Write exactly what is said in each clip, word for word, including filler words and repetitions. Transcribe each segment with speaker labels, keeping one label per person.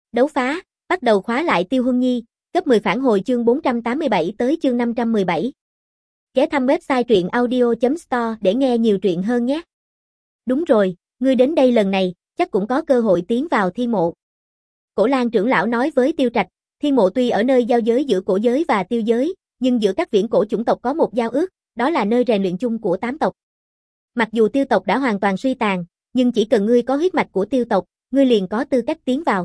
Speaker 1: Đấu phá, bắt đầu khóa lại Tiêu Huân Nhi, gấp mười phản hồi chương bốn trăm tám mươi bảy tới chương năm trăm mười bảy. Ghé thăm website truyện audio chấm store để nghe nhiều truyện hơn nhé. Đúng rồi, ngươi đến đây lần này, chắc cũng có cơ hội tiến vào thiên mộ. Cổ Lan trưởng lão nói với Tiêu Trạch, thiên mộ tuy ở nơi giao giới giữa cổ giới và tiêu giới, nhưng giữa các viễn cổ chủng tộc có một giao ước, đó là nơi rèn luyện chung của tám tộc. Mặc dù tiêu tộc đã hoàn toàn suy tàn, nhưng chỉ cần ngươi có huyết mạch của tiêu tộc, ngươi liền có tư cách tiến vào.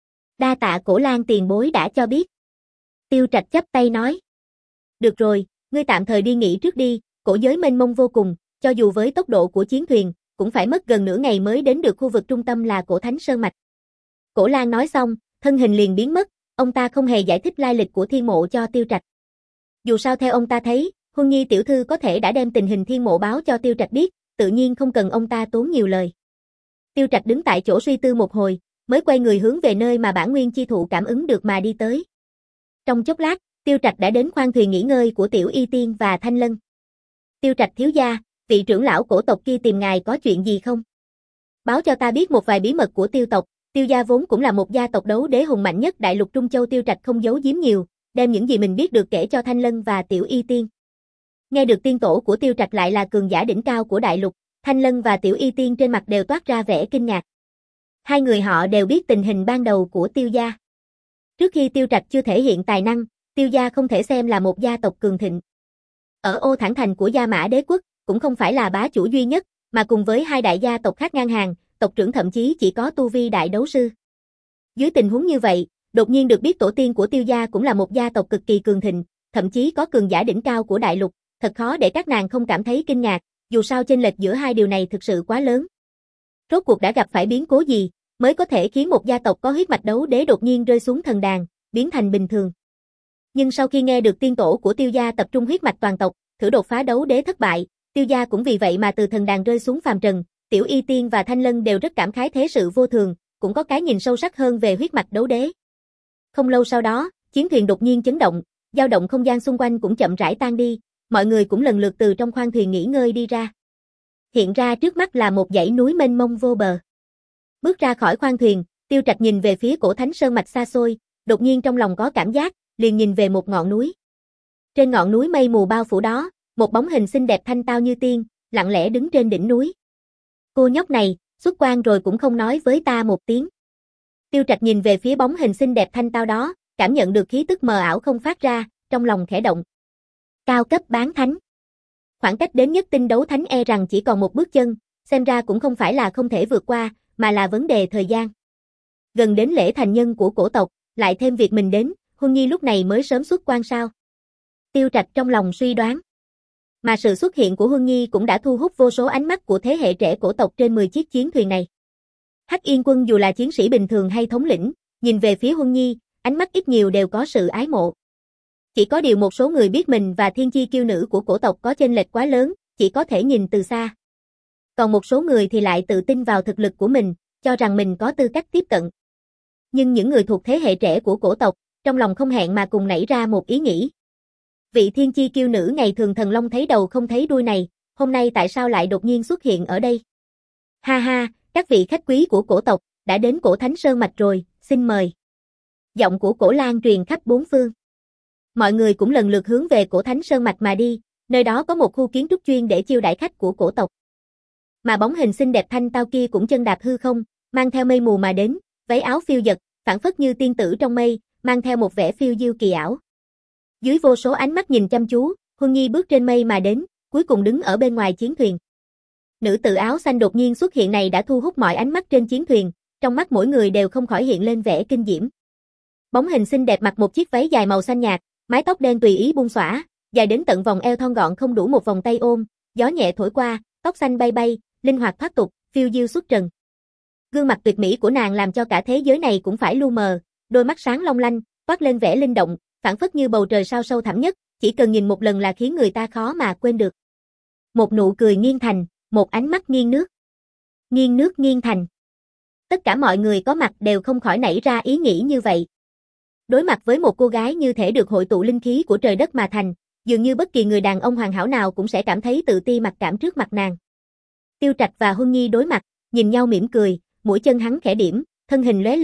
Speaker 1: Đa tạ Cổ Lan tiền bối đã cho biết. Tiêu Trạch chắp tay nói. Được rồi, ngươi tạm thời đi nghỉ trước đi, cổ giới mênh mông vô cùng, cho dù với tốc độ của chiến thuyền, cũng phải mất gần nửa ngày mới đến được khu vực trung tâm là cổ Thánh Sơn Mạch. Cổ Lan nói xong, thân hình liền biến mất, ông ta không hề giải thích lai lịch của thiên mộ cho Tiêu Trạch. Dù sao theo ông ta thấy, Huân Nhi tiểu thư có thể đã đem tình hình thiên mộ báo cho Tiêu Trạch biết, tự nhiên không cần ông ta tốn nhiều lời. Tiêu Trạch đứng tại chỗ suy tư một hồi, mới quay người hướng về nơi mà bản nguyên chi thụ cảm ứng được mà đi tới. Trong chốc lát, Tiêu Trạch đã đến khoang thuyền nghỉ ngơi của Tiểu Y Tiên và Thanh Lân. Tiêu Trạch thiếu gia, vị trưởng lão cổ tộc kia tìm ngài có chuyện gì không? Báo cho ta biết một vài bí mật của Tiêu tộc. Tiêu gia vốn cũng là một gia tộc đấu đế hùng mạnh nhất đại lục Trung Châu. Tiêu Trạch không giấu giếm nhiều, đem những gì mình biết được kể cho Thanh Lân và Tiểu Y Tiên. Nghe được tiên tổ của Tiêu Trạch lại là cường giả đỉnh cao của đại lục, Thanh Lân và Tiểu Y Tiên trên mặt đều toát ra vẻ kinh ngạc. Hai người họ đều biết tình hình ban đầu của Tiêu gia. Trước khi Tiêu Trạch chưa thể hiện tài năng, Tiêu gia không thể xem là một gia tộc cường thịnh. Ở Ô Thản Thành của Gia Mã Đế quốc, cũng không phải là bá chủ duy nhất, mà cùng với hai đại gia tộc khác ngang hàng, tộc trưởng thậm chí chỉ có tu vi đại đấu sư. Dưới tình huống như vậy, đột nhiên được biết tổ tiên của Tiêu gia cũng là một gia tộc cực kỳ cường thịnh, thậm chí có cường giả đỉnh cao của đại lục, thật khó để các nàng không cảm thấy kinh ngạc, dù sao chênh lệch giữa hai điều này thực sự quá lớn. Rốt cuộc đã gặp phải biến cố gì, mới có thể khiến một gia tộc có huyết mạch đấu đế đột nhiên rơi xuống thần đàn, biến thành bình thường. Nhưng sau khi nghe được tiên tổ của Tiêu gia tập trung huyết mạch toàn tộc, thử đột phá đấu đế thất bại, Tiêu gia cũng vì vậy mà từ thần đàn rơi xuống phàm trần, Tiểu Y Tiên và Thanh Lân đều rất cảm khái thế sự vô thường, cũng có cái nhìn sâu sắc hơn về huyết mạch đấu đế. Không lâu sau đó, chiến thuyền đột nhiên chấn động, dao động không gian xung quanh cũng chậm rãi tan đi, mọi người cũng lần lượt từ trong khoang thuyền nghỉ ngơi đi ra. Hiện ra trước mắt là một dãy núi mênh mông vô bờ. Bước ra khỏi khoang thuyền, Tiêu Trạch nhìn về phía cổ Thánh Sơn Mạch xa xôi, đột nhiên trong lòng có cảm giác, liền nhìn về một ngọn núi. Trên ngọn núi mây mù bao phủ đó, một bóng hình xinh đẹp thanh tao như tiên, lặng lẽ đứng trên đỉnh núi. Cô nhóc này, xuất quan rồi cũng không nói với ta một tiếng. Tiêu Trạch nhìn về phía bóng hình xinh đẹp thanh tao đó, cảm nhận được khí tức mờ ảo không phát ra, trong lòng khẽ động. Cao cấp bán thánh. Khoảng cách đến nhất tinh đấu thánh e rằng chỉ còn một bước chân, xem ra cũng không phải là không thể vượt qua, mà là vấn đề thời gian. Gần đến lễ thành nhân của cổ tộc, lại thêm việc mình đến, Huân Nhi lúc này mới sớm xuất quan sao? Tiêu Trạch trong lòng suy đoán. Mà sự xuất hiện của Huân Nhi cũng đã thu hút vô số ánh mắt của thế hệ trẻ cổ tộc trên mười chiếc chiến thuyền này. Hắc Yên Quân dù là chiến sĩ bình thường hay thống lĩnh, nhìn về phía Huân Nhi, ánh mắt ít nhiều đều có sự ái mộ. Chỉ có điều một số người biết mình và thiên chi kiêu nữ của cổ tộc có chênh lệch quá lớn, chỉ có thể nhìn từ xa. Còn một số người thì lại tự tin vào thực lực của mình, cho rằng mình có tư cách tiếp cận. Nhưng những người thuộc thế hệ trẻ của cổ tộc, trong lòng không hẹn mà cùng nảy ra một ý nghĩ. Vị thiên chi kiêu nữ ngày thường thần long thấy đầu không thấy đuôi này, hôm nay tại sao lại đột nhiên xuất hiện ở đây? Ha ha, các vị khách quý của cổ tộc, đã đến cổ Thánh Sơn Mạch rồi, xin mời. Giọng của Cổ Lan truyền khắp bốn phương. Mọi người cũng lần lượt hướng về cổ Thánh Sơn Mạch mà đi, nơi đó có một khu kiến trúc chuyên để chiêu đãi khách của cổ tộc. Mà bóng hình xinh đẹp thanh tao kia cũng chân đạp hư không, mang theo mây mù mà đến, váy áo phiêu dật, phảng phất như tiên tử trong mây, mang theo một vẻ phiêu diêu kỳ ảo. Dưới vô số ánh mắt nhìn chăm chú, Huân Nhi bước trên mây mà đến, cuối cùng đứng ở bên ngoài chiến thuyền. Nữ tử áo xanh đột nhiên xuất hiện này đã thu hút mọi ánh mắt trên chiến thuyền, trong mắt mỗi người đều không khỏi hiện lên vẻ kinh diễm. Bóng hình xinh đẹp mặc một chiếc váy dài màu xanh nhạt, mái tóc đen tùy ý buông xõa, dài đến tận vòng eo thon gọn không đủ một vòng tay ôm, gió nhẹ thổi qua, tóc xanh bay bay, linh hoạt thoát tục, phiêu diêu xuất trần. Gương mặt tuyệt mỹ của nàng làm cho cả thế giới này cũng phải lu mờ, đôi mắt sáng long lanh, toát lên vẻ linh động, phảng phất như bầu trời sao sâu thẳm nhất, chỉ cần nhìn một lần là khiến người ta khó mà quên được. Một nụ cười nghiêng thành, một ánh mắt nghiêng nước. Nghiêng nước nghiêng thành. Tất cả mọi người có mặt đều không khỏi nảy ra ý nghĩ như vậy. Đối mặt với một cô gái như thể được hội tụ linh khí của trời đất mà thành, dường như bất kỳ người đàn ông hoàn hảo nào cũng sẽ cảm thấy tự ti mặc cảm trước mặt nàng. Tiêu Trạch và Huân Nhi đối mặt, nhìn nhau mỉm cười, mũi chân hắn khẽ điểm, thân hình lóe lên,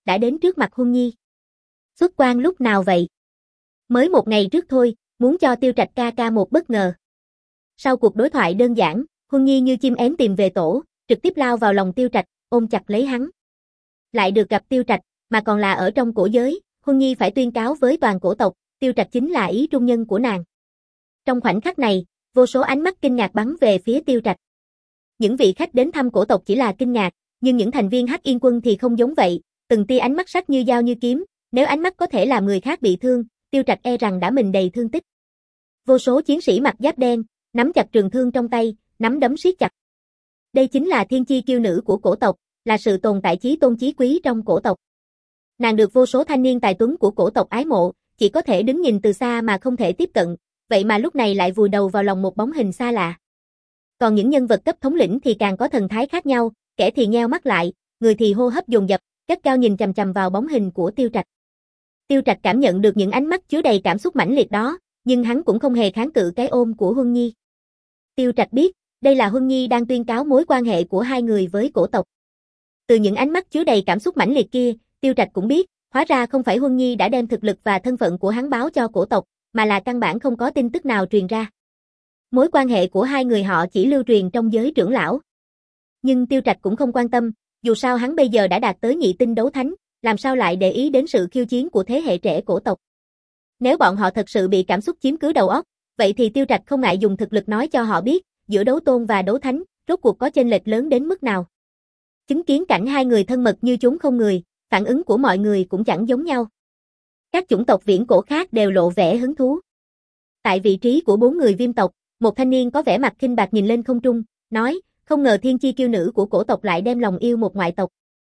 Speaker 1: đã đến trước mặt Huân Nhi. Xuất quan lúc nào vậy? Mới một ngày trước thôi, muốn cho Tiêu Trạch ca ca một bất ngờ. Sau cuộc đối thoại đơn giản, Huân Nhi như chim én tìm về tổ, trực tiếp lao vào lòng Tiêu Trạch, ôm chặt lấy hắn. Lại được gặp Tiêu Trạch, mà còn là ở trong cổ giới, Huân Nhi phải tuyên cáo với toàn cổ tộc, Tiêu Trạch chính là ý trung nhân của nàng. Trong khoảnh khắc này, vô số ánh mắt kinh ngạc bắn về phía Tiêu Trạch. Những vị khách đến thăm cổ tộc chỉ là kinh ngạc, nhưng những thành viên Hắc Yên Quân thì không giống vậy, từng tia ánh mắt sắc như dao như kiếm, nếu ánh mắt có thể làm người khác bị thương, Tiêu Trạch e rằng đã mình đầy thương tích. Vô số chiến sĩ mặc giáp đen, nắm chặt trường thương trong tay, nắm đấm siết chặt. Đây chính là thiên chi kiêu nữ của cổ tộc, là sự tồn tại chí tôn chí quý trong cổ tộc. Nàng được vô số thanh niên tài tuấn của cổ tộc ái mộ, chỉ có thể đứng nhìn từ xa mà không thể tiếp cận, vậy mà lúc này lại vùi đầu vào lòng một bóng hình xa lạ. Còn những nhân vật cấp thống lĩnh thì càng có thần thái khác nhau, kẻ thì nheo mắt lại, người thì hô hấp dồn dập, cất cao nhìn chằm chằm vào bóng hình của Tiêu Trạch. Tiêu Trạch cảm nhận được những ánh mắt chứa đầy cảm xúc mãnh liệt đó, nhưng hắn cũng không hề kháng cự cái ôm của Huân Nhi. Tiêu Trạch biết, đây là Huân Nhi đang tuyên cáo mối quan hệ của hai người với cổ tộc. Từ những ánh mắt chứa đầy cảm xúc mãnh liệt kia, Tiêu Trạch cũng biết, hóa ra không phải Huân Nhi đã đem thực lực và thân phận của hắn báo cho cổ tộc, mà là căn bản không có tin tức nào truyền ra. Mối quan hệ của hai người họ chỉ lưu truyền trong giới trưởng lão. Nhưng Tiêu Trạch cũng không quan tâm, dù sao hắn bây giờ đã đạt tới nhị tinh đấu thánh, làm sao lại để ý đến sự khiêu chiến của thế hệ trẻ cổ tộc. Nếu bọn họ thật sự bị cảm xúc chiếm cứ đầu óc, vậy thì Tiêu Trạch không ngại dùng thực lực nói cho họ biết, giữa đấu tôn và đấu thánh, rốt cuộc có chênh lệch lớn đến mức nào. Chứng kiến cảnh hai người thân mật như chốn không người, phản ứng của mọi người cũng chẳng giống nhau. Các chủng tộc viễn cổ khác đều lộ vẻ hứng thú. Tại vị trí của bốn người Viêm tộc, một thanh niên có vẻ mặt khinh bạc nhìn lên không trung, nói, không ngờ thiên chi kiêu nữ của cổ tộc lại đem lòng yêu một ngoại tộc.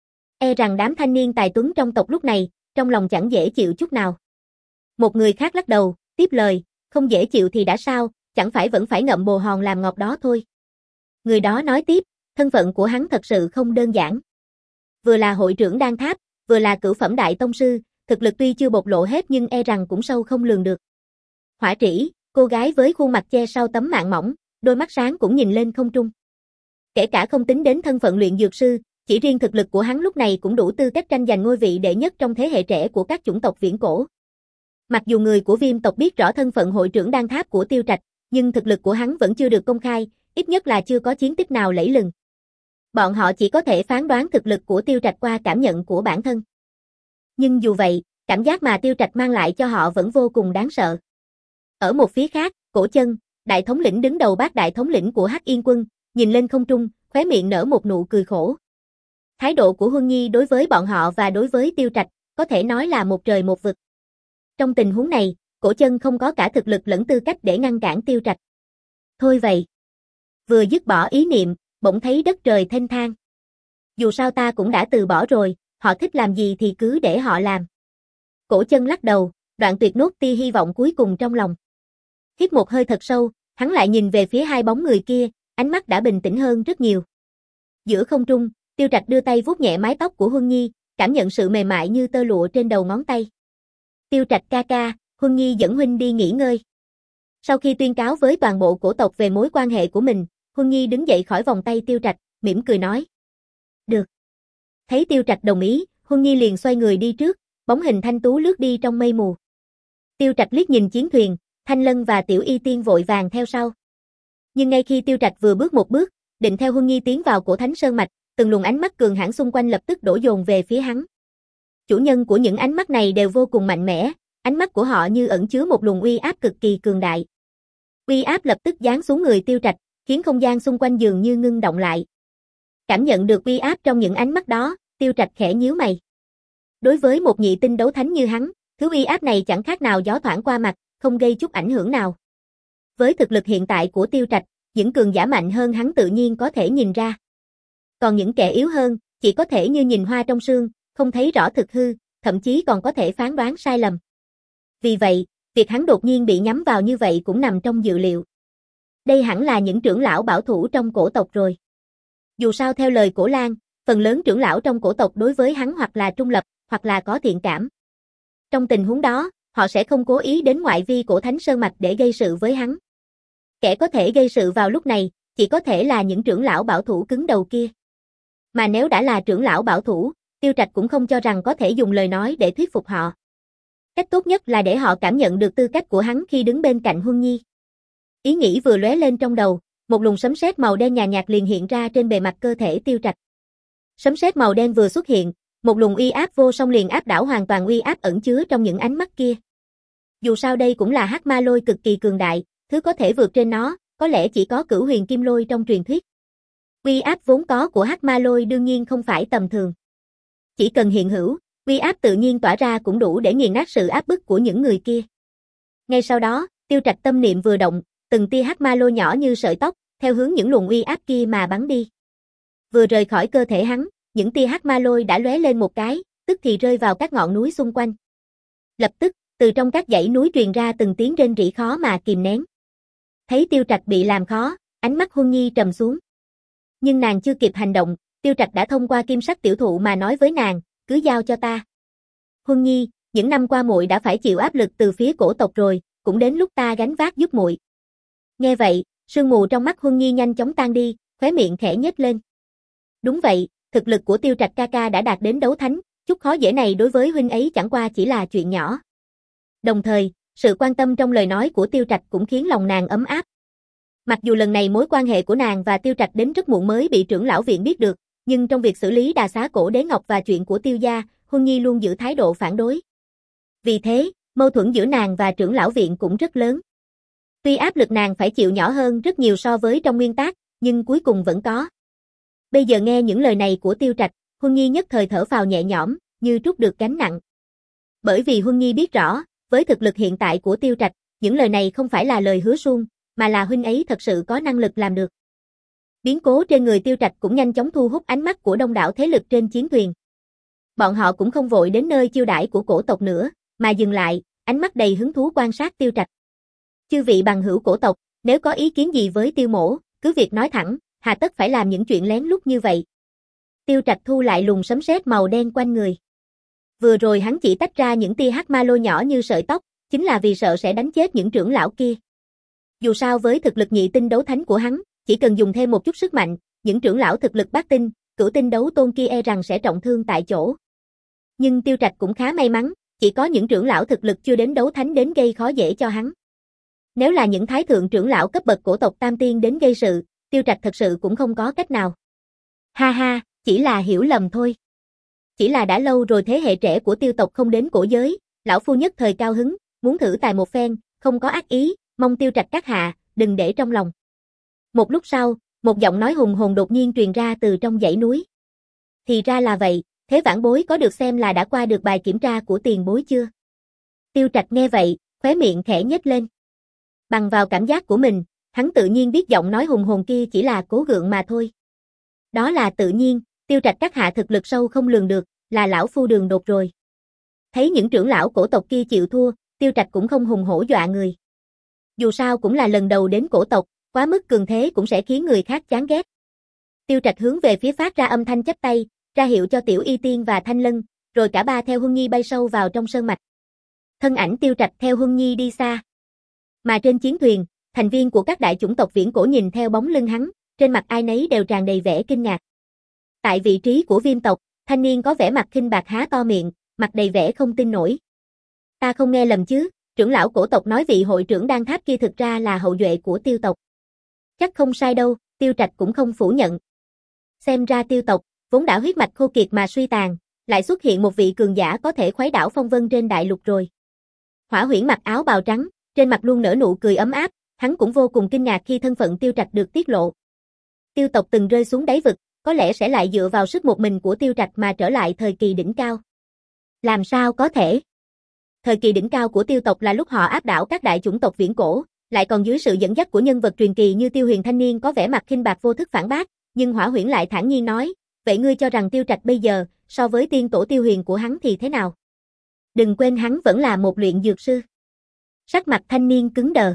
Speaker 1: E rằng đám thanh niên tài tuấn trong tộc lúc này, trong lòng chẳng dễ chịu chút nào. Một người khác lắc đầu, tiếp lời, không dễ chịu thì đã sao, chẳng phải vẫn phải ngậm bồ hòn làm ngọt đó thôi. Người đó nói tiếp, thân phận của hắn thật sự không đơn giản. Vừa là hội trưởng Đan Tháp, vừa là cửu phẩm đại tông sư, thực lực tuy chưa bộc lộ hết nhưng e rằng cũng sâu không lường được. Hỏa Trĩ, cô gái với khuôn mặt che sau tấm mạng mỏng, đôi mắt sáng cũng nhìn lên không trung. Kể cả không tính đến thân phận luyện dược sư, chỉ riêng thực lực của hắn lúc này cũng đủ tư cách tranh giành ngôi vị đệ nhất trong thế hệ trẻ của các chủng tộc viễn cổ. Mặc dù người của Viêm tộc biết rõ thân phận hội trưởng Đan Tháp của Tiêu Trạch, nhưng thực lực của hắn vẫn chưa được công khai, ít nhất là chưa có chiến tích nào lẫy lừng. Bọn họ chỉ có thể phán đoán thực lực của Tiêu Trạch qua cảm nhận của bản thân. Nhưng dù vậy, cảm giác mà Tiêu Trạch mang lại cho họ vẫn vô cùng đáng sợ. Ở một phía khác, Cổ Chân, đại thống lĩnh đứng đầu bát đại thống lĩnh của Hắc Yên Quân, nhìn lên không trung, khóe miệng nở một nụ cười khổ. Thái độ của Huân Nhi đối với bọn họ và đối với Tiêu Trạch, có thể nói là một trời một vực. Trong tình huống này, Cổ Chân không có cả thực lực lẫn tư cách để ngăn cản Tiêu Trạch. Thôi vậy. Vừa dứt bỏ ý niệm, bỗng thấy đất trời thênh thang. Dù sao ta cũng đã từ bỏ rồi, họ thích làm gì thì cứ để họ làm. Cổ Chân lắc đầu, đoạn tuyệt nốt tia hy vọng cuối cùng trong lòng. Hít một hơi thật sâu, hắn lại nhìn về phía hai bóng người kia, ánh mắt đã bình tĩnh hơn rất nhiều. Giữa không trung, Tiêu Trạch đưa tay vuốt nhẹ mái tóc của Huân Nhi, cảm nhận sự mềm mại như tơ lụa trên đầu ngón tay. Tiêu Trạch ca ca, Huân Nhi dẫn huynh đi nghỉ ngơi. Sau khi tuyên cáo với toàn bộ cổ tộc về mối quan hệ của mình, Huân Nhi đứng dậy khỏi vòng tay Tiêu Trạch, mỉm cười nói. Được. Thấy Tiêu Trạch đồng ý, Huân Nhi liền xoay người đi trước, bóng hình thanh tú lướt đi trong mây mù. Tiêu Trạch liếc nhìn chiến thuyền, Thanh Lân và Tiểu Y Tiên vội vàng theo sau. Nhưng ngay khi Tiêu Trạch vừa bước một bước, định theo Huân Nhi tiến vào cổ thánh sơn mạch, từng luồng ánh mắt cường hãn xung quanh lập tức đổ dồn về phía hắn. Chủ nhân của những ánh mắt này đều vô cùng mạnh mẽ, ánh mắt của họ như ẩn chứa một luồng uy áp cực kỳ cường đại. Uy áp lập tức giáng xuống người Tiêu Trạch, khiến không gian xung quanh dường như ngưng động lại. Cảm nhận được uy áp trong những ánh mắt đó, Tiêu Trạch khẽ nhíu mày. Đối với một nhị tinh đấu thánh như hắn, thứ uy áp này chẳng khác nào gió thoảng qua mặt, không gây chút ảnh hưởng nào. Với thực lực hiện tại của Tiêu Trạch, những cường giả mạnh hơn hắn tự nhiên có thể nhìn ra. Còn những kẻ yếu hơn, chỉ có thể như nhìn hoa trong sương, không thấy rõ thực hư, thậm chí còn có thể phán đoán sai lầm. Vì vậy, việc hắn đột nhiên bị nhắm vào như vậy cũng nằm trong dự liệu. Đây hẳn là những trưởng lão bảo thủ trong cổ tộc rồi. Dù sao theo lời Cổ Lan, phần lớn trưởng lão trong cổ tộc đối với hắn hoặc là trung lập, hoặc là có thiện cảm. Trong tình huống đó, họ sẽ không cố ý đến ngoại vi cổ thánh sơn mạch để gây sự với hắn. Kẻ có thể gây sự vào lúc này, chỉ có thể là những trưởng lão bảo thủ cứng đầu kia. Mà nếu đã là trưởng lão bảo thủ, Tiêu Trạch cũng không cho rằng có thể dùng lời nói để thuyết phục họ. Cách tốt nhất là để họ cảm nhận được tư cách của hắn khi đứng bên cạnh Huân Nhi. Ý nghĩ vừa lóe lên trong đầu, một luồng sấm sét màu đen nhàn nhạt liền hiện ra trên bề mặt cơ thể Tiêu Trạch. Sấm sét màu đen vừa xuất hiện, một luồng uy áp vô song liền áp đảo hoàn toàn uy áp ẩn chứa trong những ánh mắt kia. Dù sao đây cũng là hắc ma lôi cực kỳ cường đại, thứ có thể vượt trên nó, có lẽ chỉ có Cửu Huyền Kim Lôi trong truyền thuyết. Uy áp vốn có của hắc ma lôi đương nhiên không phải tầm thường. Chỉ cần hiện hữu, uy áp tự nhiên tỏa ra cũng đủ để nghiền nát sự áp bức của những người kia. Ngay sau đó, Tiêu Trạch tâm niệm vừa động, từng tia hắc ma lôi nhỏ như sợi tóc, theo hướng những luồng uy áp kia mà bắn đi. Vừa rời khỏi cơ thể hắn, những tia hắc ma lôi đã lóe lên một cái, tức thì rơi vào các ngọn núi xung quanh. Lập tức, từ trong các dãy núi truyền ra từng tiếng rên rỉ khó mà kìm nén. Thấy Tiêu Trạch bị làm khó, ánh mắt Huân Nhi trầm xuống. Nhưng nàng chưa kịp hành động, Tiêu Trạch đã thông qua kim sắc tiểu thụ mà nói với nàng, cứ giao cho ta. Huân Nhi, những năm qua muội đã phải chịu áp lực từ phía cổ tộc rồi, cũng đến lúc ta gánh vác giúp muội. Nghe vậy, sương mù trong mắt Huân Nhi nhanh chóng tan đi, khóe miệng khẽ nhếch lên. Đúng vậy, thực lực của Tiêu Trạch ca ca đã đạt đến đấu thánh, chút khó dễ này đối với huynh ấy chẳng qua chỉ là chuyện nhỏ. Đồng thời, sự quan tâm trong lời nói của Tiêu Trạch cũng khiến lòng nàng ấm áp. Mặc dù lần này mối quan hệ của nàng và Tiêu Trạch đến rất muộn mới bị trưởng lão viện biết được, nhưng trong việc xử lý đà xá cổ đế ngọc và chuyện của Tiêu gia, Huân Nhi luôn giữ thái độ phản đối. Vì thế, mâu thuẫn giữa nàng và trưởng lão viện cũng rất lớn. Tuy áp lực nàng phải chịu nhỏ hơn rất nhiều so với trong nguyên tác, nhưng cuối cùng vẫn có. Bây giờ nghe những lời này của Tiêu Trạch, Huân Nhi nhất thời thở phào nhẹ nhõm, như trút được gánh nặng. Bởi vì Huân Nhi biết rõ, với thực lực hiện tại của Tiêu Trạch, những lời này không phải là lời hứa suông, mà là huynh ấy thật sự có năng lực làm được. Biến cố trên người Tiêu Trạch cũng nhanh chóng thu hút ánh mắt của đông đảo thế lực trên chiến thuyền. Bọn họ cũng không vội đến nơi chiêu đãi của cổ tộc nữa, mà dừng lại, ánh mắt đầy hứng thú quan sát Tiêu Trạch. Chư vị bằng hữu cổ tộc, nếu có ý kiến gì với Tiêu mỗ, cứ việc nói thẳng, hà tất phải làm những chuyện lén lút như vậy. Tiêu Trạch thu lại luồng sấm sét màu đen quanh người. Vừa rồi hắn chỉ tách ra những tia hắc ma lôi nhỏ như sợi tóc, chính là vì sợ sẽ đánh chết những trưởng lão kia. Dù sao với thực lực nhị tinh đấu thánh của hắn, chỉ cần dùng thêm một chút sức mạnh, những trưởng lão thực lực bát tinh, cửu tinh đấu tôn kia e rằng sẽ trọng thương tại chỗ. Nhưng Tiêu Trạch cũng khá may mắn, chỉ có những trưởng lão thực lực chưa đến đấu thánh đến gây khó dễ cho hắn. Nếu là những thái thượng trưởng lão cấp bậc cổ tộc Tam Tiên đến gây sự, Tiêu Trạch thật sự cũng không có cách nào. Ha ha, chỉ là hiểu lầm thôi. Chỉ là đã lâu rồi thế hệ trẻ của Tiêu tộc không đến cổ giới, lão phu nhất thời cao hứng, muốn thử tài một phen, không có ác ý, mong Tiêu Trạch các hạ, đừng để trong lòng. Một lúc sau, một giọng nói hùng hồn đột nhiên truyền ra từ trong dãy núi. Thì ra là vậy, thế vãn bối có được xem là đã qua được bài kiểm tra của tiền bối chưa? Tiêu Trạch nghe vậy, khóe miệng khẽ nhếch lên. Bằng vào cảm giác của mình, hắn tự nhiên biết giọng nói hùng hồn kia chỉ là cố gượng mà thôi. Đó là tự nhiên, Tiêu Trạch các hạ thực lực sâu không lường được, là lão phu đường đột rồi. Thấy những trưởng lão cổ tộc kia chịu thua, Tiêu Trạch cũng không hùng hổ dọa người. Dù sao cũng là lần đầu đến cổ tộc, quá mức cường thế cũng sẽ khiến người khác chán ghét. Tiêu Trạch hướng về phía phát ra âm thanh chắp tay, ra hiệu cho Tiểu Y Tiên và Thanh Lân, rồi cả ba theo Huân Nhi bay sâu vào trong sơn mạch. Thân ảnh Tiêu Trạch theo Huân Nhi đi xa. Mà trên chiến thuyền, thành viên của các đại chủng tộc viễn cổ nhìn theo bóng lưng hắn, trên mặt ai nấy đều tràn đầy vẻ kinh ngạc. Tại vị trí của Viêm tộc, thanh niên có vẻ mặt khinh bạc há to miệng, mặt đầy vẻ không tin nổi. Ta không nghe lầm chứ, trưởng lão cổ tộc nói vị hội trưởng Đan Tháp kia thực ra là hậu duệ của Tiêu tộc. Chắc không sai đâu, Tiêu Trạch cũng không phủ nhận. Xem ra Tiêu tộc, vốn đã huyết mạch khô kiệt mà suy tàn, lại xuất hiện một vị cường giả có thể khuấy đảo phong vân trên đại lục rồi. Hỏa Huyễn mặc áo bào trắng, trên mặt luôn nở nụ cười ấm áp, hắn cũng vô cùng kinh ngạc khi thân phận Tiêu Trạch được tiết lộ. Tiêu tộc từng rơi xuống đáy vực, có lẽ sẽ lại dựa vào sức một mình của Tiêu Trạch mà trở lại thời kỳ đỉnh cao. Làm sao có thể? Thời kỳ đỉnh cao của Tiêu tộc là lúc họ áp đảo các đại chủng tộc viễn cổ, lại còn dưới sự dẫn dắt của nhân vật truyền kỳ như Tiêu Huyền thanh niên có vẻ mặt khinh bạc vô thức phản bác, nhưng Hỏa Huyễn lại thản nhiên nói, vậy ngươi cho rằng Tiêu Trạch bây giờ, so với tiên tổ Tiêu Huyền của hắn thì thế nào? Đừng quên hắn vẫn là một luyện dược sư. Sắc mặt thanh niên cứng đờ.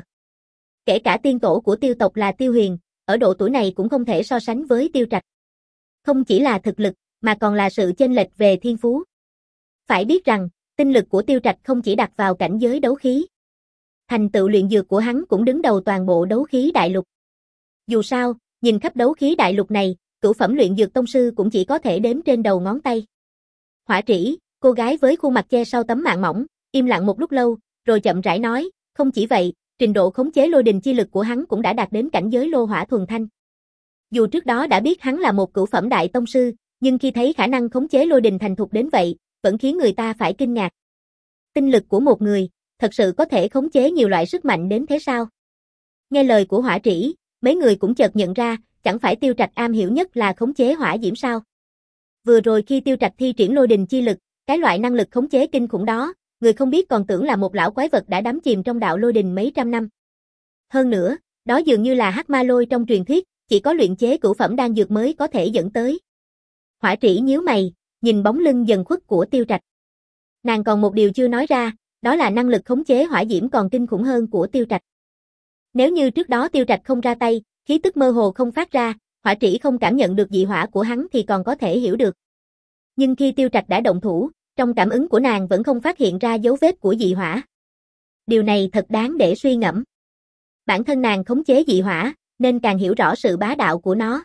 Speaker 1: Kể cả tiên tổ của Tiêu tộc là Tiêu Huyền, ở độ tuổi này cũng không thể so sánh với Tiêu Trạch. Không chỉ là thực lực, mà còn là sự chênh lệch về thiên phú. Phải biết rằng, tinh lực của Tiêu Trạch không chỉ đặt vào cảnh giới đấu khí. Thành tựu luyện dược của hắn cũng đứng đầu toàn bộ đấu khí đại lục. Dù sao, nhìn khắp đấu khí đại lục này, cửu phẩm luyện dược tông sư cũng chỉ có thể đếm trên đầu ngón tay. Hỏa Trĩ, cô gái với khuôn mặt che sau tấm màn mỏng, im lặng một lúc lâu, rồi chậm rãi nói, không chỉ vậy, trình độ khống chế lôi đình chi lực của hắn cũng đã đạt đến cảnh giới lô hỏa thuần thanh. Dù trước đó đã biết hắn là một cửu phẩm đại tông sư, nhưng khi thấy khả năng khống chế lôi đình thành thục đến vậy, vẫn khiến người ta phải kinh ngạc. Tinh lực của một người, thật sự có thể khống chế nhiều loại sức mạnh đến thế sao? Nghe lời của Hỏa Trĩ, mấy người cũng chợt nhận ra, chẳng phải Tiêu Trạch am hiểu nhất là khống chế hỏa diễm sao? Vừa rồi khi Tiêu Trạch thi triển lôi đình chi lực, cái loại năng lực khống chế kinh khủng đó, người không biết còn tưởng là một lão quái vật đã đắm chìm trong đạo lôi đình mấy trăm năm. Hơn nữa, đó dường như là hắc ma lôi trong truyền thuyết, chỉ có luyện chế cửu phẩm đan dược mới có thể dẫn tới. Hỏa Trĩ nhíu mày, nhìn bóng lưng dần khuất của Tiêu Trạch. Nàng còn một điều chưa nói ra, đó là năng lực khống chế hỏa diễm còn kinh khủng hơn của Tiêu Trạch. Nếu như trước đó Tiêu Trạch không ra tay, khí tức mơ hồ không phát ra, Hỏa Trĩ không cảm nhận được dị hỏa của hắn thì còn có thể hiểu được. Nhưng khi Tiêu Trạch đã động thủ, trong cảm ứng của nàng vẫn không phát hiện ra dấu vết của dị hỏa. Điều này thật đáng để suy ngẫm. Bản thân nàng khống chế dị hỏa, nên càng hiểu rõ sự bá đạo của nó.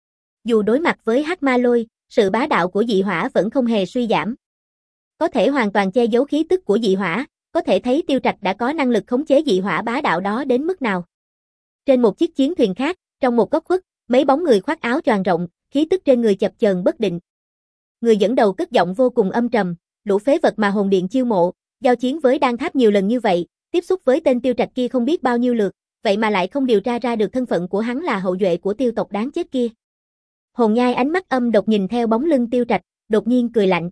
Speaker 1: Dù đối mặt với hắc ma lôi, sự bá đạo của dị hỏa vẫn không hề suy giảm. Có thể hoàn toàn che giấu khí tức của dị hỏa, có thể thấy Tiêu Trạch đã có năng lực khống chế dị hỏa bá đạo đó đến mức nào. Trên một chiếc chiến thuyền khác, trong một góc khuất, mấy bóng người khoác áo choàng rộng, khí tức trên người chập chờn bất định. Người dẫn đầu cất giọng vô cùng âm trầm, lũ phế vật mà hồn điện chiêu mộ, giao chiến với đan tháp nhiều lần như vậy, tiếp xúc với tên Tiêu Trạch kia không biết bao nhiêu lượt, vậy mà lại không điều tra ra được thân phận của hắn là hậu duệ của Tiêu tộc đáng chết kia. Hồn Nhai ánh mắt âm độc nhìn theo bóng lưng Tiêu Trạch, đột nhiên cười lạnh.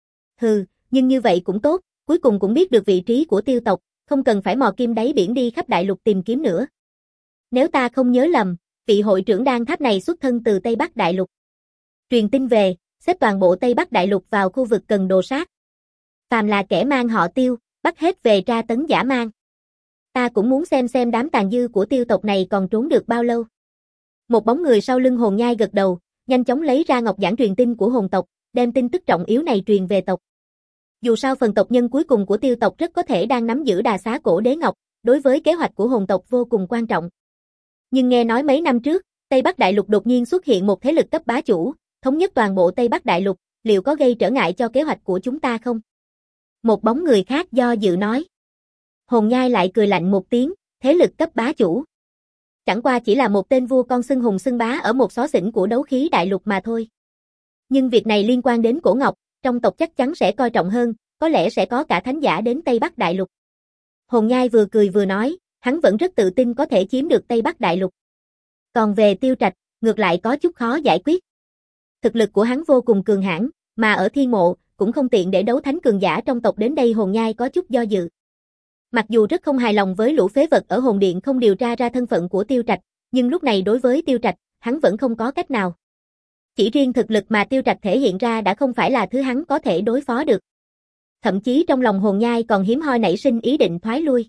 Speaker 1: Hừ, nhưng như vậy cũng tốt, cuối cùng cũng biết được vị trí của Tiêu tộc, không cần phải mò kim đáy biển đi khắp đại lục tìm kiếm nữa. Nếu ta không nhớ lầm, vị hội trưởng đan tháp này xuất thân từ Tây Bắc đại lục. Truyền tin về, xếp toàn bộ Tây Bắc đại lục vào khu vực cần đồ sát. Phàm là kẻ mang họ Tiêu, bắt hết về tra tấn dã man. Ta cũng muốn xem xem đám tàn dư của Tiêu tộc này còn trốn được bao lâu. Một bóng người sau lưng Hồn Nhai gật đầu, nhanh chóng lấy ra ngọc giản truyền tin của hồn tộc, đem tin tức trọng yếu này truyền về tộc. Dù sao phần tộc nhân cuối cùng của Tiêu tộc rất có thể đang nắm giữ đà xá cổ đế ngọc, đối với kế hoạch của hồn tộc vô cùng quan trọng. Nhưng nghe nói mấy năm trước, Tây Bắc đại lục đột nhiên xuất hiện một thế lực cấp bá chủ, thống nhất toàn bộ Tây Bắc đại lục, liệu có gây trở ngại cho kế hoạch của chúng ta không? Một bóng người khác do dự nói. Hồn Nhai lại cười lạnh một tiếng, thế lực cấp bá chủ. Chẳng qua chỉ là một tên vua con xưng hùng xưng bá ở một xó xỉnh của đấu khí đại lục mà thôi. Nhưng việc này liên quan đến cổ ngọc, trong tộc chắc chắn sẽ coi trọng hơn, có lẽ sẽ có cả thánh giả đến Tây Bắc đại lục. Hồn Nhai vừa cười vừa nói, hắn vẫn rất tự tin có thể chiếm được Tây Bắc đại lục. Còn về Tiêu Trạch, ngược lại có chút khó giải quyết. Thực lực của hắn vô cùng cường hãn, mà ở thiên mộ, cũng không tiện để đấu thánh cường giả trong tộc đến đây. Hồn Nhai có chút do dự. Mặc dù rất không hài lòng với lũ phế vật ở hồn điện không điều tra ra thân phận của Tiêu Trạch, nhưng lúc này đối với Tiêu Trạch, hắn vẫn không có cách nào. Chỉ riêng thực lực mà Tiêu Trạch thể hiện ra đã không phải là thứ hắn có thể đối phó được. Thậm chí trong lòng Hồn Nhai còn hiếm hoi nảy sinh ý định thoái lui.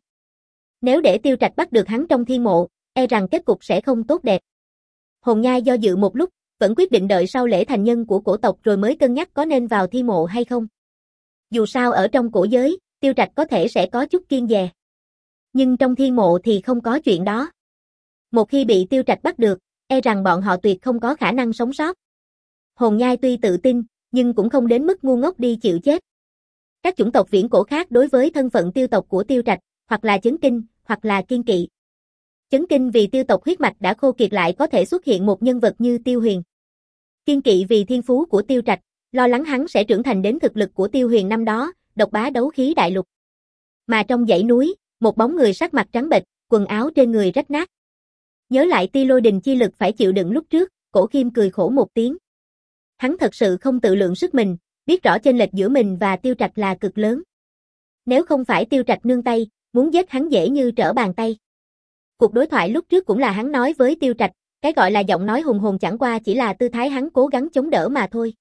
Speaker 1: Nếu để Tiêu Trạch bắt được hắn trong thiên mộ, e rằng kết cục sẽ không tốt đẹp. Hồn Nhai do dự một lúc, vẫn quyết định đợi sau lễ thành nhân của cổ tộc rồi mới cân nhắc có nên vào thiên mộ hay không. Dù sao ở trong cổ giới, Tiêu Trạch có thể sẽ có chút kiêng dè. Nhưng trong thiên mộ thì không có chuyện đó. Một khi bị Tiêu Trạch bắt được, e rằng bọn họ tuyệt không có khả năng sống sót. Hồn Nhai tuy tự tin, nhưng cũng không đến mức ngu ngốc đi chịu chết. Các chủng tộc viễn cổ khác đối với thân phận tiêu tộc của Tiêu Trạch, hoặc là chấn kinh, hoặc là kiên kỵ. Chấn kinh vì tiêu tộc huyết mạch đã khô kiệt lại có thể xuất hiện một nhân vật như Tiêu Huyền. Kiên kỵ vì thiên phú của Tiêu Trạch, lo lắng hắn sẽ trưởng thành đến thực lực của Tiêu Huyền năm đó, độc bá đấu khí đại lục. Mà trong dãy núi, một bóng người sắc mặt trắng bệch, quần áo trên người rách nát. Nhớ lại tia lôi đình chi lực phải chịu đựng lúc trước, Cổ Khiêm cười khổ một tiếng. Hắn thật sự không tự lượng sức mình, biết rõ chênh lệch giữa mình và Tiêu Trạch là cực lớn. Nếu không phải Tiêu Trạch nương tay, muốn giết hắn dễ như trở bàn tay. Cuộc đối thoại lúc trước cũng là hắn nói với Tiêu Trạch, cái gọi là giọng nói hùng hồn chẳng qua chỉ là tư thái hắn cố gắng chống đỡ mà thôi.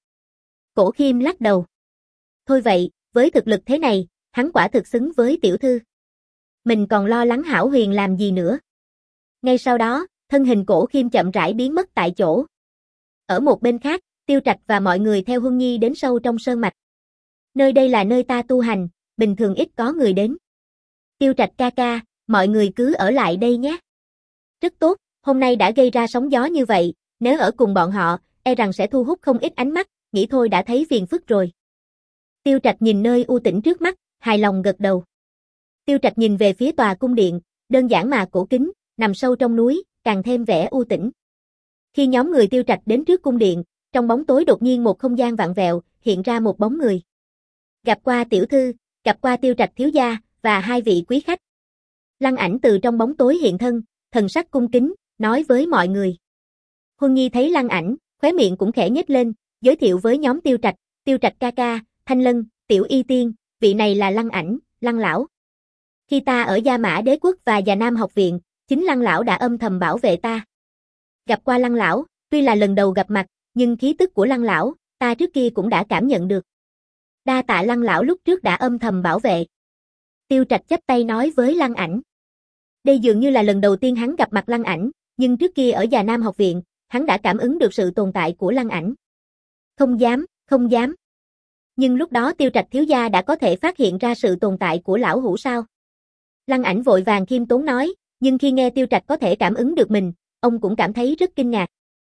Speaker 1: Cổ Khiêm lắc đầu. Thôi vậy, với thực lực thế này, hắn quả thực xứng với tiểu thư. Mình còn lo lắng Hảo Huyền làm gì nữa. Ngay sau đó, thân hình Cổ Khiêm chậm rãi biến mất tại chỗ. Ở một bên khác, Tiêu Trạch và mọi người theo Huân Nhi đến sâu trong sơn mạch. Nơi đây là nơi ta tu hành, bình thường ít có người đến. Tiêu Trạch ca ca, mọi người cứ ở lại đây nhé. Rất tốt, hôm nay đã gây ra sóng gió như vậy, nếu ở cùng bọn họ, e rằng sẽ thu hút không ít ánh mắt, nghĩ thôi đã thấy phiền phức rồi. Tiêu Trạch nhìn nơi u tĩnh trước mắt, hài lòng gật đầu. Tiêu Trạch nhìn về phía tòa cung điện, đơn giản mà cổ kính, nằm sâu trong núi, càng thêm vẻ u tĩnh. Khi nhóm người Tiêu Trạch đến trước cung điện, trong bóng tối đột nhiên một không gian vặn vẹo, hiện ra một bóng người. Gặp qua tiểu thư, gặp qua Tiêu Trạch thiếu gia, và hai vị quý khách. Lăng Ảnh từ trong bóng tối hiện thân, thần sắc cung kính, nói với mọi người. Huân Nhi thấy Lăng Ảnh, khóe miệng cũng khẽ nhếch lên, giới thiệu với nhóm Tiêu Trạch, Tiêu Trạch ca ca, Thanh Lân, Tiểu Y Tiên, vị này là Lăng Ảnh, Lăng lão. Khi ta ở Gia Mã Đế Quốc và Già Nam học viện, chính Lăng lão đã âm thầm bảo vệ ta. Gặp qua Lăng lão, tuy là lần đầu gặp mặt, nhưng khí tức của Lăng lão, ta trước kia cũng đã cảm nhận được. Đa tạ Lăng lão lúc trước đã âm thầm bảo vệ. Tiêu Trạch chắp tay nói với Lăng Ảnh. Đây dường như là lần đầu tiên hắn gặp mặt Lăng Ảnh, nhưng trước kia ở Già Nam học viện, hắn đã cảm ứng được sự tồn tại của Lăng Ảnh. Không dám, không dám. Nhưng lúc đó Tiêu Trạch thiếu gia đã có thể phát hiện ra sự tồn tại của lão hủ sao? Lăng Ảnh vội vàng khiêm tốn nói, nhưng khi nghe Tiêu Trạch có thể cảm ứng được mình, ông cũng cảm thấy rất kinh ngạc.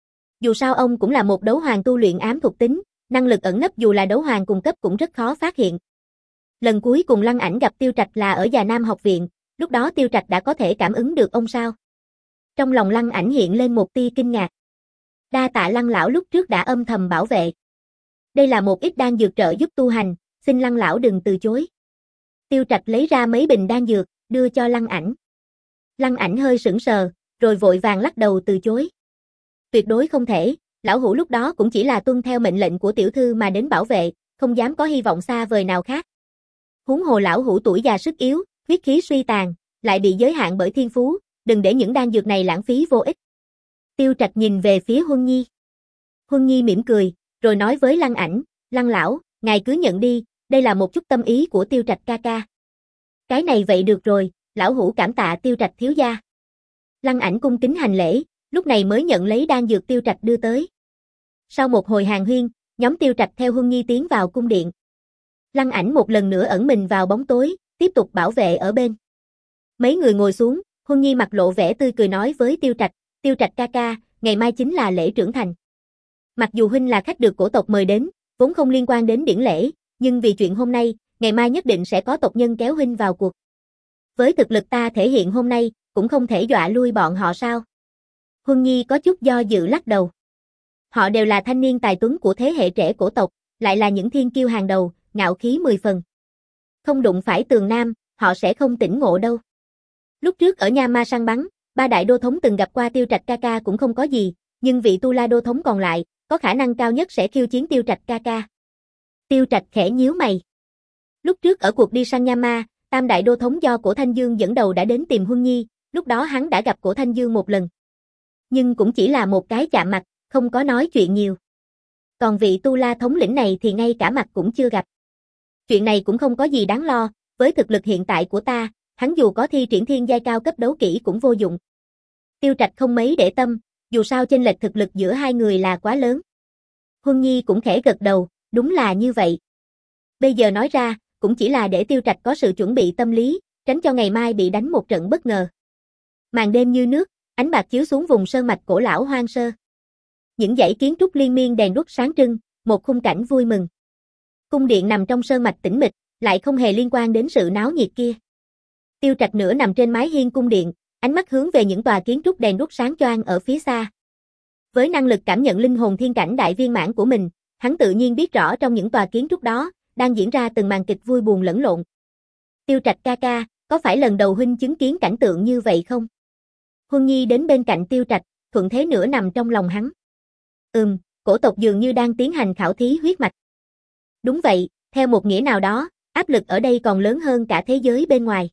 Speaker 1: Dù sao ông cũng là một đấu hoàng tu luyện ám thuộc tính, năng lực ẩn nấp dù là đấu hoàng cùng cấp cũng rất khó phát hiện. Lần cuối cùng Lăng Ảnh gặp Tiêu Trạch là ở Già Nam học viện, lúc đó Tiêu Trạch đã có thể cảm ứng được ông sao? Trong lòng Lăng Ảnh hiện lên một tia kinh ngạc. Đa tạ Lăng lão lúc trước đã âm thầm bảo vệ. Đây là một ít đan dược trợ giúp tu hành, xin Lăng lão đừng từ chối. Tiêu Trạch lấy ra mấy bình đan dược, đưa cho Lăng Ảnh. Lăng Ảnh hơi sững sờ, rồi vội vàng lắc đầu từ chối. Tuyệt đối không thể, lão hủ lúc đó cũng chỉ là tuân theo mệnh lệnh của tiểu thư mà đến bảo vệ, không dám có hy vọng xa vời nào khác. Huống hồ lão hủ tuổi già sức yếu, huyết khí suy tàn, lại bị giới hạn bởi thiên phú, đừng để những đan dược này lãng phí vô ích. Tiêu Trạch nhìn về phía Huân Nhi. Huân Nhi mỉm cười, rồi nói với Lăng Ảnh, Lăng lão, ngài cứ nhận đi, đây là một chút tâm ý của Tiêu Trạch ca ca. Cái này vậy được rồi, lão hủ cảm tạ Tiêu Trạch thiếu gia. Lăng Ảnh cung kính hành lễ, lúc này mới nhận lấy đan dược Tiêu Trạch đưa tới. Sau một hồi hàn huyên, nhóm Tiêu Trạch theo Huân Nhi tiến vào cung điện. Lăng Ảnh một lần nữa ẩn mình vào bóng tối, tiếp tục bảo vệ ở bên. Mấy người ngồi xuống, Huân Nhi mặt lộ vẻ tươi cười nói với Tiêu Trạch, Tiêu Trạch ca ca, ngày mai chính là lễ trưởng thành. Mặc dù huynh là khách được cổ tộc mời đến, vốn không liên quan đến điển lễ, nhưng vì chuyện hôm nay, ngày mai nhất định sẽ có tộc nhân kéo huynh vào cuộc. Với thực lực ta thể hiện hôm nay, cũng không thể dọa lui bọn họ sao? Huân Nhi có chút do dự lắc đầu. Họ đều là thanh niên tài tuấn của thế hệ trẻ cổ tộc, lại là những thiên kiêu hàng đầu, ngạo khí mười phần. Không đụng phải Tường Nam, họ sẽ không tỉnh ngộ đâu. Lúc trước ở Nha Ma săn bắn, ba đại đô thống từng gặp qua Tiêu Trạch ca ca cũng không có gì, nhưng vị Tu La đô thống còn lại, có khả năng cao nhất sẽ khiêu chiến Tiêu Trạch ca ca. Tiêu Trạch khẽ nhíu mày. Lúc trước ở cuộc đi săn Nha Ma, tam đại đô thống do Cổ Thanh Dương dẫn đầu đã đến tìm Huân Nhi, lúc đó hắn đã gặp Cổ Thanh Dương một lần. Nhưng cũng chỉ là một cái chạm mặt, không có nói chuyện nhiều. Còn vị Tu La thống lĩnh này thì ngay cả mặt cũng chưa gặp. Chuyện này cũng không có gì đáng lo, với thực lực hiện tại của ta, hắn dù có thi triển thiên giai cao cấp đấu kỹ cũng vô dụng. Tiêu Trạch không mấy để tâm, dù sao chênh lệch thực lực giữa hai người là quá lớn. Huân Nhi cũng khẽ gật đầu, đúng là như vậy. Bây giờ nói ra, cũng chỉ là để Tiêu Trạch có sự chuẩn bị tâm lý, tránh cho ngày mai bị đánh một trận bất ngờ. Màn đêm như nước, ánh bạc chiếu xuống vùng sơn mạch cổ lão hoang sơ. Những dãy kiến trúc liên miên đèn đuốc sáng trưng, một khung cảnh vui mừng. Cung điện nằm trong sơn mạch tĩnh mịch, lại không hề liên quan đến sự náo nhiệt kia. Tiêu Trạch nửa nằm trên mái hiên cung điện, ánh mắt hướng về những tòa kiến trúc đèn đuốc sáng choang ở phía xa. Với năng lực cảm nhận linh hồn thiên cảnh đại viên mãn của mình, hắn tự nhiên biết rõ trong những tòa kiến trúc đó, đang diễn ra từng màn kịch vui buồn lẫn lộn. Tiêu Trạch ca ca, có phải lần đầu huynh chứng kiến cảnh tượng như vậy không? Huân Nhi đến bên cạnh Tiêu Trạch, thuận thế nửa nằm trong lòng hắn. Ừm, cổ tộc dường như đang tiến hành khảo thí huyết mạch. Đúng vậy, theo một nghĩa nào đó, áp lực ở đây còn lớn hơn cả thế giới bên ngoài.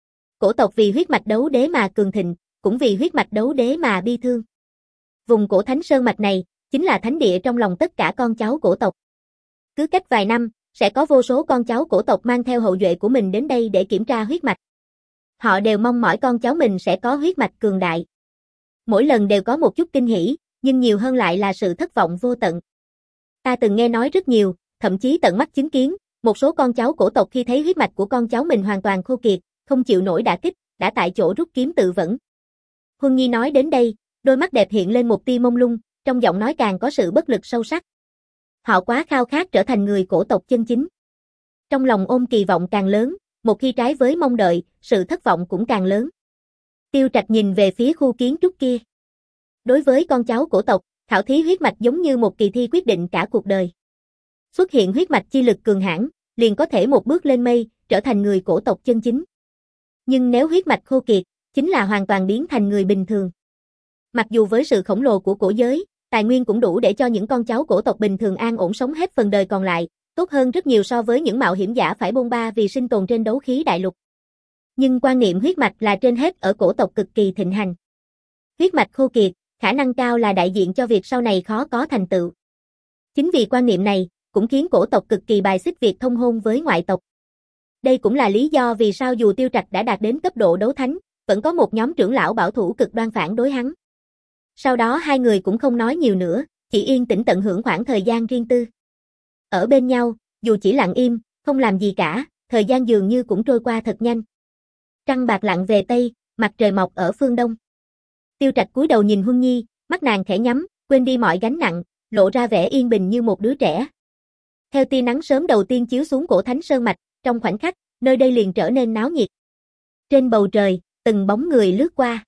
Speaker 1: Cổ tộc vì huyết mạch đấu đế mà cường thịnh, cũng vì huyết mạch đấu đế mà bi thương. Vùng cổ thánh sơn mạch này, chính là thánh địa trong lòng tất cả con cháu cổ tộc. Cứ cách vài năm, sẽ có vô số con cháu cổ tộc mang theo hậu duệ của mình đến đây để kiểm tra huyết mạch. Họ đều mong mỏi con cháu mình sẽ có huyết mạch cường đại. Mỗi lần đều có một chút kinh hỉ, nhưng nhiều hơn lại là sự thất vọng vô tận. Ta từng nghe nói rất nhiều, thậm chí tận mắt chứng kiến, một số con cháu cổ tộc khi thấy huyết mạch của con cháu mình hoàn toàn khô kiệt, không chịu nổi đả kích, đã tại chỗ rút kiếm tự vẫn. Huân Nhi nói đến đây, đôi mắt đẹp hiện lên một tia mông lung, trong giọng nói càng có sự bất lực sâu sắc. Họ quá khao khát trở thành người cổ tộc chân chính. Trong lòng ôm kỳ vọng càng lớn, một khi trái với mong đợi, sự thất vọng cũng càng lớn. Tiêu Trạch nhìn về phía khu kiến trúc kia. Đối với con cháu cổ tộc, khảo thí huyết mạch giống như một kỳ thi quyết định cả cuộc đời. Xuất hiện huyết mạch chi lực cường hãn, liền có thể một bước lên mây, trở thành người cổ tộc chân chính. Nhưng nếu huyết mạch khô kiệt, chính là hoàn toàn biến thành người bình thường. Mặc dù với sự khổng lồ của cổ giới, tài nguyên cũng đủ để cho những con cháu cổ tộc bình thường an ổn sống hết phần đời còn lại, tốt hơn rất nhiều so với những mạo hiểm giả phải bôn ba vì sinh tồn trên đấu khí đại lục. Nhưng quan niệm huyết mạch là trên hết ở cổ tộc cực kỳ thịnh hành. Huyết mạch khô kiệt, khả năng cao là đại diện cho việc sau này khó có thành tựu. Chính vì quan niệm này, cũng khiến cổ tộc cực kỳ bài xích việc thông hôn với ngoại tộc. Đây cũng là lý do vì sao dù Tiêu Trạch đã đạt đến cấp độ đấu thánh, vẫn có một nhóm trưởng lão bảo thủ cực đoan phản đối hắn. Sau đó hai người cũng không nói nhiều nữa, chỉ yên tĩnh tận hưởng khoảng thời gian riêng tư. Ở bên nhau, dù chỉ lặng im, không làm gì cả, thời gian dường như cũng trôi qua thật nhanh. Trăng bạc lặn về Tây, mặt trời mọc ở phương Đông. Tiêu Trạch cúi đầu nhìn Huân Nhi, mắt nàng khẽ nhắm, quên đi mọi gánh nặng, lộ ra vẻ yên bình như một đứa trẻ. Theo tia nắng sớm đầu tiên chiếu xuống cổ thánh sơn mạch, trong khoảnh khắc, nơi đây liền trở nên náo nhiệt. Trên bầu trời, từng bóng người lướt qua.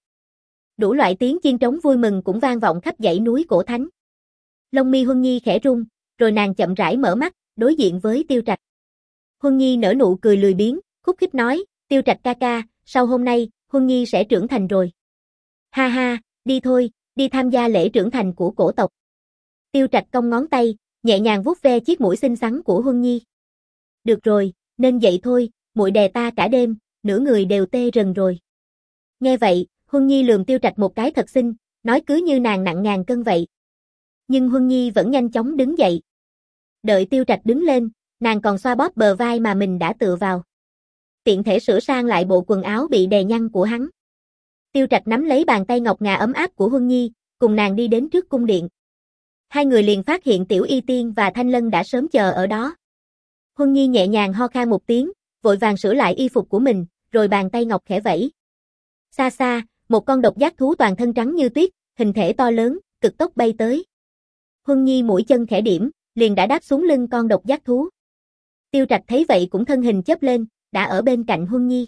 Speaker 1: Đủ loại tiếng chiên trống vui mừng cũng vang vọng khắp dãy núi cổ thánh. Lông mi Huân Nhi khẽ rung, rồi nàng chậm rãi mở mắt, đối diện với Tiêu Trạch. Huân Nhi nở nụ cười lười biếng, khúc khích nói, Tiêu Trạch ca ca, sau hôm nay, Huân Nhi sẽ trưởng thành rồi. Ha ha, đi thôi, đi tham gia lễ trưởng thành của cổ tộc. Tiêu Trạch cong ngón tay, nhẹ nhàng vuốt ve chiếc mũi xinh xắn của Huân Nhi. Được rồi, nên dậy thôi, muội đè ta cả đêm, nửa người đều tê rần rồi. Nghe vậy, Huân Nhi lườm Tiêu Trạch một cái thật xinh, nói cứ như nàng nặng ngàn cân vậy. Nhưng Huân Nhi vẫn nhanh chóng đứng dậy. Đợi Tiêu Trạch đứng lên, nàng còn xoa bóp bờ vai mà mình đã tựa vào. Tiện thể sửa sang lại bộ quần áo bị đè nhăn của hắn. Tiêu Trạch nắm lấy bàn tay ngọc ngà ấm áp của Huân Nhi, cùng nàng đi đến trước cung điện. Hai người liền phát hiện Tiểu Y Tiên và Thanh Lân đã sớm chờ ở đó. Huân Nhi nhẹ nhàng ho khan một tiếng, vội vàng sửa lại y phục của mình, rồi bàn tay ngọc khẽ vẫy. Xa xa, một con độc giác thú toàn thân trắng như tuyết, hình thể to lớn, cực tốc bay tới. Huân Nhi mũi chân khẽ điểm, liền đã đáp xuống lưng con độc giác thú. Tiêu Trạch thấy vậy cũng thân hình chớp lên, đã ở bên cạnh Huân Nhi.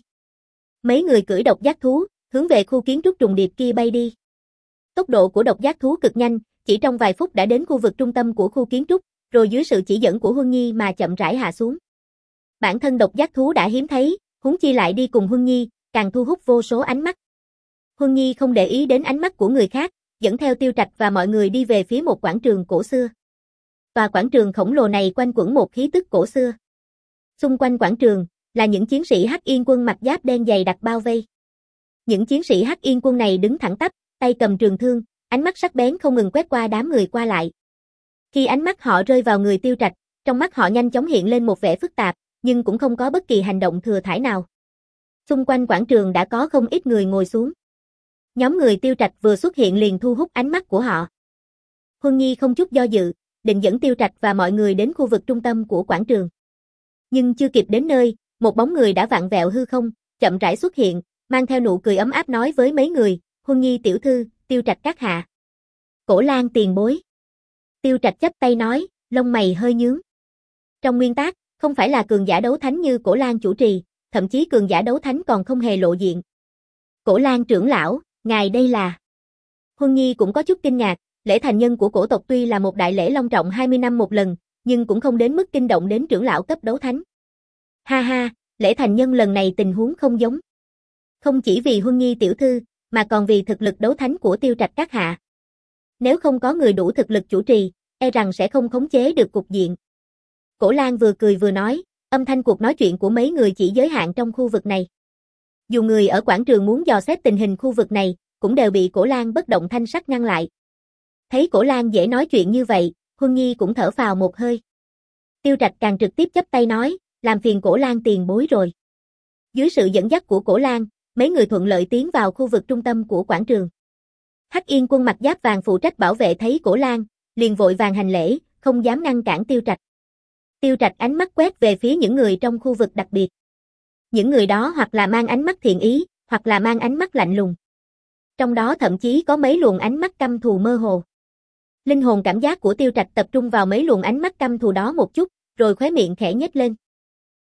Speaker 1: Mấy người cưỡi độc giác thú, hướng về khu kiến trúc trùng điệp kia bay đi. Tốc độ của độc giác thú cực nhanh, chỉ trong vài phút đã đến khu vực trung tâm của khu kiến trúc, rồi dưới sự chỉ dẫn của Huân Nhi mà chậm rãi hạ xuống. Bản thân độc giác thú đã hiếm thấy, huống chi lại đi cùng Huân Nhi, càng thu hút vô số ánh mắt. Huân Nhi không để ý đến ánh mắt của người khác, dẫn theo Tiêu Trạch và mọi người đi về phía một quảng trường cổ xưa. Tòa quảng trường khổng lồ này quanh quẩn một khí tức cổ xưa. Xung quanh quảng trường là những chiến sĩ Hắc Yên quân mặc giáp đen dày đặc bao vây. Những chiến sĩ Hắc Yên quân này đứng thẳng tắp, tay cầm trường thương, ánh mắt sắc bén không ngừng quét qua đám người qua lại. Khi ánh mắt họ rơi vào người Tiêu Trạch, trong mắt họ nhanh chóng hiện lên một vẻ phức tạp, nhưng cũng không có bất kỳ hành động thừa thãi nào. Xung quanh quảng trường đã có không ít người ngồi xuống. Nhóm người Tiêu Trạch vừa xuất hiện liền thu hút ánh mắt của họ. Huân Nhi không chút do dự, định dẫn Tiêu Trạch và mọi người đến khu vực trung tâm của quảng trường. Nhưng chưa kịp đến nơi, một bóng người đã vặn vẹo hư không, chậm rãi xuất hiện, mang theo nụ cười ấm áp nói với mấy người, Huân Nhi tiểu thư, Tiêu Trạch các hạ. Cổ Lan tiền bối. Tiêu Trạch chắp tay nói, lông mày hơi nhướng. Trong nguyên tắc, không phải là cường giả đấu thánh như Cổ Lan chủ trì, thậm chí cường giả đấu thánh còn không hề lộ diện. Cổ Lan trưởng lão, ngài đây là... Huân Nhi cũng có chút kinh ngạc, lễ thành nhân của cổ tộc tuy là một đại lễ long trọng hai mươi năm một lần, nhưng cũng không đến mức kinh động đến trưởng lão cấp đấu thánh. Ha ha, lễ thành nhân lần này tình huống không giống. Không chỉ vì Huân Nhi tiểu thư, mà còn vì thực lực đấu thánh của Tiêu Trạch các hạ. Nếu không có người đủ thực lực chủ trì, e rằng sẽ không khống chế được cục diện. Cổ Lan vừa cười vừa nói, âm thanh cuộc nói chuyện của mấy người chỉ giới hạn trong khu vực này. Dù người ở quảng trường muốn dò xét tình hình khu vực này, cũng đều bị Cổ Lan bất động thanh sắc ngăn lại. Thấy Cổ Lan dễ nói chuyện như vậy, Huân Nhi cũng thở phào một hơi. Tiêu Trạch càng trực tiếp chắp tay nói, làm phiền Cổ Lan tiền bối rồi. Dưới sự dẫn dắt của Cổ Lan, mấy người thuận lợi tiến vào khu vực trung tâm của quảng trường. Hắc Yên quân mặc giáp vàng phụ trách bảo vệ thấy Cổ Lan, liền vội vàng hành lễ, không dám ngăn cản Tiêu Trạch. Tiêu Trạch ánh mắt quét về phía những người trong khu vực đặc biệt. Những người đó hoặc là mang ánh mắt thiện ý, hoặc là mang ánh mắt lạnh lùng. Trong đó thậm chí có mấy luồng ánh mắt căm thù mơ hồ. Linh hồn cảm giác của Tiêu Trạch tập trung vào mấy luồng ánh mắt căm thù đó một chút, rồi khóe miệng khẽ nhếch lên.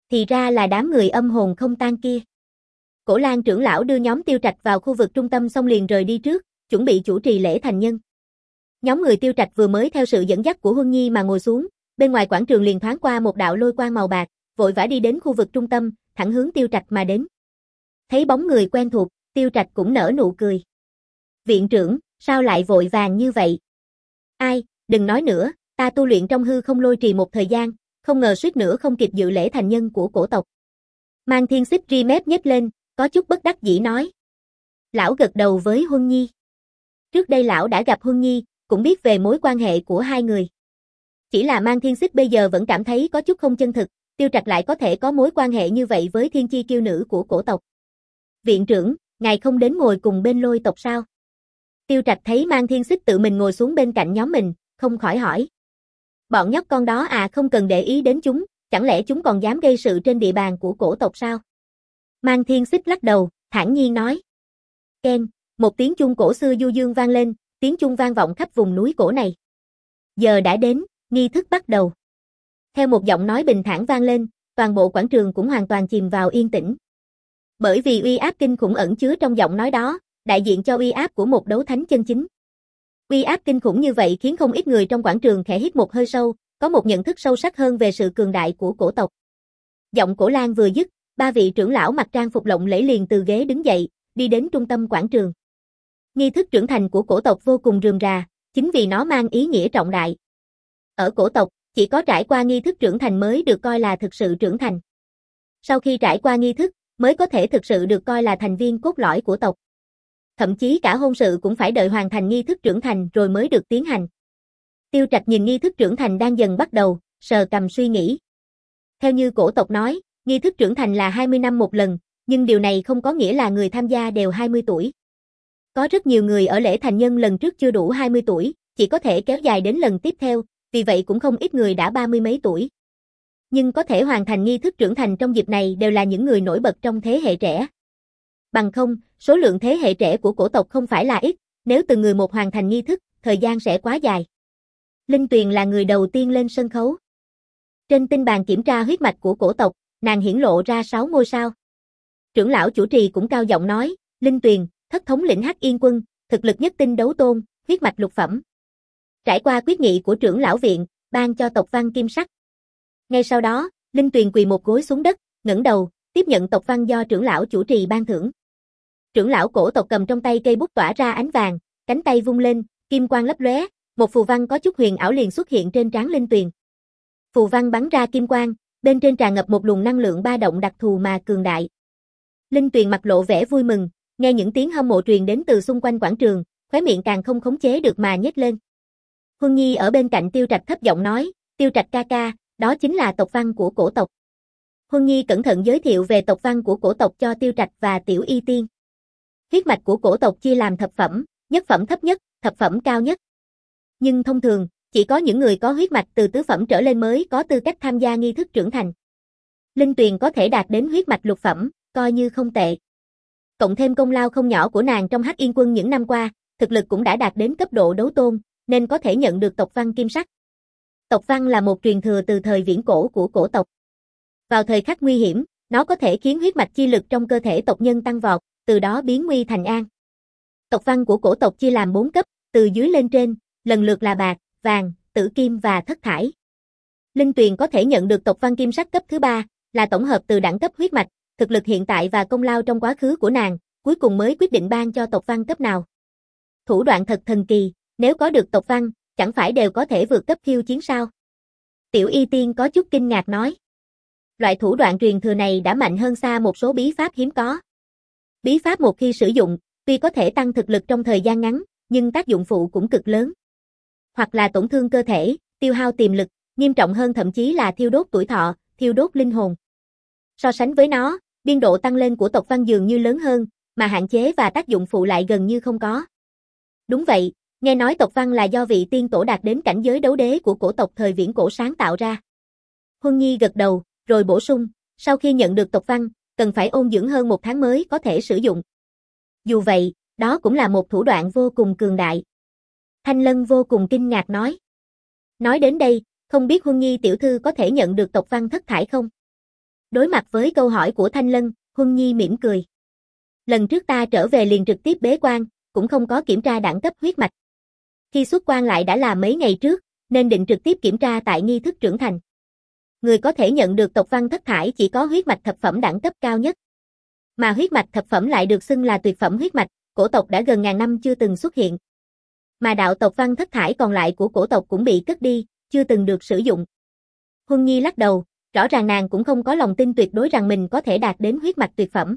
Speaker 1: Thì ra là đám người âm hồn không tan kia. Cổ Lan trưởng lão đưa nhóm Tiêu Trạch vào khu vực trung tâm xong liền rời đi trước, chuẩn bị chủ trì lễ thành nhân. Nhóm người Tiêu Trạch vừa mới theo sự dẫn dắt của Huân Nhi mà ngồi xuống, bên ngoài quảng trường liền thoáng qua một đạo lôi quang màu bạc, vội vã đi đến khu vực trung tâm, thẳng hướng Tiêu Trạch mà đến. Thấy bóng người quen thuộc, Tiêu Trạch cũng nở nụ cười. Viện trưởng, sao lại vội vàng như vậy? Ai, đừng nói nữa, ta tu luyện trong hư không lôi trì một thời gian, không ngờ suýt nữa không kịp dự lễ thành nhân của cổ tộc. Mang Thiên Xích ri mép nhếch lên, có chút bất đắc dĩ nói. Lão gật đầu với Huân Nhi. Trước đây lão đã gặp Huân Nhi, cũng biết về mối quan hệ của hai người. Chỉ là Mang Thiên Xích bây giờ vẫn cảm thấy có chút không chân thực, Tiêu Trạch lại có thể có mối quan hệ như vậy với thiên chi kiêu nữ của cổ tộc. Viện trưởng, ngài không đến ngồi cùng bên lôi tộc sao? Tiêu Trạch thấy Mang Thiên Xích tự mình ngồi xuống bên cạnh nhóm mình, không khỏi hỏi. Bọn nhóc con đó à, không cần để ý đến chúng, chẳng lẽ chúng còn dám gây sự trên địa bàn của cổ tộc sao? Mang Thiên Xích lắc đầu, thản nhiên nói. Ken, một tiếng chuông cổ xưa du dương vang lên, tiếng chuông vang vọng khắp vùng núi cổ này. Giờ đã đến, nghi thức bắt đầu. Theo một giọng nói bình thản vang lên, toàn bộ quảng trường cũng hoàn toàn chìm vào yên tĩnh. Bởi vì uy áp kinh khủng ẩn chứa trong giọng nói đó, đại diện cho uy áp của một đấu thánh chân chính. Uy áp kinh khủng như vậy khiến không ít người trong quảng trường khẽ hít một hơi sâu, có một nhận thức sâu sắc hơn về sự cường đại của cổ tộc. Giọng Cổ Lan vừa dứt, ba vị trưởng lão mặc trang phục lộng lẫy liền từ ghế đứng dậy, đi đến trung tâm quảng trường. Nghi thức trưởng thành của cổ tộc vô cùng rườm rà, chính vì nó mang ý nghĩa trọng đại. Ở cổ tộc, chỉ có trải qua nghi thức trưởng thành mới được coi là thực sự trưởng thành. Sau khi trải qua nghi thức, mới có thể thực sự được coi là thành viên cốt lõi của tộc. Thậm chí cả hôn sự cũng phải đợi hoàn thành nghi thức trưởng thành rồi mới được tiến hành. Tiêu Trạch nhìn nghi thức trưởng thành đang dần bắt đầu, sờ cằm suy nghĩ. Theo như cổ tộc nói, nghi thức trưởng thành là hai mươi năm một lần, nhưng điều này không có nghĩa là người tham gia đều hai mươi tuổi. Có rất nhiều người ở lễ thành nhân lần trước chưa đủ hai mươi tuổi, chỉ có thể kéo dài đến lần tiếp theo, vì vậy cũng không ít người đã ba mươi mấy tuổi. Nhưng có thể hoàn thành nghi thức trưởng thành trong dịp này đều là những người nổi bật trong thế hệ trẻ. Bằng không, số lượng thế hệ trẻ của cổ tộc không phải là ít, nếu từng người một hoàn thành nghi thức, thời gian sẽ quá dài. Linh Tuyền là người đầu tiên lên sân khấu. Trên tinh bàn kiểm tra huyết mạch của cổ tộc, nàng hiển lộ ra sáu ngôi sao. Trưởng lão chủ trì cũng cao giọng nói, Linh Tuyền, thất thống lĩnh Hắc Yên Quân, thực lực nhất tinh đấu tôn, huyết mạch lục phẩm. Trải qua quyết nghị của trưởng lão viện, ban cho tộc văn kim sắc. Ngay sau đó, Linh Tuyền quỳ một gối xuống đất, ngẩng đầu, tiếp nhận tộc văn do trưởng lão chủ trì ban thưởng. Trưởng lão cổ tộc cầm trong tay cây bút tỏa ra ánh vàng, cánh tay vung lên, kim quang lấp lóe, một phù văn có chút huyền ảo liền xuất hiện trên trán Linh Tuyền. Phù văn bắn ra kim quang, bên trên tràn ngập một luồng năng lượng ba động đặc thù mà cường đại. Linh Tuyền mặt lộ vẻ vui mừng, nghe những tiếng hâm mộ truyền đến từ xung quanh quảng trường, khóe miệng càng không khống chế được mà nhếch lên. Huân Nhi ở bên cạnh Tiêu Trạch thấp giọng nói, Tiêu Trạch ca ca, đó chính là tộc văn của cổ tộc. Huân Nhi cẩn thận giới thiệu về tộc văn của cổ tộc cho Tiêu Trạch và Tiểu Y Tiên. Huyết mạch của cổ tộc chia làm thập phẩm, nhất phẩm thấp nhất, thập phẩm cao nhất. Nhưng thông thường, chỉ có những người có huyết mạch từ tứ phẩm trở lên mới có tư cách tham gia nghi thức trưởng thành. Linh Tuyền có thể đạt đến huyết mạch lục phẩm, coi như không tệ. Cộng thêm công lao không nhỏ của nàng trong Hắc Yên Quân những năm qua, thực lực cũng đã đạt đến cấp độ đấu tôn, nên có thể nhận được tộc văn kim sắc. Tộc văn là một truyền thừa từ thời viễn cổ của cổ tộc. Vào thời khắc nguy hiểm, nó có thể khiến huyết mạch chi lực trong cơ thể tộc nhân tăng vọt, từ đó biến nguy thành an. Tộc văn của cổ tộc chia làm bốn cấp, từ dưới lên trên, lần lượt là bạc, vàng, tử kim và thất thải. Linh Tuyền có thể nhận được tộc văn kim sắc cấp thứ ba, là tổng hợp từ đẳng cấp huyết mạch, thực lực hiện tại và công lao trong quá khứ của nàng, cuối cùng mới quyết định ban cho tộc văn cấp nào. Thủ đoạn thật thần kỳ, nếu có được tộc văn, chẳng phải đều có thể vượt cấp khiêu chiến sao? Tiểu Y Tiên có chút kinh ngạc nói. Loại thủ đoạn truyền thừa này đã mạnh hơn xa một số bí pháp hiếm có. Bí pháp một khi sử dụng, tuy có thể tăng thực lực trong thời gian ngắn, nhưng tác dụng phụ cũng cực lớn. Hoặc là tổn thương cơ thể, tiêu hao tiềm lực, nghiêm trọng hơn thậm chí là thiêu đốt tuổi thọ, thiêu đốt linh hồn. So sánh với nó, biên độ tăng lên của tộc văn dường như lớn hơn, mà hạn chế và tác dụng phụ lại gần như không có. Đúng vậy, nghe nói tộc văn là do vị tiên tổ đạt đến cảnh giới đấu đế của cổ tộc thời viễn cổ sáng tạo ra. Huân Nhi gật đầu, rồi bổ sung, sau khi nhận được tộc văn, cần phải ôn dưỡng hơn một tháng mới có thể sử dụng. Dù vậy, đó cũng là một thủ đoạn vô cùng cường đại. Thanh Lân vô cùng kinh ngạc nói. Nói đến đây, không biết Huân Nhi tiểu thư có thể nhận được tộc văn thất thải không? Đối mặt với câu hỏi của Thanh Lân, Huân Nhi mỉm cười. Lần trước ta trở về liền trực tiếp bế quan, cũng không có kiểm tra đẳng cấp huyết mạch. Khi xuất quan lại đã là mấy ngày trước, nên định trực tiếp kiểm tra tại nghi thức trưởng thành. Người có thể nhận được tộc văn thất thải chỉ có huyết mạch thập phẩm đẳng cấp cao nhất. Mà huyết mạch thập phẩm lại được xưng là tuyệt phẩm huyết mạch, cổ tộc đã gần ngàn năm chưa từng xuất hiện. Mà đạo tộc văn thất thải còn lại của cổ tộc cũng bị cất đi, chưa từng được sử dụng. Huân Nhi lắc đầu, rõ ràng nàng cũng không có lòng tin tuyệt đối rằng mình có thể đạt đến huyết mạch tuyệt phẩm.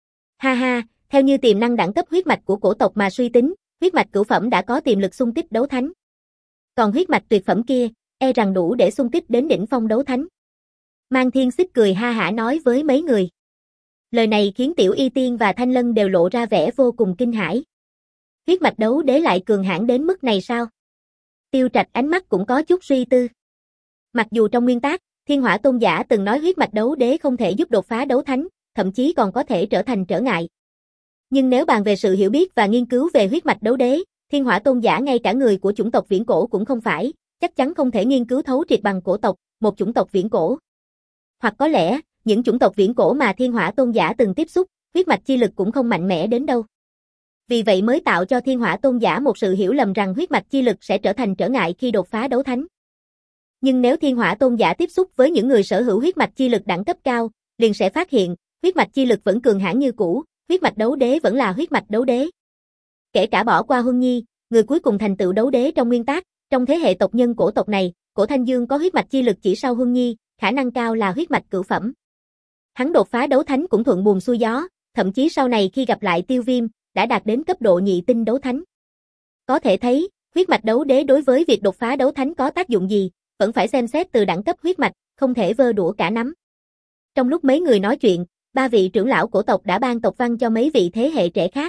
Speaker 1: Ha ha, theo như tiềm năng đẳng cấp huyết mạch của cổ tộc mà suy tính, huyết mạch cửu phẩm đã có tiềm lực xung kích đấu thánh. Còn huyết mạch tuyệt phẩm kia, e rằng đủ để xung kích đến đỉnh phong đấu thánh. Mang Thiên Xích cười ha hả nói với mấy người. Lời này khiến Tiểu Y Tiên và Thanh Lân đều lộ ra vẻ vô cùng kinh hãi. Huyết mạch đấu đế lại cường hãn đến mức này sao? Tiêu Trạch ánh mắt cũng có chút suy tư. Mặc dù trong nguyên tắc, Thiên Hỏa Tôn giả từng nói huyết mạch đấu đế không thể giúp đột phá đấu thánh, thậm chí còn có thể trở thành trở ngại. Nhưng nếu bàn về sự hiểu biết và nghiên cứu về huyết mạch đấu đế, Thiên Hỏa Tôn giả ngay cả người của chủng tộc viễn cổ cũng không phải, chắc chắn không thể nghiên cứu thấu triệt bằng cổ tộc, một chủng tộc viễn cổ. Hoặc có lẽ, những chủng tộc viễn cổ mà Thiên Hỏa Tôn giả từng tiếp xúc, huyết mạch chi lực cũng không mạnh mẽ đến đâu. Vì vậy mới tạo cho Thiên Hỏa Tôn giả một sự hiểu lầm rằng huyết mạch chi lực sẽ trở thành trở ngại khi đột phá đấu thánh. Nhưng nếu Thiên Hỏa Tôn giả tiếp xúc với những người sở hữu huyết mạch chi lực đẳng cấp cao, liền sẽ phát hiện, huyết mạch chi lực vẫn cường hãn như cũ, huyết mạch đấu đế vẫn là huyết mạch đấu đế. Kể cả bỏ qua Huân Nhi, người cuối cùng thành tựu đấu đế trong nguyên tắc, trong thế hệ tộc nhân cổ tộc này, Cổ Thanh Dương có huyết mạch chi lực chỉ sau Huân Nhi, khả năng cao là huyết mạch cửu phẩm. Hắn đột phá đấu thánh cũng thuận buồm xuôi gió, thậm chí sau này khi gặp lại Tiêu Viêm, đã đạt đến cấp độ nhị tinh đấu thánh. Có thể thấy, huyết mạch đấu đế đối với việc đột phá đấu thánh có tác dụng gì, vẫn phải xem xét từ đẳng cấp huyết mạch, không thể vơ đũa cả nắm. Trong lúc mấy người nói chuyện, ba vị trưởng lão cổ tộc đã ban tộc văn cho mấy vị thế hệ trẻ khác.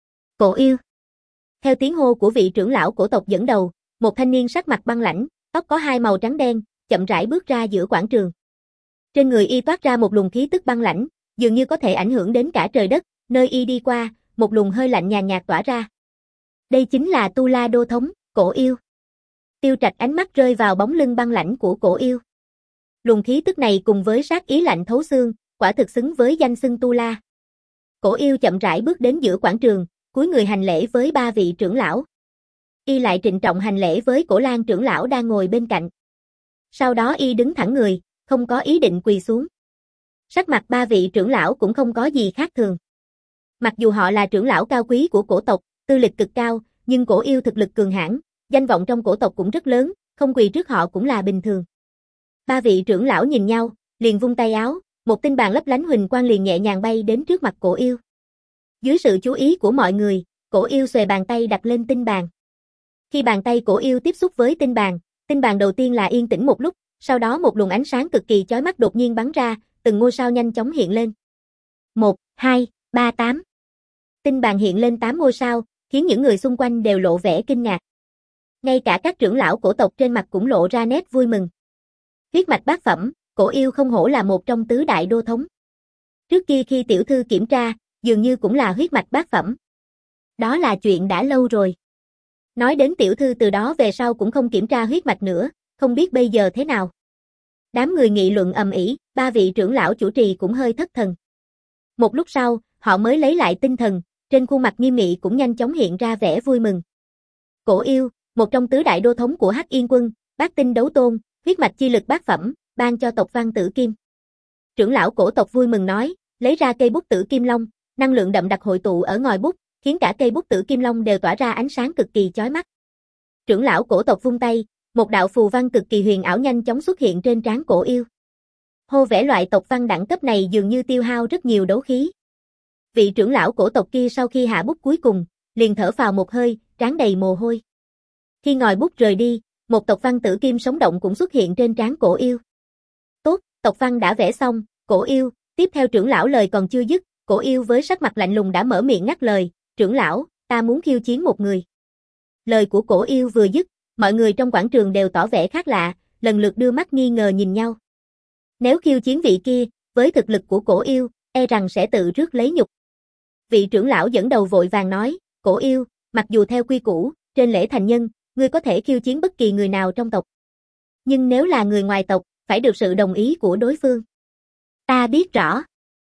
Speaker 1: Cổ yêu. Theo tiếng hô của vị trưởng lão cổ tộc dẫn đầu, một thanh niên sắc mặt băng lãnh, tóc có hai màu trắng đen, chậm rãi bước ra giữa quảng trường. Trên người y toát ra một luồng khí tức băng lãnh, dường như có thể ảnh hưởng đến cả trời đất, nơi y đi qua, một luồng hơi lạnh nhàn nhạt tỏa ra. Đây chính là Tu La Đô thống, Cổ yêu. Tiêu Trạch ánh mắt rơi vào bóng lưng băng lãnh của Cổ yêu. Luồng khí tức này cùng với sát ý lạnh thấu xương, quả thực xứng với danh xưng Tu La. Cổ yêu chậm rãi bước đến giữa quảng trường, cúi người hành lễ với ba vị trưởng lão. Y lại trịnh trọng hành lễ với Cổ Lan trưởng lão đang ngồi bên cạnh. Sau đó y đứng thẳng người, không có ý định quỳ xuống. Sắc mặt ba vị trưởng lão cũng không có gì khác thường. Mặc dù họ là trưởng lão cao quý của cổ tộc, tư lịch cực cao, nhưng Cổ yêu thực lực cường hãn, danh vọng trong cổ tộc cũng rất lớn, không quỳ trước họ cũng là bình thường. Ba vị trưởng lão nhìn nhau, liền vung tay áo, một tinh bàn lấp lánh huỳnh quang liền nhẹ nhàng bay đến trước mặt Cổ yêu. Dưới sự chú ý của mọi người, Cổ yêu xuề bàn tay đặt lên tinh bàn. Khi bàn tay Cổ yêu tiếp xúc với tinh bàn, tinh bàn đầu tiên là yên tĩnh một lúc, sau đó một luồng ánh sáng cực kỳ chói mắt đột nhiên bắn ra, từng ngôi sao nhanh chóng hiện lên. một, hai, ba, tám. Tinh bàn hiện lên tám ngôi sao, khiến những người xung quanh đều lộ vẻ kinh ngạc. Ngay cả các trưởng lão cổ tộc trên mặt cũng lộ ra nét vui mừng. Huyết mạch bát phẩm, Cổ yêu không hổ là một trong tứ đại đô thống. Trước kia khi tiểu thư kiểm tra, dường như cũng là huyết mạch bát phẩm. Đó là chuyện đã lâu rồi. Nói đến tiểu thư từ đó về sau cũng không kiểm tra huyết mạch nữa, không biết bây giờ thế nào. Đám người nghị luận ầm ĩ, ba vị trưởng lão chủ trì cũng hơi thất thần. Một lúc sau, họ mới lấy lại tinh thần, trên khuôn mặt nghiêm nghị cũng nhanh chóng hiện ra vẻ vui mừng. Cổ yêu, một trong tứ đại đô thống của Hắc Yên quân, bát tinh đấu tôn, huyết mạch chi lực bát phẩm, ban cho tộc văn Tử Kim. Trưởng lão cổ tộc vui mừng nói, lấy ra cây bút Tử Kim Long, năng lượng đậm đặc hội tụ ở ngòi bút, khiến cả cây bút Tử Kim Long đều tỏa ra ánh sáng cực kỳ chói mắt. Trưởng lão cổ tộc vung tay, một đạo phù văn cực kỳ huyền ảo nhanh chóng xuất hiện trên trán Cổ yêu. Hô vẽ loại tộc văn đẳng cấp này dường như tiêu hao rất nhiều đấu khí. Vị trưởng lão cổ tộc kia sau khi hạ bút cuối cùng, liền thở phào một hơi, trán đầy mồ hôi. Khi ngòi bút rời đi, một tộc văn tử kim sống động cũng xuất hiện trên trán Cổ yêu. Tốt, tộc văn đã vẽ xong, Cổ yêu, tiếp theo trưởng lão lời còn chưa dứt, Cổ yêu với sắc mặt lạnh lùng đã mở miệng ngắt lời, trưởng lão, ta muốn khiêu chiến một người. Lời của Cổ yêu vừa dứt, mọi người trong quảng trường đều tỏ vẻ khác lạ, lần lượt đưa mắt nghi ngờ nhìn nhau. Nếu khiêu chiến vị kia, với thực lực của Cổ yêu, e rằng sẽ tự rước lấy nhục. Vị trưởng lão dẫn đầu vội vàng nói, Cổ yêu, mặc dù theo quy củ, trên lễ thành nhân, ngươi có thể khiêu chiến bất kỳ người nào trong tộc. Nhưng nếu là người ngoài tộc, phải được sự đồng ý của đối phương. Ta biết rõ.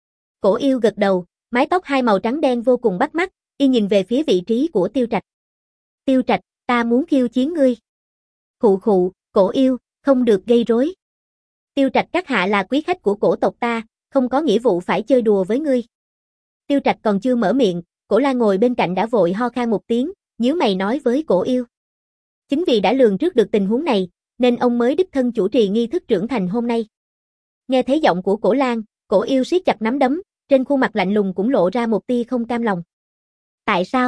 Speaker 1: Cổ yêu gật đầu, mái tóc hai màu trắng đen vô cùng bắt mắt, y nhìn về phía vị trí của Tiêu Trạch. Tiêu Trạch, ta muốn khiêu chiến ngươi. Khụ khụ, cổ yêu, không được gây rối. Tiêu Trạch các hạ là quý khách của cổ tộc ta, không có nghĩa vụ phải chơi đùa với ngươi. Tiêu Trạch còn chưa mở miệng, Cổ Lan ngồi bên cạnh đã vội ho khan một tiếng, nhíu mày nói với cổ yêu. Chính vì đã lường trước được tình huống này, nên ông mới đích thân chủ trì nghi thức trưởng thành hôm nay. Nghe thấy giọng của Cổ Lan, cổ yêu siết chặt nắm đấm, trên khuôn mặt lạnh lùng cũng lộ ra một tia không cam lòng. Tại sao?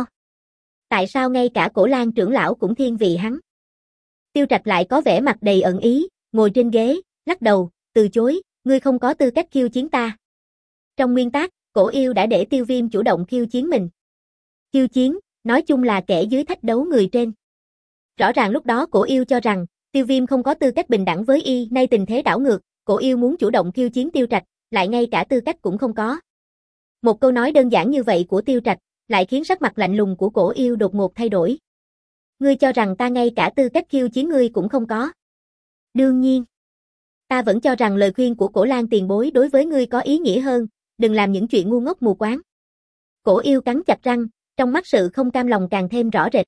Speaker 1: Tại sao ngay cả Cổ Lan trưởng lão cũng thiên vị hắn? Tiêu Trạch lại có vẻ mặt đầy ẩn ý, ngồi trên ghế, lắc đầu, từ chối, ngươi không có tư cách khiêu chiến ta. Trong nguyên tắc, cổ yêu đã để Tiêu Viêm chủ động khiêu chiến mình. Khiêu chiến, nói chung là kẻ dưới thách đấu người trên. Rõ ràng lúc đó cổ yêu cho rằng, Tiêu Viêm không có tư cách bình đẳng với y, nay tình thế đảo ngược, cổ yêu muốn chủ động khiêu chiến Tiêu Trạch, lại ngay cả tư cách cũng không có. Một câu nói đơn giản như vậy của Tiêu Trạch, lại khiến sắc mặt lạnh lùng của cổ yêu đột ngột thay đổi. Ngươi cho rằng ta ngay cả tư cách khiêu chiến ngươi cũng không có. Đương nhiên. Ta vẫn cho rằng lời khuyên của Cổ Lan tiền bối đối với ngươi có ý nghĩa hơn, đừng làm những chuyện ngu ngốc mù quáng. Cổ yêu cắn chặt răng, trong mắt sự không cam lòng càng thêm rõ rệt.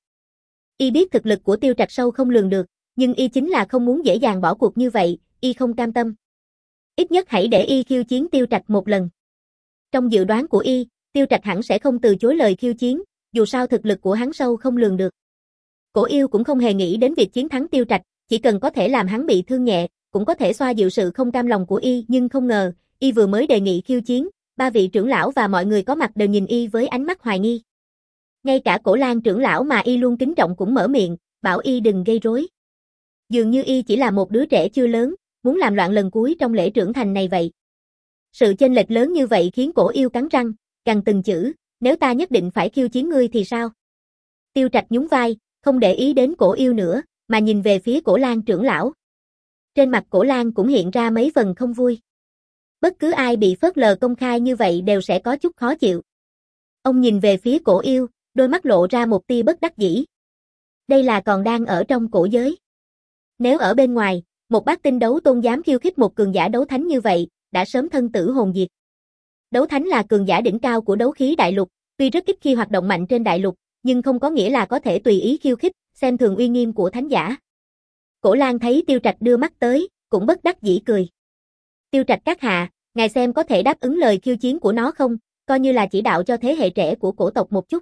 Speaker 1: Y biết thực lực của Tiêu Trạch sâu không lường được, nhưng y chính là không muốn dễ dàng bỏ cuộc như vậy, y không cam tâm. Ít nhất hãy để y khiêu chiến Tiêu Trạch một lần. Trong dự đoán của y, Tiêu Trạch hẳn sẽ không từ chối lời khiêu chiến, dù sao thực lực của hắn sâu không lường được. Cổ yêu cũng không hề nghĩ đến việc chiến thắng Tiêu Trạch, chỉ cần có thể làm hắn bị thương nhẹ, cũng có thể xoa dịu sự không cam lòng của y, nhưng không ngờ, y vừa mới đề nghị khiêu chiến, ba vị trưởng lão và mọi người có mặt đều nhìn y với ánh mắt hoài nghi. Ngay cả Cổ Lan trưởng lão mà y luôn kính trọng cũng mở miệng, bảo y đừng gây rối. Dường như y chỉ là một đứa trẻ chưa lớn, muốn làm loạn lần cuối trong lễ trưởng thành này vậy. Sự chênh lệch lớn như vậy khiến cổ yêu cắn răng, gằn từng chữ, nếu ta nhất định phải khiêu chiến ngươi thì sao? Tiêu Trạch nhún vai, không để ý đến cổ yêu nữa, mà nhìn về phía Cổ Lan trưởng lão. Trên mặt Cổ Lan cũng hiện ra mấy phần không vui. Bất cứ ai bị phớt lờ công khai như vậy đều sẽ có chút khó chịu. Ông nhìn về phía cổ yêu, đôi mắt lộ ra một tia bất đắc dĩ. Đây là còn đang ở trong cổ giới. Nếu ở bên ngoài, một bát tinh đấu tôn dám khiêu khích một cường giả đấu thánh như vậy, đã sớm thân tử hồn diệt. Đấu thánh là cường giả đỉnh cao của đấu khí đại lục, tuy rất ít khi hoạt động mạnh trên đại lục, nhưng không có nghĩa là có thể tùy ý khiêu khích, xem thường uy nghiêm của thánh giả. Cổ Lan thấy Tiêu Trạch đưa mắt tới, cũng bất đắc dĩ cười. Tiêu Trạch các hạ, ngài xem có thể đáp ứng lời khiêu chiến của nó không, coi như là chỉ đạo cho thế hệ trẻ của cổ tộc một chút.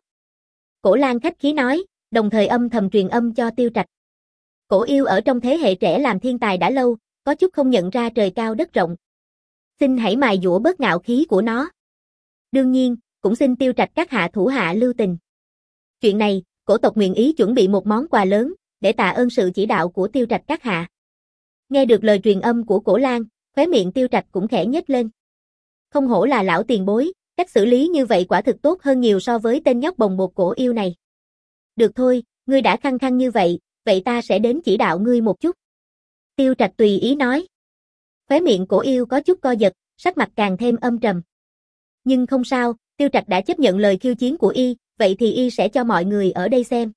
Speaker 1: Cổ Lan khách khí nói, đồng thời âm thầm truyền âm cho Tiêu Trạch. Cổ yêu ở trong thế hệ trẻ làm thiên tài đã lâu, có chút không nhận ra trời cao đất rộng. Xin hãy mài dũa bớt ngạo khí của nó. Đương nhiên, cũng xin Tiêu Trạch các hạ thủ hạ lưu tình. Chuyện này, cổ tộc nguyện ý chuẩn bị một món quà lớn, để tạ ơn sự chỉ đạo của Tiêu Trạch các hạ. Nghe được lời truyền âm của Cổ Lan, khóe miệng Tiêu Trạch cũng khẽ nhếch lên. Không hổ là lão tiền bối, cách xử lý như vậy quả thực tốt hơn nhiều so với tên nhóc bồng bột cổ yêu này. Được thôi, ngươi đã khăng khăng như vậy, vậy ta sẽ đến chỉ đạo ngươi một chút. Tiêu Trạch tùy ý nói. Khóe miệng cổ yêu có chút co giật, sắc mặt càng thêm âm trầm. Nhưng không sao, Tiêu Trạch đã chấp nhận lời khiêu chiến của y, vậy thì y sẽ cho mọi người ở đây xem.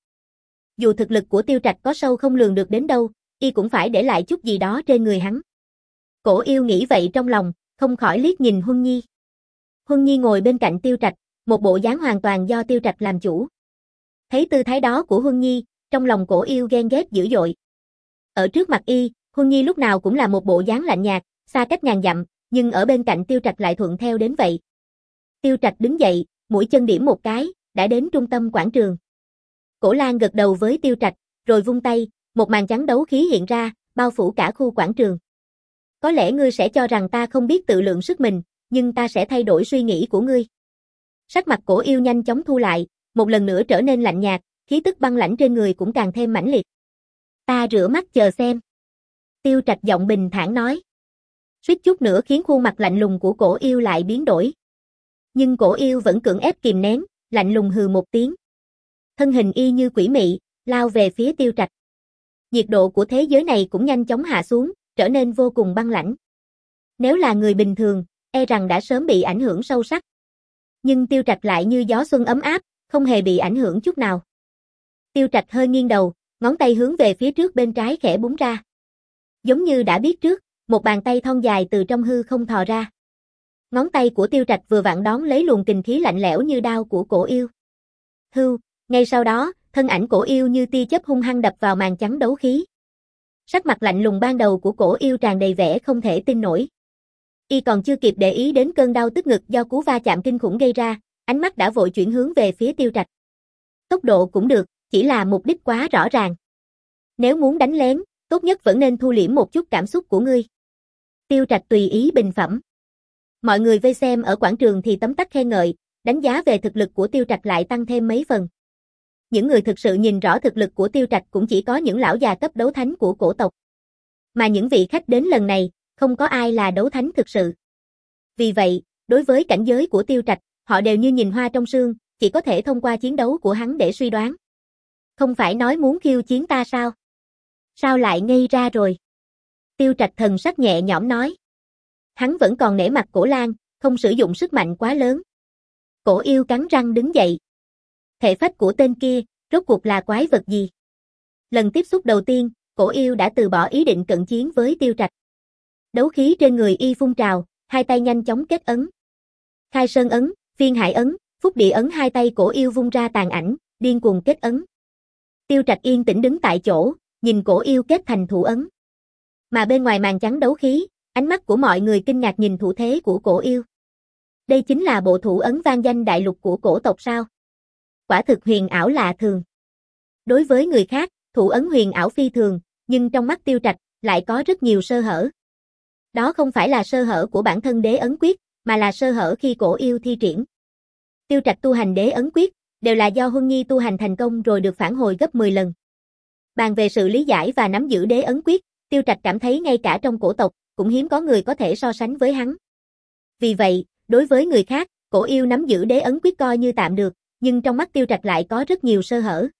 Speaker 1: Dù thực lực của Tiêu Trạch có sâu không lường được đến đâu, y cũng phải để lại chút gì đó trên người hắn. Cổ yêu nghĩ vậy trong lòng, không khỏi liếc nhìn Huân Nhi. Huân Nhi ngồi bên cạnh Tiêu Trạch, một bộ dáng hoàn toàn do Tiêu Trạch làm chủ. Thấy tư thái đó của Huân Nhi, trong lòng cổ yêu ghen ghét dữ dội. Ở trước mặt y, Huân Nhi lúc nào cũng là một bộ dáng lạnh nhạt, xa cách ngàn dặm, nhưng ở bên cạnh Tiêu Trạch lại thuận theo đến vậy. Tiêu Trạch đứng dậy, mũi chân điểm một cái, đã đến trung tâm quảng trường. Cổ Lan gật đầu với Tiêu Trạch, rồi vung tay, một màn trắng đấu khí hiện ra, bao phủ cả khu quảng trường. Có lẽ ngươi sẽ cho rằng ta không biết tự lượng sức mình, nhưng ta sẽ thay đổi suy nghĩ của ngươi. Sắc mặt cổ yêu nhanh chóng thu lại, một lần nữa trở nên lạnh nhạt, khí tức băng lãnh trên người cũng càng thêm mãnh liệt. Ta rửa mắt chờ xem. Tiêu Trạch giọng bình thản nói. Suýt chút nữa khiến khuôn mặt lạnh lùng của cổ yêu lại biến đổi. Nhưng cổ yêu vẫn cưỡng ép kìm nén, lạnh lùng hừ một tiếng. Thân hình y như quỷ mị, lao về phía Tiêu Trạch. Nhiệt độ của thế giới này cũng nhanh chóng hạ xuống, trở nên vô cùng băng lãnh. Nếu là người bình thường, e rằng đã sớm bị ảnh hưởng sâu sắc. Nhưng Tiêu Trạch lại như gió xuân ấm áp, không hề bị ảnh hưởng chút nào. Tiêu Trạch hơi nghiêng đầu, ngón tay hướng về phía trước bên trái khẽ búng ra. Giống như đã biết trước, một bàn tay thon dài từ trong hư không thò ra. Ngón tay của Tiêu Trạch vừa vặn đón lấy luồng kình khí lạnh lẽo như đao của cổ yêu. Hưu, ngay sau đó, thân ảnh cổ yêu như tia chớp hung hăng đập vào màn trắng đấu khí. Sắc mặt lạnh lùng ban đầu của cổ yêu tràn đầy vẻ không thể tin nổi. Y còn chưa kịp để ý đến cơn đau tức ngực do cú va chạm kinh khủng gây ra, ánh mắt đã vội chuyển hướng về phía Tiêu Trạch. Tốc độ cũng được, chỉ là mục đích quá rõ ràng. Nếu muốn đánh lén, tốt nhất vẫn nên thu liễm một chút cảm xúc của ngươi. Tiêu Trạch tùy ý bình phẩm. Mọi người vây xem ở quảng trường thì tấm tắc khen ngợi, đánh giá về thực lực của Tiêu Trạch lại tăng thêm mấy phần. Những người thực sự nhìn rõ thực lực của Tiêu Trạch cũng chỉ có những lão già cấp đấu thánh của cổ tộc. Mà những vị khách đến lần này, không có ai là đấu thánh thực sự. Vì vậy, đối với cảnh giới của Tiêu Trạch, họ đều như nhìn hoa trong sương, chỉ có thể thông qua chiến đấu của hắn để suy đoán. Không phải nói muốn khiêu chiến ta sao? Sao lại ngây ra rồi? Tiêu Trạch thần sắc nhẹ nhõm nói. Hắn vẫn còn nể mặt Cổ Lan, không sử dụng sức mạnh quá lớn. Cổ yêu cắn răng đứng dậy. Thể phách của tên kia, rốt cuộc là quái vật gì? Lần tiếp xúc đầu tiên, cổ yêu đã từ bỏ ý định cận chiến với Tiêu Trạch. Đấu khí trên người y phun trào, hai tay nhanh chóng kết ấn. Khai Sơn ấn, Phiên Hải ấn, Phúc Địa ấn, hai tay cổ yêu vung ra tàn ảnh, điên cuồng kết ấn. Tiêu Trạch yên tĩnh đứng tại chỗ, nhìn cổ yêu kết thành thủ ấn. Mà bên ngoài màn trắng đấu khí, ánh mắt của mọi người kinh ngạc nhìn thủ thế của cổ yêu. Đây chính là bộ thủ ấn vang danh đại lục của cổ tộc sao? Quả thực huyền ảo lạ thường. Đối với người khác, thủ ấn huyền ảo phi thường, nhưng trong mắt Tiêu Trạch, lại có rất nhiều sơ hở. Đó không phải là sơ hở của bản thân đế ấn quyết, mà là sơ hở khi cổ yêu thi triển. Tiêu Trạch tu hành đế ấn quyết, đều là do Huân Nhi tu hành thành công rồi được phản hồi gấp mười lần. Bàn về sự lý giải và nắm giữ đế ấn quyết, Tiêu Trạch cảm thấy ngay cả trong cổ tộc, cũng hiếm có người có thể so sánh với hắn. Vì vậy, đối với người khác, cổ yêu nắm giữ đế ấn quyết coi như tạm được, nhưng trong mắt Tiêu Trạch lại có rất nhiều sơ hở.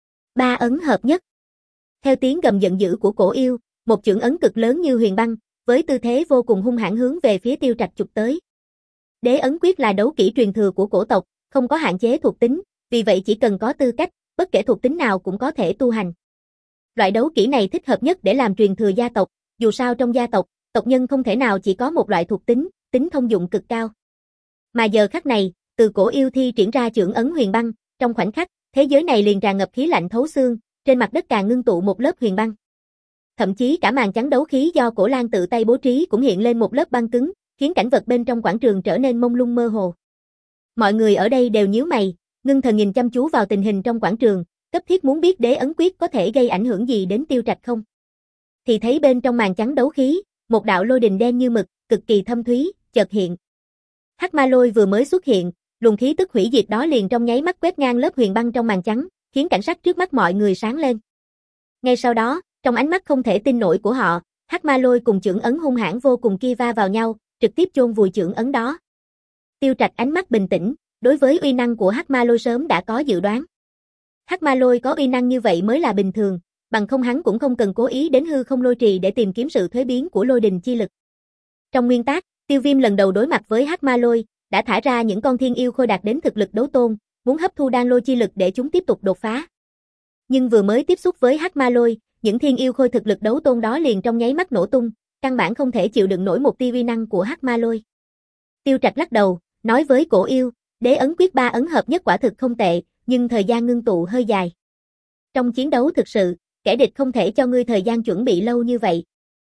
Speaker 1: Ba ấn hợp nhất. Theo tiếng gầm giận dữ của cổ yêu, một chưởng ấn cực lớn như huyền băng, với tư thế vô cùng hung hãn hướng về phía Tiêu Trạch chụp tới. Đế ấn quyết là đấu kỹ truyền thừa của cổ tộc, không có hạn chế thuộc tính, vì vậy chỉ cần có tư cách, bất kể thuộc tính nào cũng có thể tu hành. Loại đấu kỹ này thích hợp nhất để làm truyền thừa gia tộc, dù sao trong gia tộc, tộc nhân không thể nào chỉ có một loại thuộc tính, tính thông dụng cực cao. Mà giờ khắc này, từ cổ yêu thi triển ra chưởng ấn huyền băng, trong khoảnh khắc, thế giới này liền tràn ngập khí lạnh thấu xương, trên mặt đất càng ngưng tụ một lớp huyền băng. Thậm chí cả màn trắng đấu khí do Cổ Lan tự tay bố trí cũng hiện lên một lớp băng cứng, khiến cảnh vật bên trong quảng trường trở nên mông lung mơ hồ. Mọi người ở đây đều nhíu mày, ngưng thần nhìn chăm chú vào tình hình trong quảng trường, cấp thiết muốn biết đế ấn quyết có thể gây ảnh hưởng gì đến Tiêu Trạch không. Thì thấy bên trong màn trắng đấu khí, một đạo lôi đình đen như mực, cực kỳ thâm thúy, chợt hiện. Hắc ma lôi vừa mới xuất hiện, luồng khí tức hủy diệt đó liền trong nháy mắt quét ngang lớp huyền băng trong màn trắng, khiến cảnh sắc trước mắt mọi người sáng lên. Ngay sau đó, trong ánh mắt không thể tin nổi của họ, Hắc ma lôi cùng chưởng ấn hung hãn vô cùng kia va vào nhau, trực tiếp chôn vùi chưởng ấn đó. Tiêu Trạch ánh mắt bình tĩnh, đối với uy năng của Hắc ma lôi sớm đã có dự đoán. Hắc ma lôi có uy năng như vậy mới là bình thường, bằng không hắn cũng không cần cố ý đến hư không lôi trì để tìm kiếm sự thuế biến của lôi đình chi lực. Trong nguyên tắc, Tiêu Viêm lần đầu đối mặt với Hắc ma lôi, đã thả ra những con thiên yêu khôi đạt đến thực lực đấu tôn, muốn hấp thu đan lôi chi lực để chúng tiếp tục đột phá. Nhưng vừa mới tiếp xúc với Hắc ma lôi, những thiên yêu khôi thực lực đấu tôn đó liền trong nháy mắt nổ tung, căn bản không thể chịu đựng nổi một tia uy năng của Hắc ma lôi. Tiêu Trạch lắc đầu, nói với cổ yêu, đế ấn quyết ba ấn hợp nhất quả thực không tệ, nhưng thời gian ngưng tụ hơi dài. Trong chiến đấu thực sự, kẻ địch không thể cho ngươi thời gian chuẩn bị lâu như vậy.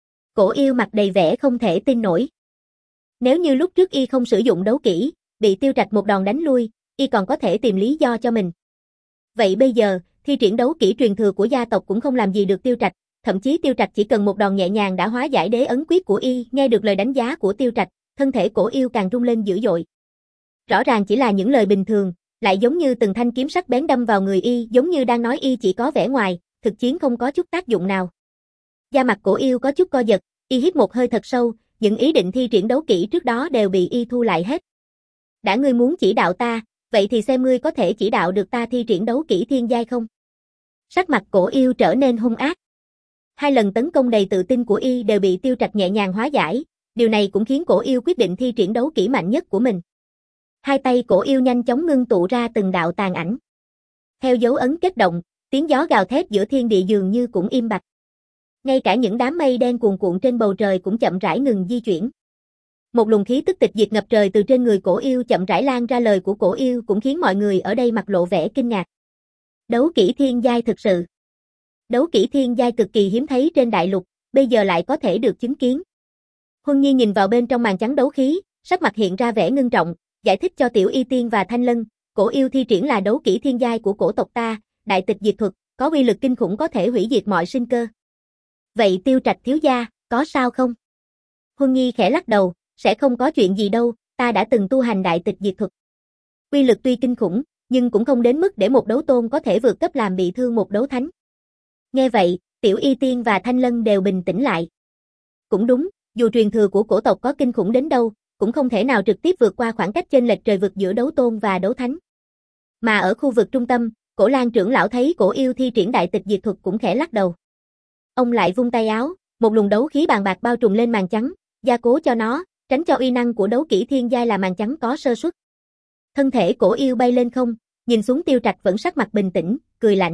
Speaker 1: Cổ yêu mặt đầy vẻ không thể tin nổi. Nếu như lúc trước y không sử dụng đấu kỹ, bị Tiêu Trạch một đòn đánh lui, y còn có thể tìm lý do cho mình. Vậy bây giờ, thi triển đấu kỹ truyền thừa của gia tộc cũng không làm gì được Tiêu Trạch, thậm chí Tiêu Trạch chỉ cần một đòn nhẹ nhàng đã hóa giải đế ấn quyết của y. Nghe được lời đánh giá của Tiêu Trạch, thân thể cổ yêu càng rung lên dữ dội. Rõ ràng chỉ là những lời bình thường, lại giống như từng thanh kiếm sắc bén đâm vào người y, giống như đang nói y chỉ có vẻ ngoài, thực chiến không có chút tác dụng nào. Da mặt cổ yêu có chút co giật, y hít một hơi thật sâu, những ý định thi triển đấu kỹ trước đó đều bị y thu lại hết. Đã ngươi muốn chỉ đạo ta, vậy thì xem ngươi có thể chỉ đạo được ta thi triển đấu kỹ thiên giai không? Sắc mặt cổ yêu trở nên hung ác. Hai lần tấn công đầy tự tin của y đều bị Tiêu Trạch nhẹ nhàng hóa giải, điều này cũng khiến cổ yêu quyết định thi triển đấu kỹ mạnh nhất của mình. Hai tay cổ yêu nhanh chóng ngưng tụ ra từng đạo tàn ảnh. Theo dấu ấn kết động, tiếng gió gào thét giữa thiên địa dường như cũng im bặt. Ngay cả những đám mây đen cuồn cuộn trên bầu trời cũng chậm rãi ngừng di chuyển. Một luồng khí tức tịch diệt ngập trời từ trên người Cổ Yêu chậm rãi lan ra, lời của Cổ Yêu cũng khiến mọi người ở đây mặt lộ vẻ kinh ngạc. Đấu kỹ thiên giai thực sự. Đấu kỹ thiên giai cực kỳ hiếm thấy trên đại lục, bây giờ lại có thể được chứng kiến. Huân Nhi nhìn vào bên trong màn trắng đấu khí, sắc mặt hiện ra vẻ ngưng trọng, giải thích cho Tiểu Y Tiên và Thanh Lân, Cổ Yêu thi triển là đấu kỹ thiên giai của cổ tộc ta, đại tịch diệt thuật, có uy lực kinh khủng, có thể hủy diệt mọi sinh cơ. Vậy Tiêu Trạch thiếu gia, có sao không? Huân Nhi khẽ lắc đầu, sẽ không có chuyện gì đâu, ta đã từng tu hành đại tịch diệt thuật. Uy lực tuy kinh khủng, nhưng cũng không đến mức để một đấu tôn có thể vượt cấp làm bị thương một đấu thánh. Nghe vậy, Tiểu Y Tiên và Thanh Lân đều bình tĩnh lại. Cũng đúng, dù truyền thừa của cổ tộc có kinh khủng đến đâu, cũng không thể nào trực tiếp vượt qua khoảng cách chênh lệch trời vực giữa đấu tôn và đấu thánh. Mà ở khu vực trung tâm, Cổ Lan trưởng lão thấy Cổ Yêu thi triển đại tịch diệt thuật cũng khẽ lắc đầu. Ông lại vung tay áo, một luồng đấu khí bàn bạc bao trùm lên màn trắng, gia cố cho nó, tránh cho uy năng của đấu kỹ thiên giai là màn trắng có sơ suất. Thân thể Cổ Yêu bay lên không, nhìn xuống Tiêu Trạch vẫn sắc mặt bình tĩnh, cười lạnh.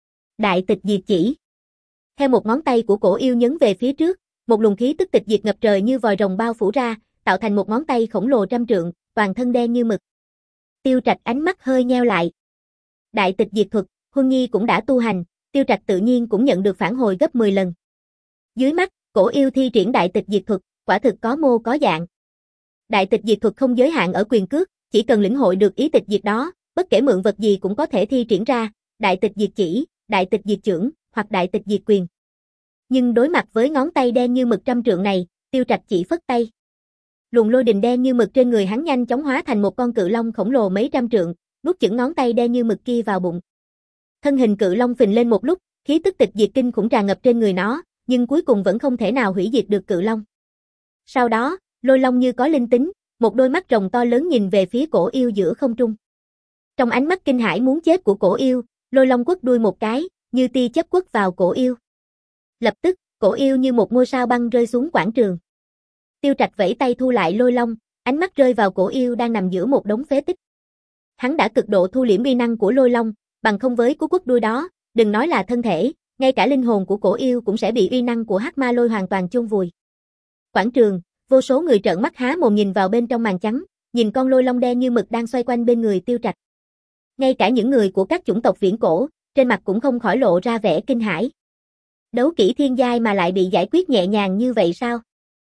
Speaker 1: Đại tịch diệt chỉ. Theo một ngón tay của Cổ Yêu nhấn về phía trước, một luồng khí tức tịch diệt ngập trời như vòi rồng bao phủ ra, tạo thành một ngón tay khổng lồ trăm trượng, toàn thân đen như mực. Tiêu Trạch ánh mắt hơi nheo lại. Đại tịch diệt thuật, Huân Nhi cũng đã tu hành, Tiêu Trạch tự nhiên cũng nhận được phản hồi gấp mười lần. Dưới mắt, Cổ Yêu thi triển đại tịch diệt thuật, quả thực có mô có dạng. Đại tịch diệt thuật không giới hạn ở quyền cước, chỉ cần lĩnh hội được ý tịch diệt đó, bất kể mượn vật gì cũng có thể thi triển ra, đại tịch diệt chỉ, đại tịch diệt chưởng, hoặc đại tịch diệt quyền. Nhưng đối mặt với ngón tay đen như mực trăm trượng này, Tiêu Trạch chỉ phất tay. Luồng lôi đình đen như mực trên người hắn nhanh chóng hóa thành một con cự long khổng lồ mấy trăm trượng, nuốt chửng ngón tay đen như mực kia vào bụng. Thân hình cự long phình lên một lúc, khí tức tịch diệt kinh khủng tràn ngập trên người nó, nhưng cuối cùng vẫn không thể nào hủy diệt được cự long. Sau đó, Lôi Long như có linh tính, một đôi mắt rồng to lớn nhìn về phía Cổ Yêu giữa không trung. Trong ánh mắt kinh hãi muốn chết của Cổ Yêu, Lôi Long quất đuôi một cái, như tia chớp quất vào Cổ Yêu. Lập tức, Cổ Yêu như một ngôi sao băng rơi xuống quảng trường. Tiêu Trạch vẫy tay thu lại Lôi Long, ánh mắt rơi vào Cổ Yêu đang nằm giữa một đống phế tích. Hắn đã cực độ thu liễm uy năng của Lôi Long, bằng không với cú quất đuôi đó, đừng nói là thân thể, ngay cả linh hồn của Cổ Yêu cũng sẽ bị uy năng của Hắc Ma Lôi hoàn toàn chôn vùi. Quảng trường, vô số người trợn mắt há mồm nhìn vào bên trong màn trắng, nhìn con Lôi Long đen như mực đang xoay quanh bên người Tiêu Trạch. Ngay cả những người của các chủng tộc viễn cổ, trên mặt cũng không khỏi lộ ra vẻ kinh hãi. Đấu kỹ thiên giai mà lại bị giải quyết nhẹ nhàng như vậy sao?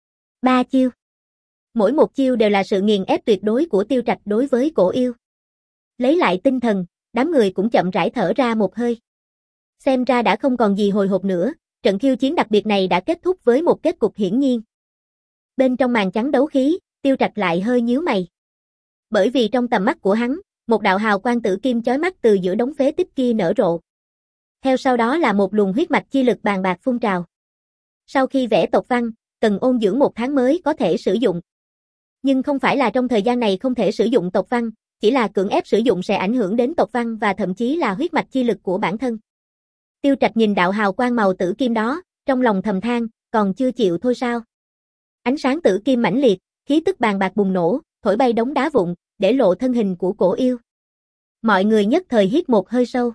Speaker 1: Ba chiêu. Mỗi một chiêu đều là sự nghiền ép tuyệt đối của Tiêu Trạch đối với Cổ Yêu. Lấy lại tinh thần, đám người cũng chậm rãi thở ra một hơi. Xem ra đã không còn gì hồi hộp nữa, trận khiêu chiến đặc biệt này đã kết thúc với một kết cục hiển nhiên. Bên trong màn trắng đấu khí, Tiêu Trạch lại hơi nhíu mày. Bởi vì trong tầm mắt của hắn, một đạo hào quang tử kim chói mắt từ giữa đống phế tích kia nở rộ. Theo sau đó là một luồng huyết mạch chi lực bàn bạc phun trào. Sau khi vẽ tộc văn, cần ôn dưỡng một tháng mới có thể sử dụng. Nhưng không phải là trong thời gian này không thể sử dụng tộc văn, chỉ là cưỡng ép sử dụng sẽ ảnh hưởng đến tộc văn và thậm chí là huyết mạch chi lực của bản thân. Tiêu Trạch nhìn đạo hào quang màu tử kim đó, trong lòng thầm than, còn chưa chịu thôi sao? Ánh sáng tử kim mãnh liệt, khí tức bàn bạc bùng nổ, thổi bay đống đá vụn, để lộ thân hình của Cổ Yêu. Mọi người nhất thời hít một hơi sâu.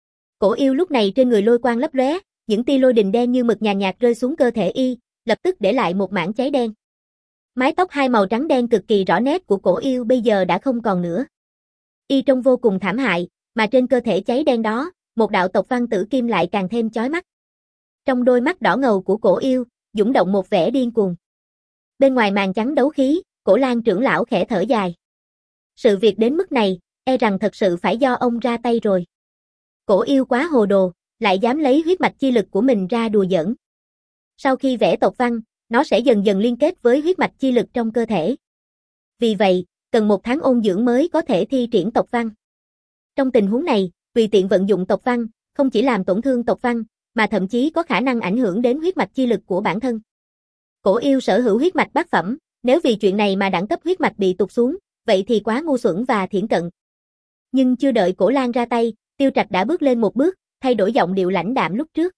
Speaker 1: Cổ Yêu lúc này trên người lôi quang lấp lóe, những tia lôi đình đen như mực nhàn nhạt rơi xuống cơ thể y, lập tức để lại một mảng cháy đen. Mái tóc hai màu trắng đen cực kỳ rõ nét của Cổ Yêu bây giờ đã không còn nữa. Y trông vô cùng thảm hại, mà trên cơ thể cháy đen đó, một đạo tộc văn tử kim lại càng thêm chói mắt. Trong đôi mắt đỏ ngầu của Cổ Yêu, dũng động một vẻ điên cuồng. Bên ngoài màn trắng đấu khí, Cổ Lan trưởng lão khẽ thở dài. Sự việc đến mức này, e rằng thật sự phải do ông ra tay rồi. Cổ Yêu quá hồ đồ, lại dám lấy huyết mạch chi lực của mình ra đùa giỡn. Sau khi vẽ tộc văn, nó sẽ dần dần liên kết với huyết mạch chi lực trong cơ thể. Vì vậy, cần một tháng ôn dưỡng mới có thể thi triển tộc văn. Trong tình huống này, tùy tiện vận dụng tộc văn, không chỉ làm tổn thương tộc văn, mà thậm chí có khả năng ảnh hưởng đến huyết mạch chi lực của bản thân. Cổ Yêu sở hữu huyết mạch bát phẩm, nếu vì chuyện này mà đẳng cấp huyết mạch bị tụt xuống, vậy thì quá ngu xuẩn và thiển cận. Nhưng chưa đợi Cổ Lan ra tay, Tiêu Trạch đã bước lên một bước, thay đổi giọng điệu lãnh đạm lúc trước.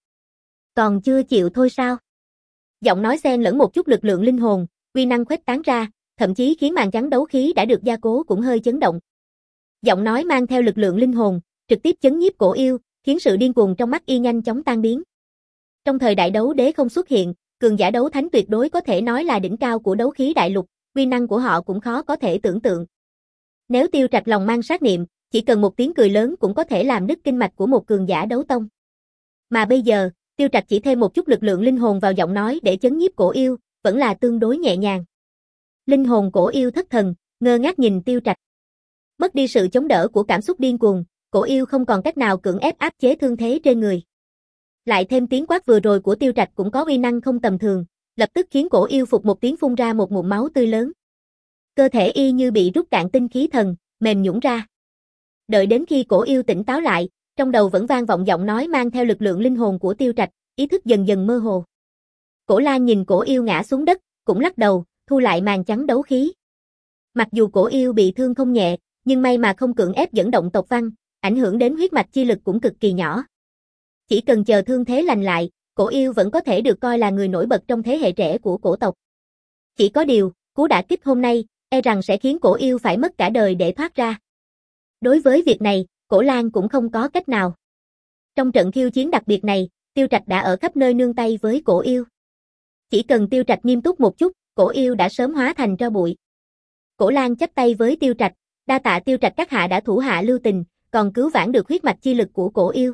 Speaker 1: Còn chưa chịu thôi sao? Giọng nói xen lẫn một chút lực lượng linh hồn, uy năng khuếch tán ra, thậm chí khiến màn trắng đấu khí đã được gia cố cũng hơi chấn động. Giọng nói mang theo lực lượng linh hồn, trực tiếp chấn nhiếp Cổ Yêu, khiến sự điên cuồng trong mắt y nhanh chóng tan biến. Trong thời đại đấu đế không xuất hiện, cường giả đấu thánh tuyệt đối có thể nói là đỉnh cao của đấu khí đại lục, uy năng của họ cũng khó có thể tưởng tượng. Nếu Tiêu Trạch lòng mang sát niệm, chỉ cần một tiếng cười lớn cũng có thể làm đứt kinh mạch của một cường giả đấu tông. Mà bây giờ, Tiêu Trạch chỉ thêm một chút lực lượng linh hồn vào giọng nói để chấn nhiếp cổ yêu, vẫn là tương đối nhẹ nhàng. Linh hồn cổ yêu thất thần, ngơ ngác nhìn Tiêu Trạch. Mất đi sự chống đỡ của cảm xúc điên cuồng, cổ yêu không còn cách nào cưỡng ép áp chế thương thế trên người. Lại thêm tiếng quát vừa rồi của Tiêu Trạch cũng có uy năng không tầm thường, lập tức khiến cổ yêu phục một tiếng phun ra một ngụm máu tươi lớn. Cơ thể y như bị rút cạn tinh khí thần, mềm nhũn ra. Đợi đến khi cổ yêu tỉnh táo lại, trong đầu vẫn vang vọng giọng nói mang theo lực lượng linh hồn của Tiêu Trạch, ý thức dần dần mơ hồ. Cổ Lan nhìn cổ yêu ngã xuống đất, cũng lắc đầu, thu lại màn trắng đấu khí. Mặc dù cổ yêu bị thương không nhẹ, nhưng may mà không cưỡng ép dẫn động tộc văn, ảnh hưởng đến huyết mạch chi lực cũng cực kỳ nhỏ. Chỉ cần chờ thương thế lành lại, cổ yêu vẫn có thể được coi là người nổi bật trong thế hệ trẻ của cổ tộc. Chỉ có điều, cú đả kích hôm nay, e rằng sẽ khiến cổ yêu phải mất cả đời để thoát ra. Đối với việc này, Cổ Lan cũng không có cách nào. Trong trận khiêu chiến đặc biệt này, Tiêu Trạch đã ở khắp nơi nương tay với cổ yêu. Chỉ cần Tiêu Trạch nghiêm túc một chút, cổ yêu đã sớm hóa thành tro bụi. Cổ Lan chắp tay với Tiêu Trạch, đa tạ Tiêu Trạch các hạ đã thủ hạ lưu tình, còn cứu vãn được huyết mạch chi lực của cổ yêu.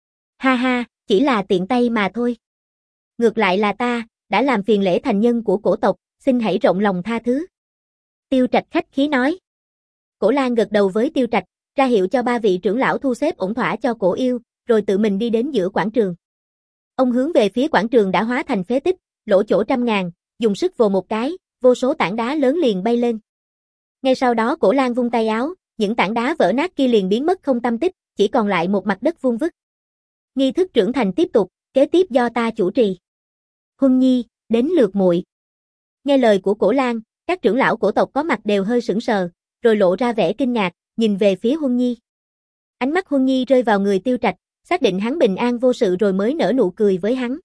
Speaker 1: Ha ha, chỉ là tiện tay mà thôi. Ngược lại là ta, đã làm phiền lễ thành nhân của cổ tộc, xin hãy rộng lòng tha thứ. Tiêu Trạch khách khí nói. Cổ Lan gật đầu với Tiêu Trạch, ra hiệu cho ba vị trưởng lão thu xếp ổn thỏa cho cổ yêu, rồi tự mình đi đến giữa quảng trường. Ông hướng về phía quảng trường đã hóa thành phế tích, lỗ chỗ trăm ngàn, dùng sức vồ một cái, vô số tảng đá lớn liền bay lên. Ngay sau đó Cổ Lan vung tay áo, những tảng đá vỡ nát kia liền biến mất không tăm tích, chỉ còn lại một mặt đất vuông vức. Nghi thức trưởng thành tiếp tục, kế tiếp do ta chủ trì. Huân Nhi, đến lượt muội. Nghe lời của Cổ Lan, các trưởng lão cổ tộc có mặt đều hơi sững sờ, rồi lộ ra vẻ kinh ngạc, nhìn về phía Huân Nhi. Ánh mắt Huân Nhi rơi vào người Tiêu Trạch, xác định hắn bình an vô sự rồi mới nở nụ cười với hắn.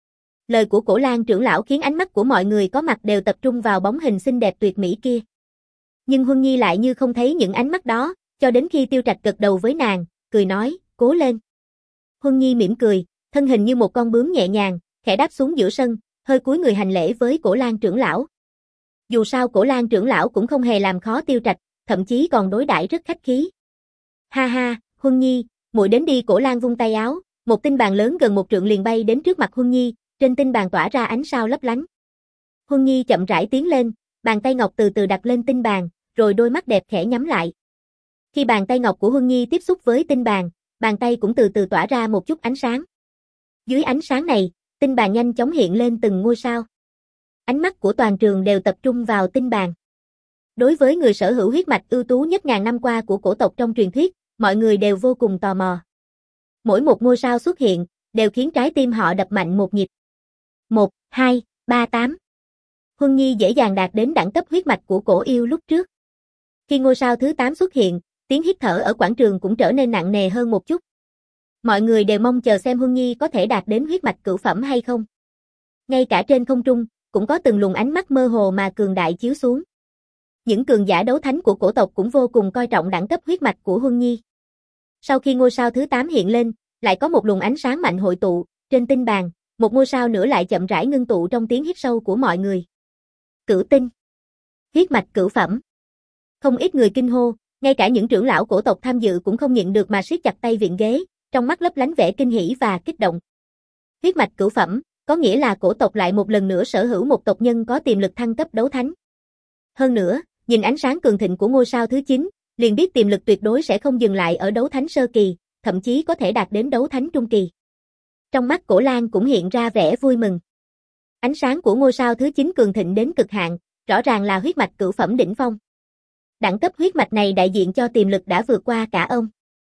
Speaker 1: Lời của Cổ Lan trưởng lão khiến ánh mắt của mọi người có mặt đều tập trung vào bóng hình xinh đẹp tuyệt mỹ kia. Nhưng Huân Nhi lại như không thấy những ánh mắt đó, cho đến khi Tiêu Trạch gật đầu với nàng, cười nói, cố lên. Huân Nhi mỉm cười, thân hình như một con bướm nhẹ nhàng, khẽ đáp xuống giữa sân, hơi cúi người hành lễ với Cổ Lan trưởng lão. Dù sao Cổ Lan trưởng lão cũng không hề làm khó Tiêu Trạch, thậm chí còn đối đãi rất khách khí. Ha ha, Huân Nhi, muội đến đi. Cổ Lan vung tay áo, một tinh bàn lớn gần một trượng liền bay đến trước mặt Huân Nhi, trên tinh bàn tỏa ra ánh sao lấp lánh. Huân Nhi chậm rãi tiến lên, bàn tay ngọc từ từ đặt lên tinh bàn, rồi đôi mắt đẹp khẽ nhắm lại. Khi bàn tay ngọc của Huân Nhi tiếp xúc với tinh bàn, bàn tay cũng từ từ tỏa ra một chút ánh sáng. Dưới ánh sáng này, tinh bàn nhanh chóng hiện lên từng ngôi sao. Ánh mắt của toàn trường đều tập trung vào tinh bàn. Đối với người sở hữu huyết mạch ưu tú nhất ngàn năm qua của cổ tộc trong truyền thuyết, mọi người đều vô cùng tò mò. Mỗi một ngôi sao xuất hiện, đều khiến trái tim họ đập mạnh một nhịp. Một, hai, ba, tám. Huân Nhi dễ dàng đạt đến đẳng cấp huyết mạch của cổ yêu lúc trước. Khi ngôi sao thứ tám xuất hiện, tiếng hít thở ở quảng trường cũng trở nên nặng nề hơn một chút. Mọi người đều mong chờ xem Huân Nhi có thể đạt đến huyết mạch cửu phẩm hay không. Ngay cả trên không trung, cũng có từng luồng ánh mắt mơ hồ mà cường đại chiếu xuống. Những cường giả đấu thánh của cổ tộc cũng vô cùng coi trọng đẳng cấp huyết mạch của Huân Nhi. Sau khi ngôi sao thứ tám hiện lên, lại có một luồng ánh sáng mạnh hội tụ, trên tinh bàn, một ngôi sao nữa lại chậm rãi ngưng tụ trong tiếng hít sâu của mọi người. Cửu tinh. Huyết mạch cửu phẩm. Không ít người kinh hô, ngay cả những trưởng lão cổ tộc tham dự cũng không nhịn được mà siết chặt tay viện ghế, trong mắt lấp lánh vẻ kinh hỉ và kích động. Huyết mạch cửu phẩm, có nghĩa là cổ tộc lại một lần nữa sở hữu một tộc nhân có tiềm lực thăng cấp đấu thánh. Hơn nữa, nhìn ánh sáng cường thịnh của ngôi sao thứ chín, liền biết tiềm lực tuyệt đối sẽ không dừng lại ở đấu thánh sơ kỳ, thậm chí có thể đạt đến đấu thánh trung kỳ. Trong mắt Cổ Lan cũng hiện ra vẻ vui mừng. Ánh sáng của ngôi sao thứ chín cường thịnh đến cực hạn, rõ ràng là huyết mạch cửu phẩm đỉnh phong. Đẳng cấp huyết mạch này đại diện cho tiềm lực đã vượt qua cả ông.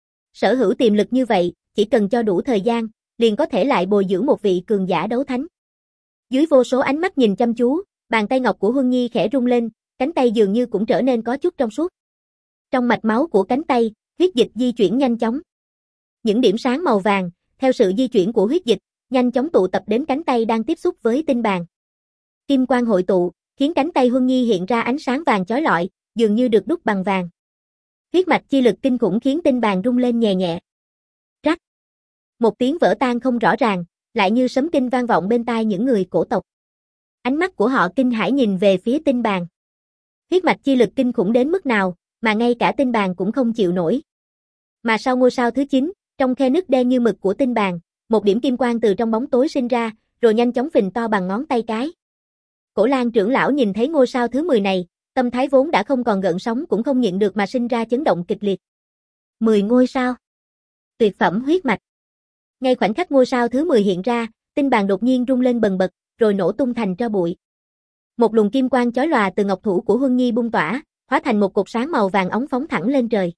Speaker 1: Sở hữu tiềm lực như vậy, chỉ cần cho đủ thời gian, liền có thể lại bồi dưỡng một vị cường giả đấu thánh. Dưới vô số ánh mắt nhìn chăm chú, bàn tay ngọc của Huân Nhi khẽ rung lên, cánh tay dường như cũng trở nên có chút trong suốt. Trong mạch máu của cánh tay, huyết dịch di chuyển nhanh chóng. Những điểm sáng màu vàng, theo sự di chuyển của huyết dịch, nhanh chóng tụ tập đến cánh tay đang tiếp xúc với tinh bàn. Kim quang hội tụ, khiến cánh tay Huân Nhi hiện ra ánh sáng vàng chói lọi, dường như được đúc bằng vàng. Huyết mạch chi lực kinh khủng khiến tinh bàn rung lên nhẹ nhẹ. Rắc. Một tiếng vỡ tan không rõ ràng, lại như sấm kinh vang vọng bên tai những người cổ tộc. Ánh mắt của họ kinh hãi nhìn về phía tinh bàn. Huyết mạch chi lực kinh khủng đến mức nào, mà ngay cả tinh bàn cũng không chịu nổi. Mà sau ngôi sao thứ chín, trong khe nứt đen như mực của tinh bàn, một điểm kim quang từ trong bóng tối sinh ra, rồi nhanh chóng phình to bằng ngón tay cái. Cổ Lan trưởng lão nhìn thấy ngôi sao thứ mười này, tâm thái vốn đã không còn gợn sóng cũng không nhịn được mà sinh ra chấn động kịch liệt. mười ngôi sao. Tuyệt phẩm huyết mạch. Ngay khoảnh khắc ngôi sao thứ mười hiện ra, tinh bàn đột nhiên rung lên bần bật, rồi nổ tung thành tro bụi. Một luồng kim quang chói lòa từ ngọc thủ của Huân Nhi bung tỏa, hóa thành một cột sáng màu vàng óng phóng thẳng lên trời.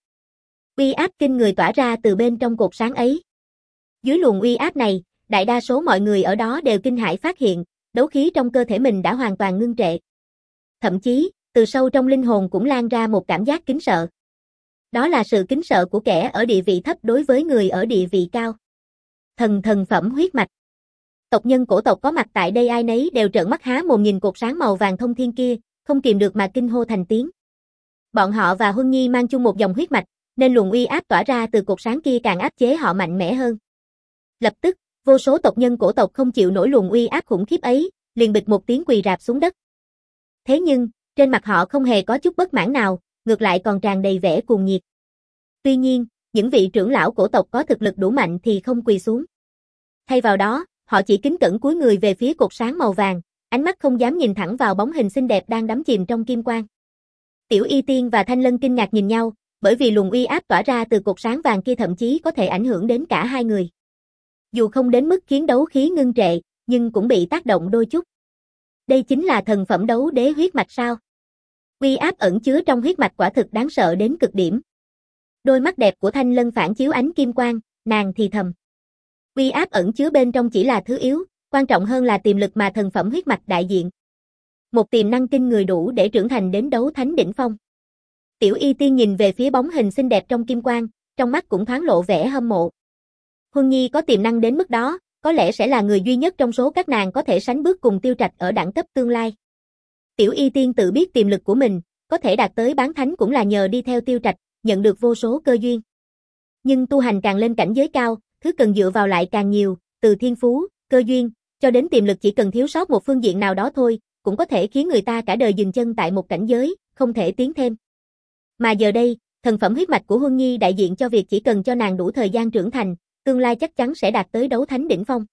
Speaker 1: Uy áp kinh người tỏa ra từ bên trong cột sáng ấy. Dưới luồng uy áp này, đại đa số mọi người ở đó đều kinh hãi phát hiện, đấu khí trong cơ thể mình đã hoàn toàn ngưng trệ. Thậm chí, từ sâu trong linh hồn cũng lan ra một cảm giác kính sợ. Đó là sự kính sợ của kẻ ở địa vị thấp đối với người ở địa vị cao. Thần thần phẩm huyết mạch. Tộc nhân cổ tộc có mặt tại đây ai nấy đều trợn mắt há mồm nhìn cột sáng màu vàng thông thiên kia, không kìm được mà kinh hô thành tiếng. Bọn họ và Huân Nhi mang chung một dòng huyết mạch, nên luồng uy áp tỏa ra từ cột sáng kia càng áp chế họ mạnh mẽ hơn. Lập tức, vô số tộc nhân cổ tộc không chịu nổi luồng uy áp khủng khiếp ấy, liền bịch một tiếng quỳ rạp xuống đất. Thế nhưng, trên mặt họ không hề có chút bất mãn nào, ngược lại còn tràn đầy vẻ cuồng nhiệt. Tuy nhiên, những vị trưởng lão cổ tộc có thực lực đủ mạnh thì không quỳ xuống. Thay vào đó, họ chỉ kính cẩn cúi người về phía cột sáng màu vàng, ánh mắt không dám nhìn thẳng vào bóng hình xinh đẹp đang đắm chìm trong kim quang. Tiểu Y Tiên và Thanh Lân kinh ngạc nhìn nhau, bởi vì luồng uy áp tỏa ra từ cột sáng vàng kia thậm chí có thể ảnh hưởng đến cả hai người. Dù không đến mức khiến đấu khí ngưng trệ, nhưng cũng bị tác động đôi chút. Đây chính là thần phẩm đấu đế huyết mạch sao? Uy áp ẩn chứa trong huyết mạch quả thực đáng sợ đến cực điểm. Đôi mắt đẹp của Thanh Lân phản chiếu ánh kim quang, nàng thì thầm. Uy áp ẩn chứa bên trong chỉ là thứ yếu, quan trọng hơn là tiềm lực mà thần phẩm huyết mạch đại diện. Một tiềm năng kinh người đủ để trưởng thành đến đấu thánh đỉnh phong. Tiểu Y Tiên nhìn về phía bóng hình xinh đẹp trong kim quang, trong mắt cũng thoáng lộ vẻ hâm mộ. Huân Nhi có tiềm năng đến mức đó, có lẽ sẽ là người duy nhất trong số các nàng có thể sánh bước cùng Tiêu Trạch ở đẳng cấp tương lai. Tiểu Y Tiên tự biết tiềm lực của mình, có thể đạt tới bán thánh cũng là nhờ đi theo Tiêu Trạch, nhận được vô số cơ duyên. Nhưng tu hành càng lên cảnh giới cao, thứ cần dựa vào lại càng nhiều, từ thiên phú, cơ duyên, cho đến tiềm lực chỉ cần thiếu sót một phương diện nào đó thôi, cũng có thể khiến người ta cả đời dừng chân tại một cảnh giới, không thể tiến thêm. Mà giờ đây, thần phẩm huyết mạch của Huân Nhi đại diện cho việc chỉ cần cho nàng đủ thời gian trưởng thành, tương lai chắc chắn sẽ đạt tới đấu thánh đỉnh phong.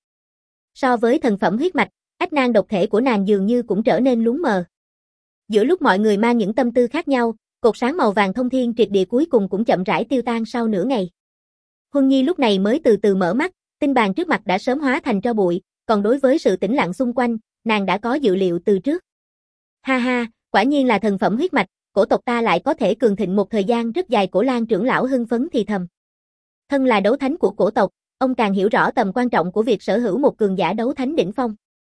Speaker 1: So với thần phẩm huyết mạch, ách nan độc thể của nàng dường như cũng trở nên lún mờ. Giữa lúc mọi người mang những tâm tư khác nhau, cột sáng màu vàng thông thiên triệt địa cuối cùng cũng chậm rãi tiêu tan sau nửa ngày. Huân Nhi lúc này mới từ từ mở mắt, tinh bàn trước mặt đã sớm hóa thành tro bụi, còn đối với sự tĩnh lặng xung quanh, nàng đã có dự liệu từ trước. Ha ha, quả nhiên là thần phẩm huyết mạch, cổ tộc ta lại có thể cường thịnh một thời gian rất dài. Cổ Lan trưởng lão hưng phấn thì thầm. Thân là đấu thánh của cổ tộc, ông càng hiểu rõ tầm quan trọng của việc sở hữu một cường giả đấu thánh đỉnh phong.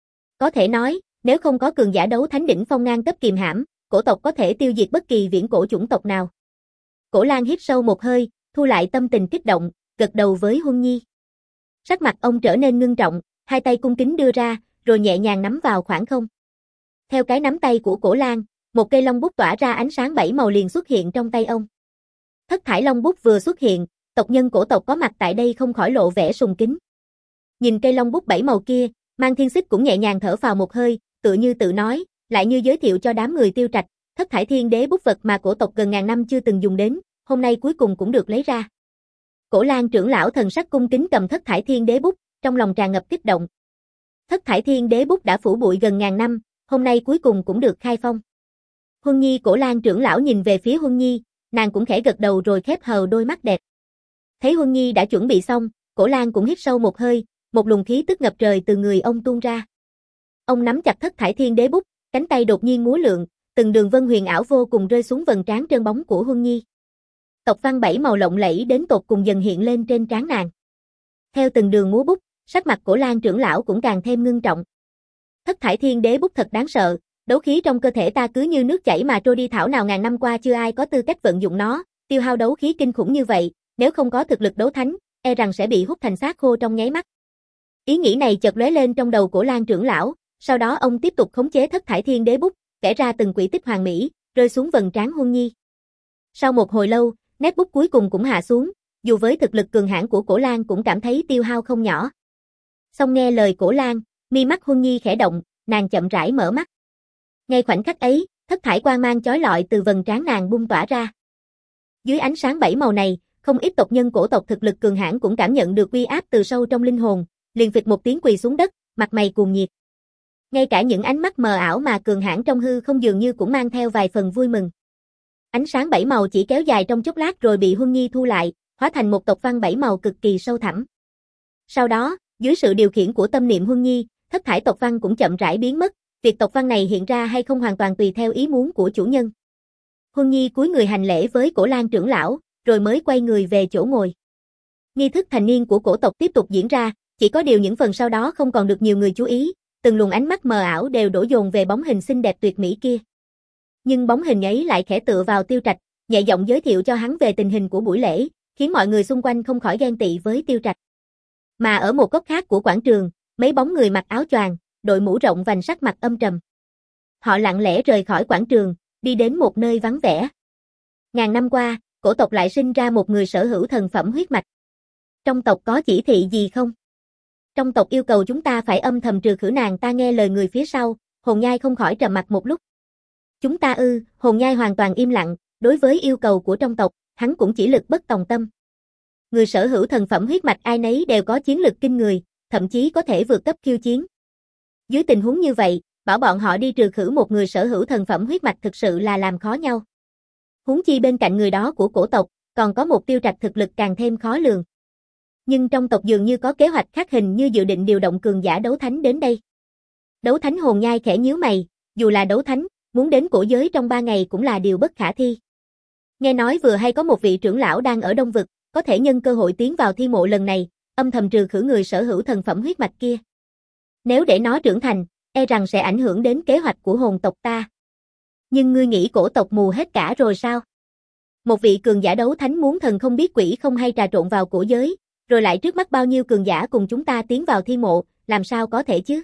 Speaker 1: Có thể nói, nếu không có cường giả đấu thánh đỉnh phong ngang cấp kiềm hãm, cổ tộc có thể tiêu diệt bất kỳ viễn cổ chủng tộc nào. Cổ Lan hít sâu một hơi, thu lại tâm tình kích động, gật đầu với Huân Nhi. Sắc mặt ông trở nên ngưng trọng, hai tay cung kính đưa ra, rồi nhẹ nhàng nắm vào khoảng không. Theo cái nắm tay của Cổ Lan, một cây long bút tỏa ra ánh sáng bảy màu liền xuất hiện trong tay ông. Thất thải long bút vừa xuất hiện, tộc nhân cổ tộc có mặt tại đây không khỏi lộ vẻ sùng kính. Nhìn cây long bút bảy màu kia, Mang Thiên Xích cũng nhẹ nhàng thở phào một hơi, tựa như tự nói, lại như giới thiệu cho đám người Tiêu Trạch, thất thải thiên đế bút vật mà cổ tộc gần ngàn năm chưa từng dùng đến, hôm nay cuối cùng cũng được lấy ra. Cổ Lan trưởng lão thần sắc cung kính cầm thất thải thiên đế bút, trong lòng tràn ngập kích động. Thất thải thiên đế bút đã phủ bụi gần ngàn năm, hôm nay cuối cùng cũng được khai phong. Huân Nhi Cổ Lan trưởng lão nhìn về phía Huân Nhi, nàng cũng khẽ gật đầu rồi khép hờ đôi mắt đẹp. Thấy Huân Nhi đã chuẩn bị xong, Cổ Lan cũng hít sâu một hơi, một luồng khí tức ngập trời từ người ông tuôn ra. Ông nắm chặt thất thải thiên đế bút, cánh tay đột nhiên múa lượn, từng đường vân huyền ảo vô cùng rơi xuống vầng trán trơn bóng của Huân Nhi. Tộc văn bảy màu lộng lẫy đến tột cùng dần hiện lên trên trán nàng. Theo từng đường múa bút, sắc mặt Cổ Lan trưởng lão cũng càng thêm ngưng trọng. Thất thải thiên đế bút thật đáng sợ, đấu khí trong cơ thể ta cứ như nước chảy mà trôi đi, thảo nào ngàn năm qua chưa ai có tư cách vận dụng nó, tiêu hao đấu khí kinh khủng như vậy, nếu không có thực lực đấu thánh, e rằng sẽ bị hút thành xác khô trong nháy mắt. Ý nghĩ này chợt lóe lên trong đầu Cổ Lan trưởng lão, sau đó ông tiếp tục khống chế thất thải thiên đế bút, vẽ ra từng quỹ tích hoàn mỹ, rơi xuống vầng trán Huân Nhi. Sau một hồi lâu, nét bút cuối cùng cũng hạ xuống, dù với thực lực cường hãn của Cổ Lan cũng cảm thấy tiêu hao không nhỏ. Xong nghe lời Cổ Lan, mi mắt Huân Nhi khẽ động, nàng chậm rãi mở mắt. Ngay khoảnh khắc ấy, thất thải quang mang chói lọi từ vầng trán nàng bung tỏa ra. Dưới ánh sáng bảy màu này, không ít tộc nhân cổ tộc thực lực cường hãn cũng cảm nhận được uy áp từ sâu trong linh hồn, liền phịch một tiếng quỳ xuống đất, mặt mày cuồng nhiệt. Ngay cả những ánh mắt mờ ảo mà cường hãn trong hư không dường như cũng mang theo vài phần vui mừng. Ánh sáng bảy màu chỉ kéo dài trong chốc lát rồi bị Huân Nhi thu lại, hóa thành một tộc văn bảy màu cực kỳ sâu thẳm. Sau đó, dưới sự điều khiển của tâm niệm Huân Nhi, thất thải tộc văn cũng chậm rãi biến mất, việc tộc văn này hiện ra hay không hoàn toàn tùy theo ý muốn của chủ nhân. Huân Nhi cúi người hành lễ với Cổ Lan trưởng lão, rồi mới quay người về chỗ ngồi. Nghi thức thành niên của cổ tộc tiếp tục diễn ra, chỉ có điều những phần sau đó không còn được nhiều người chú ý, từng luồng ánh mắt mờ ảo đều đổ dồn về bóng hình xinh đẹp tuyệt mỹ kia. Nhưng bóng hình ấy lại khẽ tựa vào Tiêu Trạch, nhẹ giọng giới thiệu cho hắn về tình hình của buổi lễ, khiến mọi người xung quanh không khỏi ghen tị với Tiêu Trạch. Mà ở một góc khác của quảng trường, mấy bóng người mặc áo choàng, đội mũ rộng vành sắc mặt âm trầm. Họ lặng lẽ rời khỏi quảng trường, đi đến một nơi vắng vẻ. Ngàn năm qua, cổ tộc lại sinh ra một người sở hữu thần phẩm huyết mạch. Trong tộc có chỉ thị gì không? Trong tộc yêu cầu chúng ta phải âm thầm trừ khử nàng ta. Nghe lời người phía sau, Hồn Nhai không khỏi trầm mặt một lúc. Chúng ta ư? Hồn Nhai hoàn toàn im lặng, đối với yêu cầu của trong tộc, hắn cũng chỉ lực bất tòng tâm. Người sở hữu thần phẩm huyết mạch ai nấy đều có chiến lực kinh người, thậm chí có thể vượt cấp khiêu chiến. Dưới tình huống như vậy, bảo bọn họ đi trừ khử một người sở hữu thần phẩm huyết mạch thực sự là làm khó nhau. Huống chi bên cạnh người đó của cổ tộc, còn có một Tiêu Trạch thực lực càng thêm khó lường. Nhưng trong tộc dường như có kế hoạch khác, hình như dự định điều động cường giả đấu thánh đến đây. Đấu thánh? Hồn Nhai khẽ nhíu mày, dù là đấu thánh, muốn đến cổ giới trong ba ngày cũng là điều bất khả thi. Nghe nói vừa hay có một vị trưởng lão đang ở Đông Vực, có thể nhân cơ hội tiến vào thi mộ lần này, âm thầm trừ khử người sở hữu thần phẩm huyết mạch kia. Nếu để nó trưởng thành, e rằng sẽ ảnh hưởng đến kế hoạch của hồn tộc ta. Nhưng ngươi nghĩ cổ tộc mù hết cả rồi sao? Một vị cường giả đấu thánh muốn thần không biết quỷ không hay trà trộn vào cổ giới, rồi lại trước mắt bao nhiêu cường giả cùng chúng ta tiến vào thi mộ, làm sao có thể chứ?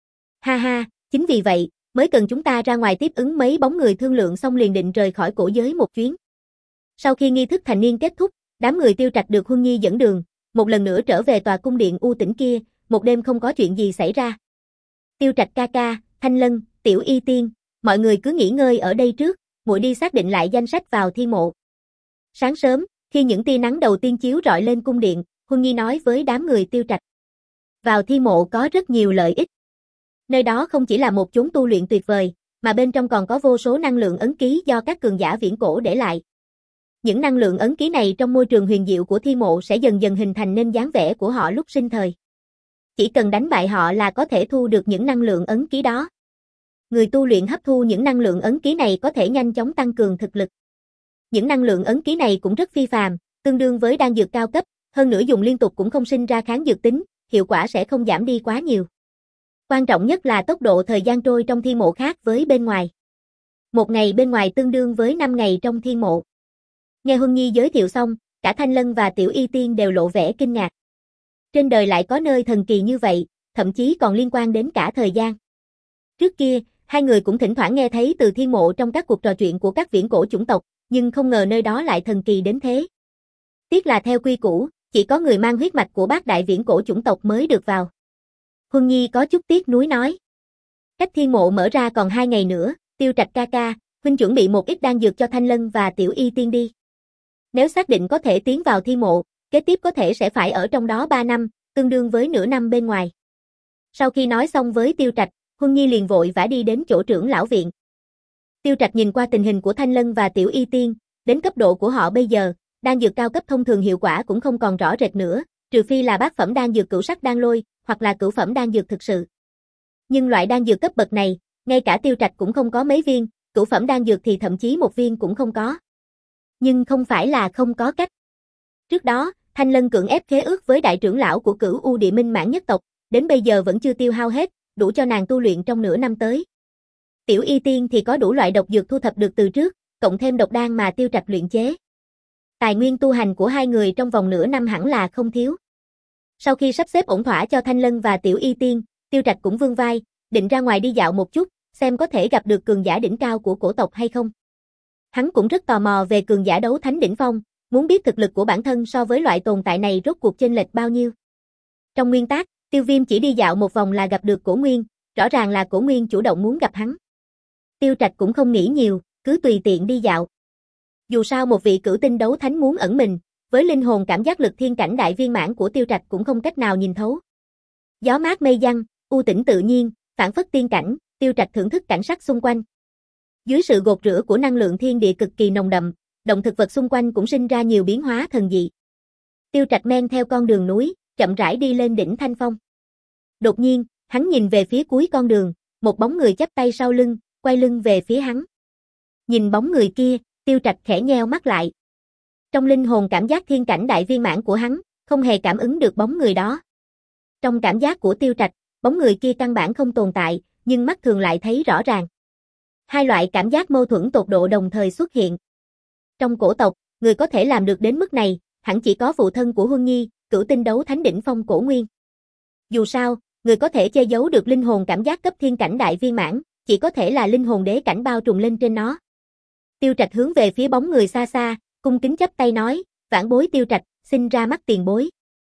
Speaker 1: Ha ha, chính vì vậy, mới cần chúng ta ra ngoài tiếp ứng mấy bóng người thương lượng xong liền định rời khỏi cổ giới một chuyến. Sau khi nghi thức thành niên kết thúc, đám người Tiêu Trạch được Huân Nhi dẫn đường, một lần nữa trở về tòa cung điện u tĩnh kia, một đêm không có chuyện gì xảy ra. Tiêu Trạch ca ca, Thanh Lân, Tiểu Y Tiên, mọi người cứ nghỉ ngơi ở đây trước, muội đi xác định lại danh sách vào thi mộ. Sáng sớm, khi những tia nắng đầu tiên chiếu rọi lên cung điện, Huân Nhi nói với đám người Tiêu Trạch. Vào thi mộ có rất nhiều lợi ích. Nơi đó không chỉ là một chốn tu luyện tuyệt vời, mà bên trong còn có vô số năng lượng ấn ký do các cường giả viễn cổ để lại. Những năng lượng ấn ký này trong môi trường huyền diệu của thi mộ sẽ dần dần hình thành nên dáng vẻ của họ lúc sinh thời. Chỉ cần đánh bại họ là có thể thu được những năng lượng ấn ký đó. Người tu luyện hấp thu những năng lượng ấn ký này có thể nhanh chóng tăng cường thực lực. Những năng lượng ấn ký này cũng rất phi phàm, tương đương với đan dược cao cấp, hơn nữa dùng liên tục cũng không sinh ra kháng dược tính, hiệu quả sẽ không giảm đi quá nhiều. Quan trọng nhất là tốc độ thời gian trôi trong thi mộ khác với bên ngoài. Một ngày bên ngoài tương đương với năm ngày trong thi mộ. Nghe Huân Nhi giới thiệu xong, cả Thanh Lân và Tiểu Y Tiên đều lộ vẻ kinh ngạc. Trên đời lại có nơi thần kỳ như vậy, thậm chí còn liên quan đến cả thời gian. Trước kia, hai người cũng thỉnh thoảng nghe thấy từ thi mộ trong các cuộc trò chuyện của các viễn cổ chủng tộc, nhưng không ngờ nơi đó lại thần kỳ đến thế. Tiếc là theo quy củ, chỉ có người mang huyết mạch của bát đại viễn cổ chủng tộc mới được vào. Huân Nhi có chút tiếc nuối nói. Cách thi mộ mở ra còn hai ngày nữa, Tiêu Trạch ca ca, huynh chuẩn bị một ít đan dược cho Thanh Lân và Tiểu Y Tiên đi. Nếu xác định có thể tiến vào thi mộ, kế tiếp có thể sẽ phải ở trong đó ba năm, tương đương với nửa năm bên ngoài. Sau khi nói xong với Tiêu Trạch, Huân Nhi liền vội vã đi đến chỗ trưởng lão viện. Tiêu Trạch nhìn qua tình hình của Thanh Lân và Tiểu Y Tiên, đến cấp độ của họ bây giờ, đan dược cao cấp thông thường hiệu quả cũng không còn rõ rệt nữa, trừ phi là bát phẩm đan dược cửu sắc đan lôi, hoặc là cửu phẩm đan dược thực sự. Nhưng loại đan dược cấp bậc này, ngay cả Tiêu Trạch cũng không có mấy viên, cửu phẩm đan dược thì thậm chí một viên cũng không có. Nhưng không phải là không có cách. Trước đó, Thanh Lân cưỡng ép khế ước với đại trưởng lão của Cửu U Địa Minh Mãn nhất tộc, đến bây giờ vẫn chưa tiêu hao hết, đủ cho nàng tu luyện trong nửa năm tới. Tiểu Y Tiên thì có đủ loại độc dược thu thập được từ trước, cộng thêm độc đan mà Tiêu Trạch luyện chế. Tài nguyên tu hành của hai người trong vòng nửa năm hẳn là không thiếu. Sau khi sắp xếp ổn thỏa cho Thanh Lân và Tiểu Y Tiên, Tiêu Trạch cũng vươn vai, định ra ngoài đi dạo một chút, xem có thể gặp được cường giả đỉnh cao của cổ tộc hay không. Hắn cũng rất tò mò về cường giả đấu thánh đỉnh phong, muốn biết thực lực của bản thân so với loại tồn tại này rốt cuộc chênh lệch bao nhiêu. Trong nguyên tắc, Tiêu Viêm chỉ đi dạo một vòng là gặp được Cổ Nguyên, rõ ràng là Cổ Nguyên chủ động muốn gặp hắn. Tiêu Trạch cũng không nghĩ nhiều, cứ tùy tiện đi dạo. Dù sao một vị cửu tinh đấu thánh muốn ẩn mình, với linh hồn cảm giác lực thiên cảnh đại viên mãn của Tiêu Trạch cũng không cách nào nhìn thấu. Gió mát mây giăng, u tĩnh tự nhiên, phảng phất tiên cảnh, Tiêu Trạch thưởng thức cảnh sắc xung quanh. Dưới sự gột rửa của năng lượng thiên địa cực kỳ nồng đậm, động thực vật xung quanh cũng sinh ra nhiều biến hóa thần dị. Tiêu Trạch men theo con đường núi, chậm rãi đi lên đỉnh Thanh Phong. Đột nhiên, hắn nhìn về phía cuối con đường, một bóng người chắp tay sau lưng, quay lưng về phía hắn. Nhìn bóng người kia, Tiêu Trạch khẽ nheo mắt lại. Trong linh hồn cảm giác thiên cảnh đại viên mãn của hắn, không hề cảm ứng được bóng người đó. Trong cảm giác của Tiêu Trạch, bóng người kia căn bản không tồn tại, nhưng mắt thường lại thấy rõ ràng. Hai loại cảm giác mâu thuẫn tột độ đồng thời xuất hiện. Trong cổ tộc, người có thể làm được đến mức này, hẳn chỉ có phụ thân của Huân Nhi, cửu tinh đấu thánh đỉnh phong Cổ Nguyên. Dù sao, người có thể che giấu được linh hồn cảm giác cấp thiên cảnh đại viên mãn, chỉ có thể là linh hồn đế cảnh bao trùm lên trên nó. Tiêu Trạch hướng về phía bóng người xa xa, cung kính chắp tay nói, vãn bối Tiêu Trạch, xin ra mắt tiền bối.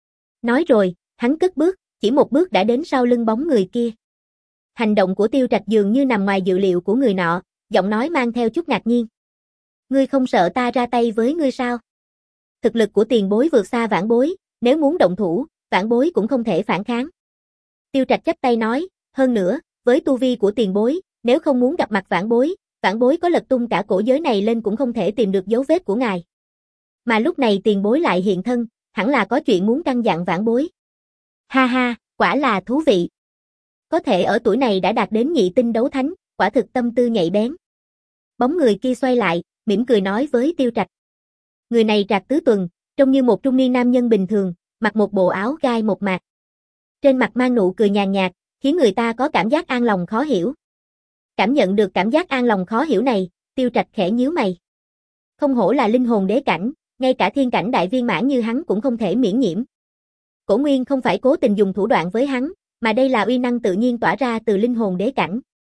Speaker 1: Nói rồi, hắn cất bước, chỉ một bước đã đến sau lưng bóng người kia. Hành động của Tiêu Trạch dường như nằm ngoài dự liệu của người nọ, giọng nói mang theo chút ngạc nhiên. Ngươi không sợ ta ra tay với ngươi sao? Thực lực của tiền bối vượt xa vãn bối, nếu muốn động thủ, vãn bối cũng không thể phản kháng. Tiêu Trạch chắp tay nói, hơn nữa, với tu vi của tiền bối, nếu không muốn gặp mặt vãn bối, vãn bối có lật tung cả cổ giới này lên cũng không thể tìm được dấu vết của ngài. Mà lúc này tiền bối lại hiện thân, hẳn là có chuyện muốn căn dặn vãn bối. Ha ha, quả là thú vị. Có thể ở tuổi này đã đạt đến nhị tinh đấu thánh, quả thực tâm tư nhạy bén. Bóng người kia xoay lại, mỉm cười nói với Tiêu Trạch. Người này trạc tứ tuần, trông như một trung niên nam nhân bình thường, mặc một bộ áo gai mộc mạc. Trên mặt mang nụ cười nhàn nhạt, khiến người ta có cảm giác an lòng khó hiểu. Cảm nhận được cảm giác an lòng khó hiểu này, Tiêu Trạch khẽ nhíu mày. Không hổ là linh hồn đế cảnh, ngay cả thiên cảnh đại viên mãn như hắn cũng không thể miễn nhiễm. Cổ Nguyên không phải cố tình dùng thủ đoạn với hắn, mà đây là uy năng tự nhiên tỏa ra từ linh hồn đế cảnh.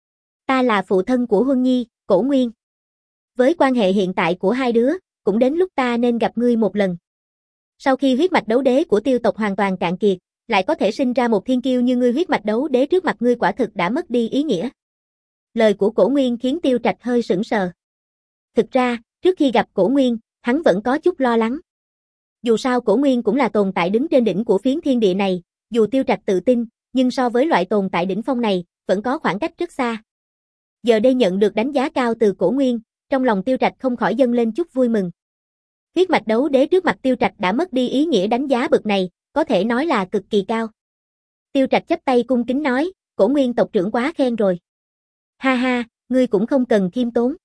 Speaker 1: Ta là phụ thân của Huân Nhi, Cổ Nguyên. Với quan hệ hiện tại của hai đứa, cũng đến lúc ta nên gặp ngươi một lần. Sau khi huyết mạch đấu đế của Tiêu tộc hoàn toàn cạn kiệt, lại có thể sinh ra một thiên kiêu như ngươi huyết mạch đấu đế trước mặt ngươi quả thực đã mất đi ý nghĩa. Lời của Cổ Nguyên khiến Tiêu Trạch hơi sững sờ. Thực ra, trước khi gặp Cổ Nguyên, hắn vẫn có chút lo lắng. Dù sao Cổ Nguyên cũng là tồn tại đứng trên đỉnh của phiến thiên địa này, dù Tiêu Trạch tự tin, nhưng so với loại tồn tại đỉnh phong này, vẫn có khoảng cách rất xa. Giờ đây nhận được đánh giá cao từ Cổ Nguyên, trong lòng Tiêu Trạch không khỏi dâng lên chút vui mừng. Huyết mạch đấu đế trước mặt Tiêu Trạch đã mất đi ý nghĩa đánh giá bậc này, có thể nói là cực kỳ cao. Tiêu Trạch chắp tay cung kính nói, Cổ Nguyên tộc trưởng quá khen rồi. Ha ha, ngươi cũng không cần khiêm tốn.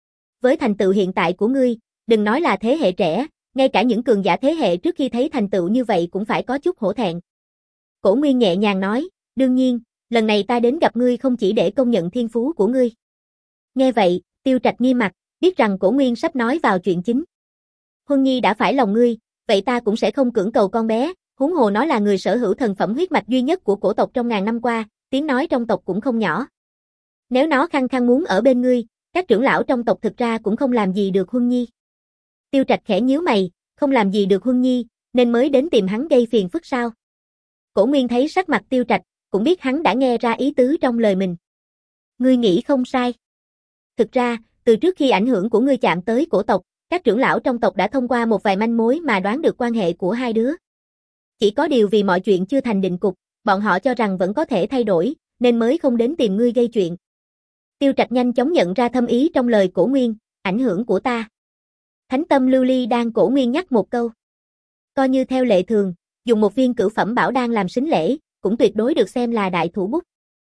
Speaker 1: Với thành tựu hiện tại của ngươi, đừng nói là thế hệ trẻ, ngay cả những cường giả thế hệ trước khi thấy thành tựu như vậy cũng phải có chút hổ thẹn. Cổ Nguyên nhẹ nhàng nói, đương nhiên, lần này ta đến gặp ngươi không chỉ để công nhận thiên phú của ngươi. Nghe vậy, Tiêu Trạch nghiêm mặt, biết rằng Cổ Nguyên sắp nói vào chuyện chính. Huân Nhi đã phải lòng ngươi, vậy ta cũng sẽ không cưỡng cầu con bé, huống hồ nó là người sở hữu thần phẩm huyết mạch duy nhất của cổ tộc trong ngàn năm qua, tiếng nói trong tộc cũng không nhỏ. Nếu nó khăng khăng muốn ở bên ngươi, các trưởng lão trong tộc thực ra cũng không làm gì được Huân Nhi. Tiêu Trạch khẽ nhíu mày, không làm gì được Huân Nhi, nên mới đến tìm hắn gây phiền phức sao? Cổ Nguyên thấy sắc mặt Tiêu Trạch, cũng biết hắn đã nghe ra ý tứ trong lời mình. Ngươi nghĩ không sai. Thực ra, từ trước khi ảnh hưởng của ngươi chạm tới cổ tộc, các trưởng lão trong tộc đã thông qua một vài manh mối mà đoán được quan hệ của hai đứa. Chỉ có điều vì mọi chuyện chưa thành định cục, bọn họ cho rằng vẫn có thể thay đổi, nên mới không đến tìm ngươi gây chuyện. Tiêu Trạch nhanh chóng nhận ra thâm ý trong lời Cổ Nguyên, ảnh hưởng của ta. Thánh tâm lưu ly đan Cổ Nguyên nhắc một câu. Coi như theo lệ thường, dùng một viên cửu phẩm bảo đan làm sính lễ, cũng tuyệt đối được xem là đại thủ bút.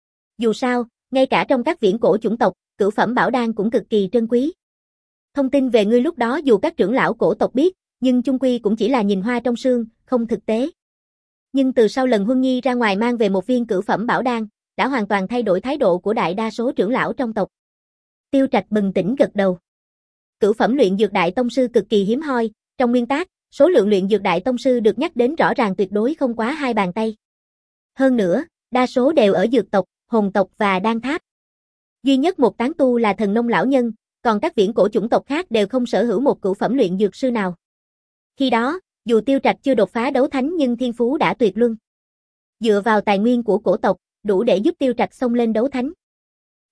Speaker 1: Dù sao, ngay cả trong các viễn cổ chủng tộc, cửu phẩm bảo đan cũng cực kỳ trân quý. Thông tin về ngươi lúc đó dù các trưởng lão cổ tộc biết, nhưng chung quy cũng chỉ là nhìn hoa trong sương, không thực tế. Nhưng từ sau lần Huân Nhi ra ngoài mang về một viên cửu phẩm bảo đan, đã hoàn toàn thay đổi thái độ của đại đa số trưởng lão trong tộc. Tiêu Trạch bừng tỉnh gật đầu. Cửu phẩm luyện dược đại tông sư cực kỳ hiếm hoi, trong nguyên tắc, số lượng luyện dược đại tông sư được nhắc đến rõ ràng tuyệt đối không quá hai bàn tay. Hơn nữa, đa số đều ở dược tộc, hồn tộc và đan tháp. Duy nhất một tán tu là thần nông lão nhân, còn các viễn cổ chủng tộc khác đều không sở hữu một cửu phẩm luyện dược sư nào. Khi đó, dù Tiêu Trạch chưa đột phá đấu thánh nhưng thiên phú đã tuyệt luân. Dựa vào tài nguyên của cổ tộc, đủ để giúp Tiêu Trạch xông lên đấu thánh.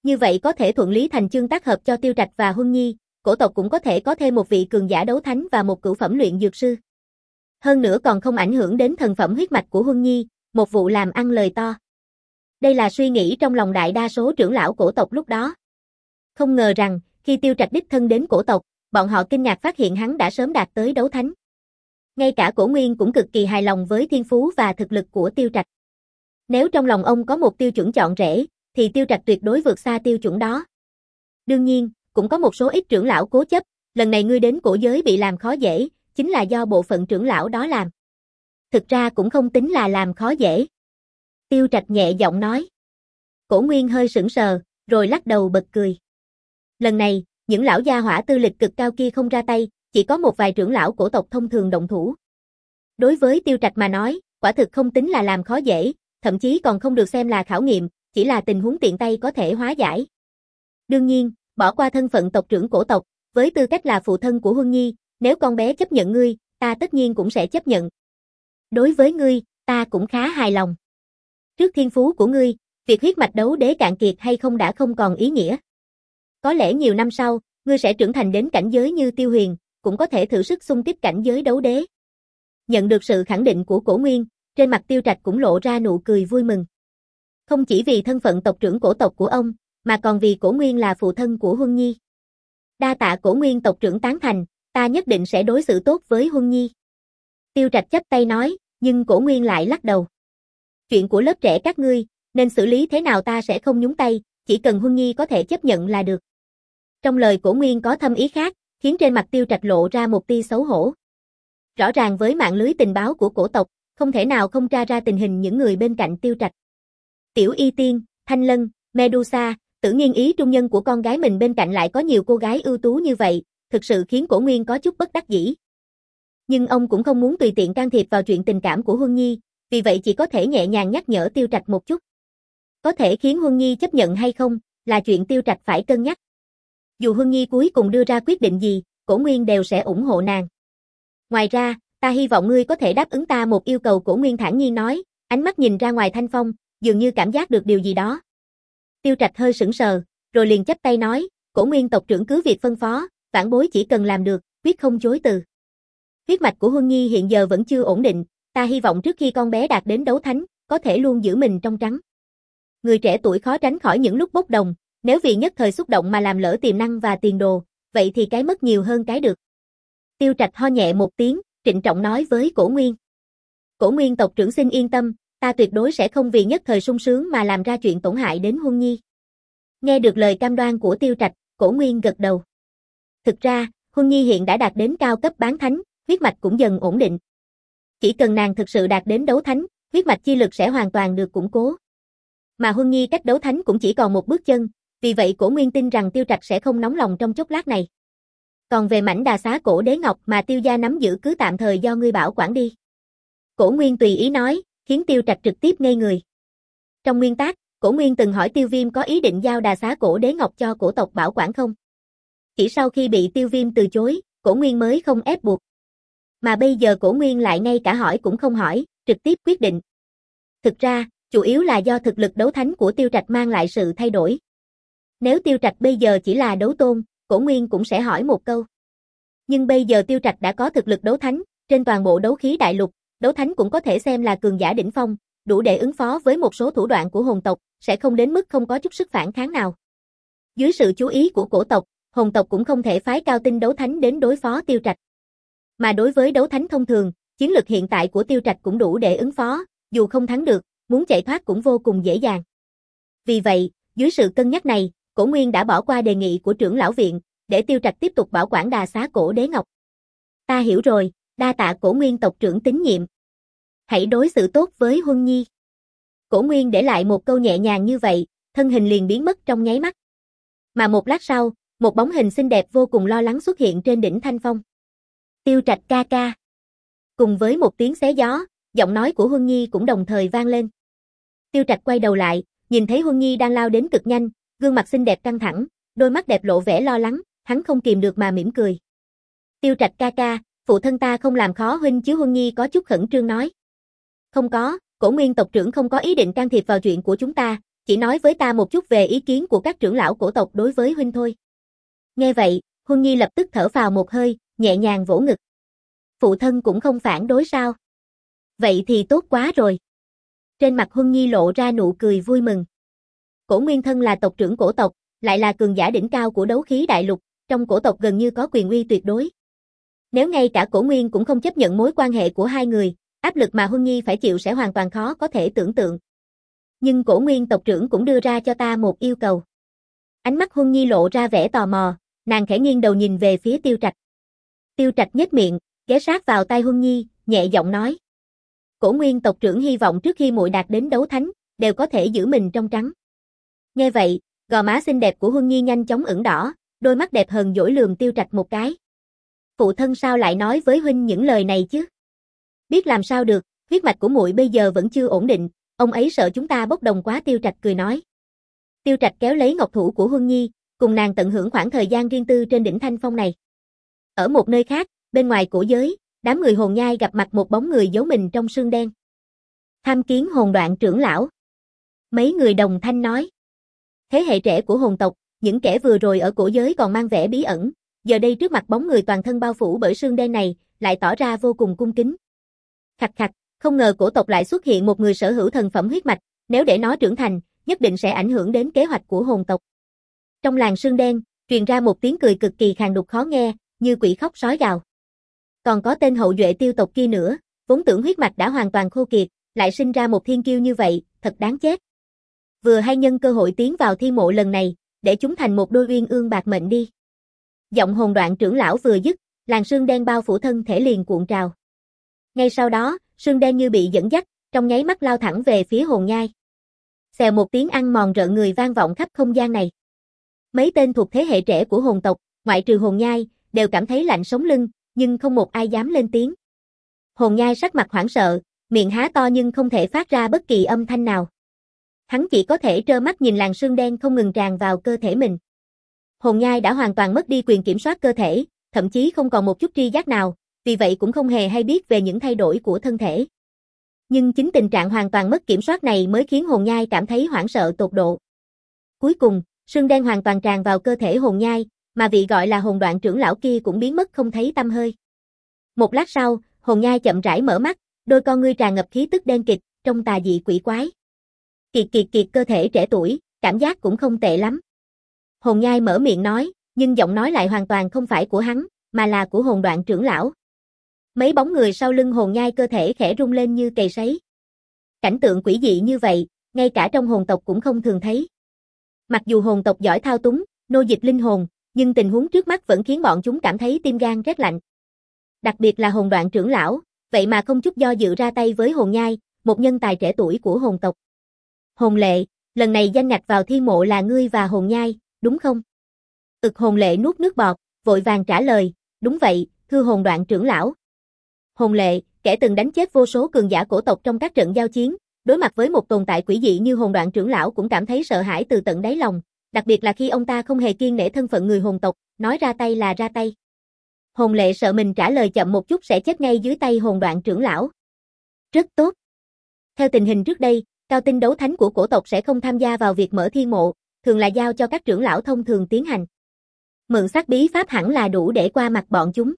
Speaker 1: Như vậy có thể thuận lý thành chương tác hợp cho Tiêu Trạch và Huân Nhi, cổ tộc cũng có thể có thêm một vị cường giả đấu thánh và một cửu phẩm luyện dược sư. Hơn nữa còn không ảnh hưởng đến thần phẩm huyết mạch của Huân Nhi, một vụ làm ăn lời to. Đây là suy nghĩ trong lòng đại đa số trưởng lão cổ tộc lúc đó. Không ngờ rằng, khi Tiêu Trạch đích thân đến cổ tộc, bọn họ kinh ngạc phát hiện hắn đã sớm đạt tới đấu thánh. Ngay cả Cổ Nguyên cũng cực kỳ hài lòng với thiên phú và thực lực của Tiêu Trạch. Nếu trong lòng ông có một tiêu chuẩn chọn rễ, thì Tiêu Trạch tuyệt đối vượt xa tiêu chuẩn đó. Đương nhiên, cũng có một số ít trưởng lão cố chấp, lần này ngươi đến cổ giới bị làm khó dễ, chính là do bộ phận trưởng lão đó làm. Thực ra cũng không tính là làm khó dễ. Tiêu Trạch nhẹ giọng nói. Cổ Nguyên hơi sững sờ, rồi lắc đầu bật cười. Lần này, những lão gia hỏa tư lịch cực cao kia không ra tay, chỉ có một vài trưởng lão cổ tộc thông thường động thủ. Đối với Tiêu Trạch mà nói, quả thực không tính là làm khó dễ, thậm chí còn không được xem là khảo nghiệm, chỉ là tình huống tiện tay có thể hóa giải. Đương nhiên, bỏ qua thân phận tộc trưởng cổ tộc, với tư cách là phụ thân của Huân Nhi, nếu con bé chấp nhận ngươi, ta tất nhiên cũng sẽ chấp nhận. Đối với ngươi, ta cũng khá hài lòng. Trước thiên phú của ngươi, việc huyết mạch đấu đế cạn kiệt hay không đã không còn ý nghĩa. Có lẽ nhiều năm sau, ngươi sẽ trưởng thành đến cảnh giới như Tiêu Huyền, cũng có thể thử sức xung kích cảnh giới đấu đế. Nhận được sự khẳng định của Cổ Nguyên, trên mặt Tiêu Trạch cũng lộ ra nụ cười vui mừng. Không chỉ vì thân phận tộc trưởng cổ tộc của ông, mà còn vì Cổ Nguyên là phụ thân của Huân Nhi. Đa tạ Cổ Nguyên tộc trưởng tán thành, ta nhất định sẽ đối xử tốt với Huân Nhi. Tiêu Trạch chắp tay nói, nhưng Cổ Nguyên lại lắc đầu. Chuyện của lớp trẻ các ngươi, nên xử lý thế nào ta sẽ không nhúng tay, chỉ cần Huân Nhi có thể chấp nhận là được. Trong lời Cổ Nguyên có thâm ý khác, khiến trên mặt Tiêu Trạch lộ ra một tia xấu hổ. Rõ ràng với mạng lưới tình báo của cổ tộc, không thể nào không tra ra tình hình những người bên cạnh Tiêu Trạch. Tiểu Y Tiên, Thanh Lân, Medusa, Tử Nghiên ý trung nhân của con gái mình bên cạnh lại có nhiều cô gái ưu tú như vậy, thực sự khiến Cổ Nguyên có chút bất đắc dĩ. Nhưng ông cũng không muốn tùy tiện can thiệp vào chuyện tình cảm của Huân Nhi, vì vậy chỉ có thể nhẹ nhàng nhắc nhở Tiêu Trạch một chút. Có thể khiến Huân Nhi chấp nhận hay không, là chuyện Tiêu Trạch phải cân nhắc. Dù Huân Nhi cuối cùng đưa ra quyết định gì, Cổ Nguyên đều sẽ ủng hộ nàng. Ngoài ra, ta hy vọng ngươi có thể đáp ứng ta một yêu cầu, Cổ Nguyên thản nhiên nói, ánh mắt nhìn ra ngoài thanh phong, dường như cảm giác được điều gì đó. Tiêu Trạch hơi sững sờ, rồi liền chắp tay nói, Cổ Nguyên tộc trưởng cứ việc phân phó, vãn bối chỉ cần làm được, quyết không chối từ. Huyết mạch của Huân Nhi hiện giờ vẫn chưa ổn định, ta hy vọng trước khi con bé đạt đến đấu thánh, có thể luôn giữ mình trong trắng. Người trẻ tuổi khó tránh khỏi những lúc bốc đồng, nếu vì nhất thời xúc động mà làm lỡ tiềm năng và tiền đồ, vậy thì cái mất nhiều hơn cái được. Tiêu Trạch ho nhẹ một tiếng, trịnh trọng nói với Cổ Nguyên. Cổ Nguyên tộc trưởng xin yên tâm, ta tuyệt đối sẽ không vì nhất thời sung sướng mà làm ra chuyện tổn hại đến Huân Nhi. Nghe được lời cam đoan của Tiêu Trạch, Cổ Nguyên gật đầu. Thực ra, Huân Nhi hiện đã đạt đến cao cấp bán thánh, huyết mạch cũng dần ổn định. Chỉ cần nàng thực sự đạt đến đấu thánh, huyết mạch chi lực sẽ hoàn toàn được củng cố. Mà Huân Nhi cách đấu thánh cũng chỉ còn một bước chân, vì vậy Cổ Nguyên tin rằng Tiêu Trạch sẽ không nóng lòng trong chốc lát này. Còn về mảnh đà xá cổ đế ngọc mà Tiêu gia nắm giữ cứ tạm thời do ngươi bảo quản đi. Cổ Nguyên tùy ý nói, khiến Tiêu Trạch trực tiếp ngây người. Trong nguyên tắc, Cổ Nguyên từng hỏi Tiêu Viêm có ý định giao đà xá cổ đế ngọc cho cổ tộc bảo quản không. Chỉ sau khi bị Tiêu Viêm từ chối, Cổ Nguyên mới không ép buộc. Mà bây giờ Cổ Nguyên lại ngay cả hỏi cũng không hỏi, trực tiếp quyết định. Thực ra, chủ yếu là do thực lực đấu thánh của Tiêu Trạch mang lại sự thay đổi. Nếu Tiêu Trạch bây giờ chỉ là đấu tôn, Cổ Nguyên cũng sẽ hỏi một câu. Nhưng bây giờ Tiêu Trạch đã có thực lực đấu thánh, trên toàn bộ đấu khí đại lục, đấu thánh cũng có thể xem là cường giả đỉnh phong, đủ để ứng phó với một số thủ đoạn của hồn tộc, sẽ không đến mức không có chút sức phản kháng nào. Dưới sự chú ý của cổ tộc, hồn tộc cũng không thể phái cao tinh đấu thánh đến đối phó Tiêu Trạch. Mà đối với đấu thánh thông thường, chiến lực hiện tại của Tiêu Trạch cũng đủ để ứng phó, dù không thắng được, muốn chạy thoát cũng vô cùng dễ dàng. Vì vậy, dưới sự cân nhắc này, Cổ Nguyên đã bỏ qua đề nghị của trưởng lão viện, để Tiêu Trạch tiếp tục bảo quản đà xá cổ đế ngọc. Ta hiểu rồi, đa tạ Cổ Nguyên tộc trưởng tín nhiệm. Hãy đối xử tốt với Huân Nhi. Cổ Nguyên để lại một câu nhẹ nhàng như vậy, thân hình liền biến mất trong nháy mắt. Mà một lát sau, một bóng hình xinh đẹp vô cùng lo lắng xuất hiện trên đỉnh thanh phong. Tiêu Trạch ca ca. Cùng với một tiếng xé gió, giọng nói của Huân Nhi cũng đồng thời vang lên. Tiêu Trạch quay đầu lại, nhìn thấy Huân Nhi đang lao đến cực nhanh, gương mặt xinh đẹp căng thẳng, đôi mắt đẹp lộ vẻ lo lắng, hắn không kìm được mà mỉm cười. Tiêu Trạch ca ca, phụ thân ta không làm khó huynh chứ? Huân Nhi có chút khẩn trương nói. Không có, Cổ Nguyên tộc trưởng không có ý định can thiệp vào chuyện của chúng ta, Chỉ nói với ta một chút về ý kiến của các trưởng lão cổ tộc đối với huynh thôi. Nghe vậy, Huân Nhi lập tức thở phào một hơi, nhẹ nhàng vỗ ngực. Phụ thân cũng không phản đối sao? Vậy thì tốt quá rồi. Trên mặt Huân Nhi lộ ra nụ cười vui mừng. Cổ Nguyên Thân là tộc trưởng cổ tộc, lại là cường giả đỉnh cao của đấu khí đại lục, trong cổ tộc gần như có quyền uy tuyệt đối. Nếu ngay cả Cổ Nguyên cũng không chấp nhận mối quan hệ của hai người, áp lực mà Huân Nhi phải chịu sẽ hoàn toàn khó có thể tưởng tượng. Nhưng Cổ Nguyên tộc trưởng cũng đưa ra cho ta một yêu cầu. Ánh mắt Huân Nhi lộ ra vẻ tò mò, nàng khẽ nghiêng đầu nhìn về phía Tiêu Trạch. Tiêu Trạch nhếch miệng, ghé sát vào tai Huân Nhi, nhẹ giọng nói. Cổ Nguyên tộc trưởng hy vọng trước khi muội đạt đến đấu thánh, đều có thể giữ mình trong trắng. Nghe vậy, gò má xinh đẹp của Huân Nhi nhanh chóng ửng đỏ, đôi mắt đẹp hờn dỗi lườm Tiêu Trạch một cái. Phụ thân sao lại nói với huynh những lời này chứ? Biết làm sao được, huyết mạch của muội bây giờ vẫn chưa ổn định, ông ấy sợ chúng ta bốc đồng quá. Tiêu Trạch cười nói. Tiêu Trạch kéo lấy ngọc thủ của Huân Nhi, cùng nàng tận hưởng khoảng thời gian riêng tư trên đỉnh Thanh Phong này. Ở một nơi khác, bên ngoài cổ giới, đám người hồn nhai gặp mặt một bóng người giấu mình trong sương đen. Tham kiến hồn đoạn trưởng lão. Mấy người đồng thanh nói. Thế hệ trẻ của hồn tộc, những kẻ vừa rồi ở cổ giới còn mang vẻ bí ẩn, giờ đây trước mặt bóng người toàn thân bao phủ bởi sương đen này, lại tỏ ra vô cùng cung kính. Khặt khặt, không ngờ cổ tộc lại xuất hiện một người sở hữu thần phẩm huyết mạch, nếu để nó trưởng thành, nhất định sẽ ảnh hưởng đến kế hoạch của hồn tộc. Trong làng sương đen, truyền ra một tiếng cười cực kỳ khàn đục khó nghe, như quỷ khóc sói gào. Còn có tên hậu duệ Tiêu tộc kia nữa, vốn tưởng huyết mạch đã hoàn toàn khô kiệt, lại sinh ra một thiên kiêu như vậy, thật đáng chết. Vừa hay nhân cơ hội tiến vào thi mộ lần này, để chúng thành một đôi uyên ương bạc mệnh đi. Giọng hồn đoạn trưởng lão vừa dứt, làn sương đen bao phủ thân thể liền cuộn trào. Ngay sau đó, sương đen như bị dẫn dắt, trong nháy mắt lao thẳng về phía hồn nhai. Xèo một tiếng ăn mòn rợn người vang vọng khắp không gian này. Mấy tên thuộc thế hệ trẻ của hồn tộc, ngoại trừ hồn nhai, đều cảm thấy lạnh sống lưng, nhưng không một ai dám lên tiếng. Hồn nhai sắc mặt hoảng sợ, miệng há to nhưng không thể phát ra bất kỳ âm thanh nào. Hắn chỉ có thể trơ mắt nhìn làn sương đen không ngừng tràn vào cơ thể mình. Hồn nhai đã hoàn toàn mất đi quyền kiểm soát cơ thể, thậm chí không còn một chút tri giác nào, vì vậy cũng không hề hay biết về những thay đổi của thân thể. Nhưng chính tình trạng hoàn toàn mất kiểm soát này mới khiến hồn nhai cảm thấy hoảng sợ tột độ. Cuối cùng, sương đen hoàn toàn tràn vào cơ thể hồn nhai, mà vị gọi là hồn đoạn trưởng lão kia cũng biến mất không thấy tăm hơi. Một lát sau, hồn nhai chậm rãi mở mắt, đôi con ngươi tràn ngập khí tức đen kịt, trông tà dị quỷ quái. Kiệt kiệt kiệt cơ thể trẻ tuổi, cảm giác cũng không tệ lắm. Hồn nhai mở miệng nói, nhưng giọng nói lại hoàn toàn không phải của hắn, mà là của hồn đoạn trưởng lão. Mấy bóng người sau lưng hồn nhai cơ thể khẽ rung lên như cầy sấy. Cảnh tượng quỷ dị như vậy, ngay cả trong hồn tộc cũng không thường thấy. Mặc dù hồn tộc giỏi thao túng, nô dịch linh hồn, nhưng tình huống trước mắt vẫn khiến bọn chúng cảm thấy tim gan rét lạnh. Đặc biệt là hồn đoạn trưởng lão, vậy mà không chút do dự ra tay với hồn nhai, một nhân tài trẻ tuổi của hồn tộc. Hồn Lệ, lần này danh ngạch vào thi mộ là ngươi và hồn nhai, đúng không? Ực Hồn Lệ nuốt nước bọt, vội vàng trả lời, đúng vậy, thưa hồn đoạn trưởng lão. Hồn Lệ, kẻ từng đánh chết vô số cường giả cổ tộc trong các trận giao chiến, đối mặt với một tồn tại quỷ dị như hồn đoạn trưởng lão cũng cảm thấy sợ hãi từ tận đáy lòng, đặc biệt là khi ông ta không hề kiêng nể thân phận người hồn tộc, nói ra tay là ra tay. Hồn Lệ sợ mình trả lời chậm một chút sẽ chết ngay dưới tay hồn đoạn trưởng lão. Rất tốt. Theo tình hình trước đây, cao tinh đấu thánh của cổ tộc sẽ không tham gia vào việc mở thi mộ, thường là giao cho các trưởng lão thông thường tiến hành. Mượn sắc bí pháp hẳn là đủ để qua mặt bọn chúng.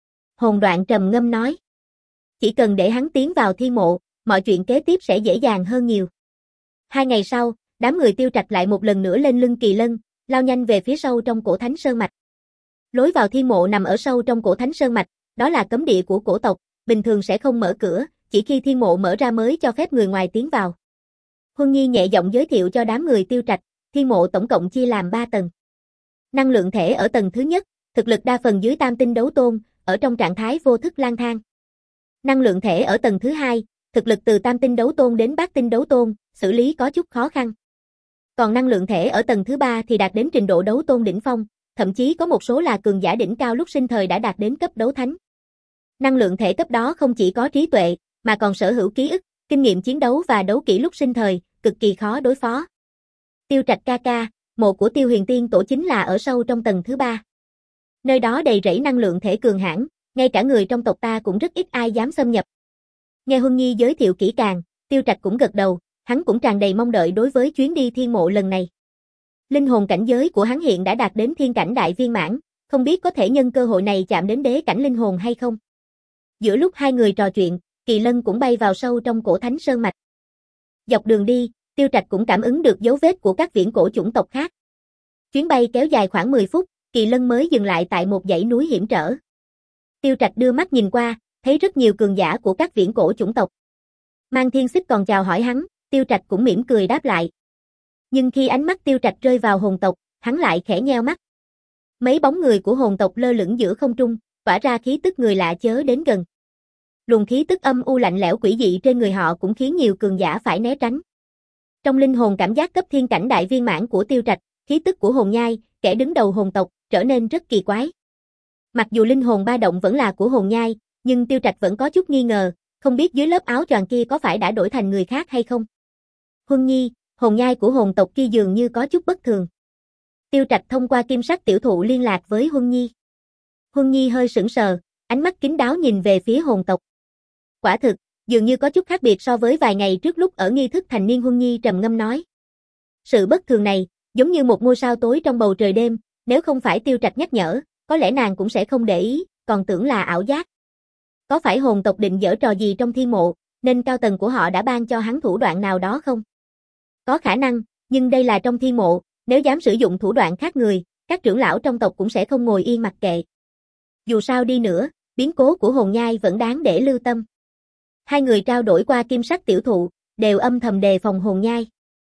Speaker 1: Hồn đoạn trầm ngâm nói. Chỉ cần để hắn tiến vào thi mộ, mọi chuyện kế tiếp sẽ dễ dàng hơn nhiều. Hai ngày sau, đám người Tiêu Trạch lại một lần nữa lên lưng kỳ lân, lao nhanh về phía sâu trong cổ thánh sơn mạch. Lối vào thi mộ nằm ở sâu trong cổ thánh sơn mạch, đó là cấm địa của cổ tộc, bình thường sẽ không mở cửa, chỉ khi thi mộ mở ra mới cho phép người ngoài tiến vào. Huân Nhi nhẹ giọng giới thiệu cho đám người Tiêu Trạch, thi mộ tổng cộng chia làm ba tầng. Năng lượng thể ở tầng thứ nhất, thực lực đa phần dưới tam tinh đấu tôn, ở trong trạng thái vô thức lang thang. Năng lượng thể ở tầng thứ hai, thực lực từ tam tinh đấu tôn đến bát tinh đấu tôn, xử lý có chút khó khăn. Còn năng lượng thể ở tầng thứ ba thì đạt đến trình độ đấu tôn đỉnh phong, thậm chí có một số là cường giả đỉnh cao lúc sinh thời đã đạt đến cấp đấu thánh. Năng lượng thể cấp đó không chỉ có trí tuệ, mà còn sở hữu ký ức, kinh nghiệm chiến đấu và đấu kỹ lúc sinh thời, cực kỳ khó đối phó. Tiêu Trạch ca ca, mộ của Tiêu Huyền Tiên tổ chính là ở sâu trong tầng thứ ba. Nơi đó đầy rẫy năng lượng thể cường hãn, ngay cả người trong tộc ta cũng rất ít ai dám xâm nhập. Nghe Huân Nhi giới thiệu kỹ càng, Tiêu Trạch cũng gật đầu, hắn cũng tràn đầy mong đợi đối với chuyến đi thiên mộ lần này. Linh hồn cảnh giới của hắn hiện đã đạt đến thiên cảnh đại viên mãn, không biết có thể nhân cơ hội này chạm đến đế cảnh linh hồn hay không. Giữa lúc hai người trò chuyện, Kỳ Lân cũng bay vào sâu trong cổ thánh sơn mạch. Dọc đường đi, Tiêu Trạch cũng cảm ứng được dấu vết của các viễn cổ chủng tộc khác. Chuyến bay kéo dài khoảng mười phút, Kỳ Lân mới dừng lại tại một dãy núi hiểm trở. Tiêu Trạch đưa mắt nhìn qua, thấy rất nhiều cường giả của các viễn cổ chủng tộc. Mang Thiên Xích còn chào hỏi hắn, Tiêu Trạch cũng mỉm cười đáp lại. Nhưng khi ánh mắt Tiêu Trạch rơi vào hồn tộc, hắn lại khẽ nheo mắt. Mấy bóng người của hồn tộc lơ lửng giữa không trung, tỏa ra khí tức người lạ chớ đến gần. Luồng khí tức âm u lạnh lẽo quỷ dị trên người họ cũng khiến nhiều cường giả phải né tránh. Trong linh hồn cảm giác cấp thiên cảnh đại viên mãn của Tiêu Trạch, khí tức của hồn nhai, kẻ đứng đầu hồn tộc, trở nên rất kỳ quái. Mặc dù linh hồn ba động vẫn là của hồn nhai, nhưng Tiêu Trạch vẫn có chút nghi ngờ, không biết dưới lớp áo choàng kia có phải đã đổi thành người khác hay không. Huân Nhi, hồn nhai của hồn tộc kia dường như có chút bất thường. Tiêu Trạch thông qua kim sắc tiểu thụ liên lạc với Huân Nhi. Huân Nhi hơi sững sờ, ánh mắt kín đáo nhìn về phía hồn tộc. Quả thực, dường như có chút khác biệt so với vài ngày trước lúc ở nghi thức thành niên. Huân Nhi trầm ngâm nói. Sự bất thường này, giống như một ngôi sao tối trong bầu trời đêm, nếu không phải Tiêu Trạch nhắc nhở, có lẽ nàng cũng sẽ không để ý, còn tưởng là ảo giác. Có phải hồn tộc định giở trò gì trong thiên mộ, nên cao tầng của họ đã ban cho hắn thủ đoạn nào đó không? Có khả năng, nhưng đây là trong thiên mộ, nếu dám sử dụng thủ đoạn khác người, các trưởng lão trong tộc cũng sẽ không ngồi yên mặc kệ. Dù sao đi nữa, biến cố của hồn nhai vẫn đáng để lưu tâm. Hai người trao đổi qua kim sắc tiểu thụ, đều âm thầm đề phòng hồn nhai.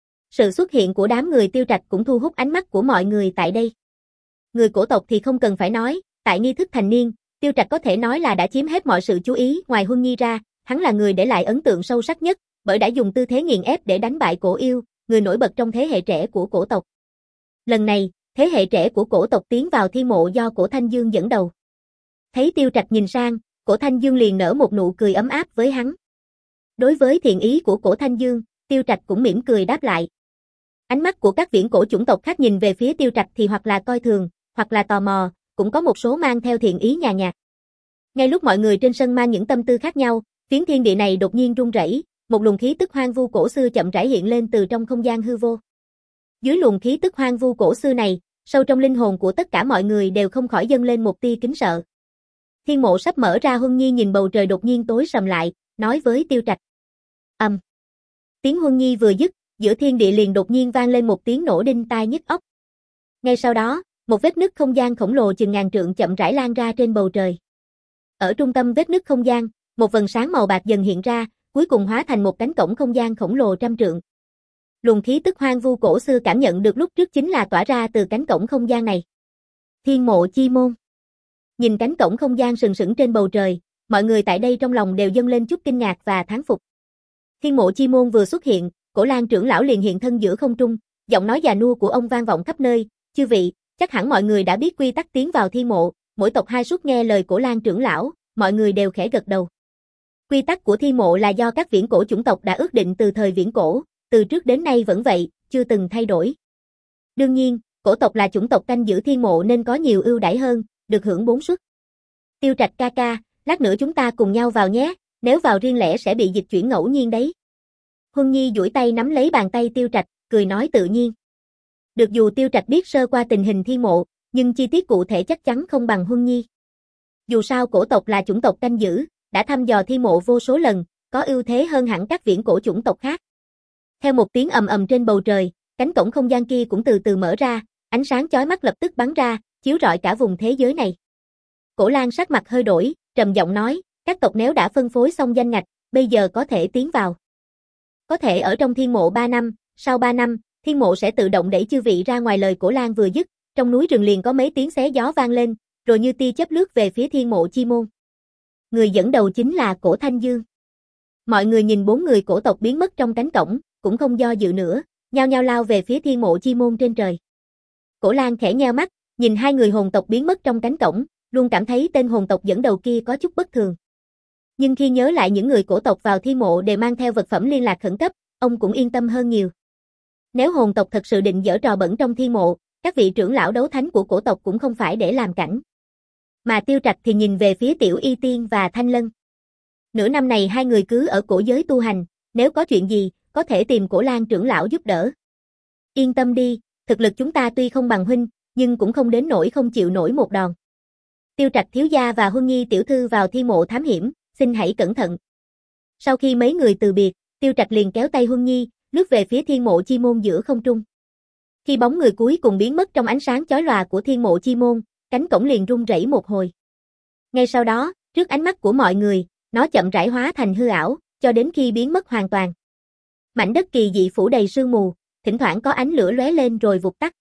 Speaker 1: Sự xuất hiện của đám người Tiêu Trạch cũng thu hút ánh mắt của mọi người tại đây. Người cổ tộc thì không cần phải nói, tại nghi thức thành niên, Tiêu Trạch có thể nói là đã chiếm hết mọi sự chú ý. Ngoài Huân Nhi ra, hắn là người để lại ấn tượng sâu sắc nhất, bởi đã dùng tư thế nghiền ép để đánh bại Cổ Yêu, người nổi bật trong thế hệ trẻ của cổ tộc. Lần này, thế hệ trẻ của cổ tộc tiến vào thi mộ do Cổ Thanh Dương dẫn đầu. Thấy Tiêu Trạch nhìn sang, Cổ Thanh Dương liền nở một nụ cười ấm áp với hắn. Đối với thiện ý của Cổ Thanh Dương, Tiêu Trạch cũng mỉm cười đáp lại. Ánh mắt của các viễn cổ chủng tộc khác nhìn về phía Tiêu Trạch thì hoặc là coi thường, hoặc là tò mò, cũng có một số mang theo thiện ý nhàn nhạt. Ngay lúc mọi người trên sân mang những tâm tư khác nhau, phiến thiên địa này đột nhiên rung rẩy, một luồng khí tức hoang vu cổ xưa chậm rãi hiện lên từ trong không gian hư vô. Dưới luồng khí tức hoang vu cổ xưa này, sâu trong linh hồn của tất cả mọi người đều không khỏi dâng lên một tia kính sợ. Thiên mộ sắp mở ra. Huân Nhi nhìn bầu trời đột nhiên tối sầm lại, nói với Tiêu Trạch. Ầm. Um. Tiếng Huân Nhi vừa dứt, giữa thiên địa liền đột nhiên vang lên một tiếng nổ đinh tai nhức óc. Ngay sau đó, một vết nứt không gian khổng lồ chừng ngàn trượng chậm rãi lan ra trên bầu trời. Ở trung tâm vết nứt không gian, một vầng sáng màu bạc dần hiện ra, cuối cùng hóa thành một cánh cổng không gian khổng lồ trăm trượng. Luồng khí tức hoang vu cổ xưa cảm nhận được lúc trước chính là tỏa ra từ cánh cổng không gian này. Thiên mộ chi môn. Nhìn cánh cổng không gian sừng sững trên bầu trời, mọi người tại đây trong lòng đều dâng lên chút kinh ngạc và thán phục. Thiên mộ chi môn vừa xuất hiện, Cổ Lan trưởng lão liền hiện thân giữa không trung, giọng nói già nua của ông vang vọng khắp nơi. Chư vị, chắc hẳn mọi người đã biết quy tắc tiến vào thiên mộ, mỗi tộc hai suốt nghe lời Cổ Lan trưởng lão, mọi người đều khẽ gật đầu. Quy tắc của thiên mộ là do các viễn cổ chủng tộc đã ước định từ thời viễn cổ, từ trước đến nay vẫn vậy, chưa từng thay đổi. Đương nhiên, cổ tộc là chủng tộc canh giữ thiên mộ nên có nhiều ưu đãi hơn, được hưởng bốn suất. Tiêu Trạch ca ca, lát nữa chúng ta cùng nhau vào nhé, nếu vào riêng lẻ sẽ bị dịch chuyển ngẫu nhiên đấy. Huân Nhi duỗi tay nắm lấy bàn tay Tiêu Trạch, cười nói tự nhiên. Được dù Tiêu Trạch biết sơ qua tình hình thiên mộ, nhưng chi tiết cụ thể chắc chắn không bằng Huân Nhi. Dù sao cổ tộc là chủng tộc canh giữ, đã thăm dò thiên mộ vô số lần, có ưu thế hơn hẳn các viễn cổ chủng tộc khác. Theo một tiếng ầm ầm trên bầu trời, cánh cổng không gian kia cũng từ từ mở ra, ánh sáng chói mắt lập tức bắn ra, chiếu rọi cả vùng thế giới này. Cổ Lan sắc mặt hơi đổi, trầm giọng nói, các tộc nếu đã phân phối xong danh ngạch, bây giờ có thể tiến vào. Có thể ở trong thiên mộ ba năm, sau ba năm, thiên mộ sẽ tự động đẩy chư vị ra ngoài. Lời Cổ Lan vừa dứt, trong núi rừng liền có mấy tiếng xé gió vang lên, rồi như tia chớp lướt về phía thiên mộ chi môn. Người dẫn đầu chính là Cổ Thanh Dương. Mọi người nhìn bốn người cổ tộc biến mất trong cánh cổng, cũng không do dự nữa, nhao nhao lao về phía thiên mộ chi môn trên trời. Cổ Lan khẽ nheo mắt, nhìn hai người hồn tộc biến mất trong cánh cổng, luôn cảm thấy tên hồn tộc dẫn đầu kia có chút bất thường. Nhưng khi nhớ lại những người cổ tộc vào thiên mộ đều mang theo vật phẩm liên lạc khẩn cấp, ông cũng yên tâm hơn nhiều. Nếu hồn tộc thật sự định giở trò bẩn trong thiên mộ, các vị trưởng lão đấu thánh của cổ tộc cũng không phải để làm cảnh. Mà Tiêu Trạch thì nhìn về phía Tiểu Y Tiên và Thanh Lân. Nửa năm này hai người cứ ở cổ giới tu hành, nếu có chuyện gì, có thể tìm Cổ Lan trưởng lão giúp đỡ. Yên tâm đi, thực lực chúng ta tuy không bằng huynh, nhưng cũng không đến nỗi không chịu nổi một đòn. Tiêu Trạch thiếu gia và Huân Nhi tiểu thư vào thi mộ thám hiểm, xin hãy cẩn thận. Sau khi mấy người từ biệt, Tiêu Trạch liền kéo tay Huân Nhi, lướt về phía thiên mộ chi môn giữa không trung. Khi bóng người cuối cùng biến mất trong ánh sáng chói lòa của thiên mộ chi môn, cánh cổng liền rung rẩy một hồi. Ngay sau đó, trước ánh mắt của mọi người, nó chậm rãi hóa thành hư ảo, cho đến khi biến mất hoàn toàn. Mảnh đất kỳ dị phủ đầy sương mù, thỉnh thoảng có ánh lửa lóe lên rồi vụt tắt.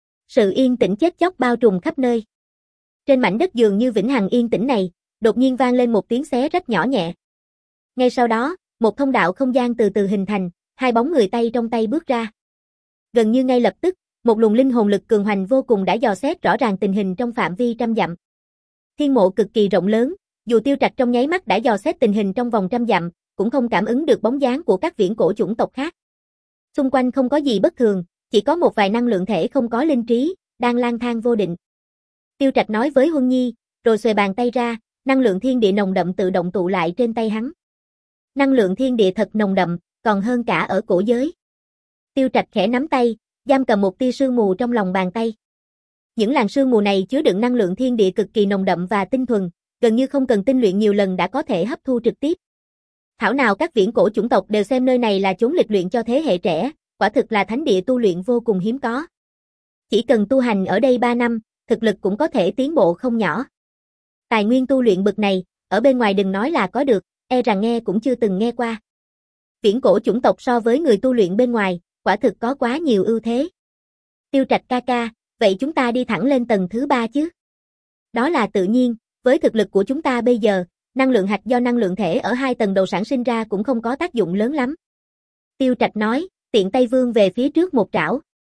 Speaker 1: Sự yên tĩnh chết chóc bao trùm khắp nơi. Trên mảnh đất dường như vĩnh hằng yên tĩnh này, đột nhiên vang lên một tiếng xé rách nhỏ nhẹ. Ngay sau đó, một thông đạo không gian từ từ hình thành, hai bóng người tay trong tay bước ra. Gần như ngay lập tức, một luồng linh hồn lực cường hoành vô cùng đã dò xét rõ ràng tình hình trong phạm vi trăm dặm. Thiên mộ cực kỳ rộng lớn, dù Tiêu Trạch trong nháy mắt đã dò xét tình hình trong vòng trăm dặm, cũng không cảm ứng được bóng dáng của các viễn cổ chủng tộc khác. Xung quanh không có gì bất thường, chỉ có một vài năng lượng thể không có linh trí, đang lang thang vô định. Tiêu Trạch nói với Huân Nhi, rồi xuề bàn tay ra, năng lượng thiên địa nồng đậm tự động tụ lại trên tay hắn. Năng lượng thiên địa thật nồng đậm, còn hơn cả ở cổ giới. Tiêu Trạch khẽ nắm tay, giam cầm một tia sương mù trong lòng bàn tay. Những làn sương mù này chứa đựng năng lượng thiên địa cực kỳ nồng đậm và tinh thuần, gần như không cần tinh luyện nhiều lần đã có thể hấp thu trực tiếp. Thảo nào các viễn cổ chủng tộc đều xem nơi này là chốn lịch luyện cho thế hệ trẻ, quả thực là thánh địa tu luyện vô cùng hiếm có. Chỉ cần tu hành ở đây ba năm, thực lực cũng có thể tiến bộ không nhỏ. Tài nguyên tu luyện bậc này, ở bên ngoài đừng nói là có được, e rằng nghe cũng chưa từng nghe qua. Viễn cổ chủng tộc so với người tu luyện bên ngoài, quả thực có quá nhiều ưu thế. Tiêu Trạch ca ca, vậy chúng ta đi thẳng lên tầng thứ ba chứ? Đó là tự nhiên, với thực lực của chúng ta bây giờ, năng lượng hạt do năng lượng thể ở hai tầng đầu sản sinh ra cũng không có tác dụng lớn lắm. Tiêu Trạch nói, tiện tay vươn về phía trước một trảo.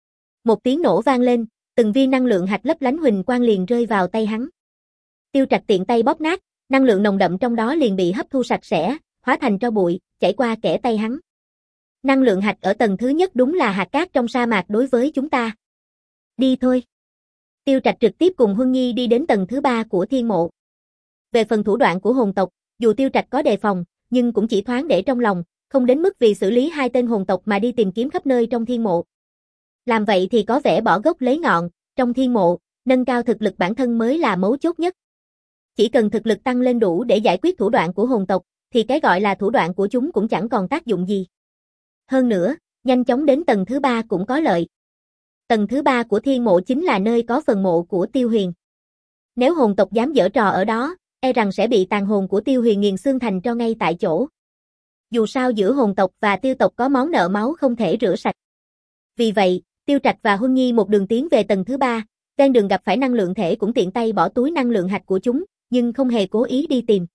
Speaker 1: Một tiếng nổ vang lên, từng viên năng lượng hạt lấp lánh huỳnh quang liền rơi vào tay hắn. Tiêu Trạch tiện tay bóp nát, năng lượng nồng đậm trong đó liền bị hấp thu sạch sẽ, hóa thành tro bụi, chảy qua kẽ tay hắn. Năng lượng hạt ở tầng thứ nhất đúng là hạt cát trong sa mạc đối với chúng ta. Đi thôi. Tiêu Trạch trực tiếp cùng Huân Nhi đi đến tầng thứ ba của thiên mộ. Về phần thủ đoạn của hồn tộc, dù Tiêu Trạch có đề phòng, nhưng cũng chỉ thoáng để trong lòng, không đến mức vì xử lý hai tên hồn tộc mà đi tìm kiếm khắp nơi trong thiên mộ. Làm vậy thì có vẻ bỏ gốc lấy ngọn, trong thiên mộ, nâng cao thực lực bản thân mới là mấu chốt nhất. Chỉ cần thực lực tăng lên đủ để giải quyết thủ đoạn của hồn tộc, thì cái gọi là thủ đoạn của chúng cũng chẳng còn tác dụng gì. Hơn nữa, nhanh chóng đến tầng thứ ba cũng có lợi. Tầng thứ ba của thiên mộ chính là nơi có phần mộ của Tiêu Huyền. Nếu hồn tộc dám giở trò ở đó, e rằng sẽ bị tàn hồn của Tiêu Huyền nghiền xương thành tro ngay tại chỗ. Dù sao giữa hồn tộc và tiêu tộc có món nợ máu không thể rửa sạch. Vì vậy, Tiêu Trạch và Huân Nhi một đường tiến về tầng thứ ba, ven đường gặp phải năng lượng thể cũng tiện tay bỏ túi năng lượng hạch của chúng, nhưng không hề cố ý đi tìm.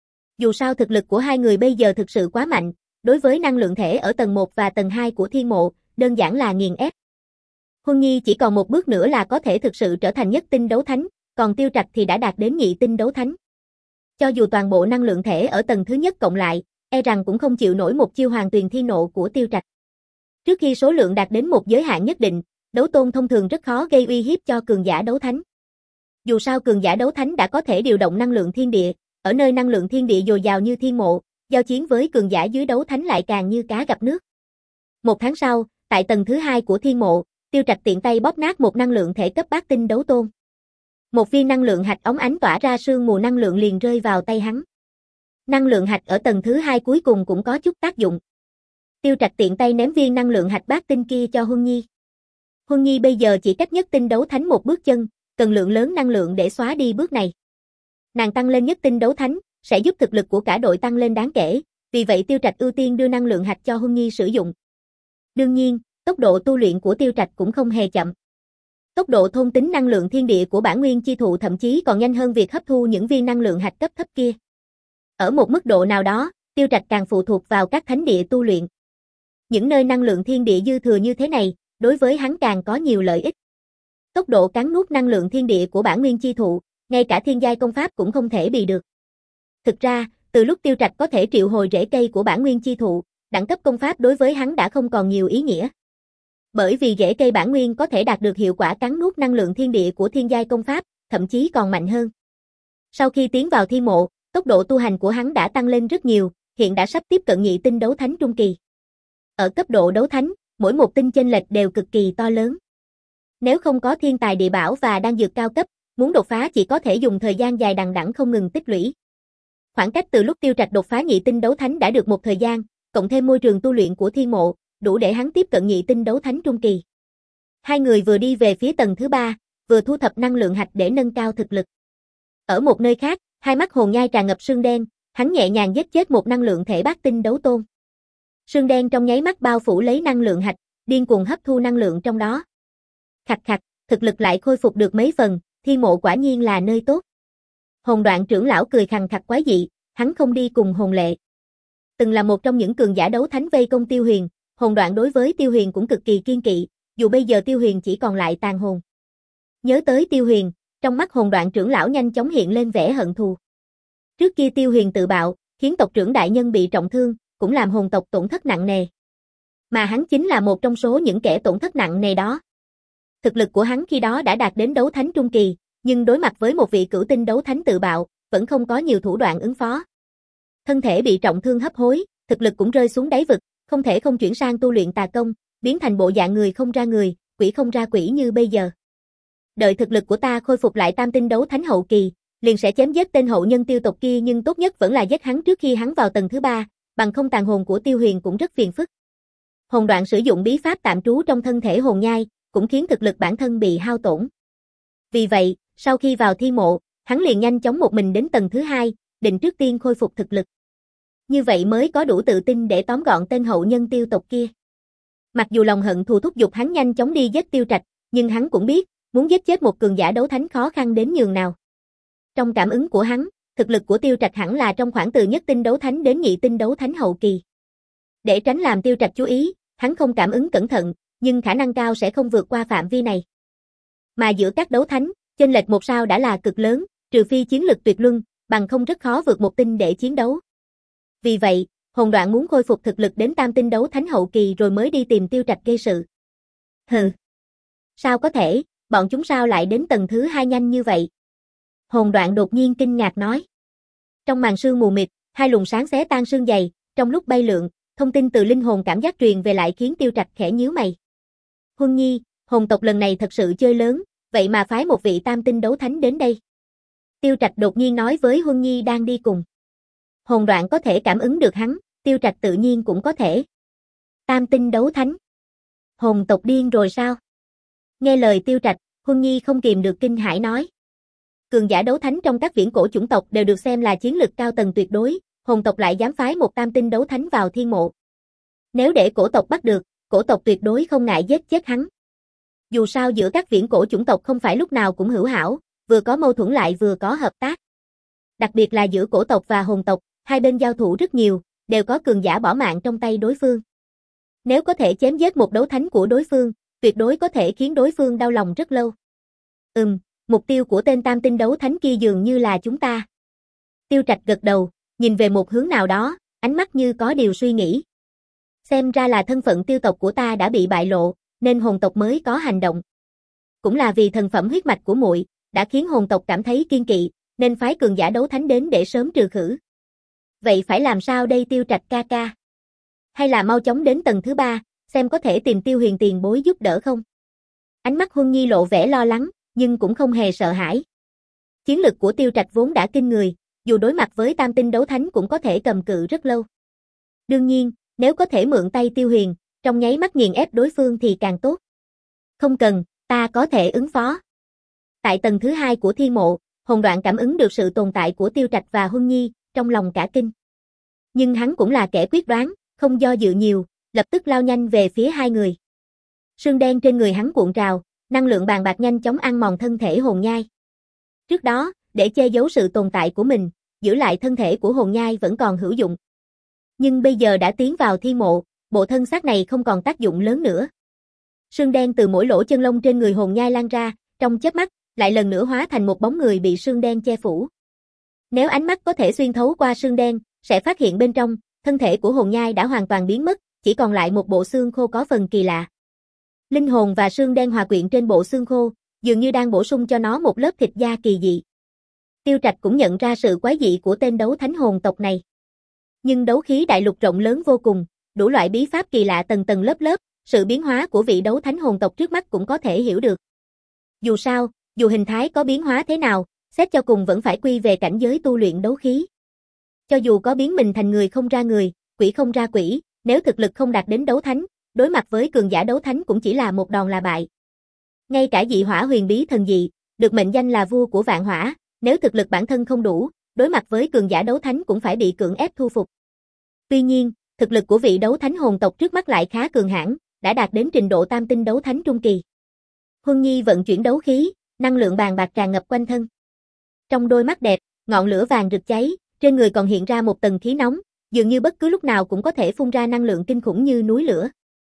Speaker 1: Dù sao thực lực của hai người bây giờ thực sự quá mạnh, đối với năng lượng thể ở tầng một và tầng hai của thiên mộ, đơn giản là nghiền ép. Huân Nhi chỉ còn một bước nữa là có thể thực sự trở thành nhất tinh đấu thánh, còn Tiêu Trạch thì đã đạt đến nhị tinh đấu thánh. Cho dù toàn bộ năng lượng thể ở tầng thứ nhất cộng lại, e rằng cũng không chịu nổi một chiêu Hoàng Tuyền Thi Nộ của Tiêu Trạch. Trước khi số lượng đạt đến một giới hạn nhất định, đấu tôn thông thường rất khó gây uy hiếp cho cường giả đấu thánh. Dù sao cường giả đấu thánh đã có thể điều động năng lượng thiên địa, ở nơi năng lượng thiên địa dồi dào như thiên mộ, giao chiến với cường giả dưới đấu thánh lại càng như cá gặp nước. Một tháng sau, tại tầng thứ hai của thiên mộ, Tiêu Trạch tiện tay bóp nát một năng lượng thể cấp bát tinh đấu tôn. Một viên năng lượng hạch óng ánh tỏa ra sương mù năng lượng liền rơi vào tay hắn. Năng lượng hạch ở tầng thứ hai cuối cùng cũng có chút tác dụng. Tiêu Trạch tiện tay ném viên năng lượng hạch bát tinh kia cho Huân Nhi. Huân Nhi bây giờ chỉ cách nhất tinh đấu thánh một bước chân, cần lượng lớn năng lượng để xóa đi bước này. Nàng tăng lên nhất tinh đấu thánh, sẽ giúp thực lực của cả đội tăng lên đáng kể, vì vậy Tiêu Trạch ưu tiên đưa năng lượng hạch cho Huân Nhi sử dụng. Đương nhiên, tốc độ tu luyện của Tiêu Trạch cũng không hề chậm. Tốc độ thôn tính năng lượng thiên địa của bản nguyên chi thụ thậm chí còn nhanh hơn việc hấp thu những viên năng lượng hạch cấp thấp kia. Ở một mức độ nào đó, Tiêu Trạch càng phụ thuộc vào các thánh địa tu luyện. Những nơi năng lượng thiên địa dư thừa như thế này, đối với hắn càng có nhiều lợi ích. Tốc độ cắn nuốt năng lượng thiên địa của bản nguyên chi thụ, ngay cả thiên giai công pháp cũng không thể bì được. Thực ra, từ lúc Tiêu Trạch có thể triệu hồi rễ cây của bản nguyên chi thụ, đẳng cấp công pháp đối với hắn đã không còn nhiều ý nghĩa. Bởi vì rễ cây bản nguyên có thể đạt được hiệu quả cắn nuốt năng lượng thiên địa của thiên giai công pháp, thậm chí còn mạnh hơn. Sau khi tiến vào thiên mộ, tốc độ tu hành của hắn đã tăng lên rất nhiều, hiện đã sắp tiếp cận nhị tinh đấu thánh trung kỳ. Ở cấp độ đấu thánh, mỗi một tinh chênh lệch đều cực kỳ to lớn. Nếu không có thiên tài địa bảo và đan dược cao cấp, muốn đột phá chỉ có thể dùng thời gian dài đằng đẵng không ngừng tích lũy. Khoảng cách từ lúc Tiêu Trạch đột phá nhị tinh đấu thánh đã được một thời gian, cộng thêm môi trường tu luyện của Thiên Mộ, đủ để hắn tiếp cận nhị tinh đấu thánh trung kỳ. Hai người vừa đi về phía tầng thứ ba, vừa thu thập năng lượng hạch để nâng cao thực lực. Ở một nơi khác, hai mắt hồn nhai tràn ngập sương đen, hắn nhẹ nhàng giết chết một năng lượng thể bát tinh đấu tôn. Sương đen trong nháy mắt bao phủ lấy năng lượng hạch, điên cuồng hấp thu năng lượng trong đó. Khặt khặt, thực lực lại khôi phục được mấy phần, Thiên Mộ quả nhiên là nơi tốt. Hồn Đoạn trưởng lão cười khằng khặc quái dị, hắn không đi cùng Hồn Lệ. Từng là một trong những cường giả đấu thánh vây công Tiêu Huyền, Hồn Đoạn đối với Tiêu Huyền cũng cực kỳ kiên kỵ, dù bây giờ Tiêu Huyền chỉ còn lại tàn hồn. Nhớ tới Tiêu Huyền, trong mắt Hồn Đoạn trưởng lão nhanh chóng hiện lên vẻ hận thù. Trước kia Tiêu Huyền tự bạo, khiến tộc trưởng đại nhân bị trọng thương, cũng làm hồn tộc tổn thất nặng nề. Mà hắn chính là một trong số những kẻ tổn thất nặng nề đó. Thực lực của hắn khi đó đã đạt đến đấu thánh trung kỳ, nhưng đối mặt với một vị cửu tinh đấu thánh tự bạo, vẫn không có nhiều thủ đoạn ứng phó. Thân thể bị trọng thương hấp hối, thực lực cũng rơi xuống đáy vực, không thể không chuyển sang tu luyện tà công, biến thành bộ dạng người không ra người, quỷ không ra quỷ như bây giờ. Đợi thực lực của ta khôi phục lại tam tinh đấu thánh hậu kỳ, liền sẽ chém giết tên hậu nhân Tiêu tộc kia, nhưng tốt nhất vẫn là giết hắn trước khi hắn vào tầng thứ ba, bằng không tàn hồn của Tiêu Huyền cũng rất phiền phức. Hồn Đoạn sử dụng bí pháp tạm trú trong thân thể hồn nhai, cũng khiến thực lực bản thân bị hao tổn. Vì vậy, sau khi vào Thiên Mộ, hắn liền nhanh chóng một mình đến tầng thứ hai, định trước tiên khôi phục thực lực. Như vậy mới có đủ tự tin để tóm gọn tên hậu nhân Tiêu tộc kia. Mặc dù lòng hận thù thúc giục hắn nhanh chóng đi giết Tiêu Trạch, nhưng hắn cũng biết, muốn giết chết một cường giả đấu thánh khó khăn đến nhường nào. Trong cảm ứng của hắn, thực lực của Tiêu Trạch hẳn là trong khoảng từ nhất tinh đấu thánh đến nhị tinh đấu thánh hậu kỳ. Để tránh làm Tiêu Trạch chú ý, hắn không cảm ứng cẩn thận, nhưng khả năng cao sẽ không vượt qua phạm vi này. Mà giữa các đấu thánh, chênh lệch một sao đã là cực lớn, trừ phi chiến lực tuyệt luân, bằng không rất khó vượt một tinh để chiến đấu. Vì vậy, Hồn Đoạn muốn khôi phục thực lực đến tam tinh đấu thánh hậu kỳ rồi mới đi tìm Tiêu Trạch gây sự. Hừ. Sao có thể, bọn chúng sao lại đến tầng thứ hai nhanh như vậy? Hồn Đoạn đột nhiên kinh ngạc nói. Trong màn sương mù mịt, hai luồng sáng xé tan sương dày, trong lúc bay lượn, thông tin từ linh hồn cảm giác truyền về lại khiến Tiêu Trạch khẽ nhíu mày. Huân Nhi, hồn tộc lần này thật sự chơi lớn, vậy mà phái một vị tam tinh đấu thánh đến đây. Tiêu Trạch đột nhiên nói với Huân Nhi đang đi cùng. Hồn Đoạn có thể cảm ứng được hắn, Tiêu Trạch tự nhiên cũng có thể. Tam tinh đấu thánh. Hồn tộc điên rồi sao? Nghe lời Tiêu Trạch, Huân Nhi không kìm được kinh hãi nói. Cường giả đấu thánh trong các viễn cổ chủng tộc đều được xem là chiến lực cao tầng tuyệt đối, hồn tộc lại dám phái một tam tinh đấu thánh vào Thiên Mộ. Nếu để cổ tộc bắt được, cổ tộc tuyệt đối không ngại giết chết hắn. Dù sao giữa các viễn cổ chủng tộc không phải lúc nào cũng hữu hảo, vừa có mâu thuẫn lại vừa có hợp tác. Đặc biệt là giữa cổ tộc và hồn tộc, hai bên giao thủ rất nhiều, đều có cường giả bỏ mạng trong tay đối phương. Nếu có thể chém giết một đấu thánh của đối phương, tuyệt đối có thể khiến đối phương đau lòng rất lâu. Ừm, mục tiêu của tên tam tinh đấu thánh kia dường như là chúng ta. Tiêu Trạch gật đầu, nhìn về một hướng nào đó, ánh mắt như có điều suy nghĩ. Xem ra là thân phận Tiêu tộc của ta đã bị bại lộ, nên hồn tộc mới có hành động. Cũng là vì thần phẩm huyết mạch của muội đã khiến hồn tộc cảm thấy kiên kỵ, nên phái cường giả đấu thánh đến để sớm trừ khử. Vậy phải làm sao đây Tiêu Trạch ca ca? Hay là mau chóng đến tầng thứ ba, xem có thể tìm Tiêu Huyền tiền bối giúp đỡ không? Ánh mắt Huân Nhi lộ vẻ lo lắng, nhưng cũng không hề sợ hãi. Chiến lực của Tiêu Trạch vốn đã kinh người, dù đối mặt với tam tinh đấu thánh cũng có thể cầm cự rất lâu. Đương nhiên, nếu có thể mượn tay Tiêu Huyền, trong nháy mắt nghiền ép đối phương thì càng tốt. Không cần, ta có thể ứng phó. Tại tầng thứ hai của Thiên Mộ, Hồn Đoạn cảm ứng được sự tồn tại của Tiêu Trạch và Huân Nhi, trong lòng cả kinh. Nhưng hắn cũng là kẻ quyết đoán, không do dự nhiều, lập tức lao nhanh về phía hai người. Sương đen trên người hắn cuộn trào, năng lượng bàn bạc nhanh chóng ăn mòn thân thể hồn nhai. Trước đó, để che giấu sự tồn tại của mình, giữ lại thân thể của hồn nhai vẫn còn hữu dụng. Nhưng bây giờ đã tiến vào Thiên Mộ, bộ thân xác này không còn tác dụng lớn nữa. Sương đen từ mỗi lỗ chân lông trên người hồn nhai lan ra, trong chớp mắt, lại lần nữa hóa thành một bóng người bị sương đen che phủ. Nếu ánh mắt có thể xuyên thấu qua sương đen, sẽ phát hiện bên trong, thân thể của hồn nhai đã hoàn toàn biến mất, chỉ còn lại một bộ xương khô có phần kỳ lạ. Linh hồn và sương đen hòa quyện trên bộ xương khô, dường như đang bổ sung cho nó một lớp thịt da kỳ dị. Tiêu Trạch cũng nhận ra sự quái dị của tên đấu thánh hồn tộc này. Nhưng đấu khí đại lục rộng lớn vô cùng, đủ loại bí pháp kỳ lạ tầng tầng lớp lớp, sự biến hóa của vị đấu thánh hồn tộc trước mắt cũng có thể hiểu được. Dù sao, dù hình thái có biến hóa thế nào, xét cho cùng vẫn phải quy về cảnh giới tu luyện đấu khí. Cho dù có biến mình thành người không ra người, quỷ không ra quỷ, nếu thực lực không đạt đến đấu thánh, đối mặt với cường giả đấu thánh cũng chỉ là một đòn là bại. Ngay cả dị hỏa huyền bí thần dị, được mệnh danh là vua của vạn hỏa, nếu thực lực bản thân không đủ, đối mặt với cường giả đấu thánh cũng phải bị cưỡng ép thu phục. Tuy nhiên, thực lực của vị đấu thánh hồn tộc trước mắt lại khá cường hãn, đã đạt đến trình độ tam tinh đấu thánh trung kỳ. Huân Nhi vận chuyển đấu khí, năng lượng bàn bạc tràn ngập quanh thân. Trong đôi mắt đẹp, ngọn lửa vàng rực cháy, trên người còn hiện ra một tầng khí nóng, dường như bất cứ lúc nào cũng có thể phun ra năng lượng kinh khủng như núi lửa.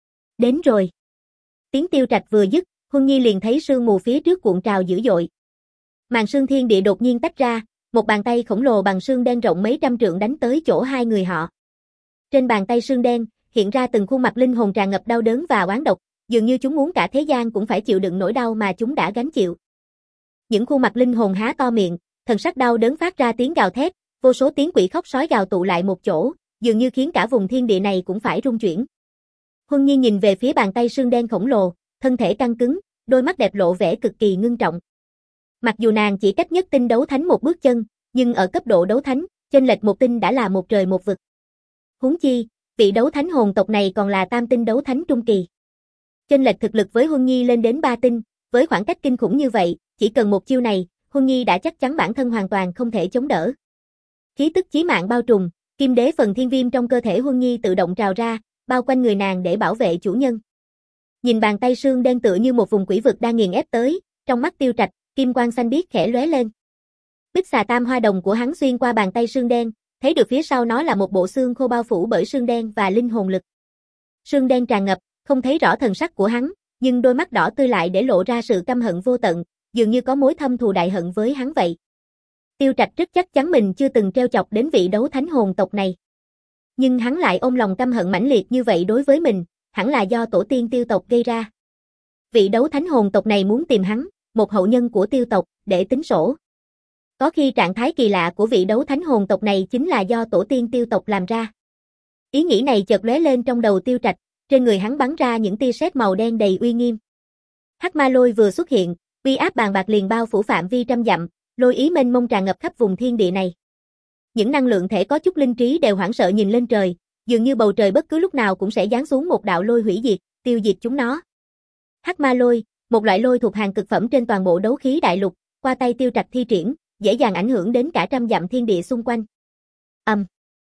Speaker 1: Đến rồi. Tiếng Tiêu Trạch vừa dứt, Huân Nhi liền thấy sương mù phía trước cuộn trào dữ dội. Màn sương thiên địa đột nhiên tách ra, một bàn tay khổng lồ bằng sương đen rộng mấy trăm trượng đánh tới chỗ hai người họ. Trên bàn tay sương đen, hiện ra từng khuôn mặt linh hồn tràn ngập đau đớn và oán độc, dường như chúng muốn cả thế gian cũng phải chịu đựng nỗi đau mà chúng đã gánh chịu. Những khuôn mặt linh hồn há to miệng, thần sắc đau đớn phát ra tiếng gào thét, vô số tiếng quỷ khóc sói gào tụ lại một chỗ, dường như khiến cả vùng thiên địa này cũng phải rung chuyển. Huân Nhi nhìn về phía bàn tay sương đen khổng lồ, thân thể căng cứng, đôi mắt đẹp lộ vẻ cực kỳ ngưng trọng. Mặc dù nàng chỉ cách nhất tinh đấu thánh một bước chân, nhưng ở cấp độ đấu thánh, chênh lệch một tinh đã là một trời một vực. Huống chi, vị đấu thánh hồn tộc này còn là tam tinh đấu thánh trung kỳ. Chênh lệch thực lực với Huân Nhi lên đến ba tinh, với khoảng cách kinh khủng như vậy, chỉ cần một chiêu này, Huân Nhi đã chắc chắn bản thân hoàn toàn không thể chống đỡ. Khí tức chí mạng bao trùm, kim đế phần thiên viêm trong cơ thể Huân Nhi tự động trào ra, bao quanh người nàng để bảo vệ chủ nhân. Nhìn bàn tay sương đen tựa như một vùng quỷ vực đang nghiền ép tới, trong mắt Tiêu Trạch, kim quang xanh biếc khẽ lóe lên. Bích xà tam hoa đồng của hắn xuyên qua bàn tay sương đen, thấy được phía sau nó là một bộ xương khô bao phủ bởi sương đen và linh hồn lực. Sương đen tràn ngập, không thấy rõ thần sắc của hắn, nhưng đôi mắt đỏ tươi lại để lộ ra sự căm hận vô tận, dường như có mối thâm thù đại hận với hắn vậy. Tiêu Trạch rất chắc chắn mình chưa từng trêu chọc đến vị đấu thánh hồn tộc này. Nhưng hắn lại ôm lòng căm hận mãnh liệt như vậy đối với mình, hẳn là do tổ tiên Tiêu tộc gây ra. Vị đấu thánh hồn tộc này muốn tìm hắn, một hậu nhân của Tiêu tộc, để tính sổ. Có khi trạng thái kỳ lạ của vị đấu thánh hồn tộc này chính là do tổ tiên Tiêu tộc làm ra. Ý nghĩ này chợt lóe lên trong đầu Tiêu Trạch, trên người hắn bắn ra những tia sét màu đen đầy uy nghiêm. Hắc ma lôi vừa xuất hiện, uy áp bàn bạc liền bao phủ phạm vi trăm dặm, lôi ý mênh mông tràn ngập khắp vùng thiên địa này. Những năng lượng thể có chút linh trí đều hoảng sợ nhìn lên trời, dường như bầu trời bất cứ lúc nào cũng sẽ giáng xuống một đạo lôi hủy diệt, tiêu diệt chúng nó. Hắc ma lôi, một loại lôi thuộc hàng cực phẩm trên toàn bộ đấu khí đại lục, qua tay Tiêu Trạch thi triển, dễ dàng ảnh hưởng đến cả trăm dặm thiên địa xung quanh. Ầm. Um.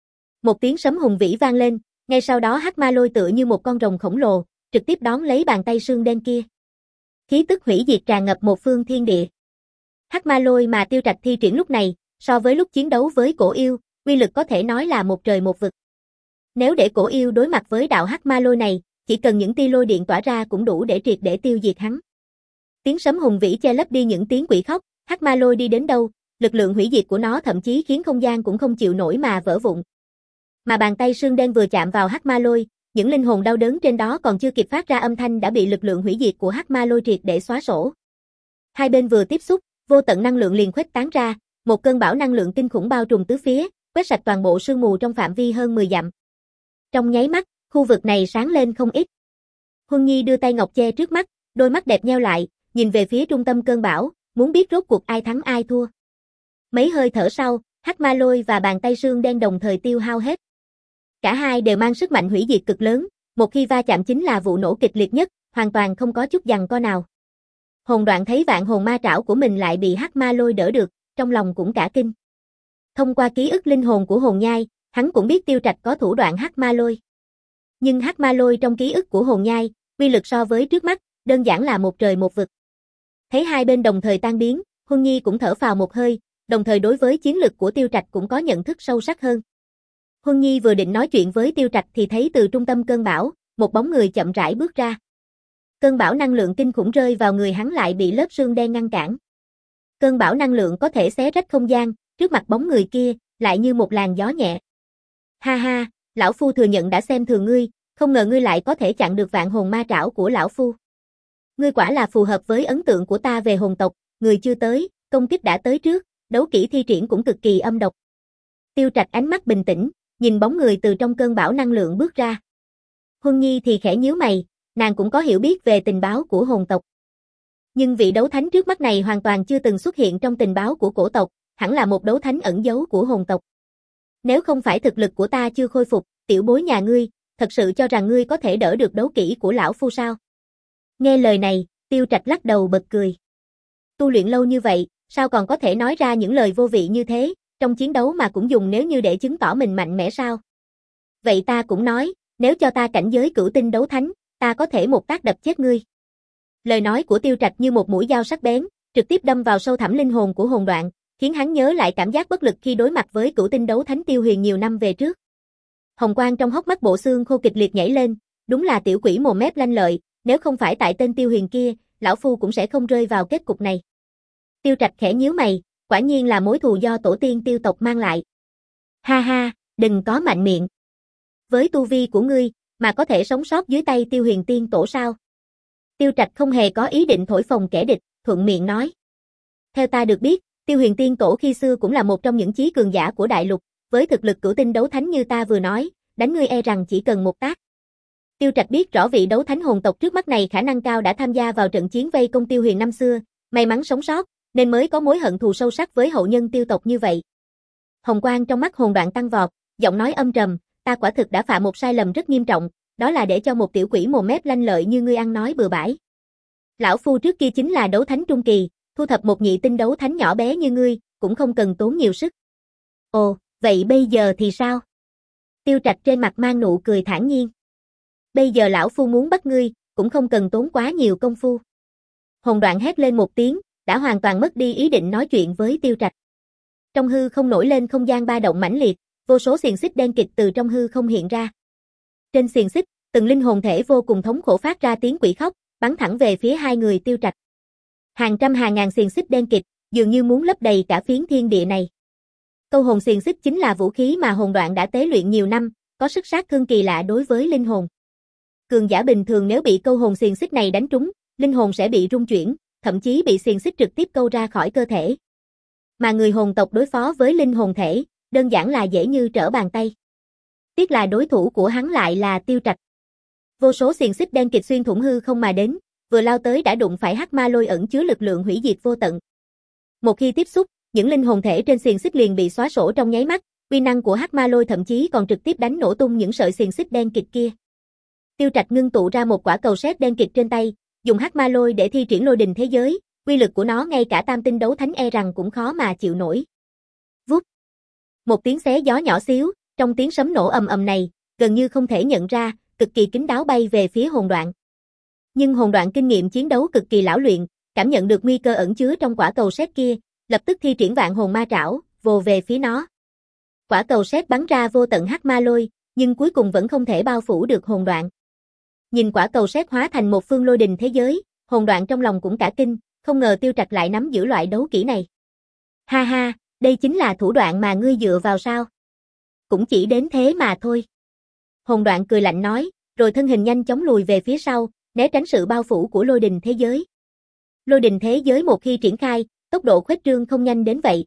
Speaker 1: Một tiếng sấm hùng vĩ vang lên, ngay sau đó hắc ma lôi tựa như một con rồng khổng lồ, trực tiếp đón lấy bàn tay sương đen kia. Khí tức hủy diệt tràn ngập một phương thiên địa. Hắc ma lôi mà Tiêu Trạch thi triển lúc này, so với lúc chiến đấu với cổ yêu, uy lực có thể nói là một trời một vực. Nếu để cổ yêu đối mặt với đạo hắc ma lôi này, chỉ cần những tia lôi điện tỏa ra cũng đủ để triệt để tiêu diệt hắn. Tiếng sấm hùng vĩ che lấp đi những tiếng quỷ khóc, hắc ma lôi đi đến đâu, lực lượng hủy diệt của nó thậm chí khiến không gian cũng không chịu nổi mà vỡ vụn. Mà bàn tay sương đen vừa chạm vào hắc ma lôi, những linh hồn đau đớn trên đó còn chưa kịp phát ra âm thanh đã bị lực lượng hủy diệt của hắc ma lôi triệt để xóa sổ. Hai bên vừa tiếp xúc, vô tận năng lượng liền khuếch tán ra, một cơn bão năng lượng kinh khủng bao trùm tứ phía, quét sạch toàn bộ sương mù trong phạm vi hơn mười dặm. Trong nháy mắt, khu vực này sáng lên không ít. Huân Nhi đưa tay ngọc che trước mắt, đôi mắt đẹp nheo lại, nhìn về phía trung tâm cơn bão, muốn biết rốt cuộc ai thắng ai thua. Mấy hơi thở sau, hắc ma lôi và bàn tay sương đen đồng thời tiêu hao hết. Cả hai đều mang sức mạnh hủy diệt cực lớn, một khi va chạm chính là vụ nổ kịch liệt nhất, hoàn toàn không có chút giằng co nào. Hồn Đoạn thấy vạn hồn ma trảo của mình lại bị hắc ma lôi đỡ được, trong lòng cũng cả kinh. Thông qua ký ức linh hồn của hồn nhai, hắn cũng biết Tiêu Trạch có thủ đoạn hắc ma lôi. Nhưng hắc ma lôi trong ký ức của hồn nhai, uy lực so với trước mắt, đơn giản là một trời một vực. Thấy hai bên đồng thời tan biến, Huân Nhi cũng thở phào một hơi, đồng thời đối với chiến lực của Tiêu Trạch cũng có nhận thức sâu sắc hơn. Huân Nhi vừa định nói chuyện với Tiêu Trạch thì thấy từ trung tâm cơn bão, một bóng người chậm rãi bước ra. Cơn bão năng lượng kinh khủng rơi vào người hắn lại bị lớp sương đen ngăn cản. Cơn bão năng lượng có thể xé rách không gian, trước mặt bóng người kia, lại như một làn gió nhẹ. Ha ha, lão phu thừa nhận đã xem thường ngươi, không ngờ ngươi lại có thể chặn được vạn hồn ma trảo của lão phu. Ngươi quả là phù hợp với ấn tượng của ta về hồn tộc, người chưa tới, công kích đã tới trước, đấu kỹ thi triển cũng cực kỳ âm độc. Tiêu Trạch ánh mắt bình tĩnh, nhìn bóng người từ trong cơn bão năng lượng bước ra. Huân Nhi thì khẽ nhíu mày, nàng cũng có hiểu biết về tình báo của hồn tộc. Nhưng vị đấu thánh trước mắt này hoàn toàn chưa từng xuất hiện trong tình báo của cổ tộc, hẳn là một đấu thánh ẩn giấu của hồn tộc. Nếu không phải thực lực của ta chưa khôi phục, tiểu bối nhà ngươi, thật sự cho rằng ngươi có thể đỡ được đấu kỹ của lão phu sao? Nghe lời này, Tiêu Trạch lắc đầu bật cười. Tu luyện lâu như vậy, sao còn có thể nói ra những lời vô vị như thế, trong chiến đấu mà cũng dùng nếu như để chứng tỏ mình mạnh mẽ sao? Vậy ta cũng nói, nếu cho ta cảnh giới cửu tinh đấu thánh, ta có thể một tác đập chết ngươi. Lời nói của Tiêu Trạch như một mũi dao sắc bén, trực tiếp đâm vào sâu thẳm linh hồn của Hồn Đoạn, khiến hắn nhớ lại cảm giác bất lực khi đối mặt với cửu tinh đấu thánh Tiêu Huyền nhiều năm về trước. Hồng quang trong hốc mắt bộ xương khô kịch liệt nhảy lên, đúng là tiểu quỷ mồm mép lanh lợi, nếu không phải tại tên Tiêu Huyền kia, lão phu cũng sẽ không rơi vào kết cục này. Tiêu Trạch khẽ nhíu mày, quả nhiên là mối thù do tổ tiên Tiêu tộc mang lại. Ha ha, đừng có mạnh miệng. Với tu vi của ngươi, mà có thể sống sót dưới tay Tiêu Huyền tiên tổ sao? Tiêu Trạch không hề có ý định thổi phồng kẻ địch, thuận miệng nói. Theo ta được biết, Tiêu Huyền tiên tổ khi xưa cũng là một trong những chí cường giả của đại lục, với thực lực cửu tinh đấu thánh như ta vừa nói, đánh ngươi e rằng chỉ cần một tác. Tiêu Trạch biết rõ vị đấu thánh hồn tộc trước mắt này khả năng cao đã tham gia vào trận chiến vây công Tiêu Huyền năm xưa, may mắn sống sót, nên mới có mối hận thù sâu sắc với hậu nhân Tiêu tộc như vậy. Hồng quang trong mắt Hồn Đoạn tăng vọt, giọng nói âm trầm, ta quả thực đã phạm một sai lầm rất nghiêm trọng, đó là để cho một tiểu quỷ mồm mép lanh lợi như ngươi ăn nói bừa bãi. Lão phu trước kia chính là đấu thánh trung kỳ, thu thập một nhị tinh đấu thánh nhỏ bé như ngươi, cũng không cần tốn nhiều sức. Ồ, vậy bây giờ thì sao? Tiêu Trạch trên mặt mang nụ cười thản nhiên. Bây giờ lão phu muốn bắt ngươi, cũng không cần tốn quá nhiều công phu. Hồn Đoạn hét lên một tiếng, đã hoàn toàn mất đi ý định nói chuyện với Tiêu Trạch. Trong hư không nổi lên không gian ba động mãnh liệt, vô số xiềng xích đen kịt từ trong hư không hiện ra. Trên xiềng xích, từng linh hồn thể vô cùng thống khổ phát ra tiếng quỷ khóc, bắn thẳng về phía hai người Tiêu Trạch. Hàng trăm hàng ngàn xiềng xích đen kịt, dường như muốn lấp đầy cả phiến thiên địa này. Câu hồn xiềng xích chính là vũ khí mà Hồn Đoạn đã tế luyện nhiều năm, có sức sát thương kỳ lạ đối với linh hồn. Cường giả bình thường nếu bị câu hồn xiềng xích này đánh trúng, linh hồn sẽ bị rung chuyển, thậm chí bị xiềng xích trực tiếp câu ra khỏi cơ thể. Mà người hồn tộc đối phó với linh hồn thể, đơn giản là dễ như trở bàn tay. Tiếc là đối thủ của hắn lại là Tiêu Trạch. Vô số xiềng xích đen kịt xuyên thủng hư không mà đến, vừa lao tới đã đụng phải hắc ma lôi ẩn chứa lực lượng hủy diệt vô tận. Một khi tiếp xúc, những linh hồn thể trên xiềng xích liền bị xóa sổ trong nháy mắt, uy năng của hắc ma lôi thậm chí còn trực tiếp đánh nổ tung những sợi xiềng xích đen kịt kia. Tiêu Trạch ngưng tụ ra một quả cầu sét đen kịt trên tay, dùng hắc ma lôi để thi triển lôi đình thế giới, uy lực của nó ngay cả tam tinh đấu thánh e rằng cũng khó mà chịu nổi. Vút. Một tiếng xé gió nhỏ xíu, trong tiếng sấm nổ ầm ầm này, gần như không thể nhận ra, cực kỳ kín đáo bay về phía Hồn Đoạn. Nhưng Hồn Đoạn kinh nghiệm chiến đấu cực kỳ lão luyện, cảm nhận được nguy cơ ẩn chứa trong quả cầu sét kia, lập tức thi triển Vạn Hồn Ma Trảo, vồ về phía nó. Quả cầu sét bắn ra vô tận hắc ma lôi, nhưng cuối cùng vẫn không thể bao phủ được Hồn Đoạn. Nhìn quả cầu sét hóa thành một phương lôi đình thế giới, Hồn Đoạn trong lòng cũng cả kinh, không ngờ Tiêu Trạch lại nắm giữ loại đấu kỹ này. Ha ha, đây chính là thủ đoạn mà ngươi dựa vào sao? Cũng chỉ đến thế mà thôi. Hồn Đoạn cười lạnh nói, rồi thân hình nhanh chóng lùi về phía sau, né tránh sự bao phủ của lôi đình thế giới. Lôi đình thế giới một khi triển khai, tốc độ khuếch trương không nhanh đến vậy.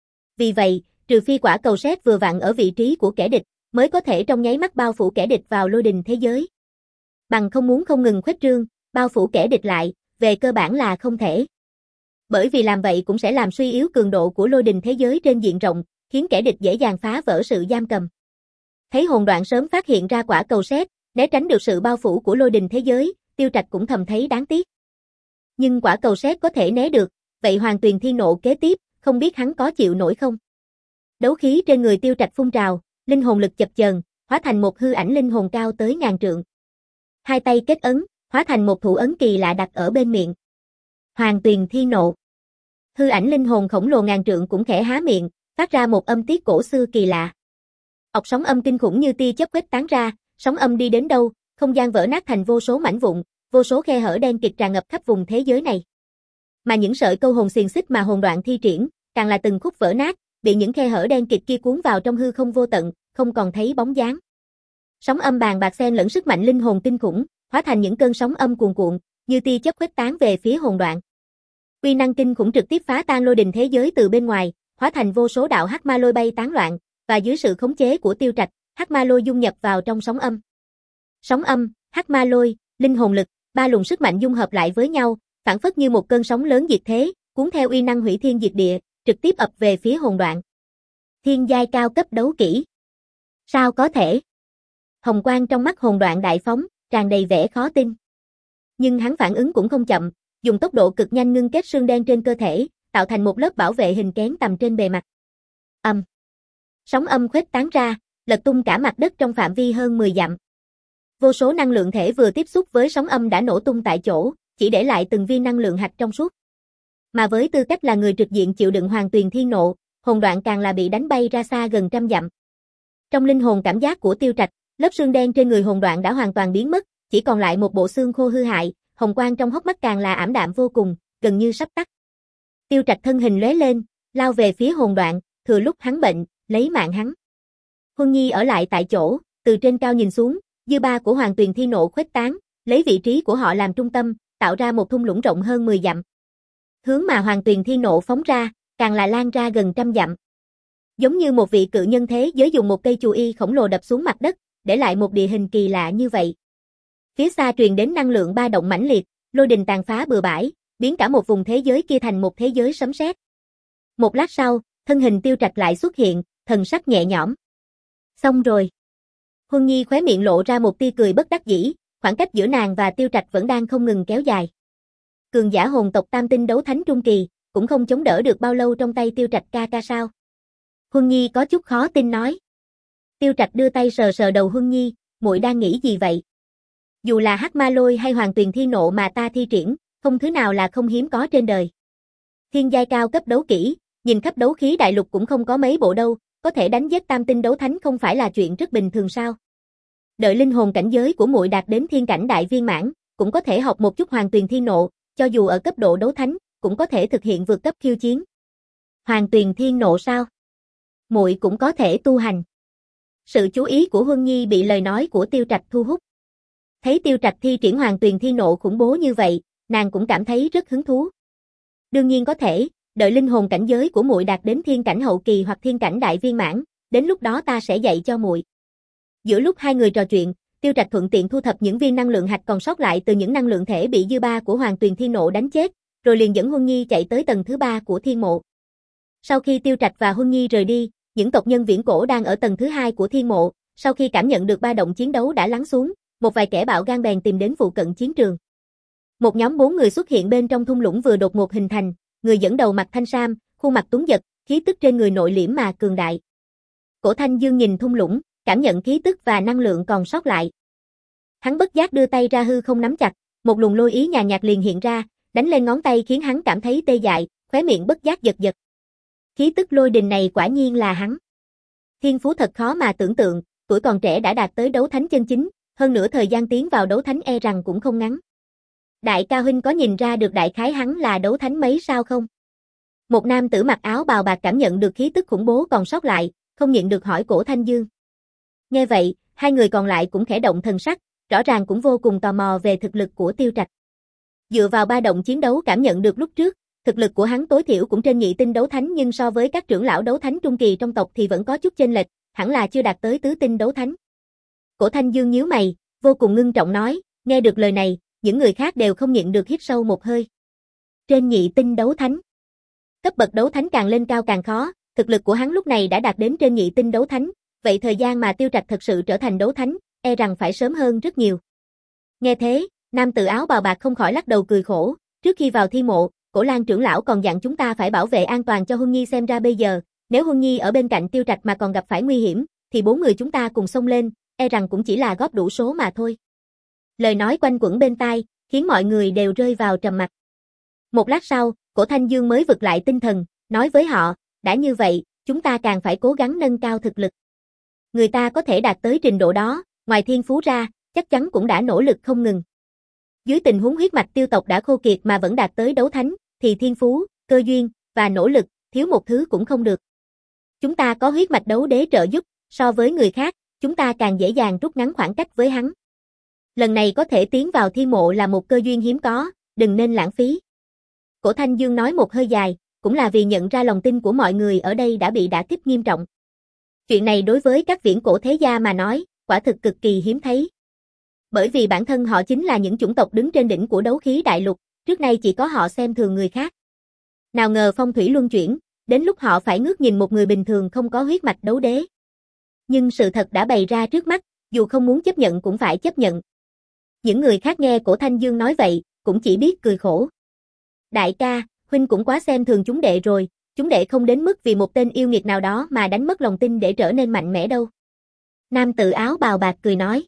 Speaker 1: Vì vậy, trừ phi quả cầu sét vừa vặn ở vị trí của kẻ địch, mới có thể trong nháy mắt bao phủ kẻ địch vào lôi đình thế giới. Bằng không muốn không ngừng khuếch trương, bao phủ kẻ địch lại, về cơ bản là không thể. Bởi vì làm vậy cũng sẽ làm suy yếu cường độ của lôi đình thế giới trên diện rộng, khiến kẻ địch dễ dàng phá vỡ sự giam cầm. Thấy Hồn Đoạn sớm phát hiện ra quả cầu sét, né tránh được sự bao phủ của lôi đình thế giới, Tiêu Trạch cũng thầm thấy đáng tiếc. Nhưng quả cầu sét có thể né được, vậy Hoàng Tuyền Thiên nộ kế tiếp, không biết hắn có chịu nổi không? Đấu khí trên người Tiêu Trạch phun trào, linh hồn lực chập chờn, hóa thành một hư ảnh linh hồn cao tới ngàn trượng. Hai tay kết ấn, hóa thành một thủ ấn kỳ lạ đặt ở bên miệng. Hoàng Tuyền Thiên nộ. Hư ảnh linh hồn khổng lồ ngàn trượng cũng khẽ há miệng, phát ra một âm tiết cổ xưa kỳ lạ. Ọc sóng âm kinh khủng như tia chớp khuếch tán ra, sóng âm đi đến đâu, không gian vỡ nát thành vô số mảnh vụn, vô số khe hở đen kịt tràn ngập khắp vùng thế giới này. Mà những sợi câu hồn xiềng xích mà Hồn Đoạn thi triển, càng là từng khúc vỡ nát, bị những khe hở đen kịt kia cuốn vào trong hư không vô tận, không còn thấy bóng dáng. Sóng âm bàn bạc xen lẫn sức mạnh linh hồn kinh khủng, hóa thành những cơn sóng âm cuồn cuộn, như tia chớp khuếch tán về phía Hồn Đoạn. Uy năng kinh khủng trực tiếp phá tan lôi đình thế giới từ bên ngoài, hóa thành vô số đạo hắc ma lôi bay tán loạn, và dưới sự khống chế của Tiêu Trạch, hắc ma lôi dung nhập vào trong sóng âm. Sóng âm, hắc ma lôi, linh hồn lực, ba luồng sức mạnh dung hợp lại với nhau, phản phất như một cơn sóng lớn diệt thế, cuốn theo uy năng hủy thiên diệt địa, trực tiếp ập về phía Hồn Đoạn. Thiên giai cao cấp đấu kỹ. Sao có thể? Hồng quang trong mắt Hồn Đoạn đại phóng, tràn đầy vẻ khó tin. Nhưng hắn phản ứng cũng không chậm, dùng tốc độ cực nhanh ngưng kết xương đen trên cơ thể, tạo thành một lớp bảo vệ hình kén tầm trên bề mặt. Âm. Sóng âm khuếch tán ra, lật tung cả mặt đất trong phạm vi hơn mười dặm. Vô số năng lượng thể vừa tiếp xúc với sóng âm đã nổ tung tại chỗ, chỉ để lại từng viên năng lượng hạch trong suốt. Mà với tư cách là người trực diện chịu đựng Hoàng Tuyền Thiên Nộ, Hồn Đoạn càng là bị đánh bay ra xa gần trăm dặm. Trong linh hồn cảm giác của Tiêu Trạch, lớp xương đen trên người Hồn Đoạn đã hoàn toàn biến mất, chỉ còn lại một bộ xương khô hư hại, hồng quang trong hốc mắt càng là ảm đạm vô cùng, gần như sắp tắt. Tiêu Trạch thân hình lóe lên, lao về phía Hồn Đoạn, thừa lúc hắn bệnh, lấy mạng hắn. Huân Nhi ở lại tại chỗ, từ trên cao nhìn xuống, dư ba của Hoàng Tuyền Thiên Nộ khuếch tán, lấy vị trí của họ làm trung tâm, tạo ra một thung lũng rộng hơn mười dặm. Hướng mà Hoàng Tuyền Thiên Nộ phóng ra, càng là lan ra gần trăm dặm. Giống như một vị cự nhân thế giới dùng một cây chù y khổng lồ đập xuống mặt đất, để lại một địa hình kỳ lạ như vậy. Phía xa truyền đến năng lượng ba động mãnh liệt, lôi đình tàn phá bừa bãi, biến cả một vùng thế giới kia thành một thế giới sấm sét. Một lát sau, thân hình Tiêu Trạch lại xuất hiện, thần sắc nhẹ nhõm. Xong rồi. Huân Nhi khóe miệng lộ ra một tia cười bất đắc dĩ, khoảng cách giữa nàng và Tiêu Trạch vẫn đang không ngừng kéo dài. Cường giả hồn tộc tam tinh đấu thánh trung kỳ, cũng không chống đỡ được bao lâu trong tay Tiêu Trạch ca ca sao. Huân Nhi có chút khó tin nói. Tiêu Trạch đưa tay sờ sờ đầu Huân Nhi, muội đang nghĩ gì vậy? Dù là hắc ma lôi hay Hoàng Tuyền Thiên Nộ mà ta thi triển, không thứ nào là không hiếm có trên đời. Thiên giai cao cấp đấu kỹ, nhìn khắp đấu khí đại lục cũng không có mấy bộ đâu, có thể đánh giết tam tinh đấu thánh không phải là chuyện rất bình thường sao? Đợi linh hồn cảnh giới của muội đạt đến thiên cảnh đại viên mãn, cũng có thể học một chút Hoàng Tuyền Thiên Nộ, cho dù ở cấp độ đấu thánh, cũng có thể thực hiện vượt cấp khiêu chiến. Hoàng Tuyền Thiên Nộ sao? Muội cũng có thể tu hành. Sự chú ý của Huân Nhi bị lời nói của Tiêu Trạch thu hút. Thấy Tiêu Trạch thi triển Hoàng Tuyền Thiên Nộ khủng bố như vậy, nàng cũng cảm thấy rất hứng thú. Đương nhiên có thể, đợi linh hồn cảnh giới của muội đạt đến thiên cảnh hậu kỳ hoặc thiên cảnh đại viên mãn, đến lúc đó ta sẽ dạy cho muội. Giữa lúc hai người trò chuyện, Tiêu Trạch thuận tiện thu thập những viên năng lượng hạch còn sót lại từ những năng lượng thể bị dư ba của Hoàng Tuyền Thiên Nộ đánh chết, rồi liền dẫn Huân Nhi chạy tới tầng thứ ba của thiên mộ. Sau khi Tiêu Trạch và Huân Nhi rời đi, những tộc nhân viễn cổ đang ở tầng thứ hai của thiên mộ, sau khi cảm nhận được ba động chiến đấu đã lắng xuống, một vài kẻ bạo gan bèn tìm đến phụ cận chiến trường. Một nhóm bốn người xuất hiện bên trong thung lũng vừa đột ngột hình thành, người dẫn đầu mặt thanh sam, khuôn mặt tuấn giật, khí tức trên người nội liễm mà cường đại. Cổ Thanh Dương nhìn thung lũng, cảm nhận khí tức và năng lượng còn sót lại. Hắn bất giác đưa tay ra hư không nắm chặt, một luồng lôi ý nhàn nhạt liền hiện ra, đánh lên ngón tay khiến hắn cảm thấy tê dại, khóe miệng bất giác giật giật. Khí tức lôi đình này quả nhiên là hắn. Thiên phú thật khó mà tưởng tượng, tuổi còn trẻ đã đạt tới đấu thánh chân chính, hơn nữa thời gian tiến vào đấu thánh e rằng cũng không ngắn. Đại ca huynh có nhìn ra được đại khái hắn là đấu thánh mấy sao không? Một nam tử mặc áo bào bạc cảm nhận được khí tức khủng bố còn sót lại, không nhịn được hỏi Cổ Thanh Dương. Nghe vậy, hai người còn lại cũng khẽ động thần sắc, rõ ràng cũng vô cùng tò mò về thực lực của Tiêu Trạch. Dựa vào ba động chiến đấu cảm nhận được lúc trước, thực lực của hắn tối thiểu cũng trên nhị tinh đấu thánh nhưng so với các trưởng lão đấu thánh trung kỳ trong tộc thì vẫn có chút chênh lệch, hẳn là chưa đạt tới tứ tinh đấu thánh. Cổ Thanh Dương nhíu mày, vô cùng ngưng trọng nói, nghe được lời này, những người khác đều không nhịn được hít sâu một hơi. Trên nhị tinh đấu thánh. Cấp bậc đấu thánh càng lên cao càng khó, thực lực của hắn lúc này đã đạt đến trên nhị tinh đấu thánh, vậy thời gian mà Tiêu Trạch thật sự trở thành đấu thánh, e rằng phải sớm hơn rất nhiều. Nghe thế, nam tử áo bào bạc không khỏi lắc đầu cười khổ, trước khi vào thi mộ, Cổ Lan trưởng lão còn dặn chúng ta phải bảo vệ an toàn cho Huân Nhi, xem ra bây giờ, nếu Huân Nhi ở bên cạnh Tiêu Trạch mà còn gặp phải nguy hiểm, thì bốn người chúng ta cùng xông lên, e rằng cũng chỉ là góp đủ số mà thôi. Lời nói quanh quẩn bên tai, khiến mọi người đều rơi vào trầm mặc. Một lát sau, Cổ Thanh Dương mới vực lại tinh thần, nói với họ, đã như vậy, chúng ta càng phải cố gắng nâng cao thực lực. Người ta có thể đạt tới trình độ đó, ngoài thiên phú ra, chắc chắn cũng đã nỗ lực không ngừng. Dưới tình huống huyết mạch tiêu tộc đã khô kiệt mà vẫn đạt tới đấu thánh, thì thiên phú, cơ duyên, và nỗ lực, thiếu một thứ cũng không được. Chúng ta có huyết mạch đấu đế trợ giúp, so với người khác, chúng ta càng dễ dàng rút ngắn khoảng cách với hắn. Lần này có thể tiến vào thi mộ là một cơ duyên hiếm có, đừng nên lãng phí. Cổ Thanh Dương nói một hơi dài, cũng là vì nhận ra lòng tin của mọi người ở đây đã bị đả kích nghiêm trọng. Chuyện này đối với các viễn cổ thế gia mà nói, quả thực cực kỳ hiếm thấy. Bởi vì bản thân họ chính là những chủng tộc đứng trên đỉnh của đấu khí đại lục, trước nay chỉ có họ xem thường người khác. Nào ngờ phong thủy luân chuyển, đến lúc họ phải ngước nhìn một người bình thường không có huyết mạch đấu đế. Nhưng sự thật đã bày ra trước mắt, dù không muốn chấp nhận cũng phải chấp nhận. Những người khác nghe Cổ Thanh Dương nói vậy, cũng chỉ biết cười khổ. Đại ca, huynh cũng quá xem thường chúng đệ rồi, chúng đệ không đến mức vì một tên yêu nghiệt nào đó mà đánh mất lòng tin để trở nên mạnh mẽ đâu. Nam tử áo bào bạc cười nói.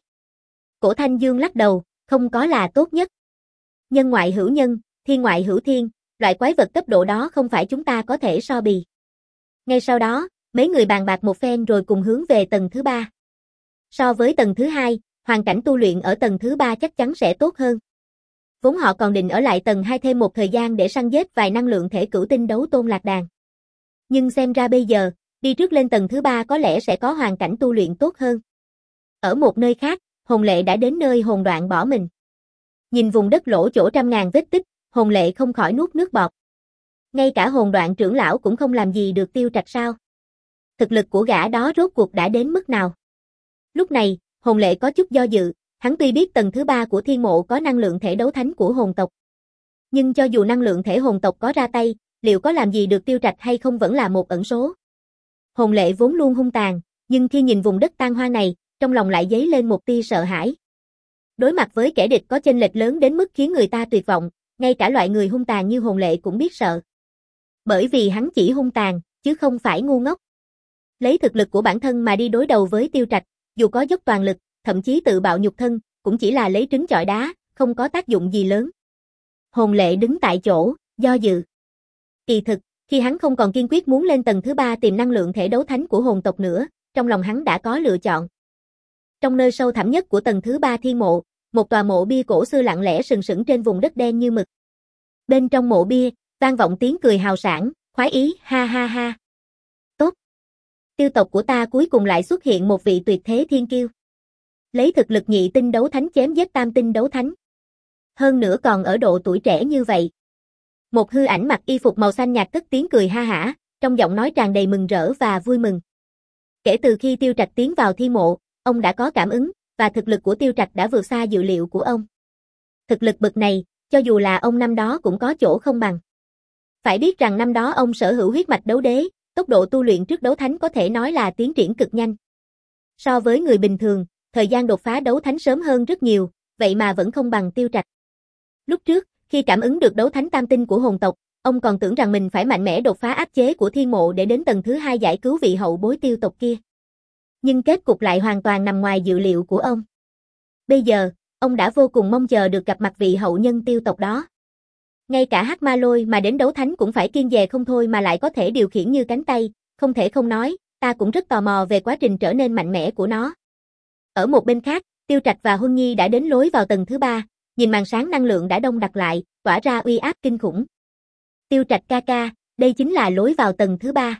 Speaker 1: Cổ Thanh Dương lắc đầu, không có là tốt nhất. Nhân ngoại hữu nhân, thiên ngoại hữu thiên, loại quái vật cấp độ đó không phải chúng ta có thể so bì. Ngay sau đó, mấy người bàn bạc một phen rồi cùng hướng về tầng thứ ba. So với tầng thứ hai, hoàn cảnh tu luyện ở tầng thứ ba chắc chắn sẽ tốt hơn. Vốn họ còn định ở lại tầng hai thêm một thời gian để săn giết vài năng lượng thể cửu tinh đấu tôn lạc đàn. Nhưng xem ra bây giờ, đi trước lên tầng thứ ba có lẽ sẽ có hoàn cảnh tu luyện tốt hơn. Ở một nơi khác, Hồn Lệ đã đến nơi hồn đoạn bỏ mình. Nhìn vùng đất lỗ chỗ trăm ngàn vết tích, Hồn Lệ không khỏi nuốt nước bọt. Ngay cả hồn đoạn trưởng lão cũng không làm gì được Tiêu Trạch sao? Thực lực của gã đó rốt cuộc đã đến mức nào? Lúc này, Hồn Lệ có chút do dự, hắn tuy biết tầng thứ ba của thiên mộ có năng lượng thể đấu thánh của hồn tộc. Nhưng cho dù năng lượng thể hồn tộc có ra tay, liệu có làm gì được Tiêu Trạch hay không vẫn là một ẩn số. Hồn Lệ vốn luôn hung tàn, nhưng khi nhìn vùng đất tan hoang này, trong lòng lại dấy lên một tia sợ hãi. Đối mặt với kẻ địch có chênh lệch lớn đến mức khiến người ta tuyệt vọng, ngay cả loại người hung tàn như Hồn Lệ cũng biết sợ. Bởi vì hắn chỉ hung tàn, chứ không phải ngu ngốc. Lấy thực lực của bản thân mà đi đối đầu với Tiêu Trạch, dù có dốc toàn lực, thậm chí tự bạo nhục thân, cũng chỉ là lấy trứng chọi đá, không có tác dụng gì lớn. Hồn Lệ đứng tại chỗ, do dự. Kỳ thực, khi hắn không còn kiên quyết muốn lên tầng thứ ba tìm năng lượng thể đấu thánh của hồn tộc nữa, trong lòng hắn đã có lựa chọn. Trong nơi sâu thẳm nhất của tầng thứ ba thiên mộ, một tòa mộ bia cổ xưa lặng lẽ sừng sững trên vùng đất đen như mực. Bên trong mộ bia, vang vọng tiếng cười hào sảng, khoái ý, ha ha ha. Tốt. Tiêu tộc của ta cuối cùng lại xuất hiện một vị tuyệt thế thiên kiêu. Lấy thực lực nhị tinh đấu thánh chém giết tam tinh đấu thánh. Hơn nữa còn ở độ tuổi trẻ như vậy. Một hư ảnh mặc y phục màu xanh nhạt cất tiếng cười ha hả, trong giọng nói tràn đầy mừng rỡ và vui mừng. Kể từ khi Tiêu Trạch tiến vào thi mộ, ông đã có cảm ứng, và thực lực của Tiêu Trạch đã vượt xa dự liệu của ông. Thực lực bậc này, cho dù là ông năm đó cũng có chỗ không bằng. Phải biết rằng năm đó ông sở hữu huyết mạch đấu đế, tốc độ tu luyện trước đấu thánh có thể nói là tiến triển cực nhanh. So với người bình thường, thời gian đột phá đấu thánh sớm hơn rất nhiều, vậy mà vẫn không bằng Tiêu Trạch. Lúc trước, khi cảm ứng được đấu thánh tam tinh của hồn tộc, ông còn tưởng rằng mình phải mạnh mẽ đột phá áp chế của thiên mộ để đến tầng thứ hai giải cứu vị hậu bối Tiêu tộc kia. Nhưng kết cục lại hoàn toàn nằm ngoài dự liệu của ông. Bây giờ, ông đã vô cùng mong chờ được gặp mặt vị hậu nhân Tiêu tộc đó. Ngay cả Hắc Ma Lôi mà đến đấu thánh cũng phải kiêng dè không thôi mà lại có thể điều khiển như cánh tay, không thể không nói, ta cũng rất tò mò về quá trình trở nên mạnh mẽ của nó. Ở một bên khác, Tiêu Trạch và Huân Nhi đã đến lối vào tầng thứ ba, nhìn màn sáng năng lượng đã đông đặc lại, tỏa ra uy áp kinh khủng. Tiêu Trạch ca ca, đây chính là lối vào tầng thứ ba.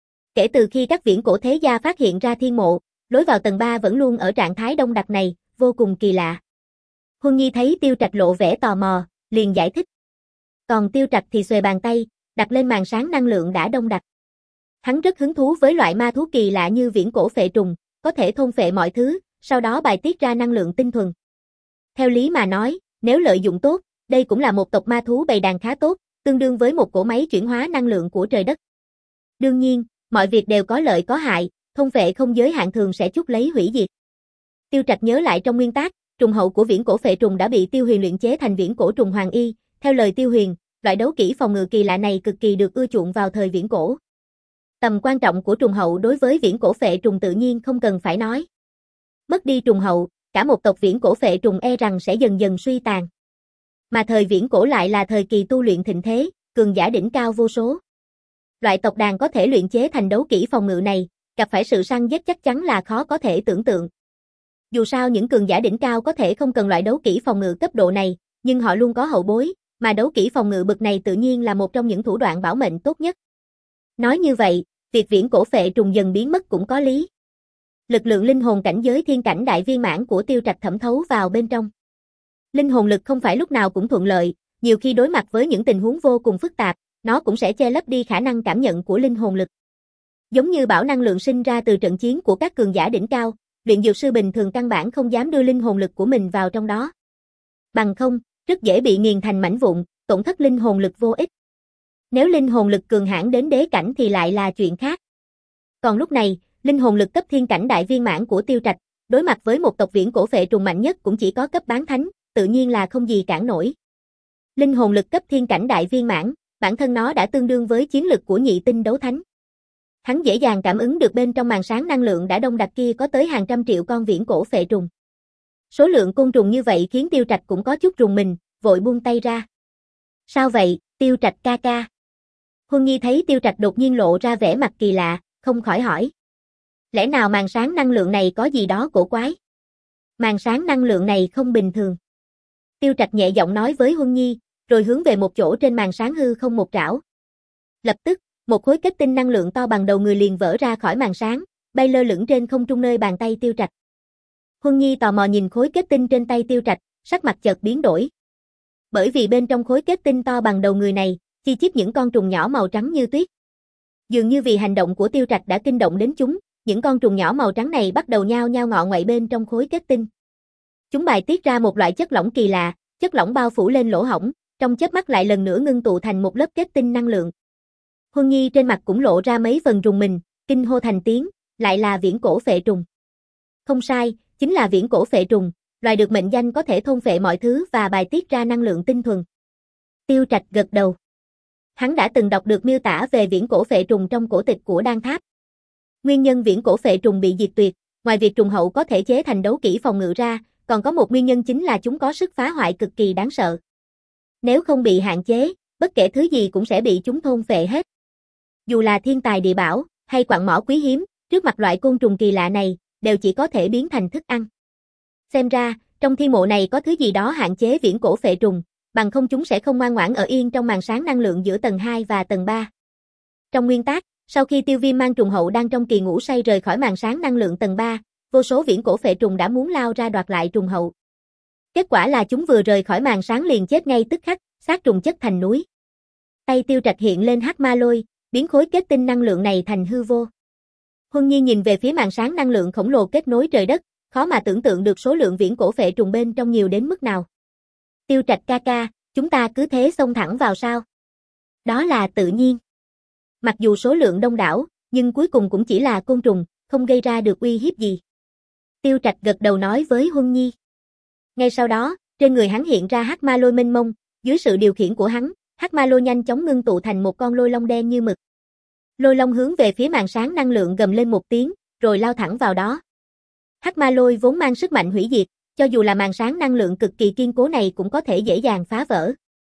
Speaker 1: Kể từ khi các viễn cổ thế gia phát hiện ra thiên mộ, lối vào tầng ba vẫn luôn ở trạng thái đông đặc này, vô cùng kỳ lạ. Huân Nhi thấy Tiêu Trạch lộ vẻ tò mò, liền giải thích. Còn Tiêu Trạch thì xuề bàn tay, đặt lên màn sáng năng lượng đã đông đặc. Hắn rất hứng thú với loại ma thú kỳ lạ như viễn cổ phệ trùng, có thể thôn phệ mọi thứ, sau đó bài tiết ra năng lượng tinh thuần. Theo lý mà nói, nếu lợi dụng tốt, đây cũng là một tộc ma thú bầy đàn khá tốt, tương đương với một cỗ máy chuyển hóa năng lượng của trời đất. Đương nhiên, mọi việc đều có lợi có hại, thôn phệ không giới hạn thường sẽ chuốc lấy hủy diệt. Tiêu Trạch nhớ lại trong nguyên tác, trùng hậu của viễn cổ phệ trùng đã bị Tiêu Huyền luyện chế thành viễn cổ trùng hoàng y, theo lời Tiêu Huyền, loại đấu kỹ phòng ngự kỳ lạ này cực kỳ được ưa chuộng vào thời viễn cổ. Tầm quan trọng của trùng hậu đối với viễn cổ phệ trùng tự nhiên không cần phải nói. Mất đi trùng hậu, cả một tộc viễn cổ phệ trùng e rằng sẽ dần dần suy tàn. Mà thời viễn cổ lại là thời kỳ tu luyện thịnh thế, cường giả đỉnh cao vô số. Loại tộc đàn có thể luyện chế thành đấu kỹ phòng ngự này, gặp phải sự săn giết chắc chắn là khó có thể tưởng tượng. Dù sao những cường giả đỉnh cao có thể không cần loại đấu kỹ phòng ngự cấp độ này, nhưng họ luôn có hậu bối, mà đấu kỹ phòng ngự bậc này tự nhiên là một trong những thủ đoạn bảo mệnh tốt nhất. Nói như vậy, việc viễn cổ phệ trùng dần biến mất cũng có lý. Lực lượng linh hồn cảnh giới thiên cảnh đại viên mãn của Tiêu Trạch thẩm thấu vào bên trong. Linh hồn lực không phải lúc nào cũng thuận lợi, nhiều khi đối mặt với những tình huống vô cùng phức tạp, nó cũng sẽ che lấp đi khả năng cảm nhận của linh hồn lực. Giống như bão năng lượng sinh ra từ trận chiến của các cường giả đỉnh cao, luyện dược sư bình thường căn bản không dám đưa linh hồn lực của mình vào trong đó. Bằng không, rất dễ bị nghiền thành mảnh vụn, tổn thất linh hồn lực vô ích. Nếu linh hồn lực cường hãn đến đế cảnh thì lại là chuyện khác. Còn lúc này, linh hồn lực cấp thiên cảnh đại viên mãn của Tiêu Trạch, đối mặt với một tộc viễn cổ phệ trùng mạnh nhất cũng chỉ có cấp bán thánh, tự nhiên là không gì cản nổi. Linh hồn lực cấp thiên cảnh đại viên mãn, bản thân nó đã tương đương với chiến lực của nhị tinh đấu thánh. Hắn dễ dàng cảm ứng được bên trong màn sáng năng lượng đã đông đặc kia có tới hàng trăm triệu con viễn cổ phệ trùng. Số lượng côn trùng như vậy khiến Tiêu Trạch cũng có chút rùng mình, vội buông tay ra. Sao vậy, Tiêu Trạch ca ca? Huân Nhi thấy Tiêu Trạch đột nhiên lộ ra vẻ mặt kỳ lạ, không khỏi hỏi. Lẽ nào màn sáng năng lượng này có gì đó cổ quái? Màn sáng năng lượng này không bình thường. Tiêu Trạch nhẹ giọng nói với Huân Nhi, rồi hướng về một chỗ trên màn sáng hư không một trảo. Lập tức, một khối kết tinh năng lượng to bằng đầu người liền vỡ ra khỏi màn sáng, bay lơ lửng trên không trung nơi bàn tay Tiêu Trạch. Huân Nhi tò mò nhìn khối kết tinh trên tay Tiêu Trạch, sắc mặt chợt biến đổi. Bởi vì bên trong khối kết tinh to bằng đầu người này, chi chít những con trùng nhỏ màu trắng như tuyết. Dường như vì hành động của Tiêu Trạch đã kinh động đến chúng, những con trùng nhỏ màu trắng này bắt đầu nhao nhao ngọ nguậy bên trong khối kết tinh. Chúng bài tiết ra một loại chất lỏng kỳ lạ, chất lỏng bao phủ lên lỗ hổng, trong chớp mắt lại lần nữa ngưng tụ thành một lớp kết tinh năng lượng. Huân Nhi trên mặt cũng lộ ra mấy phần rùng mình, kinh hô thành tiếng, lại là viễn cổ phệ trùng. Không sai, chính là viễn cổ phệ trùng, loài được mệnh danh có thể thôn phệ mọi thứ và bài tiết ra năng lượng tinh thuần. Tiêu Trạch gật đầu. Hắn đã từng đọc được miêu tả về viễn cổ phệ trùng trong cổ tịch của Đan Tháp. Nguyên nhân viễn cổ phệ trùng bị diệt tuyệt, ngoài việc trùng hậu có thể chế thành đấu kỹ phòng ngự ra, còn có một nguyên nhân chính là chúng có sức phá hoại cực kỳ đáng sợ. Nếu không bị hạn chế, bất kể thứ gì cũng sẽ bị chúng thôn phệ hết. Dù là thiên tài địa bảo, hay quặng mỏ quý hiếm, trước mặt loại côn trùng kỳ lạ này, đều chỉ có thể biến thành thức ăn. Xem ra, trong thi mộ này có thứ gì đó hạn chế viễn cổ phệ trùng, bằng không chúng sẽ không ngoan ngoãn ở yên trong màn sáng năng lượng giữa tầng hai và tầng ba. Trong nguyên tắc, sau khi Tiêu Viêm mang trùng hậu đang trong kỳ ngủ say rời khỏi màn sáng năng lượng tầng ba, vô số viễn cổ phệ trùng đã muốn lao ra đoạt lại trùng hậu. Kết quả là chúng vừa rời khỏi màn sáng liền chết ngay tức khắc, xác trùng chất thành núi. Tay Tiêu Trạch hiện lên hắc ma lôi, biến khối kết tinh năng lượng này thành hư vô. Huân Nhi nhìn về phía màn sáng năng lượng khổng lồ kết nối trời đất, khó mà tưởng tượng được số lượng viễn cổ phệ trùng bên trong nhiều đến mức nào. Tiêu Trạch ca ca, chúng ta cứ thế xông thẳng vào sao? Đó là tự nhiên. Mặc dù số lượng đông đảo, nhưng cuối cùng cũng chỉ là côn trùng, không gây ra được uy hiếp gì. Tiêu Trạch gật đầu nói với Huân Nhi. Ngay sau đó, trên người hắn hiện ra hắc ma lôi mênh mông, dưới sự điều khiển của hắn, hắc ma lôi nhanh chóng ngưng tụ thành một con lôi long đen như mực. Lôi long hướng về phía màn sáng năng lượng gầm lên một tiếng, rồi lao thẳng vào đó. Hắc ma lôi vốn mang sức mạnh hủy diệt, cho dù là màn sáng năng lượng cực kỳ kiên cố này cũng có thể dễ dàng phá vỡ.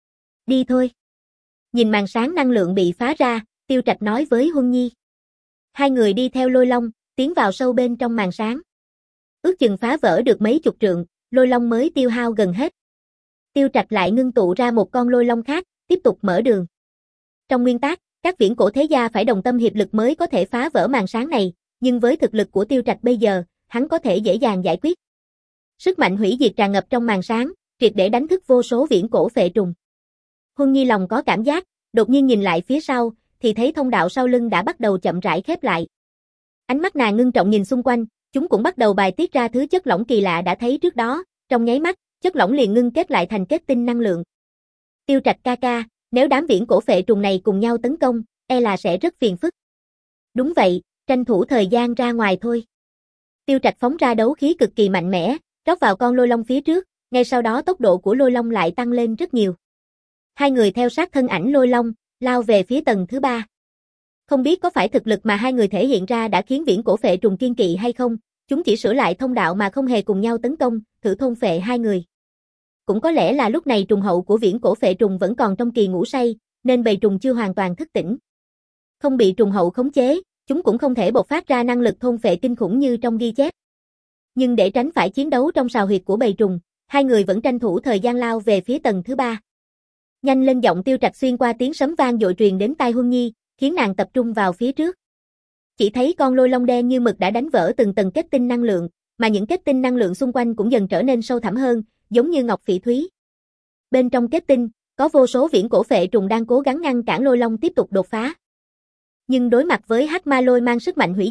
Speaker 1: Đi thôi. Nhìn màn sáng năng lượng bị phá ra, Tiêu Trạch nói với Huân Nhi. Hai người đi theo lôi long, tiến vào sâu bên trong màn sáng. Ước chừng phá vỡ được mấy chục trượng, lôi long mới tiêu hao gần hết. Tiêu Trạch lại ngưng tụ ra một con lôi long khác, tiếp tục mở đường. Trong nguyên tắc, các viễn cổ thế gia phải đồng tâm hiệp lực mới có thể phá vỡ màn sáng này, nhưng với thực lực của Tiêu Trạch bây giờ, hắn có thể dễ dàng giải quyết. Sức mạnh hủy diệt tràn ngập trong màn sáng, triệt để đánh thức vô số viễn cổ phệ trùng. Huân Nhi lòng có cảm giác, đột nhiên nhìn lại phía sau, thì thấy thông đạo sau lưng đã bắt đầu chậm rãi khép lại. Ánh mắt nàng ngưng trọng nhìn xung quanh, chúng cũng bắt đầu bài tiết ra thứ chất lỏng kỳ lạ đã thấy trước đó, trong nháy mắt, chất lỏng liền ngưng kết lại thành kết tinh năng lượng. Tiêu Trạch ca ca, nếu đám viễn cổ phệ trùng này cùng nhau tấn công, e là sẽ rất phiền phức. Đúng vậy, tranh thủ thời gian ra ngoài thôi. Tiêu Trạch phóng ra đấu khí cực kỳ mạnh mẽ, rót vào con lôi long phía trước, ngay sau đó tốc độ của lôi long lại tăng lên rất nhiều. Hai người theo sát thân ảnh lôi long, lao về phía tầng thứ ba. Không biết có phải thực lực mà hai người thể hiện ra đã khiến viễn cổ phệ trùng kiên kỵ hay không, chúng chỉ sửa lại thông đạo mà không hề cùng nhau tấn công, thử thôn phệ hai người. Cũng có lẽ là lúc này trùng hậu của viễn cổ phệ trùng vẫn còn trong kỳ ngủ say, nên bầy trùng chưa hoàn toàn thức tỉnh. Không bị trùng hậu khống chế, chúng cũng không thể bộc phát ra năng lực thôn phệ kinh khủng như trong ghi chép. Nhưng để tránh phải chiến đấu trong sào huyệt của bầy trùng, hai người vẫn tranh thủ thời gian lao về phía tầng thứ ba. Nhanh lên, giọng Tiêu Trạch xuyên qua tiếng sấm vang dội truyền đến tai Huân Nhi, khiến nàng tập trung vào phía trước. Chỉ thấy con lôi long đen như mực đã đánh vỡ từng tầng kết tinh năng lượng, mà những kết tinh năng lượng xung quanh cũng dần trở nên sâu thẳm hơn, giống như ngọc phỉ thúy. Bên trong kết tinh, có vô số viễn cổ phệ trùng đang cố gắng ngăn cản lôi long tiếp tục đột phá. Nhưng đối mặt với hắc ma lôi mang sức mạnh hủy diệt,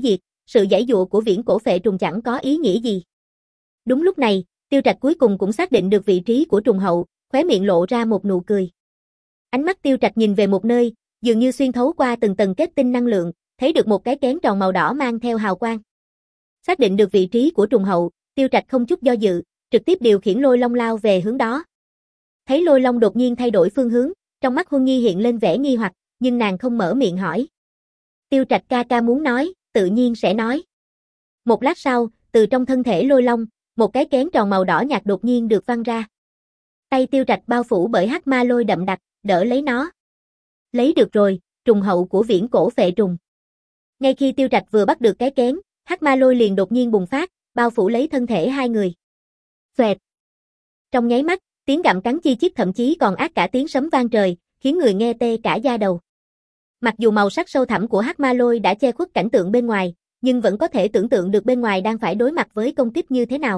Speaker 1: sự giãy dụa của viễn cổ phệ trùng chẳng có ý nghĩa gì. Đúng lúc này, Tiêu Trạch cuối cùng cũng xác định được vị trí của trùng hậu, khóe miệng lộ ra một nụ cười. Ánh mắt Tiêu Trạch nhìn về một nơi, dường như xuyên thấu qua từng tầng kết tinh năng lượng, thấy được một cái kén tròn màu đỏ mang theo hào quang. Xác định được vị trí của trùng hậu, Tiêu Trạch không chút do dự, trực tiếp điều khiển lôi long lao về hướng đó. Thấy lôi long đột nhiên thay đổi phương hướng, trong mắt Huân Nhi hiện lên vẻ nghi hoặc, nhưng nàng không mở miệng hỏi. Tiêu Trạch ca ca muốn nói, tự nhiên sẽ nói. Một lát sau, từ trong thân thể lôi long, một cái kén tròn màu đỏ nhạt đột nhiên được văng ra. Tay Tiêu Trạch bao phủ bởi hắc ma lôi đậm đặc, đỡ lấy nó. Lấy được rồi, trùng hậu của viễn cổ phệ trùng. Ngay khi Tiêu Trạch vừa bắt được cái kén, hắc ma lôi liền đột nhiên bùng phát, bao phủ lấy thân thể hai người. Xoẹt. Trong nháy mắt, tiếng gặm cắn chi chít thậm chí còn ác cả tiếng sấm vang trời, khiến người nghe tê cả da đầu. Mặc dù màu sắc sâu thẳm của hắc ma lôi đã che khuất cảnh tượng bên ngoài, nhưng vẫn có thể tưởng tượng được bên ngoài đang phải đối mặt với công kích như thế nào.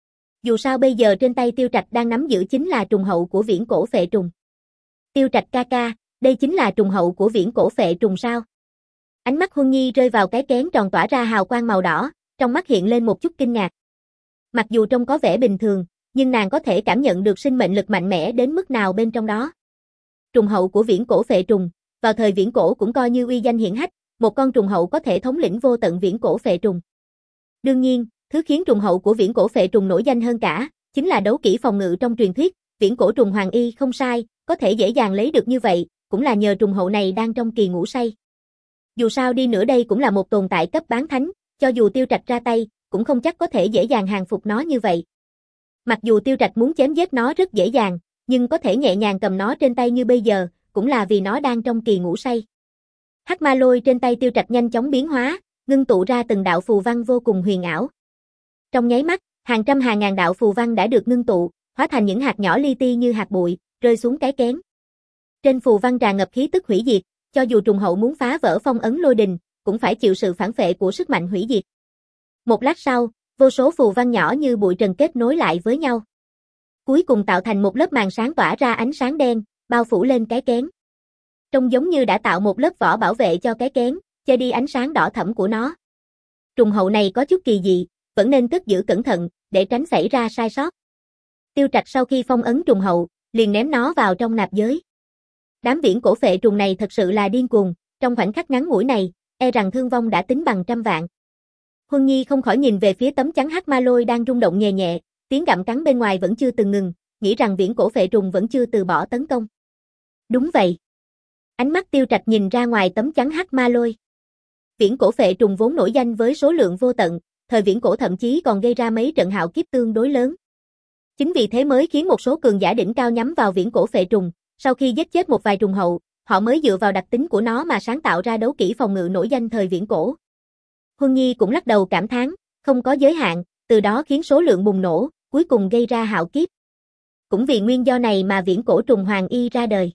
Speaker 1: Dù sao bây giờ trên tay Tiêu Trạch đang nắm giữ chính là trùng hậu của viễn cổ phệ trùng. Tiêu Trạch ca ca, đây chính là trùng hậu của viễn cổ phệ trùng sao? Ánh mắt Huân Nhi rơi vào cái kén tròn tỏa ra hào quang màu đỏ, trong mắt hiện lên một chút kinh ngạc. Mặc dù trông có vẻ bình thường, nhưng nàng có thể cảm nhận được sinh mệnh lực mạnh mẽ đến mức nào bên trong đó. Trùng hậu của viễn cổ phệ trùng, vào thời viễn cổ cũng coi như uy danh hiển hách, một con trùng hậu có thể thống lĩnh vô tận viễn cổ phệ trùng. Đương nhiên, thứ khiến trùng hậu của viễn cổ phệ trùng nổi danh hơn cả, chính là đấu kỹ phòng ngự trong truyền thuyết, viễn cổ trùng hoàng y không sai, có thể dễ dàng lấy được như vậy, cũng là nhờ trùng hậu này đang trong kỳ ngủ say. Dù sao đi nữa đây cũng là một tồn tại cấp bán thánh, cho dù Tiêu Trạch ra tay, cũng không chắc có thể dễ dàng hàng phục nó như vậy. Mặc dù Tiêu Trạch muốn chém giết nó rất dễ dàng, nhưng có thể nhẹ nhàng cầm nó trên tay như bây giờ, cũng là vì nó đang trong kỳ ngủ say. Hắc ma lôi trên tay Tiêu Trạch nhanh chóng biến hóa, ngưng tụ ra từng đạo phù văn vô cùng huyền ảo. Trong nháy mắt, hàng trăm hàng ngàn đạo phù văn đã được ngưng tụ, hóa thành những hạt nhỏ li ti như hạt bụi, rơi xuống cái kén. Trên phù văn tràn ngập khí tức hủy diệt, cho dù trùng hậu muốn phá vỡ phong ấn lôi đình, cũng phải chịu sự phản phệ của sức mạnh hủy diệt. Một lát sau, vô số phù văn nhỏ như bụi trần kết nối lại với nhau. Cuối cùng tạo thành một lớp màn sáng tỏa ra ánh sáng đen, bao phủ lên cái kén. Trông giống như đã tạo một lớp vỏ bảo vệ cho cái kén, che đi ánh sáng đỏ thẫm của nó. Trùng hậu này có chút kỳ dị, vẫn nên cất giữ cẩn thận, để tránh xảy ra sai sót. Tiêu Trạch sau khi phong ấn trùng hậu, liền ném nó vào trong nạp giới. Đám viễn cổ phệ trùng này thật sự là điên cuồng, trong khoảnh khắc ngắn ngủi này, e rằng thương vong đã tính bằng trăm vạn. Huân Nhi không khỏi nhìn về phía tấm chắn hắc ma lôi đang rung động nhẹ nhẹ, tiếng gặm cắn bên ngoài vẫn chưa từng ngừng, nghĩ rằng viễn cổ phệ trùng vẫn chưa từ bỏ tấn công. Đúng vậy. Ánh mắt Tiêu Trạch nhìn ra ngoài tấm chắn hắc ma lôi. Viễn cổ phệ trùng vốn nổi danh với số lượng vô tận, thời viễn cổ thậm chí còn gây ra mấy trận hạo kiếp tương đối lớn. Chính vì thế mới khiến một số cường giả đỉnh cao nhắm vào viễn cổ phệ trùng, sau khi giết chết một vài trùng hậu, họ mới dựa vào đặc tính của nó mà sáng tạo ra đấu kỹ phòng ngự nổi danh thời viễn cổ. Huân Nhi cũng lắc đầu cảm thán, không có giới hạn, từ đó khiến số lượng bùng nổ, cuối cùng gây ra hạo kiếp. Cũng vì nguyên do này mà viễn cổ trùng hoàng y ra đời.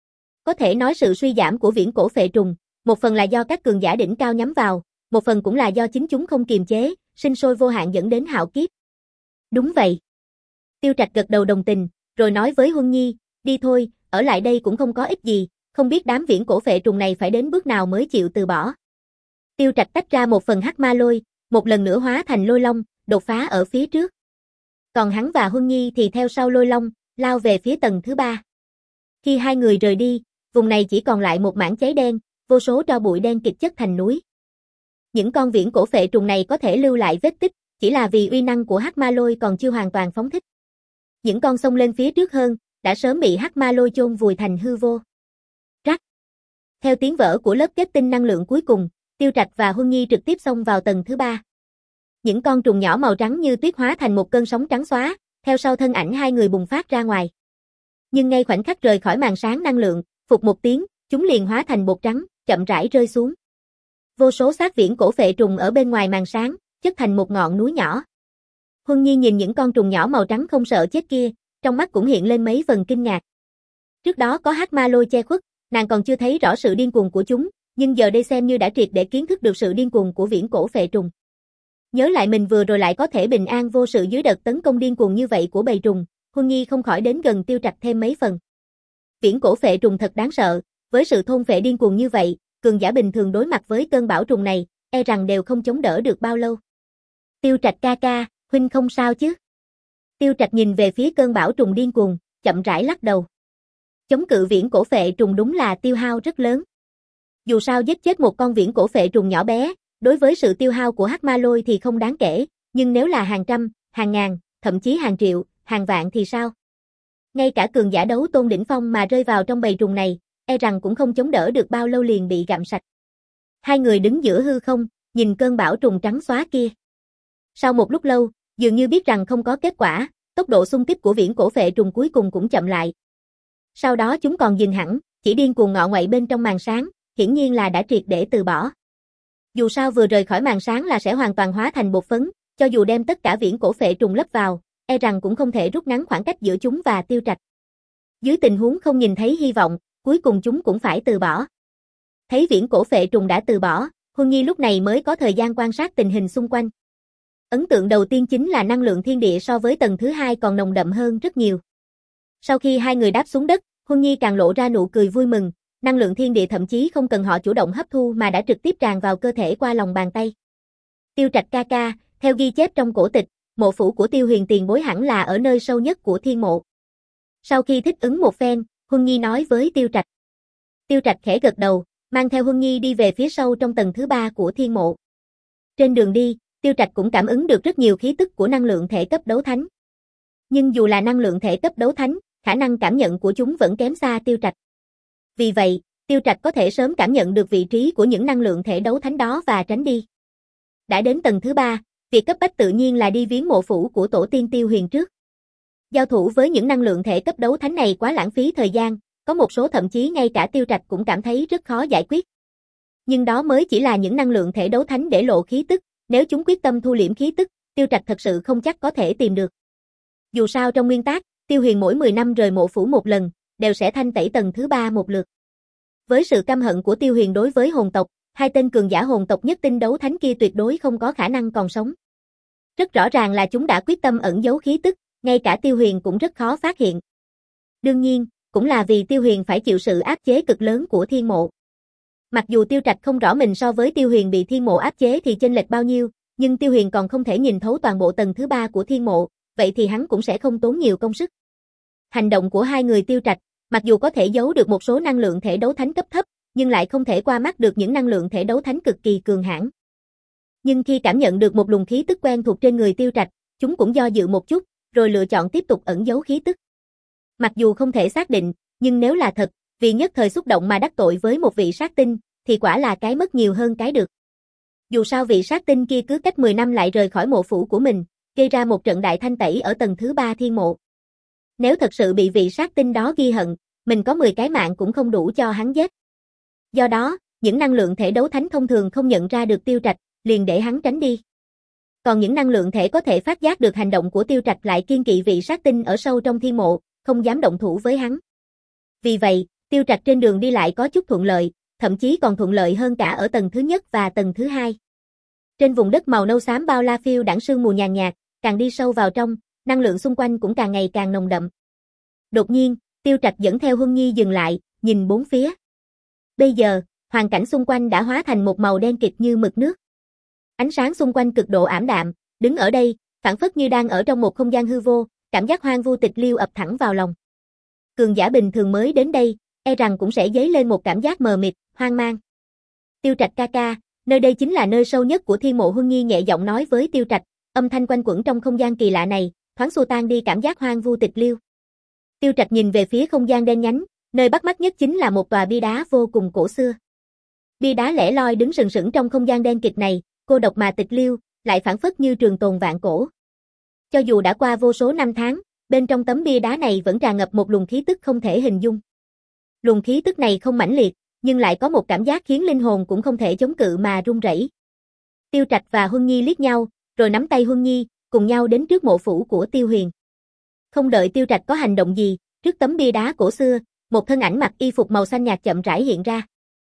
Speaker 1: Có thể nói sự suy giảm của viễn cổ phệ trùng, một phần là do các cường giả đỉnh cao nhắm vào, một phần cũng là do chính chúng không kiềm chế, sinh sôi vô hạn dẫn đến hạo kiếp. Đúng vậy. Tiêu Trạch gật đầu đồng tình, rồi nói với Huân Nhi, đi thôi, ở lại đây cũng không có ích gì, không biết đám viễn cổ phệ trùng này phải đến bước nào mới chịu từ bỏ. Tiêu Trạch tách ra một phần hắc ma lôi, một lần nữa hóa thành lôi long, đột phá ở phía trước. Còn hắn và Huân Nhi thì theo sau lôi long, lao về phía tầng thứ ba. Khi hai người rời đi, vùng này chỉ còn lại một mảng cháy đen, vô số tro bụi đen kịt chất thành núi. Những con viễn cổ phệ trùng này có thể lưu lại vết tích, chỉ là vì uy năng của hắc ma lôi còn chưa hoàn toàn phóng thích. Những con xông lên phía trước hơn, đã sớm bị hắc ma lôi chôn vùi thành hư vô. Rắc. Theo tiếng vỡ của lớp kết tinh năng lượng cuối cùng, Tiêu Trạch và Huân Nhi trực tiếp xông vào tầng thứ ba. Những con trùng nhỏ màu trắng như tuyết hóa thành một cơn sóng trắng xóa, theo sau thân ảnh hai người bùng phát ra ngoài. Nhưng ngay khoảnh khắc rời khỏi màn sáng năng lượng, phụt một tiếng, chúng liền hóa thành bột trắng, chậm rãi rơi xuống. Vô số xác viễn cổ phệ trùng ở bên ngoài màn sáng, chất thành một ngọn núi nhỏ. Huân Nhi nhìn những con trùng nhỏ màu trắng không sợ chết kia, trong mắt cũng hiện lên mấy phần kinh ngạc. Trước đó có hắc ma lôi che khuất, nàng còn chưa thấy rõ sự điên cuồng của chúng, nhưng giờ đây xem như đã triệt để kiến thức được sự điên cuồng của viễn cổ phệ trùng. Nhớ lại mình vừa rồi lại có thể bình an vô sự dưới đợt tấn công điên cuồng như vậy của bầy trùng, Huân Nhi không khỏi đến gần Tiêu Trạch thêm mấy phần. Viễn cổ phệ trùng thật đáng sợ, với sự thôn phệ điên cuồng như vậy, cường giả bình thường đối mặt với cơn bão trùng này, e rằng đều không chống đỡ được bao lâu. Tiêu Trạch ca ca, huynh không sao chứ? Tiêu Trạch nhìn về phía cơn bão trùng điên cuồng, chậm rãi lắc đầu. Chống cự viễn cổ phệ trùng đúng là tiêu hao rất lớn. Dù sao giết chết một con viễn cổ phệ trùng nhỏ bé, đối với sự tiêu hao của Hắc Ma Lôi thì không đáng kể, nhưng nếu là hàng trăm, hàng ngàn, thậm chí hàng triệu, hàng vạn thì sao? Ngay cả cường giả đấu tôn đỉnh phong mà rơi vào trong bầy trùng này, e rằng cũng không chống đỡ được bao lâu liền bị gặm sạch. Hai người đứng giữa hư không, nhìn cơn bão trùng trắng xóa kia. Sau một lúc lâu, dường như biết rằng không có kết quả, tốc độ xung kích của viễn cổ phệ trùng cuối cùng cũng chậm lại. Sau đó chúng còn dừng hẳn, chỉ điên cuồng ngọ nguậy bên trong màn sáng, hiển nhiên là đã triệt để từ bỏ. Dù sao vừa rời khỏi màn sáng là sẽ hoàn toàn hóa thành bột phấn, cho dù đem tất cả viễn cổ phệ trùng lấp vào, e rằng cũng không thể rút ngắn khoảng cách giữa chúng và Tiêu Trạch. Dưới tình huống không nhìn thấy hy vọng, cuối cùng chúng cũng phải từ bỏ. Thấy viễn cổ phệ trùng đã từ bỏ, Huân Nhi lúc này mới có thời gian quan sát tình hình xung quanh. Ấn tượng đầu tiên chính là năng lượng thiên địa so với tầng thứ hai còn nồng đậm hơn rất nhiều. Sau khi hai người đáp xuống đất, Huân Nhi càng lộ ra nụ cười vui mừng, năng lượng thiên địa thậm chí không cần họ chủ động hấp thu mà đã trực tiếp tràn vào cơ thể qua lòng bàn tay. Tiêu Trạch ca ca, theo ghi chép trong cổ tịch, mộ phủ của Tiêu Huyền tiền bối hẳn là ở nơi sâu nhất của thiên mộ. Sau khi thích ứng một phen, Huân Nhi nói với Tiêu Trạch. Tiêu Trạch khẽ gật đầu, mang theo Huân Nhi đi về phía sâu trong tầng thứ ba của thiên mộ. Trên đường đi, Tiêu Trạch cũng cảm ứng được rất nhiều khí tức của năng lượng thể cấp đấu thánh. Nhưng dù là năng lượng thể cấp đấu thánh, khả năng cảm nhận của chúng vẫn kém xa Tiêu Trạch. Vì vậy, Tiêu Trạch có thể sớm cảm nhận được vị trí của những năng lượng thể đấu thánh đó và tránh đi. Đã đến tầng thứ ba, việc cấp bách tự nhiên là đi viếng mộ phủ của tổ tiên Tiêu Huyền trước. Giao thủ với những năng lượng thể cấp đấu thánh này quá lãng phí thời gian, có một số thậm chí ngay cả Tiêu Trạch cũng cảm thấy rất khó giải quyết. Nhưng đó mới chỉ là những năng lượng thể đấu thánh để lộ khí tức, nếu chúng quyết tâm thu liễm khí tức, Tiêu Trạch thật sự không chắc có thể tìm được. Dù sao trong nguyên tắc, Tiêu Huyền mỗi mười năm rời mộ phủ một lần, đều sẽ thanh tẩy tầng thứ ba một lượt. Với sự căm hận của Tiêu Huyền đối với hồn tộc, hai tên cường giả hồn tộc nhất tinh đấu thánh kia tuyệt đối không có khả năng còn sống. Rất rõ ràng là chúng đã quyết tâm ẩn giấu khí tức, ngay cả Tiêu Huyền cũng rất khó phát hiện. Đương nhiên, cũng là vì Tiêu Huyền phải chịu sự áp chế cực lớn của thiên mộ. Mặc dù Tiêu Trạch không rõ mình so với Tiêu Huyền bị thiên mộ áp chế thì chênh lệch bao nhiêu, nhưng Tiêu Huyền còn không thể nhìn thấu toàn bộ tầng thứ ba của thiên mộ, vậy thì hắn cũng sẽ không tốn nhiều công sức. Hành động của hai người Tiêu Trạch, mặc dù có thể giấu được một số năng lượng thể đấu thánh cấp thấp, nhưng lại không thể qua mắt được những năng lượng thể đấu thánh cực kỳ cường hãn. Nhưng khi cảm nhận được một luồng khí tức quen thuộc trên người Tiêu Trạch, chúng cũng do dự một chút, rồi lựa chọn tiếp tục ẩn giấu khí tức. Mặc dù không thể xác định, nhưng nếu là thật, vì nhất thời xúc động mà đắc tội với một vị sát tinh, thì quả là cái mất nhiều hơn cái được. Dù sao vị sát tinh kia cứ cách mười năm lại rời khỏi mộ phủ của mình, gây ra một trận đại thanh tẩy ở tầng thứ ba thiên mộ. Nếu thật sự bị vị sát tinh đó ghi hận, mình có mười cái mạng cũng không đủ cho hắn giết. Do đó, những năng lượng thể đấu thánh thông thường không nhận ra được Tiêu Trạch, liền để hắn tránh đi. Còn những năng lượng thể có thể phát giác được hành động của Tiêu Trạch lại kiêng kỵ vị sát tinh ở sâu trong thiên mộ, không dám động thủ với hắn. Vì vậy, Tiêu Trạch trên đường đi lại có chút thuận lợi, thậm chí còn thuận lợi hơn cả ở tầng thứ nhất và tầng thứ hai. Trên vùng đất màu nâu xám bao la phiêu đãng sương mù nhàn nhạt, càng đi sâu vào trong, năng lượng xung quanh cũng càng ngày càng nồng đậm. Đột nhiên, Tiêu Trạch dẫn theo Huân Nhi dừng lại, nhìn bốn phía. Bây giờ, hoàn cảnh xung quanh đã hóa thành một màu đen kịt như mực nước. Ánh sáng xung quanh cực độ ảm đạm, đứng ở đây, phảng phất như đang ở trong một không gian hư vô, cảm giác hoang vu tịch liêu ập thẳng vào lòng. Cường giả bình thường mới đến đây, e rằng cũng sẽ dấy lên một cảm giác mờ mịt, hoang mang. Tiêu Trạch ca ca, nơi đây chính là nơi sâu nhất của thiên mộ. Huân Nhi nhẹ giọng nói với Tiêu Trạch, âm thanh quanh quẩn trong không gian kỳ lạ này, thoáng xua tan đi cảm giác hoang vu tịch liêu. Tiêu Trạch nhìn về phía không gian đen nhánh, nơi bắt mắt nhất chính là một tòa bia đá vô cùng cổ xưa. Bia đá lẻ loi đứng sừng sững trong không gian đen kịt này, cô độc mà tịch liêu, lại phảng phất như trường tồn vạn cổ. Cho dù đã qua vô số năm tháng, bên trong tấm bia đá này vẫn tràn ngập một luồng khí tức không thể hình dung. Luồng khí tức này không mãnh liệt, nhưng lại có một cảm giác khiến linh hồn cũng không thể chống cự mà run rẩy. Tiêu Trạch và Huân Nhi liếc nhau, rồi nắm tay Huân Nhi, cùng nhau đến trước mộ phủ của Tiêu Huyền. Không đợi Tiêu Trạch có hành động gì, trước tấm bia đá cổ xưa, một thân ảnh mặc y phục màu xanh nhạt chậm rãi hiện ra.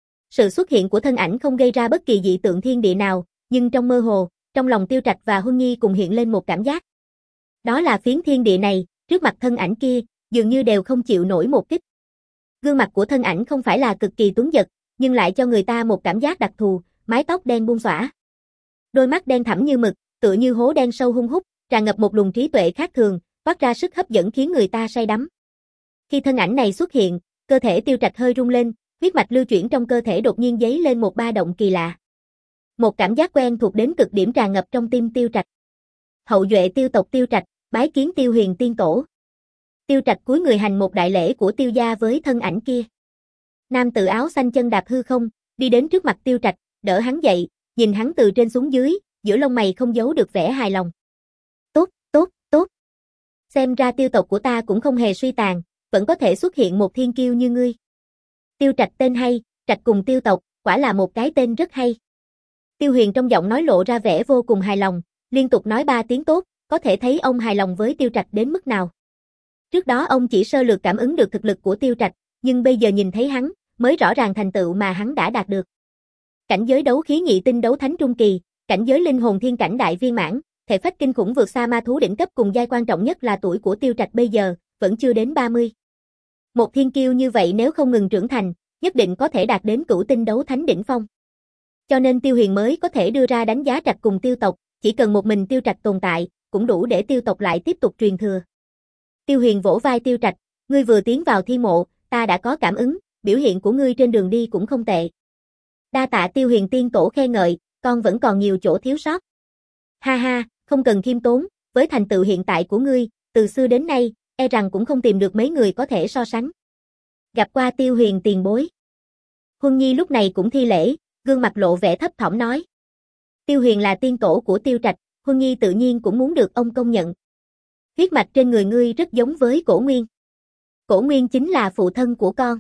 Speaker 1: Sự xuất hiện của thân ảnh không gây ra bất kỳ dị tượng thiên địa nào, nhưng trong mơ hồ, trong lòng Tiêu Trạch và Huân Nhi cùng hiện lên một cảm giác. Đó là phiến thiên địa này, trước mặt thân ảnh kia, dường như đều không chịu nổi một kích. Gương mặt của thân ảnh không phải là cực kỳ tuấn dật, nhưng lại cho người ta một cảm giác đặc thù, mái tóc đen buông xõa. Đôi mắt đen thẳm như mực, tựa như hố đen sâu hun hút, tràn ngập một luồng trí tuệ khác thường, toát ra sức hấp dẫn khiến người ta say đắm. Khi thân ảnh này xuất hiện, cơ thể Tiêu Trạch hơi rung lên, huyết mạch lưu chuyển trong cơ thể đột nhiên dấy lên một ba động kỳ lạ. Một cảm giác quen thuộc đến cực điểm tràn ngập trong tim Tiêu Trạch. Hậu duệ Tiêu tộc Tiêu Trạch, bái kiến Tiêu Huyền tiên tổ. Tiêu Trạch cúi người hành một đại lễ của Tiêu gia với thân ảnh kia. Nam tử áo xanh chân đạp hư không, đi đến trước mặt Tiêu Trạch, đỡ hắn dậy, nhìn hắn từ trên xuống dưới, giữa lông mày không giấu được vẻ hài lòng. Tốt, tốt, tốt. Xem ra Tiêu tộc của ta cũng không hề suy tàn, vẫn có thể xuất hiện một thiên kiêu như ngươi. Tiêu Trạch tên hay, Trạch cùng Tiêu tộc, quả là một cái tên rất hay. Tiêu Huyền trong giọng nói lộ ra vẻ vô cùng hài lòng, liên tục nói ba tiếng tốt, có thể thấy ông hài lòng với Tiêu Trạch đến mức nào. Trước đó ông chỉ sơ lược cảm ứng được thực lực của Tiêu Trạch, nhưng bây giờ nhìn thấy hắn, mới rõ ràng thành tựu mà hắn đã đạt được. Cảnh giới đấu khí nhị tinh đấu thánh trung kỳ, cảnh giới linh hồn thiên cảnh đại viên mãn, thể phách kinh khủng vượt xa ma thú đỉnh cấp cùng giai, quan trọng nhất là tuổi của Tiêu Trạch bây giờ vẫn chưa đến ba mươi. Một thiên kiêu như vậy nếu không ngừng trưởng thành, nhất định có thể đạt đến cửu tinh đấu thánh đỉnh phong. Cho nên Tiêu Huyền mới có thể đưa ra đánh giá Trạch cùng Tiêu tộc, chỉ cần một mình Tiêu Trạch tồn tại, cũng đủ để Tiêu tộc lại tiếp tục truyền thừa. Tiêu Huyền vỗ vai Tiêu Trạch, ngươi vừa tiến vào thi mộ, ta đã có cảm ứng, biểu hiện của ngươi trên đường đi cũng không tệ. Đa tạ Tiêu Huyền tiên tổ khen ngợi, con vẫn còn nhiều chỗ thiếu sót. Ha ha, không cần khiêm tốn, với thành tựu hiện tại của ngươi, từ xưa đến nay, e rằng cũng không tìm được mấy người có thể so sánh. Gặp qua Tiêu Huyền tiền bối. Huân Nhi lúc này cũng thi lễ, gương mặt lộ vẻ thấp thỏm nói. Tiêu Huyền là tiên tổ của Tiêu Trạch, Huân Nhi tự nhiên cũng muốn được ông công nhận. Huyết mạch trên người ngươi rất giống với Cổ Nguyên. Cổ Nguyên chính là phụ thân của con.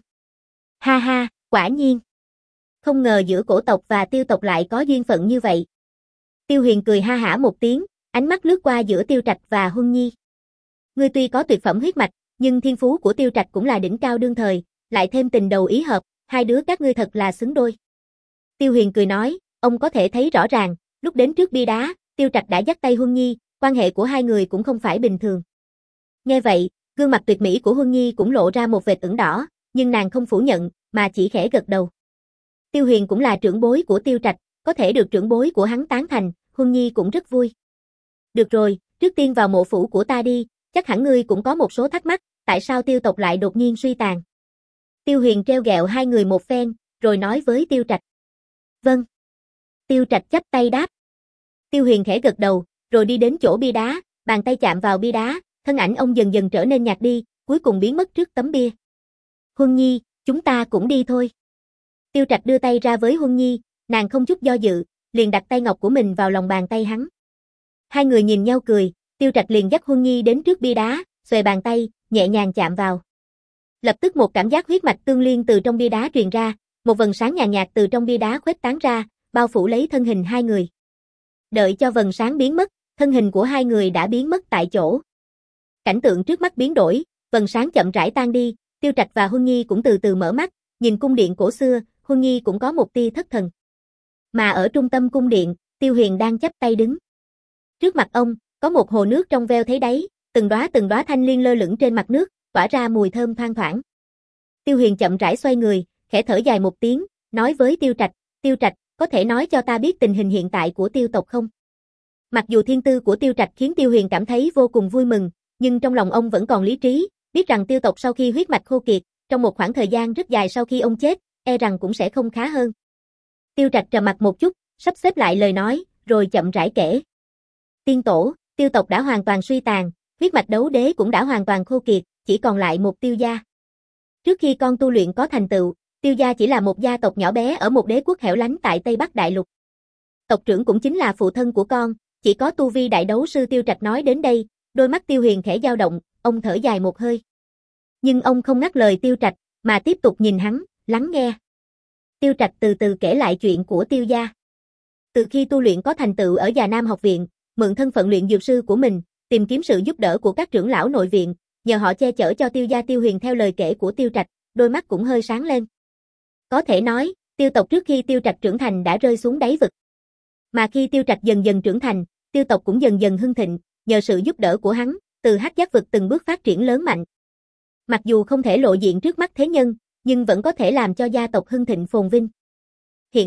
Speaker 1: Ha ha, quả nhiên. Không ngờ giữa Cổ tộc và Tiêu tộc lại có duyên phận như vậy. Tiêu Huyền cười ha hả một tiếng, ánh mắt lướt qua giữa Tiêu Trạch và Huân Nhi. Ngươi tuy có tuyệt phẩm huyết mạch, nhưng thiên phú của Tiêu Trạch cũng là đỉnh cao đương thời, lại thêm tình đầu ý hợp, hai đứa các ngươi thật là xứng đôi. Tiêu Huyền cười nói, ông có thể thấy rõ ràng, lúc đến trước bia đá, Tiêu Trạch đã dắt tay Huân Nhi, quan hệ của hai người cũng không phải bình thường. Nghe vậy, gương mặt tuyệt mỹ của Huân Nhi cũng lộ ra một vệt ửng đỏ, nhưng nàng không phủ nhận, mà chỉ khẽ gật đầu. Tiêu Huyền cũng là trưởng bối của Tiêu Trạch, có thể được trưởng bối của hắn tán thành, Huân Nhi cũng rất vui. Được rồi, trước tiên vào mộ phủ của ta đi, chắc hẳn ngươi cũng có một số thắc mắc, tại sao Tiêu tộc lại đột nhiên suy tàn. Tiêu Huyền treo gẹo hai người một phen, rồi nói với Tiêu Trạch. Vâng. Tiêu Trạch chắp tay đáp. Tiêu Huyền khẽ gật đầu, rồi đi đến chỗ bia đá, bàn tay chạm vào bia đá, thân ảnh ông dần dần trở nên nhạt đi, cuối cùng biến mất trước tấm bia. Huân Nhi, chúng ta cũng đi thôi. Tiêu Trạch đưa tay ra với Huân Nhi, nàng không chút do dự, liền đặt tay ngọc của mình vào lòng bàn tay hắn. Hai người nhìn nhau cười, Tiêu Trạch liền dắt Huân Nhi đến trước bia đá, xuề bàn tay, nhẹ nhàng chạm vào. Lập tức một cảm giác huyết mạch tương liên từ trong bia đá truyền ra, một vầng sáng nhàn nhạt từ trong bia đá khuếch tán ra, bao phủ lấy thân hình hai người. Đợi cho vầng sáng biến mất, thân hình của hai người đã biến mất tại chỗ. Cảnh tượng trước mắt biến đổi, vầng sáng chậm rãi tan đi, Tiêu Trạch và Huân Nhi cũng từ từ mở mắt, nhìn cung điện cổ xưa, Huân Nhi cũng có một tia thất thần. Mà ở trung tâm cung điện, Tiêu Huyền đang chắp tay đứng. Trước mặt ông, có một hồ nước trong veo thấy đáy, từng đóa từng đóa thanh liên lơ lửng trên mặt nước, tỏa ra mùi thơm thoang thoảng. Tiêu Huyền chậm rãi xoay người, khẽ thở dài một tiếng, nói với Tiêu Trạch, Tiêu Trạch, có thể nói cho ta biết tình hình hiện tại của Tiêu tộc không? Mặc dù thiên tư của Tiêu Trạch khiến Tiêu Huyền cảm thấy vô cùng vui mừng, nhưng trong lòng ông vẫn còn lý trí, biết rằng Tiêu tộc sau khi huyết mạch khô kiệt, trong một khoảng thời gian rất dài sau khi ông chết, e rằng cũng sẽ không khá hơn. Tiêu Trạch trầm mặt một chút, sắp xếp lại lời nói, rồi chậm rãi kể. Tiên tổ, Tiêu tộc đã hoàn toàn suy tàn, huyết mạch đấu đế cũng đã hoàn toàn khô kiệt, chỉ còn lại một Tiêu gia. Trước khi con tu luyện có thành tựu, Tiêu gia chỉ là một gia tộc nhỏ bé ở một đế quốc hẻo lánh tại Tây Bắc Đại Lục. Tộc trưởng cũng chính là phụ thân của con, chỉ có tu vi đại đấu sư. Tiêu Trạch nói đến đây, đôi mắt Tiêu Huyền khẽ dao động, ông thở dài một hơi. Nhưng ông không ngắt lời Tiêu Trạch, mà tiếp tục nhìn hắn, lắng nghe. Tiêu Trạch từ từ kể lại chuyện của Tiêu gia. Từ khi tu luyện có thành tựu ở Già Nam học viện, mượn thân phận luyện dược sư của mình, tìm kiếm sự giúp đỡ của các trưởng lão nội viện, nhờ họ che chở cho Tiêu gia. Tiêu Huyền theo lời kể của Tiêu Trạch, đôi mắt cũng hơi sáng lên. Có thể nói, Tiêu tộc trước khi Tiêu Trạch trưởng thành đã rơi xuống đáy vực. Mà khi Tiêu Trạch dần dần trưởng thành, Tiêu tộc cũng dần dần hưng thịnh, nhờ sự giúp đỡ của hắn, từ Hắc Giác vực từng bước phát triển lớn mạnh. Mặc dù không thể lộ diện trước mắt thế nhân, nhưng vẫn có thể làm cho gia tộc hưng thịnh phồn vinh. Hiện nay,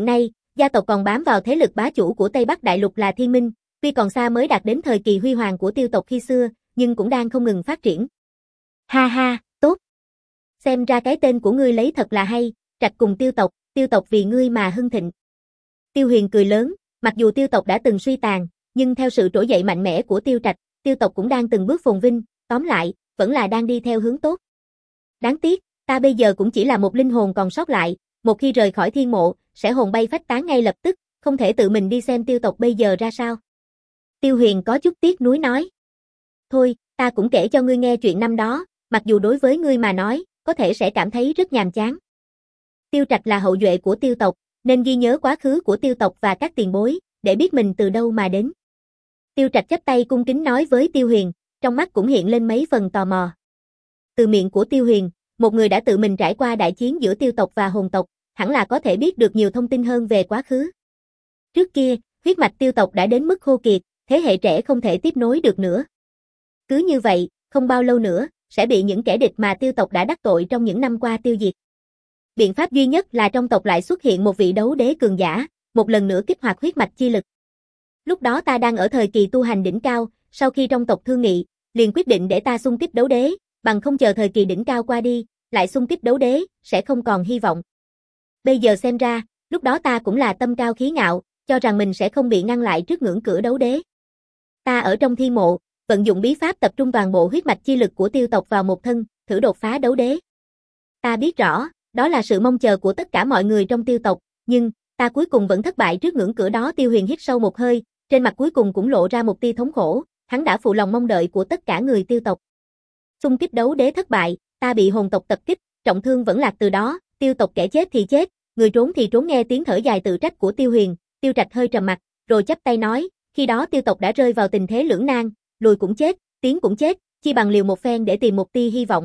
Speaker 1: gia tộc còn bám vào thế lực bá chủ của Tây Bắc Đại Lục là Thiên Minh, tuy còn xa mới đạt đến thời kỳ huy hoàng của Tiêu tộc khi xưa, nhưng cũng đang không ngừng phát triển. Ha ha, tốt. Xem ra cái tên của ngươi lấy thật là hay, Trạch cùng Tiêu tộc, Tiêu tộc vì ngươi mà hưng thịnh. Tiêu Huyền cười lớn, mặc dù Tiêu tộc đã từng suy tàn, nhưng theo sự trỗi dậy mạnh mẽ của Tiêu Trạch, Tiêu tộc cũng đang từng bước phồn vinh, tóm lại, vẫn là đang đi theo hướng tốt. Đáng tiếc, ta bây giờ cũng chỉ là một linh hồn còn sót lại, một khi rời khỏi thiên mộ, sẽ hồn bay phách tán ngay lập tức, không thể tự mình đi xem Tiêu tộc bây giờ ra sao. Tiêu Huyền có chút tiếc nuối nói. Thôi, ta cũng kể cho ngươi nghe chuyện năm đó, mặc dù đối với ngươi mà nói, có thể sẽ cảm thấy rất nhàm chán. Tiêu Trạch là hậu duệ của Tiêu tộc, nên ghi nhớ quá khứ của Tiêu tộc và các tiền bối, để biết mình từ đâu mà đến. Tiêu Trạch chắp tay cung kính nói với Tiêu Huyền, trong mắt cũng hiện lên mấy phần tò mò. Từ miệng của Tiêu Huyền, một người đã tự mình trải qua đại chiến giữa Tiêu tộc và hồn tộc, hẳn là có thể biết được nhiều thông tin hơn về quá khứ. Trước kia, huyết mạch Tiêu tộc đã đến mức khô kiệt, thế hệ trẻ không thể tiếp nối được nữa. Cứ như vậy, không bao lâu nữa, sẽ bị những kẻ địch mà Tiêu tộc đã đắc tội trong những năm qua tiêu diệt. Biện pháp duy nhất là trong tộc lại xuất hiện một vị đấu đế cường giả, một lần nữa kích hoạt huyết mạch chi lực. Lúc đó ta đang ở thời kỳ tu hành đỉnh cao, sau khi trong tộc thương nghị, liền quyết định để ta xung kích đấu đế, bằng không chờ thời kỳ đỉnh cao qua đi, lại xung kích đấu đế, sẽ không còn hy vọng. Bây giờ xem ra, lúc đó ta cũng là tâm cao khí ngạo, cho rằng mình sẽ không bị ngăn lại trước ngưỡng cửa đấu đế. Ta ở trong thiên mộ, vận dụng bí pháp tập trung toàn bộ huyết mạch chi lực của Tiêu tộc vào một thân, thử đột phá đấu đế. Ta biết rõ, đó là sự mong chờ của tất cả mọi người trong Tiêu tộc, nhưng, ta cuối cùng vẫn thất bại trước ngưỡng cửa đó. Tiêu Huyền hít sâu một hơi, trên mặt cuối cùng cũng lộ ra một tia thống khổ, hắn đã phụ lòng mong đợi của tất cả người Tiêu tộc. Xung kích đấu đế thất bại, ta bị hồn tộc tập kích, trọng thương vẫn lạc từ đó, Tiêu tộc kẻ chết thì chết, người trốn thì trốn. Nghe tiếng thở dài tự trách của Tiêu Huyền, Tiêu Trạch hơi trầm mặt, rồi chắp tay nói, khi đó Tiêu tộc đã rơi vào tình thế lưỡng nan, lùi cũng chết, tiến cũng chết, chi bằng liều một phen để tìm một tia hy vọng.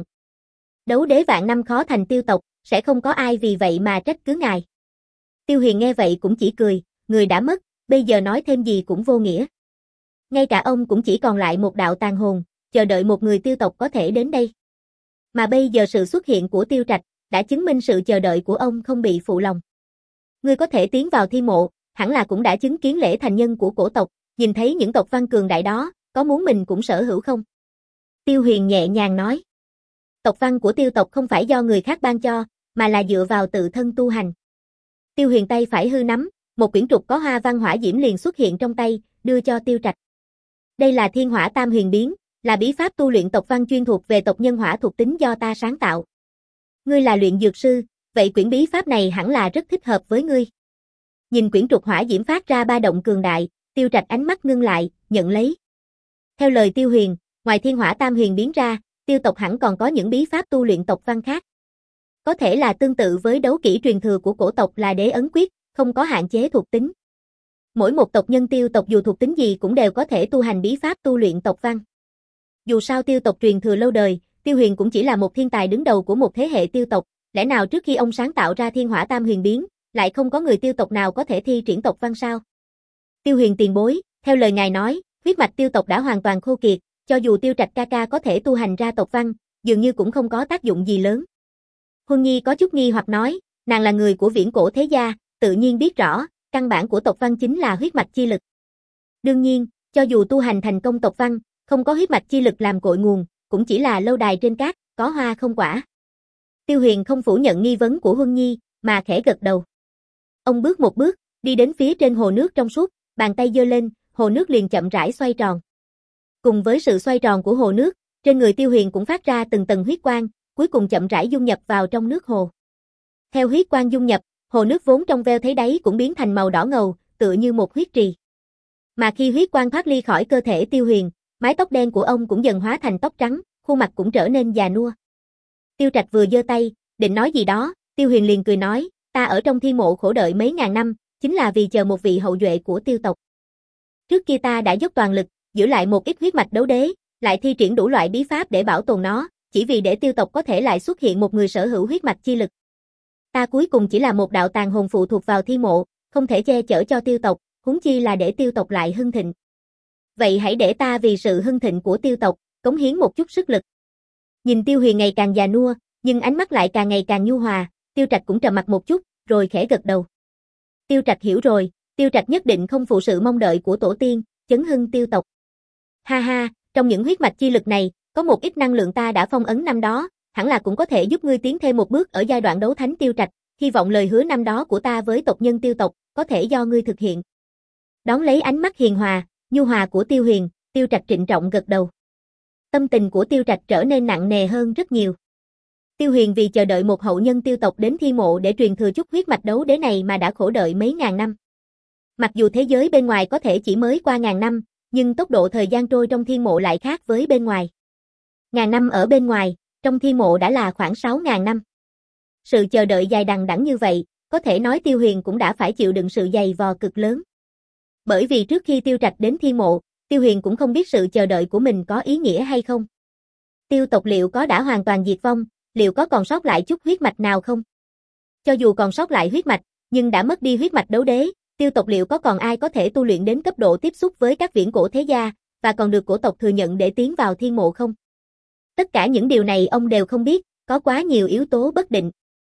Speaker 1: Đấu đế vạn năm khó thành Tiêu tộc, sẽ không có ai vì vậy mà trách cứ ngài. Tiêu Huyền nghe vậy cũng chỉ cười, người đã mất, bây giờ nói thêm gì cũng vô nghĩa. Ngay cả ông cũng chỉ còn lại một đạo tàn hồn, chờ đợi một người Tiêu tộc có thể đến đây. Mà bây giờ sự xuất hiện của Tiêu Trạch, đã chứng minh sự chờ đợi của ông không bị phụ lòng. Ngươi có thể tiến vào thi mộ, hẳn là cũng đã chứng kiến lễ thành nhân của cổ tộc, nhìn thấy những tộc văn cường đại đó, có muốn mình cũng sở hữu không? Tiêu Huyền nhẹ nhàng nói. Tộc văn của Tiêu tộc không phải do người khác ban cho, mà là dựa vào tự thân tu hành. Tiêu Huyền tay phải hư nắm, một quyển trục có hoa văn hỏa diễm liền xuất hiện trong tay, đưa cho Tiêu Trạch. Đây là Thiên Hỏa Tam Huyền Biến, là bí pháp tu luyện tộc văn chuyên thuộc về tộc nhân hỏa thuộc tính do ta sáng tạo. Ngươi là luyện dược sư, vậy quyển bí pháp này hẳn là rất thích hợp với ngươi. Nhìn quyển trục hỏa diễm phát ra ba động cường đại, Tiêu Trạch ánh mắt ngưng lại, nhận lấy. Theo lời Tiêu Huyền, ngoài Thiên Hỏa Tam Huyền Biến ra, Tiêu tộc hẳn còn có những bí pháp tu luyện tộc văn khác. Có thể là tương tự với đấu kỹ truyền thừa của cổ tộc là Đế Ấn Quyết, không có hạn chế thuộc tính. Mỗi một tộc nhân Tiêu tộc dù thuộc tính gì cũng đều có thể tu hành bí pháp tu luyện tộc văn. Dù sao Tiêu tộc truyền thừa lâu đời, Tiêu Huyền cũng chỉ là một thiên tài đứng đầu của một thế hệ Tiêu tộc, lẽ nào trước khi ông sáng tạo ra Thiên Hỏa Tam Huyền Biến, lại không có người Tiêu tộc nào có thể thi triển tộc văn sao? Tiêu Huyền tiền bối, theo lời ngài nói, huyết mạch Tiêu tộc đã hoàn toàn khô kiệt, cho dù Tiêu Trạch ca ca có thể tu hành ra tộc văn, dường như cũng không có tác dụng gì lớn. Huân Nhi có chút nghi hoặc nói, nàng là người của viễn cổ thế gia, tự nhiên biết rõ, căn bản của tộc văn chính là huyết mạch chi lực. Đương nhiên, cho dù tu hành thành công tộc văn, không có huyết mạch chi lực làm cội nguồn, cũng chỉ là lâu đài trên cát, có hoa không quả. Tiêu Huyền không phủ nhận nghi vấn của Huân Nhi, mà khẽ gật đầu. Ông bước một bước, đi đến phía trên hồ nước trong suốt, bàn tay giơ lên, hồ nước liền chậm rãi xoay tròn. Cùng với sự xoay tròn của hồ nước, trên người Tiêu Huyền cũng phát ra từng tầng huyết quang, cuối cùng chậm rãi dung nhập vào trong nước hồ. Theo huyết quang dung nhập, hồ nước vốn trong veo thấy đáy cũng biến thành màu đỏ ngầu, tựa như một huyết trì. Mà khi huyết quang thoát ly khỏi cơ thể Tiêu Huyền, mái tóc đen của ông cũng dần hóa thành tóc trắng, khuôn mặt cũng trở nên già nua. Tiêu Trạch vừa giơ tay, định nói gì đó, Tiêu Huyền liền cười nói, ta ở trong thiên mộ khổ đợi mấy ngàn năm, chính là vì chờ một vị hậu duệ của Tiêu tộc. Trước kia ta đã dốc toàn lực, giữ lại một ít huyết mạch đấu đế, lại thi triển đủ loại bí pháp để bảo tồn nó, chỉ vì để Tiêu tộc có thể lại xuất hiện một người sở hữu huyết mạch chi lực. Ta cuối cùng chỉ là một đạo tàn hồn phụ thuộc vào thiên mộ, không thể che chở cho Tiêu tộc, huống chi là để Tiêu tộc lại hưng thịnh. Vậy hãy để ta vì sự hưng thịnh của Tiêu tộc, cống hiến một chút sức lực. Nhìn Tiêu Huyền ngày càng già nua, nhưng ánh mắt lại càng ngày càng nhu hòa, Tiêu Trạch cũng trầm mặt một chút, rồi khẽ gật đầu. Tiêu Trạch hiểu rồi, Tiêu Trạch nhất định không phụ sự mong đợi của tổ tiên, chấn hưng Tiêu tộc. Ha ha, trong những huyết mạch chi lực này, có một ít năng lượng ta đã phong ấn năm đó, hẳn là cũng có thể giúp ngươi tiến thêm một bước ở giai đoạn đấu thánh Tiêu Trạch, hy vọng lời hứa năm đó của ta với tộc nhân Tiêu tộc, có thể do ngươi thực hiện. Đón lấy ánh mắt hiền hòa, nhu hòa của Tiêu Huyền, Tiêu Trạch trịnh trọng gật đầu. Tâm tình của Tiêu Trạch trở nên nặng nề hơn rất nhiều. Tiêu Huyền vì chờ đợi một hậu nhân Tiêu tộc đến thi mộ để truyền thừa chút huyết mạch đấu đế này mà đã khổ đợi mấy ngàn năm. Mặc dù thế giới bên ngoài có thể chỉ mới qua ngàn năm, nhưng tốc độ thời gian trôi trong thiên mộ lại khác với bên ngoài. Ngàn năm ở bên ngoài, trong thiên mộ đã là khoảng sáu ngàn năm. Sự chờ đợi dài đằng đẵng như vậy, có thể nói Tiêu Huyền cũng đã phải chịu đựng sự dày vò cực lớn. Bởi vì trước khi Tiêu Trạch đến thiên mộ, Tiêu Huyền cũng không biết sự chờ đợi của mình có ý nghĩa hay không. Tiêu tộc liệu có đã hoàn toàn diệt vong, liệu có còn sót lại chút huyết mạch nào không? Cho dù còn sót lại huyết mạch, nhưng đã mất đi huyết mạch đấu đế, Tiêu tộc liệu có còn ai có thể tu luyện đến cấp độ tiếp xúc với các viễn cổ thế gia, và còn được cổ tộc thừa nhận để tiến vào thiên mộ không? Tất cả những điều này ông đều không biết, có quá nhiều yếu tố bất định.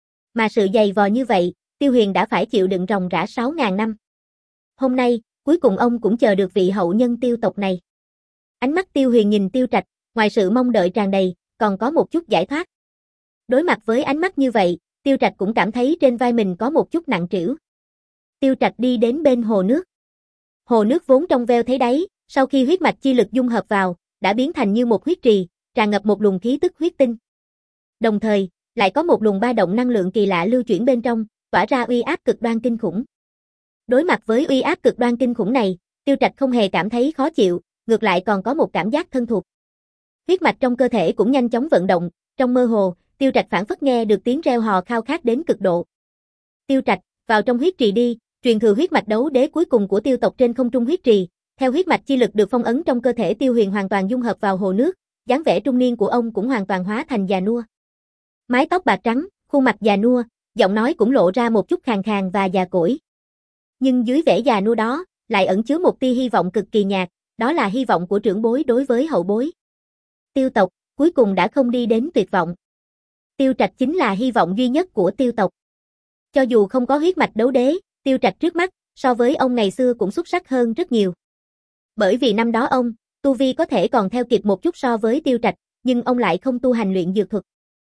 Speaker 1: Mà sự dày vò như vậy, Tiêu Huyền đã phải chịu đựng ròng rã sáu ngàn năm. Hôm nay, cuối cùng ông cũng chờ được vị hậu nhân Tiêu tộc này. Ánh mắt Tiêu Huyền nhìn Tiêu Trạch, ngoài sự mong đợi tràn đầy, còn có một chút giải thoát. Đối mặt với ánh mắt như vậy, Tiêu Trạch cũng cảm thấy trên vai mình có một chút nặng trĩu. Tiêu Trạch đi đến bên hồ nước. Hồ nước vốn trong veo thấy đáy, sau khi huyết mạch chi lực dung hợp vào, đã biến thành như một huyết trì, tràn ngập một luồng khí tức huyết tinh. Đồng thời, lại có một luồng ba động năng lượng kỳ lạ lưu chuyển bên trong, tỏa ra uy áp cực đoan kinh khủng. Đối mặt với uy áp cực đoan kinh khủng này, Tiêu Trạch không hề cảm thấy khó chịu, ngược lại còn có một cảm giác thân thuộc. Huyết mạch trong cơ thể cũng nhanh chóng vận động, trong mơ hồ, Tiêu Trạch phảng phất nghe được tiếng reo hò khao khát đến cực độ. Tiêu Trạch, vào trong huyết trì đi, truyền thừa huyết mạch đấu đế cuối cùng của Tiêu tộc trên không trung huyết trì, theo huyết mạch chi lực được phong ấn trong cơ thể Tiêu Huyền hoàn toàn dung hợp vào hồ nước, dáng vẻ trung niên của ông cũng hoàn toàn hóa thành già nua. Mái tóc bạc trắng, khuôn mặt già nua, giọng nói cũng lộ ra một chút khàn khàn và già cỗi. Nhưng dưới vẻ già nua đó, lại ẩn chứa một tia hy vọng cực kỳ nhạt, đó là hy vọng của trưởng bối đối với hậu bối. Tiêu tộc, cuối cùng đã không đi đến tuyệt vọng. Tiêu Trạch chính là hy vọng duy nhất của Tiêu tộc. Cho dù không có huyết mạch đấu đế, Tiêu Trạch trước mắt, so với ông ngày xưa cũng xuất sắc hơn rất nhiều. Bởi vì năm đó ông, tu vi có thể còn theo kịp một chút so với Tiêu Trạch, nhưng ông lại không tu hành luyện dược thuật.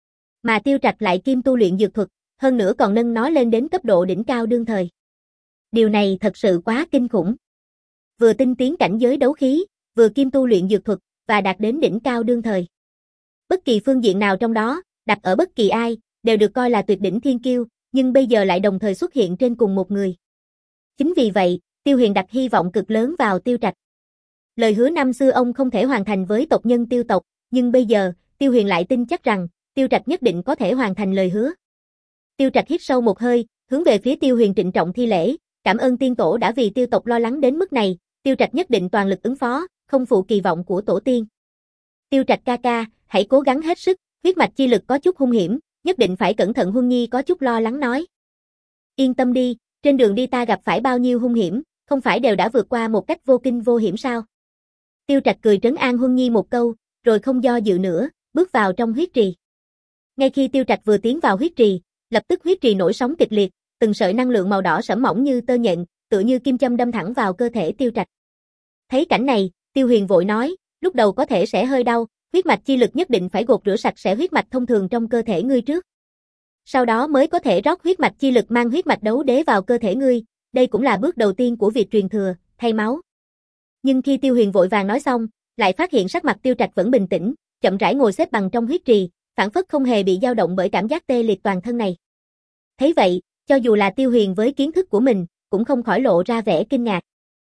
Speaker 1: Mà Tiêu Trạch lại kiêm tu luyện dược thuật, hơn nữa còn nâng nó lên đến cấp độ đỉnh cao đương thời. Điều này thật sự quá kinh khủng. Vừa tinh tiến cảnh giới đấu khí, vừa kiêm tu luyện dược thuật, và đạt đến đỉnh cao đương thời. Bất kỳ phương diện nào trong đó, đặt ở bất kỳ ai, đều được coi là tuyệt đỉnh thiên kiêu, nhưng bây giờ lại đồng thời xuất hiện trên cùng một người. Chính vì vậy, Tiêu Huyền đặt hy vọng cực lớn vào Tiêu Trạch. Lời hứa năm xưa ông không thể hoàn thành với tộc nhân Tiêu tộc, nhưng bây giờ, Tiêu Huyền lại tin chắc rằng, Tiêu Trạch nhất định có thể hoàn thành lời hứa. Tiêu Trạch hít sâu một hơi, hướng về phía Tiêu Huyền trịnh trọng thi lễ, cảm ơn tiên tổ đã vì Tiêu tộc lo lắng đến mức này, Tiêu Trạch nhất định toàn lực ứng phó, không phụ kỳ vọng của tổ tiên. Tiêu Trạch ca ca, hãy cố gắng hết sức, huyết mạch chi lực có chút hung hiểm, nhất định phải cẩn thận. Huân Nhi có chút lo lắng nói. Yên tâm đi, trên đường đi ta gặp phải bao nhiêu hung hiểm, không phải đều đã vượt qua một cách vô kinh vô hiểm sao? Tiêu Trạch cười trấn an Huân Nhi một câu, rồi không do dự nữa, bước vào trong huyết trì. Ngay khi Tiêu Trạch vừa tiến vào huyết trì, lập tức huyết trì nổi sóng kịch liệt, từng sợi năng lượng màu đỏ sẫm mỏng như tơ nhện, tựa như kim châm đâm thẳng vào cơ thể Tiêu Trạch. Thấy cảnh này, Tiêu Huyền vội nói, lúc đầu có thể sẽ hơi đau, huyết mạch chi lực nhất định phải gột rửa sạch sẽ huyết mạch thông thường trong cơ thể ngươi trước. Sau đó mới có thể rót huyết mạch chi lực mang huyết mạch đấu đế vào cơ thể ngươi, đây cũng là bước đầu tiên của việc truyền thừa, thay máu. Nhưng khi Tiêu Huyền vội vàng nói xong, lại phát hiện sắc mặt Tiêu Trạch vẫn bình tĩnh, chậm rãi ngồi xếp bằng trong huyết trì, phản phất không hề bị dao động bởi cảm giác tê liệt toàn thân này. Thấy vậy, cho dù là Tiêu Huyền với kiến thức của mình, cũng không khỏi lộ ra vẻ kinh ngạc.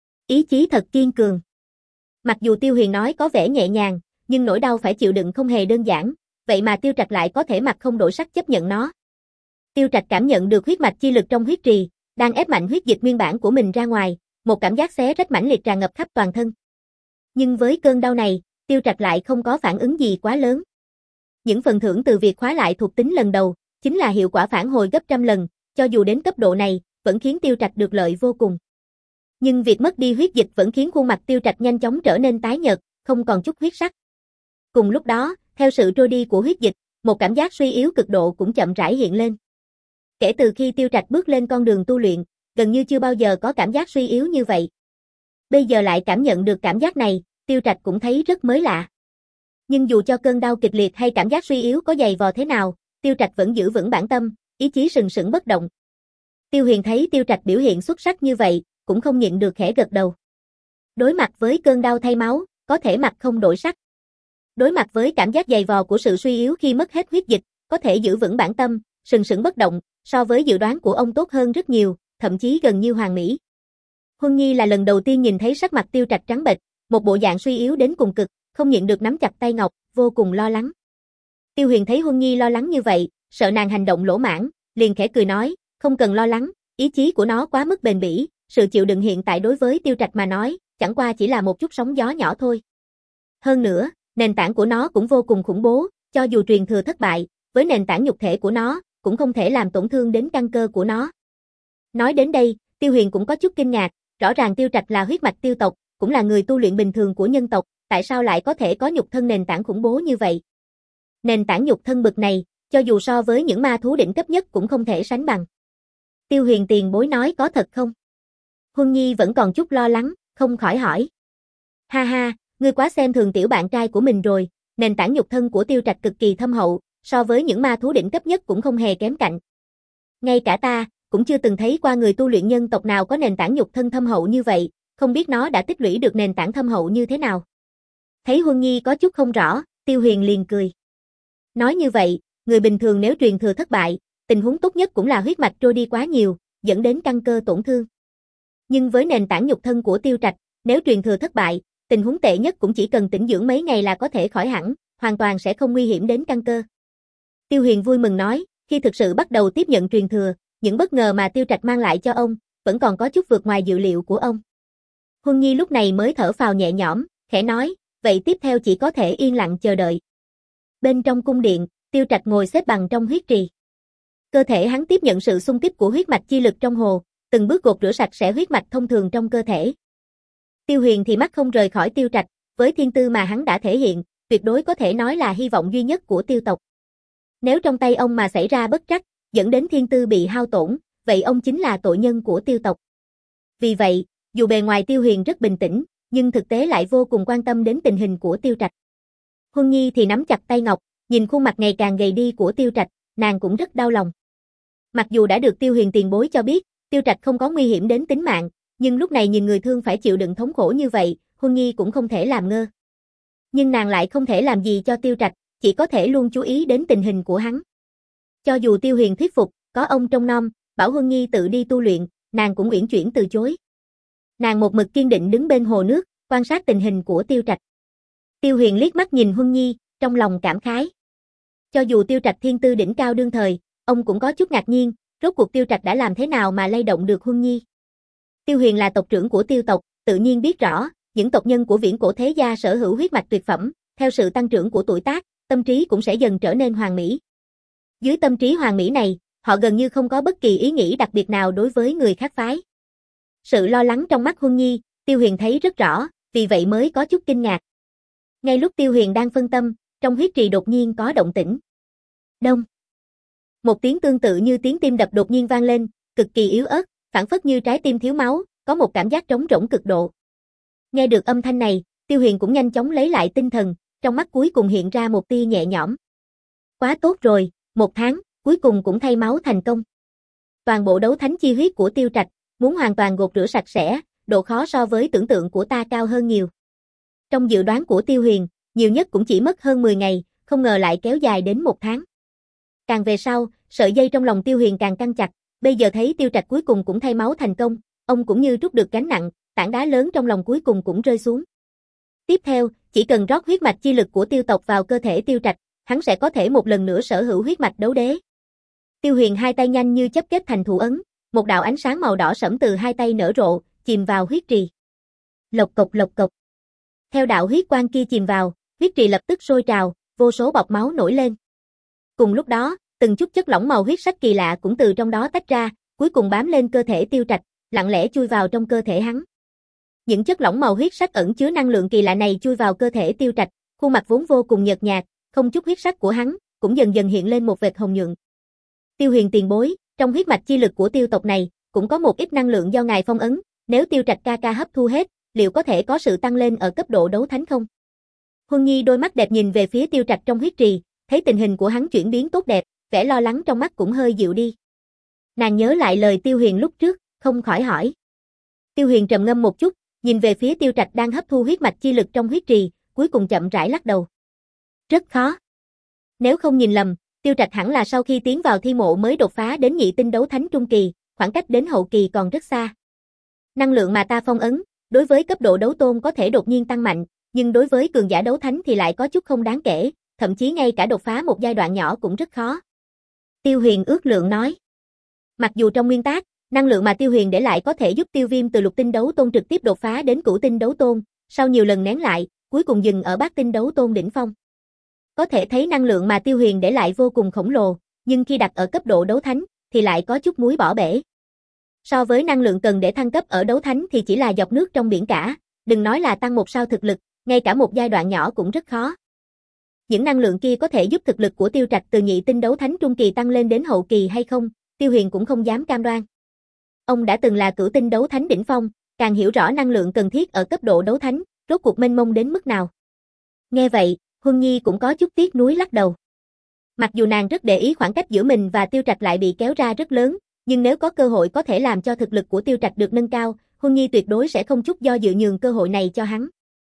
Speaker 1: Ý chí thật kiên cường. Mặc dù Tiêu Huyền nói có vẻ nhẹ nhàng, nhưng nỗi đau phải chịu đựng không hề đơn giản, vậy mà Tiêu Trạch lại có thể mặt không đổi sắc chấp nhận nó. Tiêu Trạch cảm nhận được huyết mạch chi lực trong huyết trì, đang ép mạnh huyết dịch nguyên bản của mình ra ngoài, một cảm giác xé rách mãnh liệt tràn ngập khắp toàn thân. Nhưng với cơn đau này, Tiêu Trạch lại không có phản ứng gì quá lớn. Những phần thưởng từ việc khóa lại thuộc tính lần đầu, chính là hiệu quả phản hồi gấp trăm lần, cho dù đến cấp độ này, vẫn khiến Tiêu Trạch được lợi vô cùng. Nhưng việc mất đi huyết dịch vẫn khiến khuôn mặt Tiêu Trạch nhanh chóng trở nên tái nhợt, không còn chút huyết sắc. Cùng lúc đó, theo sự trôi đi của huyết dịch, một cảm giác suy yếu cực độ cũng chậm rãi hiện lên. Kể từ khi Tiêu Trạch bước lên con đường tu luyện, gần như chưa bao giờ có cảm giác suy yếu như vậy. Bây giờ lại cảm nhận được cảm giác này, Tiêu Trạch cũng thấy rất mới lạ. Nhưng dù cho cơn đau kịch liệt hay cảm giác suy yếu có dày vò thế nào, Tiêu Trạch vẫn giữ vững bản tâm, ý chí sừng sững bất động. Tiêu Huyền thấy Tiêu Trạch biểu hiện xuất sắc như vậy, cũng không nhịn được khẽ gật đầu. Đối mặt với cơn đau thay máu, có thể mặt không đổi sắc. Đối mặt với cảm giác dày vò của sự suy yếu khi mất hết huyết dịch, có thể giữ vững bản tâm, sừng sững bất động, so với dự đoán của ông tốt hơn rất nhiều, thậm chí gần như hoàn mỹ. Huân Nhi là lần đầu tiên nhìn thấy sắc mặt Tiêu Trạch trắng bệch, một bộ dạng suy yếu đến cùng cực, không nhịn được nắm chặt tay ngọc, vô cùng lo lắng. Tiêu Huyền thấy Huân Nhi lo lắng như vậy, sợ nàng hành động lỗ mãng, liền khẽ cười nói, không cần lo lắng, ý chí của nó quá mức bền bỉ, sự chịu đựng hiện tại đối với Tiêu Trạch mà nói, chẳng qua chỉ là một chút sóng gió nhỏ thôi. Hơn nữa, nền tảng của nó cũng vô cùng khủng bố, cho dù truyền thừa thất bại, với nền tảng nhục thể của nó, cũng không thể làm tổn thương đến căn cơ của nó. Nói đến đây, Tiêu Huyền cũng có chút kinh ngạc, rõ ràng Tiêu Trạch là huyết mạch tiêu tộc, cũng là người tu luyện bình thường của nhân tộc, tại sao lại có thể có nhục thân nền tảng khủng bố như vậy? Nền tảng nhục thân bực này, cho dù so với những ma thú đỉnh cấp nhất cũng không thể sánh bằng. Tiêu Huyền tiền bối nói có thật không? Huân Nhi vẫn còn chút lo lắng, không khỏi hỏi. Ha ha, ngươi quá xem thường tiểu bạn trai của mình rồi, nền tảng nhục thân của Tiêu Trạch cực kỳ thâm hậu, so với những ma thú đỉnh cấp nhất cũng không hề kém cạnh. Ngay cả ta, cũng chưa từng thấy qua người tu luyện nhân tộc nào có nền tảng nhục thân thâm hậu như vậy, không biết nó đã tích lũy được nền tảng thâm hậu như thế nào. Thấy Huân Nhi có chút không rõ, Tiêu Huyền liền cười. Nói như vậy, người bình thường nếu truyền thừa thất bại, tình huống tốt nhất cũng là huyết mạch trôi đi quá nhiều, dẫn đến căn cơ tổn thương. Nhưng với nền tảng nhục thân của Tiêu Trạch, nếu truyền thừa thất bại, tình huống tệ nhất cũng chỉ cần tĩnh dưỡng mấy ngày là có thể khỏi hẳn, hoàn toàn sẽ không nguy hiểm đến căn cơ. Tiêu Huyền vui mừng nói, khi thực sự bắt đầu tiếp nhận truyền thừa, những bất ngờ mà Tiêu Trạch mang lại cho ông, vẫn còn có chút vượt ngoài dự liệu của ông. Huân Nhi lúc này mới thở phào nhẹ nhõm, khẽ nói, vậy tiếp theo chỉ có thể yên lặng chờ đợi. Bên trong cung điện, Tiêu Trạch ngồi xếp bằng trong huyết trì. Cơ thể hắn tiếp nhận sự xung kích của huyết mạch chi lực trong hồ, từng bước gột rửa sạch sẽ huyết mạch thông thường trong cơ thể. Tiêu Huyền thì mắt không rời khỏi Tiêu Trạch, với thiên tư mà hắn đã thể hiện, tuyệt đối có thể nói là hy vọng duy nhất của tiêu tộc. Nếu trong tay ông mà xảy ra bất trắc, dẫn đến thiên tư bị hao tổn, vậy ông chính là tội nhân của tiêu tộc. Vì vậy, dù bề ngoài Tiêu Huyền rất bình tĩnh, nhưng thực tế lại vô cùng quan tâm đến tình hình của Tiêu Trạch. Huân Nhi thì nắm chặt tay ngọc, nhìn khuôn mặt ngày càng gầy đi của Tiêu Trạch, nàng cũng rất đau lòng. Mặc dù đã được Tiêu Huyền tiền bối cho biết, Tiêu Trạch không có nguy hiểm đến tính mạng, nhưng lúc này nhìn người thương phải chịu đựng thống khổ như vậy, Huân Nhi cũng không thể làm ngơ. Nhưng nàng lại không thể làm gì cho Tiêu Trạch, chỉ có thể luôn chú ý đến tình hình của hắn. Cho dù Tiêu Huyền thuyết phục, có ông trông nom, bảo Huân Nhi tự đi tu luyện, nàng cũng uyển chuyển từ chối. Nàng một mực kiên định đứng bên hồ nước, quan sát tình hình của Tiêu Trạch. Tiêu Huyền liếc mắt nhìn Huân Nhi, trong lòng cảm khái. Cho dù Tiêu Trạch thiên tư đỉnh cao đương thời, ông cũng có chút ngạc nhiên, rốt cuộc Tiêu Trạch đã làm thế nào mà lay động được Huân Nhi. Tiêu Huyền là tộc trưởng của Tiêu tộc, tự nhiên biết rõ, những tộc nhân của viễn cổ thế gia sở hữu huyết mạch tuyệt phẩm, theo sự tăng trưởng của tuổi tác, tâm trí cũng sẽ dần trở nên hoàn mỹ. Dưới tâm trí hoàn mỹ này, họ gần như không có bất kỳ ý nghĩ đặc biệt nào đối với người khác phái. Sự lo lắng trong mắt Huân Nhi, Tiêu Huyền thấy rất rõ, vì vậy mới có chút kinh ngạc. Ngay lúc Tiêu Huyền đang phân tâm, trong huyết trì đột nhiên có động tĩnh. Đông. Một tiếng tương tự như tiếng tim đập đột nhiên vang lên, cực kỳ yếu ớt, phảng phất như trái tim thiếu máu, có một cảm giác trống rỗng cực độ. Nghe được âm thanh này, Tiêu Huyền cũng nhanh chóng lấy lại tinh thần, trong mắt cuối cùng hiện ra một tia nhẹ nhõm. Quá tốt rồi, một tháng, cuối cùng cũng thay máu thành công. Toàn bộ đấu thánh chi huyết của Tiêu Trạch, muốn hoàn toàn gột rửa sạch sẽ, độ khó so với tưởng tượng của ta cao hơn nhiều. Trong dự đoán của Tiêu Huyền, nhiều nhất cũng chỉ mất hơn mười ngày, không ngờ lại kéo dài đến một tháng. Càng về sau, sợi dây trong lòng Tiêu Huyền càng căng chặt, bây giờ thấy Tiêu Trạch cuối cùng cũng thay máu thành công, ông cũng như trút được gánh nặng, tảng đá lớn trong lòng cuối cùng cũng rơi xuống. Tiếp theo, chỉ cần rót huyết mạch chi lực của Tiêu tộc vào cơ thể Tiêu Trạch, hắn sẽ có thể một lần nữa sở hữu huyết mạch đấu đế. Tiêu Huyền hai tay nhanh như chấp kết thành thủ ấn, một đạo ánh sáng màu đỏ sẫm từ hai tay nở rộ, chìm vào huyết trì. Lộc cộc lộc cộc. Theo đạo huyết quang kia chìm vào, huyết trì lập tức sôi trào, vô số bọt máu nổi lên. Cùng lúc đó, từng chút chất lỏng màu huyết sắc kỳ lạ cũng từ trong đó tách ra, cuối cùng bám lên cơ thể Tiêu Trạch, lặng lẽ chui vào trong cơ thể hắn. Những chất lỏng màu huyết sắc ẩn chứa năng lượng kỳ lạ này chui vào cơ thể Tiêu Trạch, khuôn mặt vốn vô cùng nhợt nhạt, không chút huyết sắc của hắn, cũng dần dần hiện lên một vệt hồng nhuận. Tiêu Huyền tiền bối, trong huyết mạch chi lực của Tiêu tộc này, cũng có một ít năng lượng do ngài phong ấn, nếu Tiêu Trạch ca ca hấp thu hết, liệu có thể có sự tăng lên ở cấp độ đấu thánh không? Huân Nhi đôi mắt đẹp nhìn về phía Tiêu Trạch trong huyết trì, thấy tình hình của hắn chuyển biến tốt đẹp, vẻ lo lắng trong mắt cũng hơi dịu đi. Nàng nhớ lại lời Tiêu Huyền lúc trước, không khỏi hỏi. Tiêu Huyền trầm ngâm một chút, nhìn về phía Tiêu Trạch đang hấp thu huyết mạch chi lực trong huyết trì, cuối cùng chậm rãi lắc đầu. Rất khó. Nếu không nhìn lầm, Tiêu Trạch hẳn là sau khi tiến vào thi mộ mới đột phá đến nhị tinh đấu thánh trung kỳ, khoảng cách đến hậu kỳ còn rất xa. Năng lượng mà ta phong ấn, đối với cấp độ đấu tôn có thể đột nhiên tăng mạnh, nhưng đối với cường giả đấu thánh thì lại có chút không đáng kể, thậm chí ngay cả đột phá một giai đoạn nhỏ cũng rất khó. Tiêu Huyền ước lượng nói. Mặc dù trong nguyên tắc, năng lượng mà Tiêu Huyền để lại có thể giúp Tiêu Viêm từ lục tinh đấu tôn trực tiếp đột phá đến cửu tinh đấu tôn, sau nhiều lần nén lại, cuối cùng dừng ở bát tinh đấu tôn đỉnh phong. Có thể thấy năng lượng mà Tiêu Huyền để lại vô cùng khổng lồ, nhưng khi đặt ở cấp độ đấu thánh, thì lại có chút muối bỏ bể. So với năng lượng cần để thăng cấp ở đấu thánh thì chỉ là giọt nước trong biển cả, đừng nói là tăng một sao thực lực, ngay cả một giai đoạn nhỏ cũng rất khó. Những năng lượng kia có thể giúp thực lực của Tiêu Trạch từ nhị tinh đấu thánh trung kỳ tăng lên đến hậu kỳ hay không, Tiêu Huyền cũng không dám cam đoan. Ông đã từng là cửu tinh đấu thánh đỉnh phong, càng hiểu rõ năng lượng cần thiết ở cấp độ đấu thánh, rốt cuộc mênh mông đến mức nào. Nghe vậy, Huân Nhi cũng có chút tiếc nuối lắc đầu. Mặc dù nàng rất để ý khoảng cách giữa mình và Tiêu Trạch lại bị kéo ra rất lớn, nhưng nếu có cơ hội có thể làm cho thực lực của Tiêu Trạch được nâng cao, Huân Nhi tuyệt đối sẽ không chút do dự nhường cơ hội này cho hắn.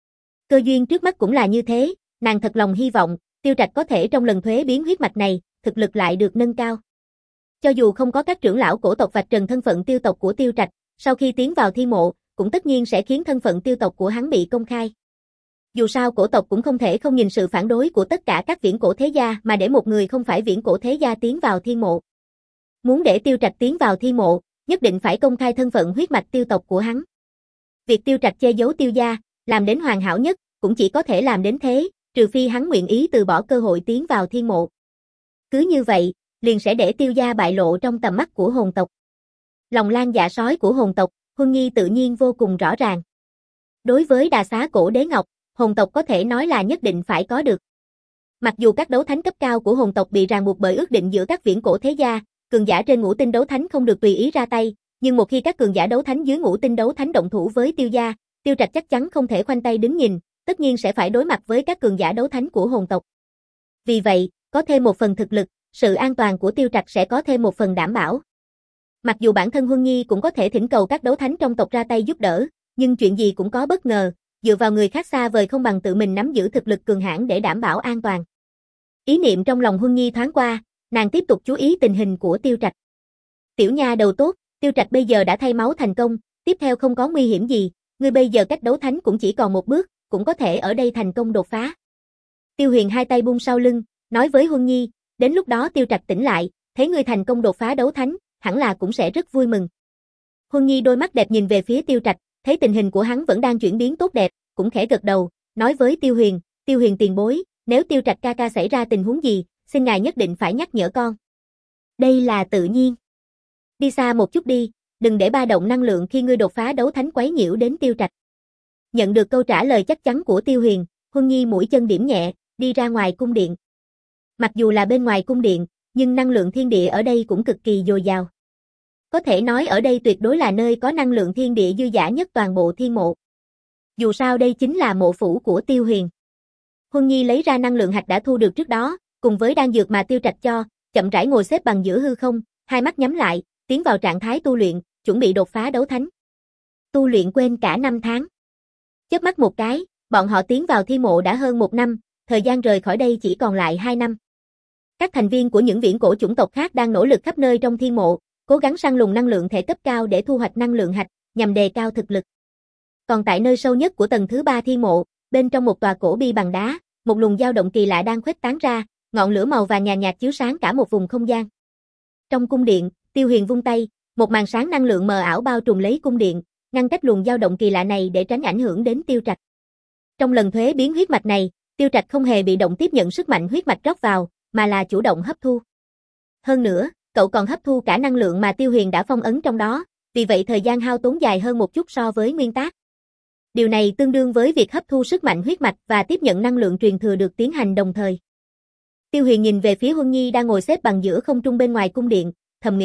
Speaker 1: Cơ duyên trước mắt cũng là như thế, nàng thật lòng hy vọng, Tiêu Trạch có thể trong lần thuế biến huyết mạch này, thực lực lại được nâng cao. Cho dù không có các trưởng lão cổ tộc vạch trần thân phận tiêu tộc của Tiêu Trạch, sau khi tiến vào thi mộ, cũng tất nhiên sẽ khiến thân phận tiêu tộc của hắn bị công khai. Dù sao cổ tộc cũng không thể không nhìn sự phản đối của tất cả các viễn cổ thế gia mà để một người không phải viễn cổ thế gia tiến vào thi mộ. Muốn để Tiêu Trạch tiến vào thi mộ, nhất định phải công khai thân phận huyết mạch tiêu tộc của hắn. Việc Tiêu Trạch che giấu Tiêu gia, làm đến hoàn hảo nhất, cũng chỉ có thể làm đến thế, trừ phi hắn nguyện ý từ bỏ cơ hội tiến vào thi mộ. Cứ như vậy, liền sẽ để Tiêu gia bại lộ trong tầm mắt của hồn tộc. Lòng lan dạ sói của hồn tộc, Huân Nhi tự nhiên vô cùng rõ ràng. Đối với đà xá cổ đế ngọc, hồn tộc có thể nói là nhất định phải có được. Mặc dù các đấu thánh cấp cao của hồn tộc bị ràng buộc bởi ước định giữa các viễn cổ thế gia, cường giả trên ngũ tinh đấu thánh không được tùy ý ra tay, nhưng một khi các cường giả đấu thánh dưới ngũ tinh đấu thánh động thủ với Tiêu gia, Tiêu Trạch chắc chắn không thể khoanh tay đứng nhìn, tất nhiên sẽ phải đối mặt với các cường giả đấu thánh của hồn tộc. Vì vậy, có thêm một phần thực lực, sự an toàn của Tiêu Trạch sẽ có thêm một phần đảm bảo. Mặc dù bản thân Huân Nhi cũng có thể thỉnh cầu các đấu thánh trong tộc ra tay giúp đỡ, nhưng chuyện gì cũng có bất ngờ, dựa vào người khác xa vời không bằng tự mình nắm giữ thực lực cường hãn để đảm bảo an toàn. Ý niệm trong lòng Huân Nhi thoáng qua, nàng tiếp tục chú ý tình hình của Tiêu Trạch. Tiểu nha đầu tốt, Tiêu Trạch bây giờ đã thay máu thành công, tiếp theo không có nguy hiểm gì, ngươi bây giờ cách đấu thánh cũng chỉ còn một bước, cũng có thể ở đây thành công đột phá. Tiêu Huyền hai tay buông sau lưng, nói với Huân Nhi, đến lúc đó Tiêu Trạch tỉnh lại, thấy ngươi thành công đột phá đấu thánh, hẳn là cũng sẽ rất vui mừng. Huân Nhi đôi mắt đẹp nhìn về phía Tiêu Trạch, thấy tình hình của hắn vẫn đang chuyển biến tốt đẹp, cũng khẽ gật đầu, nói với Tiêu Huyền, Tiêu Huyền tiền bối, nếu Tiêu Trạch ca ca xảy ra tình huống gì, xin ngài nhất định phải nhắc nhở con. Đây là tự nhiên. Đi xa một chút đi, đừng để ba động năng lượng khi ngươi đột phá đấu thánh quấy nhiễu đến Tiêu Trạch. Nhận được câu trả lời chắc chắn của Tiêu Huyền, Huân Nhi mũi chân điểm nhẹ, đi ra ngoài cung điện. Mặc dù là bên ngoài cung điện, nhưng năng lượng thiên địa ở đây cũng cực kỳ dồi dào. Có thể nói ở đây tuyệt đối là nơi có năng lượng thiên địa dư dả nhất toàn bộ thiên mộ. Dù sao đây chính là mộ phủ của Tiêu Huyền. Huân Nhi lấy ra năng lượng hạch đã thu được trước đó, cùng với đan dược mà Tiêu Trạch cho, chậm rãi ngồi xếp bằng giữa hư không, hai mắt nhắm lại, tiến vào trạng thái tu luyện, chuẩn bị đột phá đấu thánh. Tu luyện quên cả năm tháng. Chớp mắt một cái, bọn họ tiến vào thi mộ đã hơn một năm, thời gian rời khỏi đây chỉ còn lại hai năm. Các thành viên của những viễn cổ chủng tộc khác đang nỗ lực khắp nơi trong thi mộ, cố gắng săn lùng năng lượng thể cấp cao để thu hoạch năng lượng hạch, nhằm đề cao thực lực. Còn tại nơi sâu nhất của tầng thứ ba thi mộ, bên trong một tòa cổ bi bằng đá, một luồng dao động kỳ lạ đang khuếch tán ra, ngọn lửa màu vàng nhàn nhạt chiếu sáng cả một vùng không gian. Trong cung điện, Tiêu Huyền vung tay, một màn sáng năng lượng mờ ảo bao trùm lấy cung điện, ngăn cách luồng dao động kỳ lạ này để tránh ảnh hưởng đến Tiêu Trạch. Trong lần thuế biến huyết mạch này, Tiêu Trạch không hề bị động tiếp nhận sức mạnh huyết mạch rót vào, mà là chủ động hấp thu. Hơn nữa, cậu còn hấp thu cả năng lượng mà Tiêu Huyền đã phong ấn trong đó, vì vậy thời gian hao tốn dài hơn một chút so với nguyên tắc. Điều này tương đương với việc hấp thu sức mạnh huyết mạch và tiếp nhận năng lượng truyền thừa được tiến hành đồng thời. Tiêu Huyền nhìn về phía Huân Nhi đang ngồi xếp bằng giữa không trung bên ngoài cung điện, thầm nghĩ,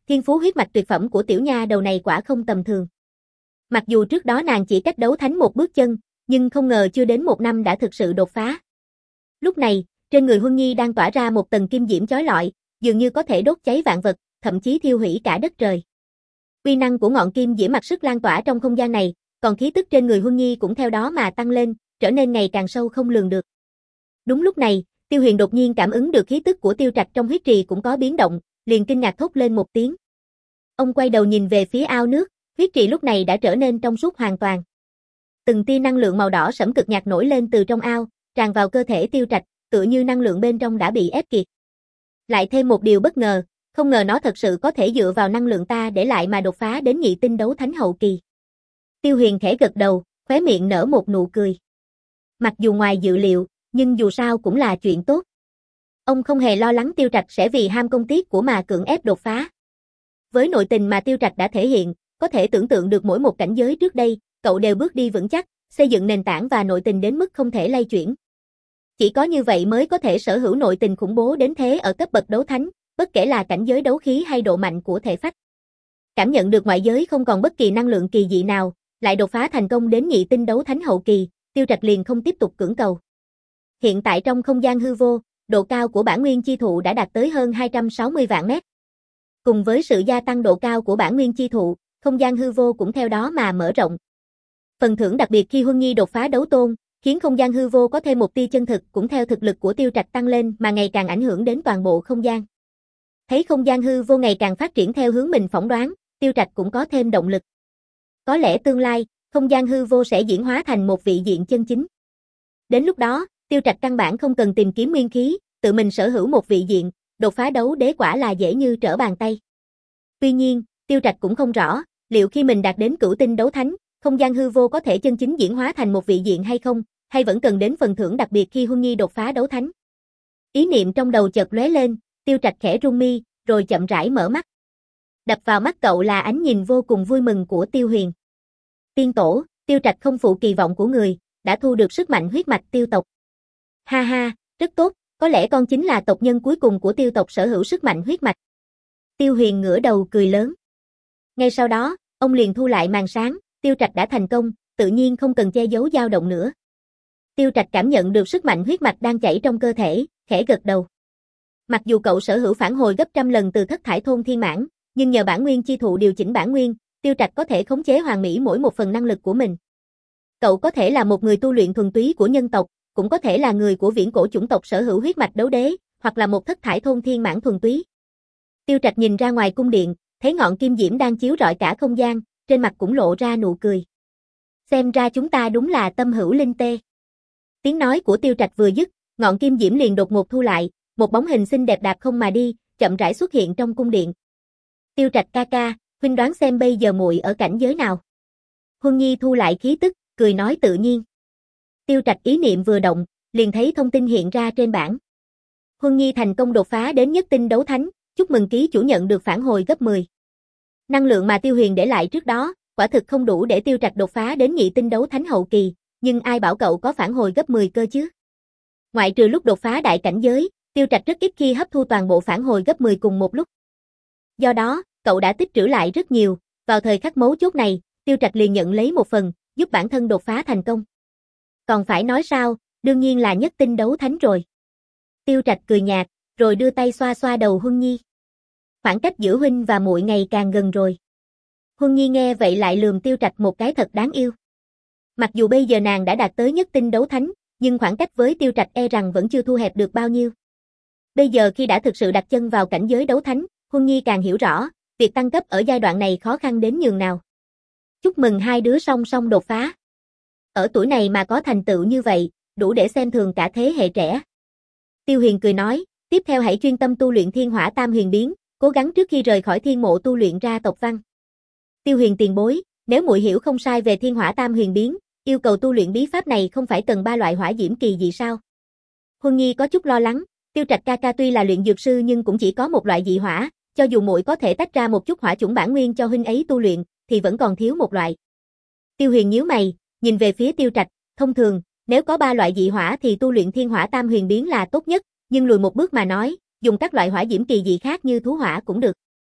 Speaker 1: thiên phú huyết mạch tuyệt phẩm của tiểu nha đầu này quả không tầm thường. Mặc dù trước đó nàng chỉ cách đấu thánh một bước chân, nhưng không ngờ chưa đến một năm đã thực sự đột phá. Lúc này, trên người Huân Nhi đang tỏa ra một tầng kim diễm chói lọi, dường như có thể đốt cháy vạn vật, thậm chí thiêu hủy cả đất trời. Uy năng của ngọn kim diễm mặc sức lan tỏa trong không gian này, còn khí tức trên người Huân Nhi cũng theo đó mà tăng lên, trở nên ngày càng sâu không lường được. Đúng lúc này, Tiêu Huyền đột nhiên cảm ứng được khí tức của Tiêu Trạch trong huyết trì cũng có biến động, liền kinh ngạc thốt lên một tiếng. Ông quay đầu nhìn về phía ao nước, huyết trì lúc này đã trở nên trong suốt hoàn toàn. Từng tia năng lượng màu đỏ sẫm cực nhạt nổi lên từ trong ao, tràn vào cơ thể Tiêu Trạch, tựa như năng lượng bên trong đã bị ép kiệt. Lại thêm một điều bất ngờ, không ngờ nó thật sự có thể dựa vào năng lượng ta để lại mà đột phá đến nhị tinh đấu thánh hậu kỳ. Tiêu Huyền khẽ gật đầu, khóe miệng nở một nụ cười. Mặc dù ngoài dự liệu, nhưng dù sao cũng là chuyện tốt. Ông không hề lo lắng Tiêu Trạch sẽ vì ham công tiếc của mà cưỡng ép đột phá. Với nội tình mà Tiêu Trạch đã thể hiện, có thể tưởng tượng được mỗi một cảnh giới trước đây, cậu đều bước đi vững chắc, xây dựng nền tảng và nội tình đến mức không thể lay chuyển. Chỉ có như vậy mới có thể sở hữu nội tình khủng bố đến thế ở cấp bậc đấu thánh, bất kể là cảnh giới đấu khí hay độ mạnh của thể phách. Cảm nhận được ngoại giới không còn bất kỳ năng lượng kỳ dị nào, lại đột phá thành công đến nhị tinh đấu thánh hậu kỳ, Tiêu Trạch liền không tiếp tục cưỡng cầu. Hiện tại trong không gian hư vô, độ cao của bản nguyên chi thụ đã đạt tới hơn hai trăm sáu mươi vạn mét. Cùng với sự gia tăng độ cao của bản nguyên chi thụ, không gian hư vô cũng theo đó mà mở rộng. Phần thưởng đặc biệt khi Huân Nhi đột phá đấu tôn, khiến không gian hư vô có thêm một tia chân thực cũng theo thực lực của Tiêu Trạch tăng lên mà ngày càng ảnh hưởng đến toàn bộ không gian. Thấy không gian hư vô ngày càng phát triển theo hướng mình phỏng đoán, Tiêu Trạch cũng có thêm động lực. Có lẽ tương lai, không gian hư vô sẽ diễn hóa thành một vị diện chân chính. Đến lúc đó, Tiêu Trạch căn bản không cần tìm kiếm nguyên khí, tự mình sở hữu một vị diện, đột phá đấu đế quả là dễ như trở bàn tay. Tuy nhiên, Tiêu Trạch cũng không rõ, liệu khi mình đạt đến cửu tinh đấu thánh, không gian hư vô có thể chân chính diễn hóa thành một vị diện hay không, hay vẫn cần đến phần thưởng đặc biệt khi Huân Nhi đột phá đấu thánh. Ý niệm trong đầu chợt lóe lên, Tiêu Trạch khẽ rung mi, rồi chậm rãi mở mắt. Đập vào mắt cậu là ánh nhìn vô cùng vui mừng của Tiêu Huyền. Tiên tổ, Tiêu Trạch không phụ kỳ vọng của người, đã thu được sức mạnh huyết mạch Tiêu tộc. Ha ha, rất tốt, có lẽ con chính là tộc nhân cuối cùng của Tiêu tộc sở hữu sức mạnh huyết mạch. Tiêu Huyền ngửa đầu cười lớn. Ngay sau đó, ông liền thu lại màn sáng, Tiêu Trạch đã thành công, tự nhiên không cần che giấu dao động nữa. Tiêu Trạch cảm nhận được sức mạnh huyết mạch đang chảy trong cơ thể, khẽ gật đầu. Mặc dù cậu sở hữu phản hồi gấp trăm lần từ thất thải thôn thiên mãn, nhưng nhờ bản nguyên chi thụ điều chỉnh bản nguyên, Tiêu Trạch có thể khống chế hoàn mỹ mỗi một phần năng lực của mình. Cậu có thể là một người tu luyện thuần túy của nhân tộc, cũng có thể là người của viễn cổ chủng tộc sở hữu huyết mạch đấu đế, hoặc là một thất thải thôn thiên mãn thuần túy. Tiêu Trạch nhìn ra ngoài cung điện, thấy ngọn kim diễm đang chiếu rọi cả không gian, trên mặt cũng lộ ra nụ cười. Xem ra chúng ta đúng là tâm hữu linh tê. Tiếng nói của Tiêu Trạch vừa dứt, ngọn kim diễm liền đột ngột thu lại, một bóng hình xinh đẹp đạp không mà đi, chậm rãi xuất hiện trong cung điện. Tiêu Trạch ca ca, huynh đoán xem bây giờ muội ở cảnh giới nào? Huân Nhi thu lại khí tức, cười nói tự nhiên. Tiêu Trạch ý niệm vừa động, liền thấy thông tin hiện ra trên bảng. Huân Nhi thành công đột phá đến nhất tinh đấu thánh, chúc mừng ký chủ nhận được phản hồi gấp mười. Năng lượng mà Tiêu Huyền để lại trước đó, quả thực không đủ để Tiêu Trạch đột phá đến nhị tinh đấu thánh hậu kỳ, nhưng ai bảo cậu có phản hồi gấp mười cơ chứ? Ngoại trừ lúc đột phá đại cảnh giới, Tiêu Trạch rất ít khi hấp thu toàn bộ phản hồi gấp mười cùng một lúc. Do đó, cậu đã tích trữ lại rất nhiều, vào thời khắc mấu chốt này, Tiêu Trạch liền nhận lấy một phần, giúp bản thân đột phá thành công. Còn phải nói sao, đương nhiên là nhất tinh đấu thánh rồi. Tiêu Trạch cười nhạt, rồi đưa tay xoa xoa đầu Huân Nhi. Khoảng cách giữa huynh và muội ngày càng gần rồi. Huân Nhi nghe vậy lại lườm Tiêu Trạch một cái thật đáng yêu. Mặc dù bây giờ nàng đã đạt tới nhất tinh đấu thánh, nhưng khoảng cách với Tiêu Trạch e rằng vẫn chưa thu hẹp được bao nhiêu. Bây giờ khi đã thực sự đặt chân vào cảnh giới đấu thánh, Huân Nhi càng hiểu rõ, việc tăng cấp ở giai đoạn này khó khăn đến nhường nào. Chúc mừng hai đứa song song đột phá. Ở tuổi này mà có thành tựu như vậy, đủ để xem thường cả thế hệ trẻ. Tiêu Huyền cười nói, tiếp theo hãy chuyên tâm tu luyện Thiên Hỏa Tam Huyền Biến, cố gắng trước khi rời khỏi thiên mộ tu luyện ra tộc văn. Tiêu Huyền tiền bối, nếu muội hiểu không sai về Thiên Hỏa Tam Huyền Biến, yêu cầu tu luyện bí pháp này không phải cần ba loại hỏa diễm kỳ dị sao? Huân Nhi có chút lo lắng, Tiêu Trạch ca ca tuy là luyện dược sư nhưng cũng chỉ có một loại dị hỏa, cho dù muội có thể tách ra một chút hỏa chủng bản nguyên cho huynh ấy tu luyện, thì vẫn còn thiếu một loại. Tiêu Huyền nhíu mày, nhìn về phía Tiêu Trạch, thông thường, nếu có ba loại dị hỏa thì tu luyện Thiên Hỏa Tam Huyền Biến là tốt nhất, nhưng lùi một bước mà nói, dùng các loại hỏa diễm kỳ dị khác như thú hỏa cũng được.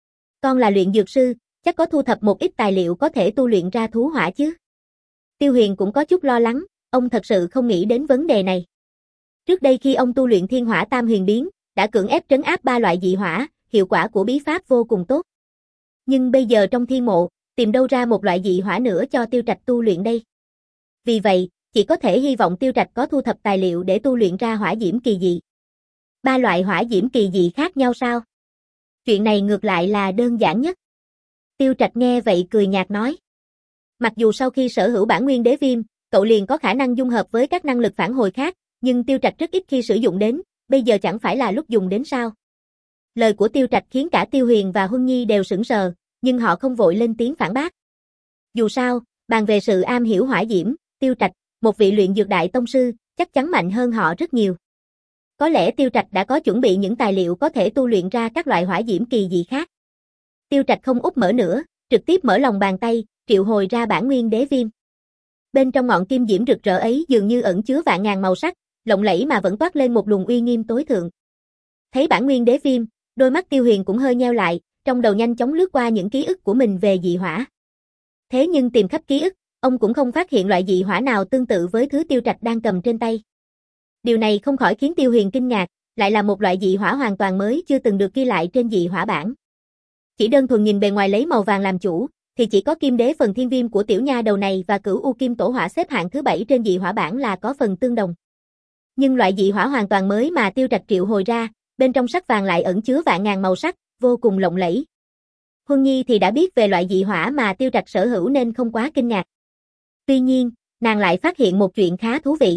Speaker 1: Con là luyện dược sư, chắc có thu thập một ít tài liệu có thể tu luyện ra thú hỏa chứ. Tiêu Huyền cũng có chút lo lắng, ông thật sự không nghĩ đến vấn đề này. Trước đây khi ông tu luyện Thiên Hỏa Tam Huyền Biến, đã cưỡng ép trấn áp ba loại dị hỏa, hiệu quả của bí pháp vô cùng tốt. Nhưng bây giờ trong thiên mộ, tìm đâu ra một loại dị hỏa nữa cho Tiêu Trạch tu luyện đây. Vì vậy, chỉ có thể hy vọng Tiêu Trạch có thu thập tài liệu để tu luyện ra hỏa diễm kỳ dị. Ba loại hỏa diễm kỳ dị khác nhau sao? Chuyện này ngược lại là đơn giản nhất. Tiêu Trạch nghe vậy cười nhạt nói. Mặc dù sau khi sở hữu bản nguyên đế viêm, cậu liền có khả năng dung hợp với các năng lực phản hồi khác, nhưng Tiêu Trạch rất ít khi sử dụng đến, bây giờ chẳng phải là lúc dùng đến sao? Lời của Tiêu Trạch khiến cả Tiêu Huyền và Huân Nhi đều sững sờ, nhưng họ không vội lên tiếng phản bác. Dù sao, bàn về sự am hiểu hỏa diễm, Tiêu Trạch, một vị luyện dược đại tông sư, chắc chắn mạnh hơn họ rất nhiều. Có lẽ Tiêu Trạch đã có chuẩn bị những tài liệu có thể tu luyện ra các loại hỏa diễm kỳ dị khác. Tiêu Trạch không úp mở nữa, trực tiếp mở lòng bàn tay, triệu hồi ra bản nguyên đế viêm. Bên trong ngọn kim diễm rực rỡ ấy dường như ẩn chứa vạn ngàn màu sắc, lộng lẫy mà vẫn toát lên một luồng uy nghiêm tối thượng. Thấy bản nguyên đế viêm, đôi mắt Tiêu Huyền cũng hơi nheo lại, trong đầu nhanh chóng lướt qua những ký ức của mình về dị hỏa. Thế nhưng tìm khắp ký ức, ông cũng không phát hiện loại dị hỏa nào tương tự với thứ Tiêu Trạch đang cầm trên tay. Điều này không khỏi khiến Tiêu Huyền kinh ngạc, lại là một loại dị hỏa hoàn toàn mới chưa từng được ghi lại trên dị hỏa bảng. Chỉ đơn thuần nhìn bề ngoài lấy màu vàng làm chủ, thì chỉ có kim đế phần thiên viêm của tiểu nha đầu này và cửu u kim tổ hỏa xếp hạng thứ bảy trên dị hỏa bảng là có phần tương đồng. Nhưng loại dị hỏa hoàn toàn mới mà Tiêu Trạch triệu hồi ra, bên trong sắc vàng lại ẩn chứa vạn ngàn màu sắc, vô cùng lộng lẫy. Huân Nhi thì đã biết về loại dị hỏa mà Tiêu Trạch sở hữu nên không quá kinh ngạc. Tuy nhiên, nàng lại phát hiện một chuyện khá thú vị.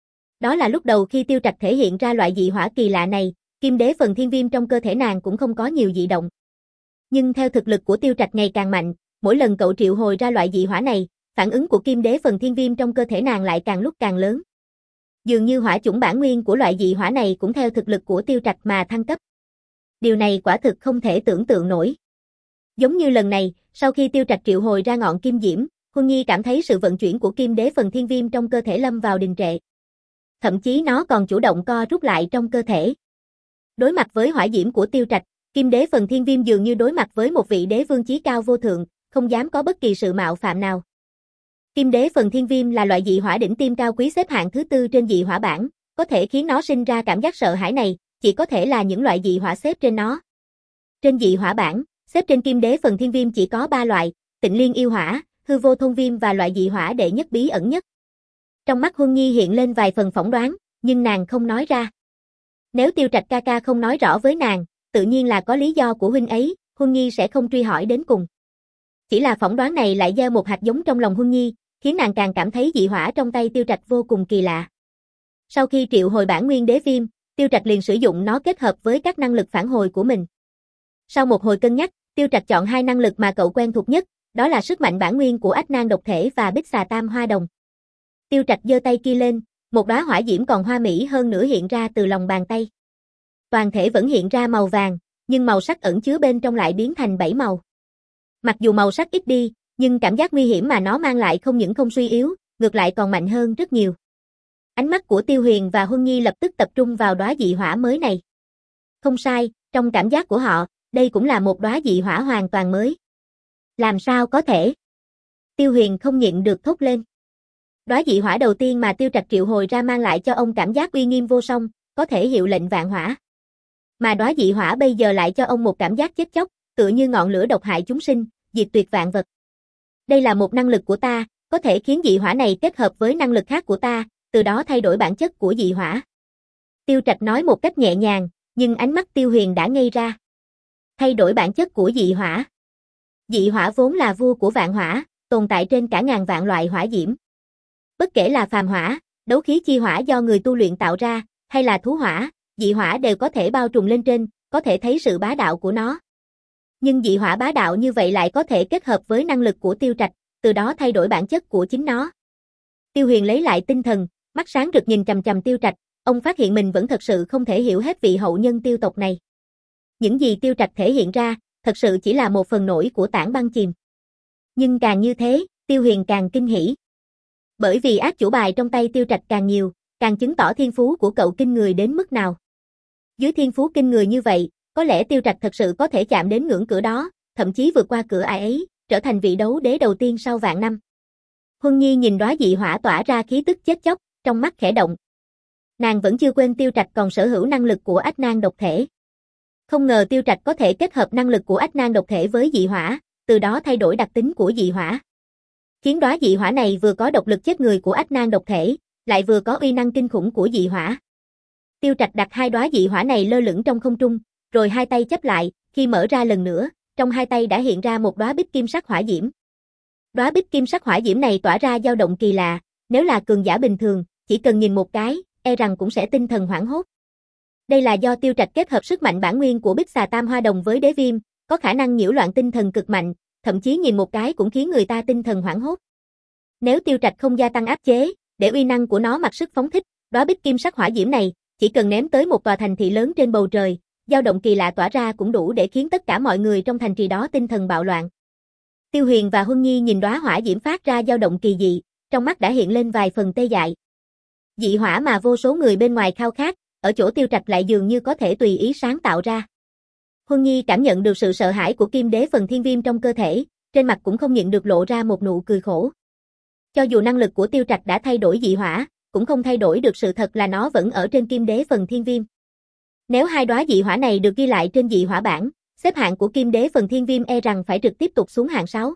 Speaker 1: Đó là lúc đầu khi Tiêu Trạch thể hiện ra loại dị hỏa kỳ lạ này, kim đế phần thiên viêm trong cơ thể nàng cũng không có nhiều dị động. Nhưng theo thực lực của Tiêu Trạch ngày càng mạnh, mỗi lần cậu triệu hồi ra loại dị hỏa này, phản ứng của kim đế phần thiên viêm trong cơ thể nàng lại càng lúc càng lớn. Dường như hỏa chủng bản nguyên của loại dị hỏa này cũng theo thực lực của Tiêu Trạch mà thăng cấp. Điều này quả thực không thể tưởng tượng nổi. Giống như lần này, sau khi Tiêu Trạch triệu hồi ra ngọn kim diễm, Huân Nhi cảm thấy sự vận chuyển của kim đế phần thiên viêm trong cơ thể lâm vào đình trệ. Thậm chí nó còn chủ động co rút lại trong cơ thể. Đối mặt với hỏa diễm của Tiêu Trạch, kim đế phần thiên viêm dường như đối mặt với một vị đế vương chí cao vô thượng, không dám có bất kỳ sự mạo phạm nào. Kim đế phần thiên viêm là loại dị hỏa đỉnh tiêm cao quý xếp hạng thứ tư trên dị hỏa bảng, có thể khiến nó sinh ra cảm giác sợ hãi này, chỉ có thể là những loại dị hỏa xếp trên nó. Trên dị hỏa bảng, xếp trên kim đế phần thiên viêm chỉ có ba loại, Tịnh Liên yêu hỏa, Hư Vô Thôn Viêm và loại dị hỏa đệ nhất bí ẩn nhất. Trong mắt Huân Nhi hiện lên vài phần phỏng đoán, nhưng nàng không nói ra. Nếu Tiêu Trạch ca ca không nói rõ với nàng, tự nhiên là có lý do của huynh ấy, Huân Nhi sẽ không truy hỏi đến cùng. Chỉ là phỏng đoán này lại gieo một hạt giống trong lòng Huân Nhi, khiến nàng càng cảm thấy dị hỏa trong tay Tiêu Trạch vô cùng kỳ lạ. Sau khi triệu hồi bản nguyên đế viêm, Tiêu Trạch liền sử dụng nó kết hợp với các năng lực phản hồi của mình. Sau một hồi cân nhắc, Tiêu Trạch chọn hai năng lực mà cậu quen thuộc nhất, đó là sức mạnh bản nguyên của Ách Nan độc thể và Bích Xà Tam Hoa Đồng. Tiêu Trạch giơ tay kia lên, một đóa hỏa diễm còn hoa mỹ hơn nữa hiện ra từ lòng bàn tay. Toàn thể vẫn hiện ra màu vàng, nhưng màu sắc ẩn chứa bên trong lại biến thành bảy màu. Mặc dù màu sắc ít đi, nhưng cảm giác nguy hiểm mà nó mang lại không những không suy yếu, ngược lại còn mạnh hơn rất nhiều. Ánh mắt của Tiêu Huyền và Huân Nhi lập tức tập trung vào đóa dị hỏa mới này. Không sai, trong cảm giác của họ, đây cũng là một đóa dị hỏa hoàn toàn mới. Làm sao có thể? Tiêu Huyền không nhịn được thốt lên. Đóa dị hỏa đầu tiên mà Tiêu Trạch triệu hồi ra mang lại cho ông cảm giác uy nghiêm vô song, có thể hiệu lệnh vạn hỏa. Mà đóa dị hỏa bây giờ lại cho ông một cảm giác chết chóc, tựa như ngọn lửa độc hại chúng sinh, diệt tuyệt vạn vật. Đây là một năng lực của ta, có thể khiến dị hỏa này kết hợp với năng lực khác của ta, từ đó thay đổi bản chất của dị hỏa. Tiêu Trạch nói một cách nhẹ nhàng, nhưng ánh mắt Tiêu Huyền đã ngây ra. Thay đổi bản chất của dị hỏa. Dị hỏa vốn là vua của vạn hỏa, tồn tại trên cả ngàn vạn loại hỏa diễm. Bất kể là phàm hỏa, đấu khí chi hỏa do người tu luyện tạo ra, hay là thú hỏa, dị hỏa đều có thể bao trùm lên trên, có thể thấy sự bá đạo của nó. Nhưng dị hỏa bá đạo như vậy lại có thể kết hợp với năng lực của Tiêu Trạch, từ đó thay đổi bản chất của chính nó. Tiêu Huyền lấy lại tinh thần, mắt sáng rực nhìn chằm chằm Tiêu Trạch, ông phát hiện mình vẫn thật sự không thể hiểu hết vị hậu nhân Tiêu tộc này. Những gì Tiêu Trạch thể hiện ra, thật sự chỉ là một phần nổi của tảng băng chìm. Nhưng càng như thế, Tiêu Huyền càng kinh hỉ. Bởi vì ác chủ bài trong tay Tiêu Trạch càng nhiều, càng chứng tỏ thiên phú của cậu kinh người đến mức nào. Dưới thiên phú kinh người như vậy, có lẽ Tiêu Trạch thật sự có thể chạm đến ngưỡng cửa đó, thậm chí vượt qua cửa ải ấy, trở thành vị đấu đế đầu tiên sau vạn năm. Huân Nhi nhìn đóa dị hỏa tỏa ra khí tức chết chóc, trong mắt khẽ động. Nàng vẫn chưa quên Tiêu Trạch còn sở hữu năng lực của Ách Nan độc thể. Không ngờ Tiêu Trạch có thể kết hợp năng lực của Ách Nan độc thể với dị hỏa, từ đó thay đổi đặc tính của dị hỏa. Khiến đóa dị hỏa này vừa có độc lực chết người của Ách Nan độc thể, lại vừa có uy năng kinh khủng của dị hỏa. Tiêu Trạch đặt hai đóa dị hỏa này lơ lửng trong không trung, rồi hai tay chắp lại, khi mở ra lần nữa, trong hai tay đã hiện ra một đóa bích kim sắc hỏa diễm. Đóa bích kim sắc hỏa diễm này tỏa ra dao động kỳ lạ, nếu là cường giả bình thường, chỉ cần nhìn một cái, e rằng cũng sẽ tinh thần hoảng hốt. Đây là do Tiêu Trạch kết hợp sức mạnh bản nguyên của Bích Xà Tam Hoa Đồng với đế viêm, có khả năng nhiễu loạn tinh thần cực mạnh, thậm chí nhìn một cái cũng khiến người ta tinh thần hoảng hốt. Nếu Tiêu Trạch không gia tăng áp chế, để uy năng của nó mặc sức phóng thích, đóa bích kim sắc hỏa diễm này, chỉ cần ném tới một tòa thành thị lớn trên bầu trời, dao động kỳ lạ tỏa ra cũng đủ để khiến tất cả mọi người trong thành trì đó tinh thần bạo loạn. Tiêu Huyền và Huân Nhi nhìn đóa hỏa diễm phát ra dao động kỳ dị, trong mắt đã hiện lên vài phần tê dại. Dị hỏa mà vô số người bên ngoài khao khát, ở chỗ Tiêu Trạch lại dường như có thể tùy ý sáng tạo ra. Huân Nhi cảm nhận được sự sợ hãi của Kim Đế phần thiên viêm trong cơ thể, trên mặt cũng không nhịn được lộ ra một nụ cười khổ. Cho dù năng lực của Tiêu Trạch đã thay đổi dị hỏa, cũng không thay đổi được sự thật là nó vẫn ở trên Kim Đế phần thiên viêm. Nếu hai đóa dị hỏa này được ghi lại trên dị hỏa bảng, xếp hạng của Kim Đế phần thiên viêm e rằng phải trực tiếp tụt xuống hạng sáu.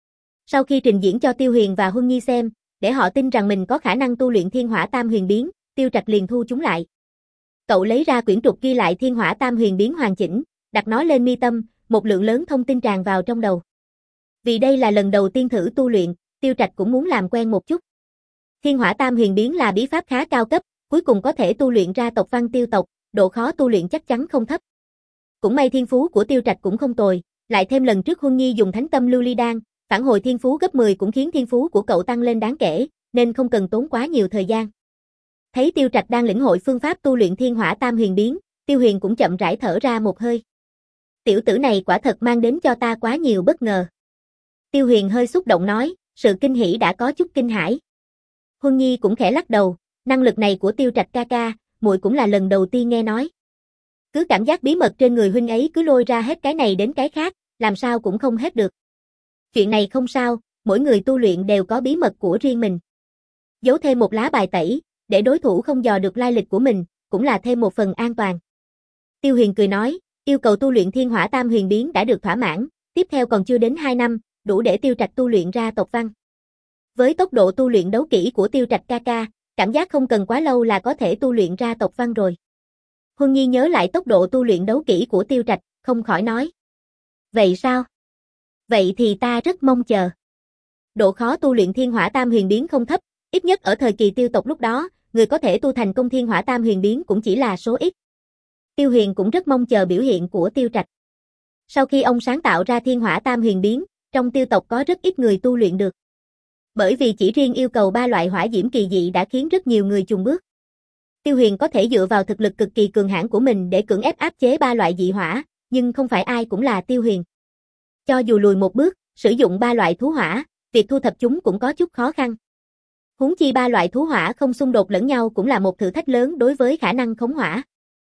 Speaker 1: Sau khi trình diễn cho Tiêu Huyền và Huân Nhi xem, để họ tin rằng mình có khả năng tu luyện Thiên Hỏa Tam Huyền Biến, Tiêu Trạch liền thu chúng lại. Cậu lấy ra quyển trục ghi lại Thiên Hỏa Tam Huyền Biến hoàn chỉnh, đặt nó lên mi tâm, một lượng lớn thông tin tràn vào trong đầu. Vì đây là lần đầu tiên thử tu luyện, Tiêu Trạch cũng muốn làm quen một chút. Thiên Hỏa Tam Huyền Biến là bí pháp khá cao cấp, cuối cùng có thể tu luyện ra tộc văn tiêu tộc, độ khó tu luyện chắc chắn không thấp. Cũng may thiên phú của Tiêu Trạch cũng không tồi, lại thêm lần trước Huân Nhi dùng Thánh Tâm Lưu Ly Đan, phản hồi thiên phú gấp mười cũng khiến thiên phú của cậu tăng lên đáng kể, nên không cần tốn quá nhiều thời gian. Thấy Tiêu Trạch đang lĩnh hội phương pháp tu luyện Thiên Hỏa Tam Huyền Biến, Tiêu Huyền cũng chậm rãi thở ra một hơi. Tiểu tử này quả thật mang đến cho ta quá nhiều bất ngờ. Tiêu Huyền hơi xúc động nói, sự kinh hỉ đã có chút kinh hãi. Huân Nhi cũng khẽ lắc đầu, năng lực này của Tiêu Trạch ca ca, muội cũng là lần đầu tiên nghe nói. Cứ cảm giác bí mật trên người huynh ấy cứ lôi ra hết cái này đến cái khác, làm sao cũng không hết được. Chuyện này không sao, mỗi người tu luyện đều có bí mật của riêng mình. Giấu thêm một lá bài tẩy, để đối thủ không dò được lai lịch của mình, cũng là thêm một phần an toàn. Tiêu Huyền cười nói, yêu cầu tu luyện Thiên Hỏa Tam Huyền Biến đã được thỏa mãn, tiếp theo còn chưa đến hai năm, đủ để Tiêu Trạch tu luyện ra tộc văn. Với tốc độ tu luyện đấu kỹ của Tiêu Trạch ca ca, cảm giác không cần quá lâu là có thể tu luyện ra tộc văn rồi. Huân Nhi nhớ lại tốc độ tu luyện đấu kỹ của Tiêu Trạch, không khỏi nói. Vậy sao? Vậy thì ta rất mong chờ. Độ khó tu luyện Thiên Hỏa Tam Huyền Biến không thấp, ít nhất ở thời kỳ tiêu tộc lúc đó, người có thể tu thành công Thiên Hỏa Tam Huyền Biến cũng chỉ là số ít. Tiêu Huyền cũng rất mong chờ biểu hiện của Tiêu Trạch. Sau khi ông sáng tạo ra Thiên Hỏa Tam Huyền Biến, trong tiêu tộc có rất ít người tu luyện được. Bởi vì chỉ riêng yêu cầu ba loại hỏa diễm kỳ dị đã khiến rất nhiều người chùn bước. Tiêu Huyền có thể dựa vào thực lực cực kỳ cường hãn của mình để cưỡng ép áp chế ba loại dị hỏa, nhưng không phải ai cũng là Tiêu Huyền. Cho dù lùi một bước, sử dụng ba loại thú hỏa, việc thu thập chúng cũng có chút khó khăn. Huống chi ba loại thú hỏa không xung đột lẫn nhau cũng là một thử thách lớn đối với khả năng khống hỏa.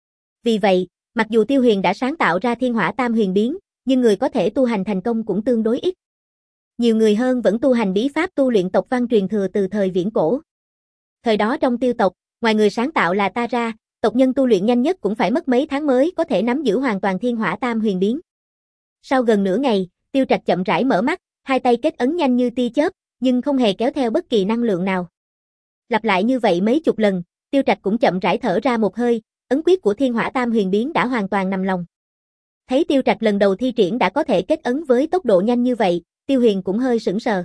Speaker 1: Vì vậy, mặc dù Tiêu Huyền đã sáng tạo ra Thiên Hỏa Tam Huyền Biến, nhưng người có thể tu hành thành công cũng tương đối ít. Nhiều người hơn vẫn tu hành bí pháp tu luyện tộc văn truyền thừa từ thời viễn cổ. Thời đó trong tiêu tộc, ngoài người sáng tạo là ta ra, tộc nhân tu luyện nhanh nhất cũng phải mất mấy tháng mới có thể nắm giữ hoàn toàn Thiên Hỏa Tam Huyền Biến. Sau gần nửa ngày, Tiêu Trạch chậm rãi mở mắt, hai tay kết ấn nhanh như tia chớp, nhưng không hề kéo theo bất kỳ năng lượng nào. Lặp lại như vậy mấy chục lần, Tiêu Trạch cũng chậm rãi thở ra một hơi, ấn quyết của Thiên Hỏa Tam Huyền Biến đã hoàn toàn nằm lòng. Thấy Tiêu Trạch lần đầu thi triển đã có thể kết ấn với tốc độ nhanh như vậy, Tiêu Huyền cũng hơi sững sờ.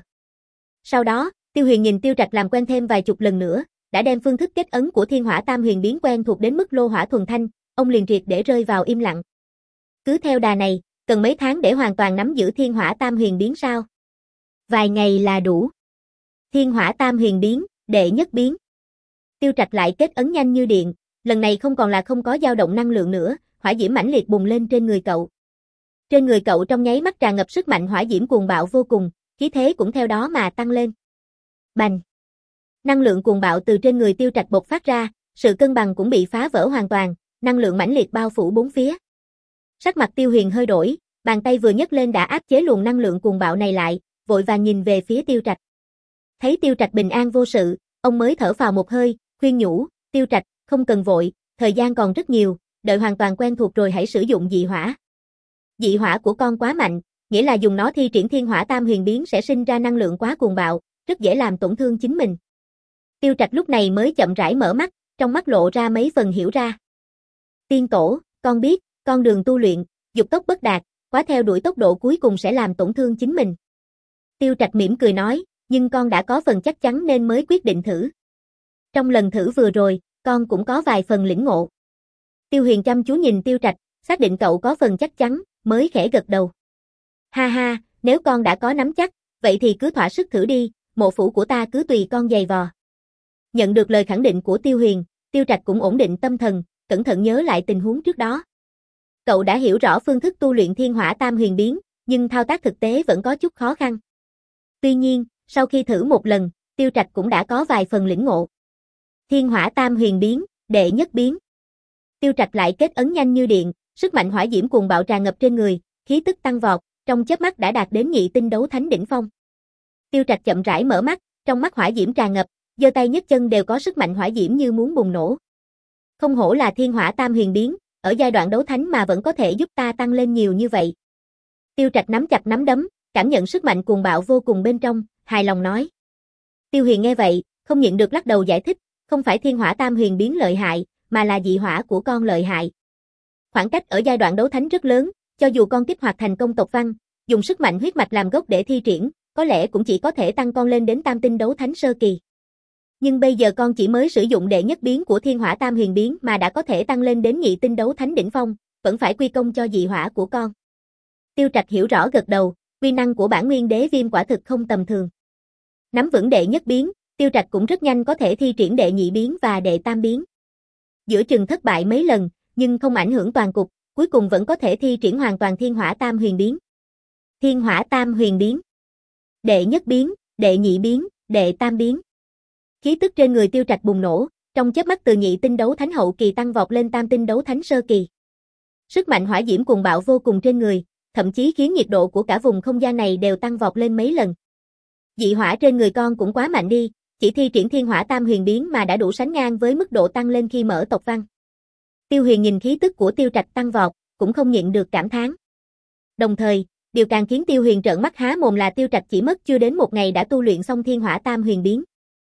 Speaker 1: Sau đó, Tiêu Huyền nhìn Tiêu Trạch làm quen thêm vài chục lần nữa, đã đem phương thức kết ấn của Thiên Hỏa Tam Huyền Biến quen thuộc đến mức lô hỏa thuần thanh, ông liền triệt để rơi vào im lặng. Cứ theo đà này, cần mấy tháng để hoàn toàn nắm giữ Thiên Hỏa Tam Huyền Biến sao? Vài ngày là đủ. Thiên Hỏa Tam Huyền Biến, đệ nhất biến. Tiêu Trạch lại kết ấn nhanh như điện, lần này không còn là không có dao động năng lượng nữa, hỏa diễm mãnh liệt bùng lên trên người cậu. Trên người cậu trong nháy mắt tràn ngập sức mạnh hỏa diễm cuồng bạo vô cùng, khí thế cũng theo đó mà tăng lên. Bành! Năng lượng cuồng bạo từ trên người Tiêu Trạch bộc phát ra, sự cân bằng cũng bị phá vỡ hoàn toàn, năng lượng mãnh liệt bao phủ bốn phía. Sắc mặt Tiêu Huyền hơi đổi, bàn tay vừa nhấc lên đã áp chế luồng năng lượng cuồng bạo này lại, vội vàng nhìn về phía Tiêu Trạch. Thấy Tiêu Trạch bình an vô sự, ông mới thở phào một hơi, khuyên nhủ, Tiêu Trạch, không cần vội, thời gian còn rất nhiều, đợi hoàn toàn quen thuộc rồi hãy sử dụng dị hỏa. Dị hỏa của con quá mạnh, nghĩa là dùng nó thi triển Thiên Hỏa Tam Huyền Biến sẽ sinh ra năng lượng quá cuồng bạo, rất dễ làm tổn thương chính mình. Tiêu Trạch lúc này mới chậm rãi mở mắt, trong mắt lộ ra mấy phần hiểu ra. Tiên tổ, con biết, con đường tu luyện, dục tốc bất đạt, quá theo đuổi tốc độ cuối cùng sẽ làm tổn thương chính mình. Tiêu Trạch mỉm cười nói, nhưng con đã có phần chắc chắn nên mới quyết định thử. Trong lần thử vừa rồi, con cũng có vài phần lĩnh ngộ. Tiêu Huyền chăm chú nhìn Tiêu Trạch, xác định cậu có phần chắc chắn, mới khẽ gật đầu. Ha ha, nếu con đã có nắm chắc, vậy thì cứ thỏa sức thử đi, mộ phủ của ta cứ tùy con giày vò. Nhận được lời khẳng định của Tiêu Huyền, Tiêu Trạch cũng ổn định tâm thần, cẩn thận nhớ lại tình huống trước đó. Cậu đã hiểu rõ phương thức tu luyện Thiên Hỏa Tam Huyền Biến, nhưng thao tác thực tế vẫn có chút khó khăn. Tuy nhiên, sau khi thử một lần, Tiêu Trạch cũng đã có vài phần lĩnh ngộ. Thiên Hỏa Tam Huyền Biến, đệ nhất biến. Tiêu Trạch lại kết ấn nhanh như điện, sức mạnh hỏa diễm cuồng bạo tràn ngập trên người, khí tức tăng vọt, trong chớp mắt đã đạt đến nhị tinh đấu thánh đỉnh phong. Tiêu Trạch chậm rãi mở mắt, trong mắt hỏa diễm tràn ngập, giơ tay nhấc chân đều có sức mạnh hỏa diễm như muốn bùng nổ. Không hổ là Thiên Hỏa Tam Huyền Biến, ở giai đoạn đấu thánh mà vẫn có thể giúp ta tăng lên nhiều như vậy. Tiêu Trạch nắm chặt nắm đấm, cảm nhận sức mạnh cuồng bạo vô cùng bên trong, hài lòng nói. Tiêu Huyền nghe vậy, không nhịn được lắc đầu giải thích, không phải Thiên Hỏa Tam Huyền Biến lợi hại, mà là dị hỏa của con lợi hại. Khoảng cách ở giai đoạn đấu thánh rất lớn, cho dù con kích hoạt thành công tộc văn, dùng sức mạnh huyết mạch làm gốc để thi triển, có lẽ cũng chỉ có thể tăng con lên đến tam tinh đấu thánh sơ kỳ. Nhưng bây giờ con chỉ mới sử dụng đệ nhất biến của Thiên Hỏa Tam Huyền Biến mà đã có thể tăng lên đến nhị tinh đấu thánh đỉnh phong, vẫn phải quy công cho dị hỏa của con. Tiêu Trạch hiểu rõ gật đầu, uy năng của bản nguyên đế viêm quả thực không tầm thường. Nắm vững đệ nhất biến, Tiêu Trạch cũng rất nhanh có thể thi triển đệ nhị biến và đệ tam biến. Giữa chừng thất bại mấy lần, nhưng không ảnh hưởng toàn cục, cuối cùng vẫn có thể thi triển hoàn toàn Thiên Hỏa Tam Huyền Biến. Thiên Hỏa Tam Huyền Biến. Đệ nhất biến, đệ nhị biến, đệ tam biến. Khí tức trên người Tiêu Trạch bùng nổ, trong chớp mắt từ nhị tinh đấu thánh hậu kỳ tăng vọt lên tam tinh đấu thánh sơ kỳ. Sức mạnh hỏa diễm cuồng bạo vô cùng trên người, thậm chí khiến nhiệt độ của cả vùng không gian này đều tăng vọt lên mấy lần. Dị hỏa trên người con cũng quá mạnh đi, chỉ thi triển Thiên Hỏa Tam Huyền Biến mà đã đủ sánh ngang với mức độ tăng lên khi mở tộc văn. Tiêu Huyền nhìn khí tức của Tiêu Trạch tăng vọt, cũng không nhịn được cảm thán. Đồng thời, điều càng khiến Tiêu Huyền trợn mắt há mồm là Tiêu Trạch chỉ mất chưa đến một ngày đã tu luyện xong Thiên Hỏa Tam Huyền Biến.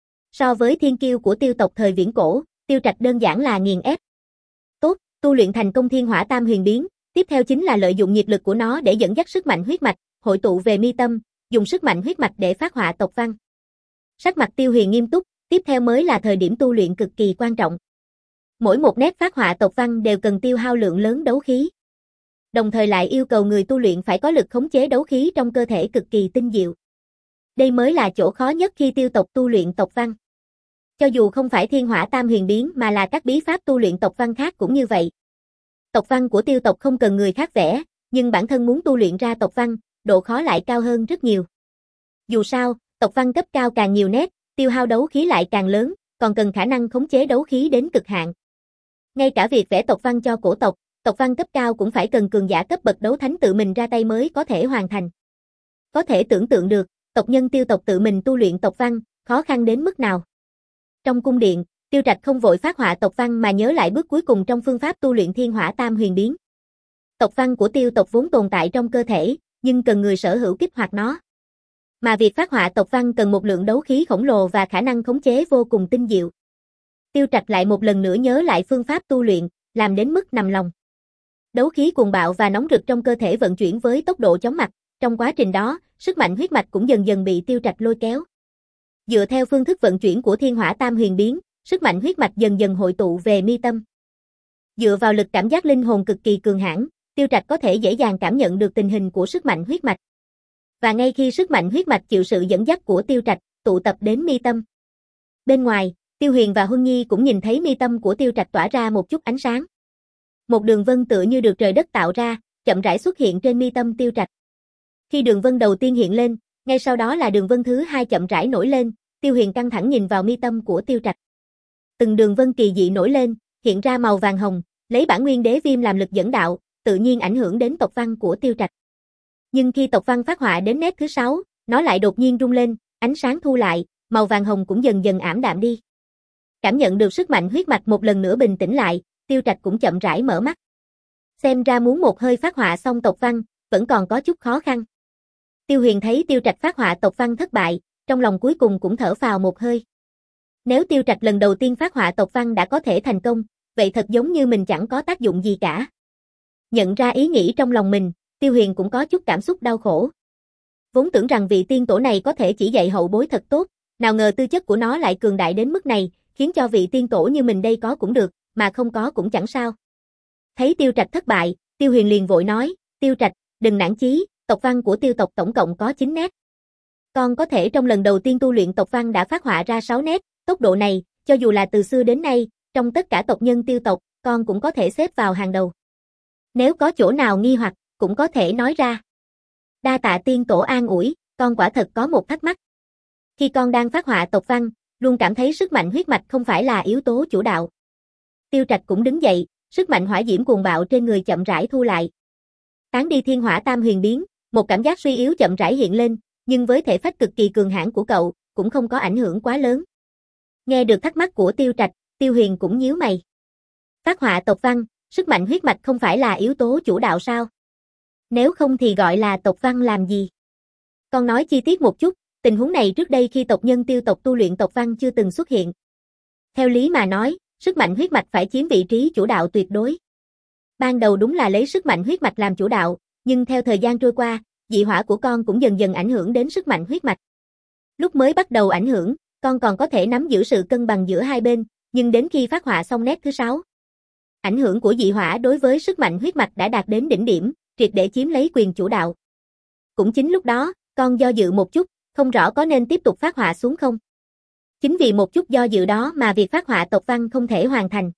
Speaker 1: So với thiên kiêu của Tiêu tộc thời viễn cổ, Tiêu Trạch đơn giản là nghiền ép. Tốt, tu luyện thành công Thiên Hỏa Tam Huyền Biến, tiếp theo chính là lợi dụng nhiệt lực của nó để dẫn dắt sức mạnh huyết mạch, hội tụ về mi tâm, dùng sức mạnh huyết mạch để phát họa tộc văn. Sắc mặt Tiêu Huyền nghiêm túc, tiếp theo mới là thời điểm tu luyện cực kỳ quan trọng. Mỗi một nét phát họa tộc văn đều cần tiêu hao lượng lớn đấu khí. Đồng thời lại yêu cầu người tu luyện phải có lực khống chế đấu khí trong cơ thể cực kỳ tinh diệu. Đây mới là chỗ khó nhất khi tiêu tộc tu luyện tộc văn. Cho dù không phải Thiên Hỏa Tam Huyền Biến mà là các bí pháp tu luyện tộc văn khác cũng như vậy. Tộc văn của tiêu tộc không cần người khác vẽ, nhưng bản thân muốn tu luyện ra tộc văn, độ khó lại cao hơn rất nhiều. Dù sao, tộc văn cấp cao càng nhiều nét, tiêu hao đấu khí lại càng lớn, còn cần khả năng khống chế đấu khí đến cực hạn. Ngay cả việc vẽ tộc văn cho cổ tộc, tộc văn cấp cao cũng phải cần cường giả cấp bậc đấu thánh tự mình ra tay mới có thể hoàn thành. Có thể tưởng tượng được, tộc nhân tiêu tộc tự mình tu luyện tộc văn, khó khăn đến mức nào. Trong cung điện, Tiêu Trạch không vội phát họa tộc văn mà nhớ lại bước cuối cùng trong phương pháp tu luyện Thiên Hỏa Tam Huyền Biến. Tộc văn của tiêu tộc vốn tồn tại trong cơ thể, nhưng cần người sở hữu kích hoạt nó. Mà việc phát họa tộc văn cần một lượng đấu khí khổng lồ và khả năng khống chế vô cùng tinh diệu. Tiêu Trạch lại một lần nữa nhớ lại phương pháp tu luyện, làm đến mức nằm lòng. Đấu khí cuồng bạo và nóng rực trong cơ thể vận chuyển với tốc độ chóng mặt, trong quá trình đó, sức mạnh huyết mạch cũng dần dần bị Tiêu Trạch lôi kéo. Dựa theo phương thức vận chuyển của Thiên Hỏa Tam Huyền Biến, sức mạnh huyết mạch dần dần hội tụ về mi tâm. Dựa vào lực cảm giác linh hồn cực kỳ cường hãn, Tiêu Trạch có thể dễ dàng cảm nhận được tình hình của sức mạnh huyết mạch. Và ngay khi sức mạnh huyết mạch chịu sự dẫn dắt của Tiêu Trạch, tụ tập đến mi tâm. Bên ngoài, Tiêu Huyền và Huân Nhi cũng nhìn thấy mi tâm của Tiêu Trạch tỏa ra một chút ánh sáng. Một đường vân tựa như được trời đất tạo ra, chậm rãi xuất hiện trên mi tâm Tiêu Trạch. Khi đường vân đầu tiên hiện lên, ngay sau đó là đường vân thứ hai chậm rãi nổi lên, Tiêu Huyền căng thẳng nhìn vào mi tâm của Tiêu Trạch. Từng đường vân kỳ dị nổi lên, hiện ra màu vàng hồng, lấy bản nguyên đế viêm làm lực dẫn đạo, tự nhiên ảnh hưởng đến tộc văn của Tiêu Trạch. Nhưng khi tộc văn phát họa đến nét thứ sáu, nó lại đột nhiên rung lên, ánh sáng thu lại, màu vàng hồng cũng dần dần ảm đạm đi. Cảm nhận được sức mạnh huyết mạch một lần nữa bình tĩnh lại, Tiêu Trạch cũng chậm rãi mở mắt. Xem ra muốn một hơi phát họa xong tộc văn, vẫn còn có chút khó khăn. Tiêu Huyền thấy Tiêu Trạch phát họa tộc văn thất bại, trong lòng cuối cùng cũng thở phào một hơi. Nếu Tiêu Trạch lần đầu tiên phát họa tộc văn đã có thể thành công, vậy thật giống như mình chẳng có tác dụng gì cả. Nhận ra ý nghĩ trong lòng mình, Tiêu Huyền cũng có chút cảm xúc đau khổ. Vốn tưởng rằng vị tiên tổ này có thể chỉ dạy hậu bối thật tốt, nào ngờ tư chất của nó lại cường đại đến mức này, khiến cho vị tiên tổ như mình đây có cũng được, mà không có cũng chẳng sao. Thấy Tiêu Trạch thất bại, Tiêu Huyền liền vội nói, Tiêu Trạch, đừng nản chí, tộc văn của Tiêu tộc tổng cộng có chín nét. Con có thể trong lần đầu tiên tu luyện tộc văn đã phát họa ra sáu nét, tốc độ này, cho dù là từ xưa đến nay, trong tất cả tộc nhân Tiêu tộc, con cũng có thể xếp vào hàng đầu. Nếu có chỗ nào nghi hoặc, cũng có thể nói ra. Đa tạ tiên tổ an ủi, con quả thật có một thắc mắc. Khi con đang phát họa tộc văn, luôn cảm thấy sức mạnh huyết mạch không phải là yếu tố chủ đạo. Tiêu Trạch cũng đứng dậy, sức mạnh hỏa diễm cuồng bạo trên người chậm rãi thu lại. Tán đi thiên hỏa tam huyền biến, một cảm giác suy yếu chậm rãi hiện lên, nhưng với thể phách cực kỳ cường hãn của cậu, cũng không có ảnh hưởng quá lớn. Nghe được thắc mắc của Tiêu Trạch, Tiêu Huyền cũng nhíu mày. Phát họa tộc văn, sức mạnh huyết mạch không phải là yếu tố chủ đạo sao? Nếu không thì gọi là tộc văn làm gì? Con nói chi tiết một chút, tình huống này trước đây khi tộc nhân Tiêu tộc tu luyện tộc văn chưa từng xuất hiện. Theo lý mà nói, sức mạnh huyết mạch phải chiếm vị trí chủ đạo tuyệt đối. Ban đầu đúng là lấy sức mạnh huyết mạch làm chủ đạo, nhưng theo thời gian trôi qua, dị hỏa của con cũng dần dần ảnh hưởng đến sức mạnh huyết mạch. Lúc mới bắt đầu ảnh hưởng, con còn có thể nắm giữ sự cân bằng giữa hai bên, nhưng đến khi phát họa xong nét thứ sáu, ảnh hưởng của dị hỏa đối với sức mạnh huyết mạch đã đạt đến đỉnh điểm, triệt để chiếm lấy quyền chủ đạo. Cũng chính lúc đó, con do dự một chút, không rõ có nên tiếp tục phát họa xuống không. Chính vì một chút do dự đó mà việc phát họa tộc văn không thể hoàn thành.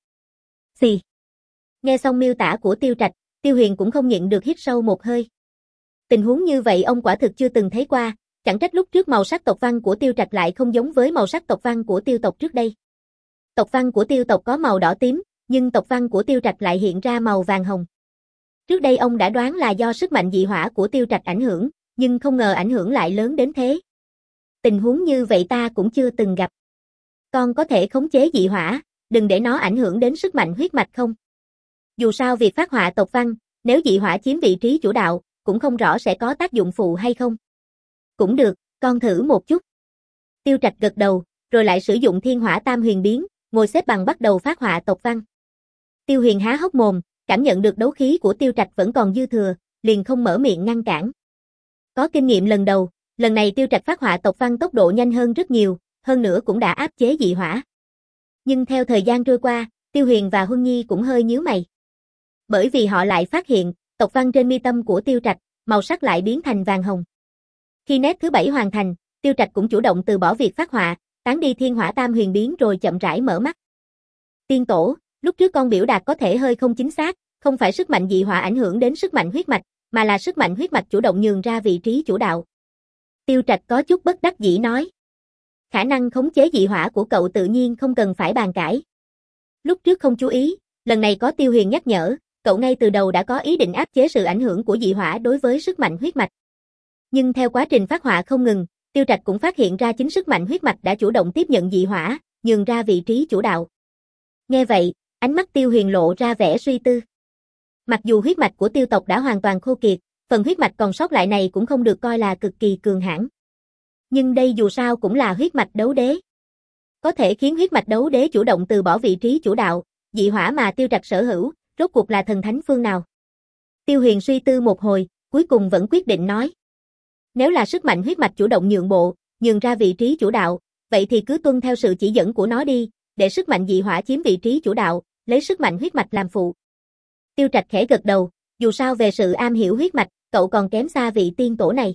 Speaker 1: Xì. Nghe xong miêu tả của Tiêu Trạch, Tiêu Huyền cũng không nhịn được hít sâu một hơi. Tình huống như vậy ông quả thực chưa từng thấy qua, chẳng trách lúc trước màu sắc tộc văn của Tiêu Trạch lại không giống với màu sắc tộc văn của Tiêu tộc trước đây. Tộc văn của Tiêu tộc có màu đỏ tím, nhưng tộc văn của Tiêu Trạch lại hiện ra màu vàng hồng. Trước đây ông đã đoán là do sức mạnh dị hỏa của Tiêu Trạch ảnh hưởng, nhưng không ngờ ảnh hưởng lại lớn đến thế. Tình huống như vậy ta cũng chưa từng gặp. Con có thể khống chế dị hỏa, đừng để nó ảnh hưởng đến sức mạnh huyết mạch không? Dù sao việc phát họa tộc văn, nếu dị hỏa chiếm vị trí chủ đạo, cũng không rõ sẽ có tác dụng phụ hay không. Cũng được, con thử một chút. Tiêu Trạch gật đầu, rồi lại sử dụng thiên hỏa tam huyền biến, ngồi xếp bằng bắt đầu phát họa tộc văn. Tiêu Huyền há hốc mồm, cảm nhận được đấu khí của Tiêu Trạch vẫn còn dư thừa, liền không mở miệng ngăn cản. Có kinh nghiệm lần đầu, lần này Tiêu Trạch phát họa tộc văn tốc độ nhanh hơn rất nhiều, hơn nữa cũng đã áp chế dị hỏa. Nhưng theo thời gian trôi qua, Tiêu Huyền và Huân Nhi cũng hơi nhíu mày. Bởi vì họ lại phát hiện, tộc văn trên mi tâm của Tiêu Trạch, màu sắc lại biến thành vàng hồng. Khi nét thứ bảy hoàn thành, Tiêu Trạch cũng chủ động từ bỏ việc phát họa, tán đi thiên hỏa tam huyền biến rồi chậm rãi mở mắt. Tiên tổ, lúc trước con biểu đạt có thể hơi không chính xác, không phải sức mạnh dị hỏa ảnh hưởng đến sức mạnh huyết mạch, mà là sức mạnh huyết mạch chủ động nhường ra vị trí chủ đạo. Tiêu Trạch có chút bất đắc dĩ nói. Khả năng khống chế dị hỏa của cậu tự nhiên không cần phải bàn cãi. Lúc trước không chú ý, lần này có Tiêu Huyền nhắc nhở, cậu ngay từ đầu đã có ý định áp chế sự ảnh hưởng của dị hỏa đối với sức mạnh huyết mạch. Nhưng theo quá trình phát họa không ngừng, Tiêu Trạch cũng phát hiện ra chính sức mạnh huyết mạch đã chủ động tiếp nhận dị hỏa, nhường ra vị trí chủ đạo. Nghe vậy, ánh mắt Tiêu Huyền lộ ra vẻ suy tư. Mặc dù huyết mạch của Tiêu tộc đã hoàn toàn khô kiệt, phần huyết mạch còn sót lại này cũng không được coi là cực kỳ cường hãn. Nhưng đây dù sao cũng là huyết mạch đấu đế. Có thể khiến huyết mạch đấu đế chủ động từ bỏ vị trí chủ đạo, dị hỏa mà Tiêu Trạch sở hữu, rốt cuộc là thần thánh phương nào? Tiêu Huyền suy tư một hồi, cuối cùng vẫn quyết định nói. Nếu là sức mạnh huyết mạch chủ động nhượng bộ, nhường ra vị trí chủ đạo, vậy thì cứ tuân theo sự chỉ dẫn của nó đi, để sức mạnh dị hỏa chiếm vị trí chủ đạo, lấy sức mạnh huyết mạch làm phụ. Tiêu Trạch khẽ gật đầu, dù sao về sự am hiểu huyết mạch, cậu còn kém xa vị tiên tổ này.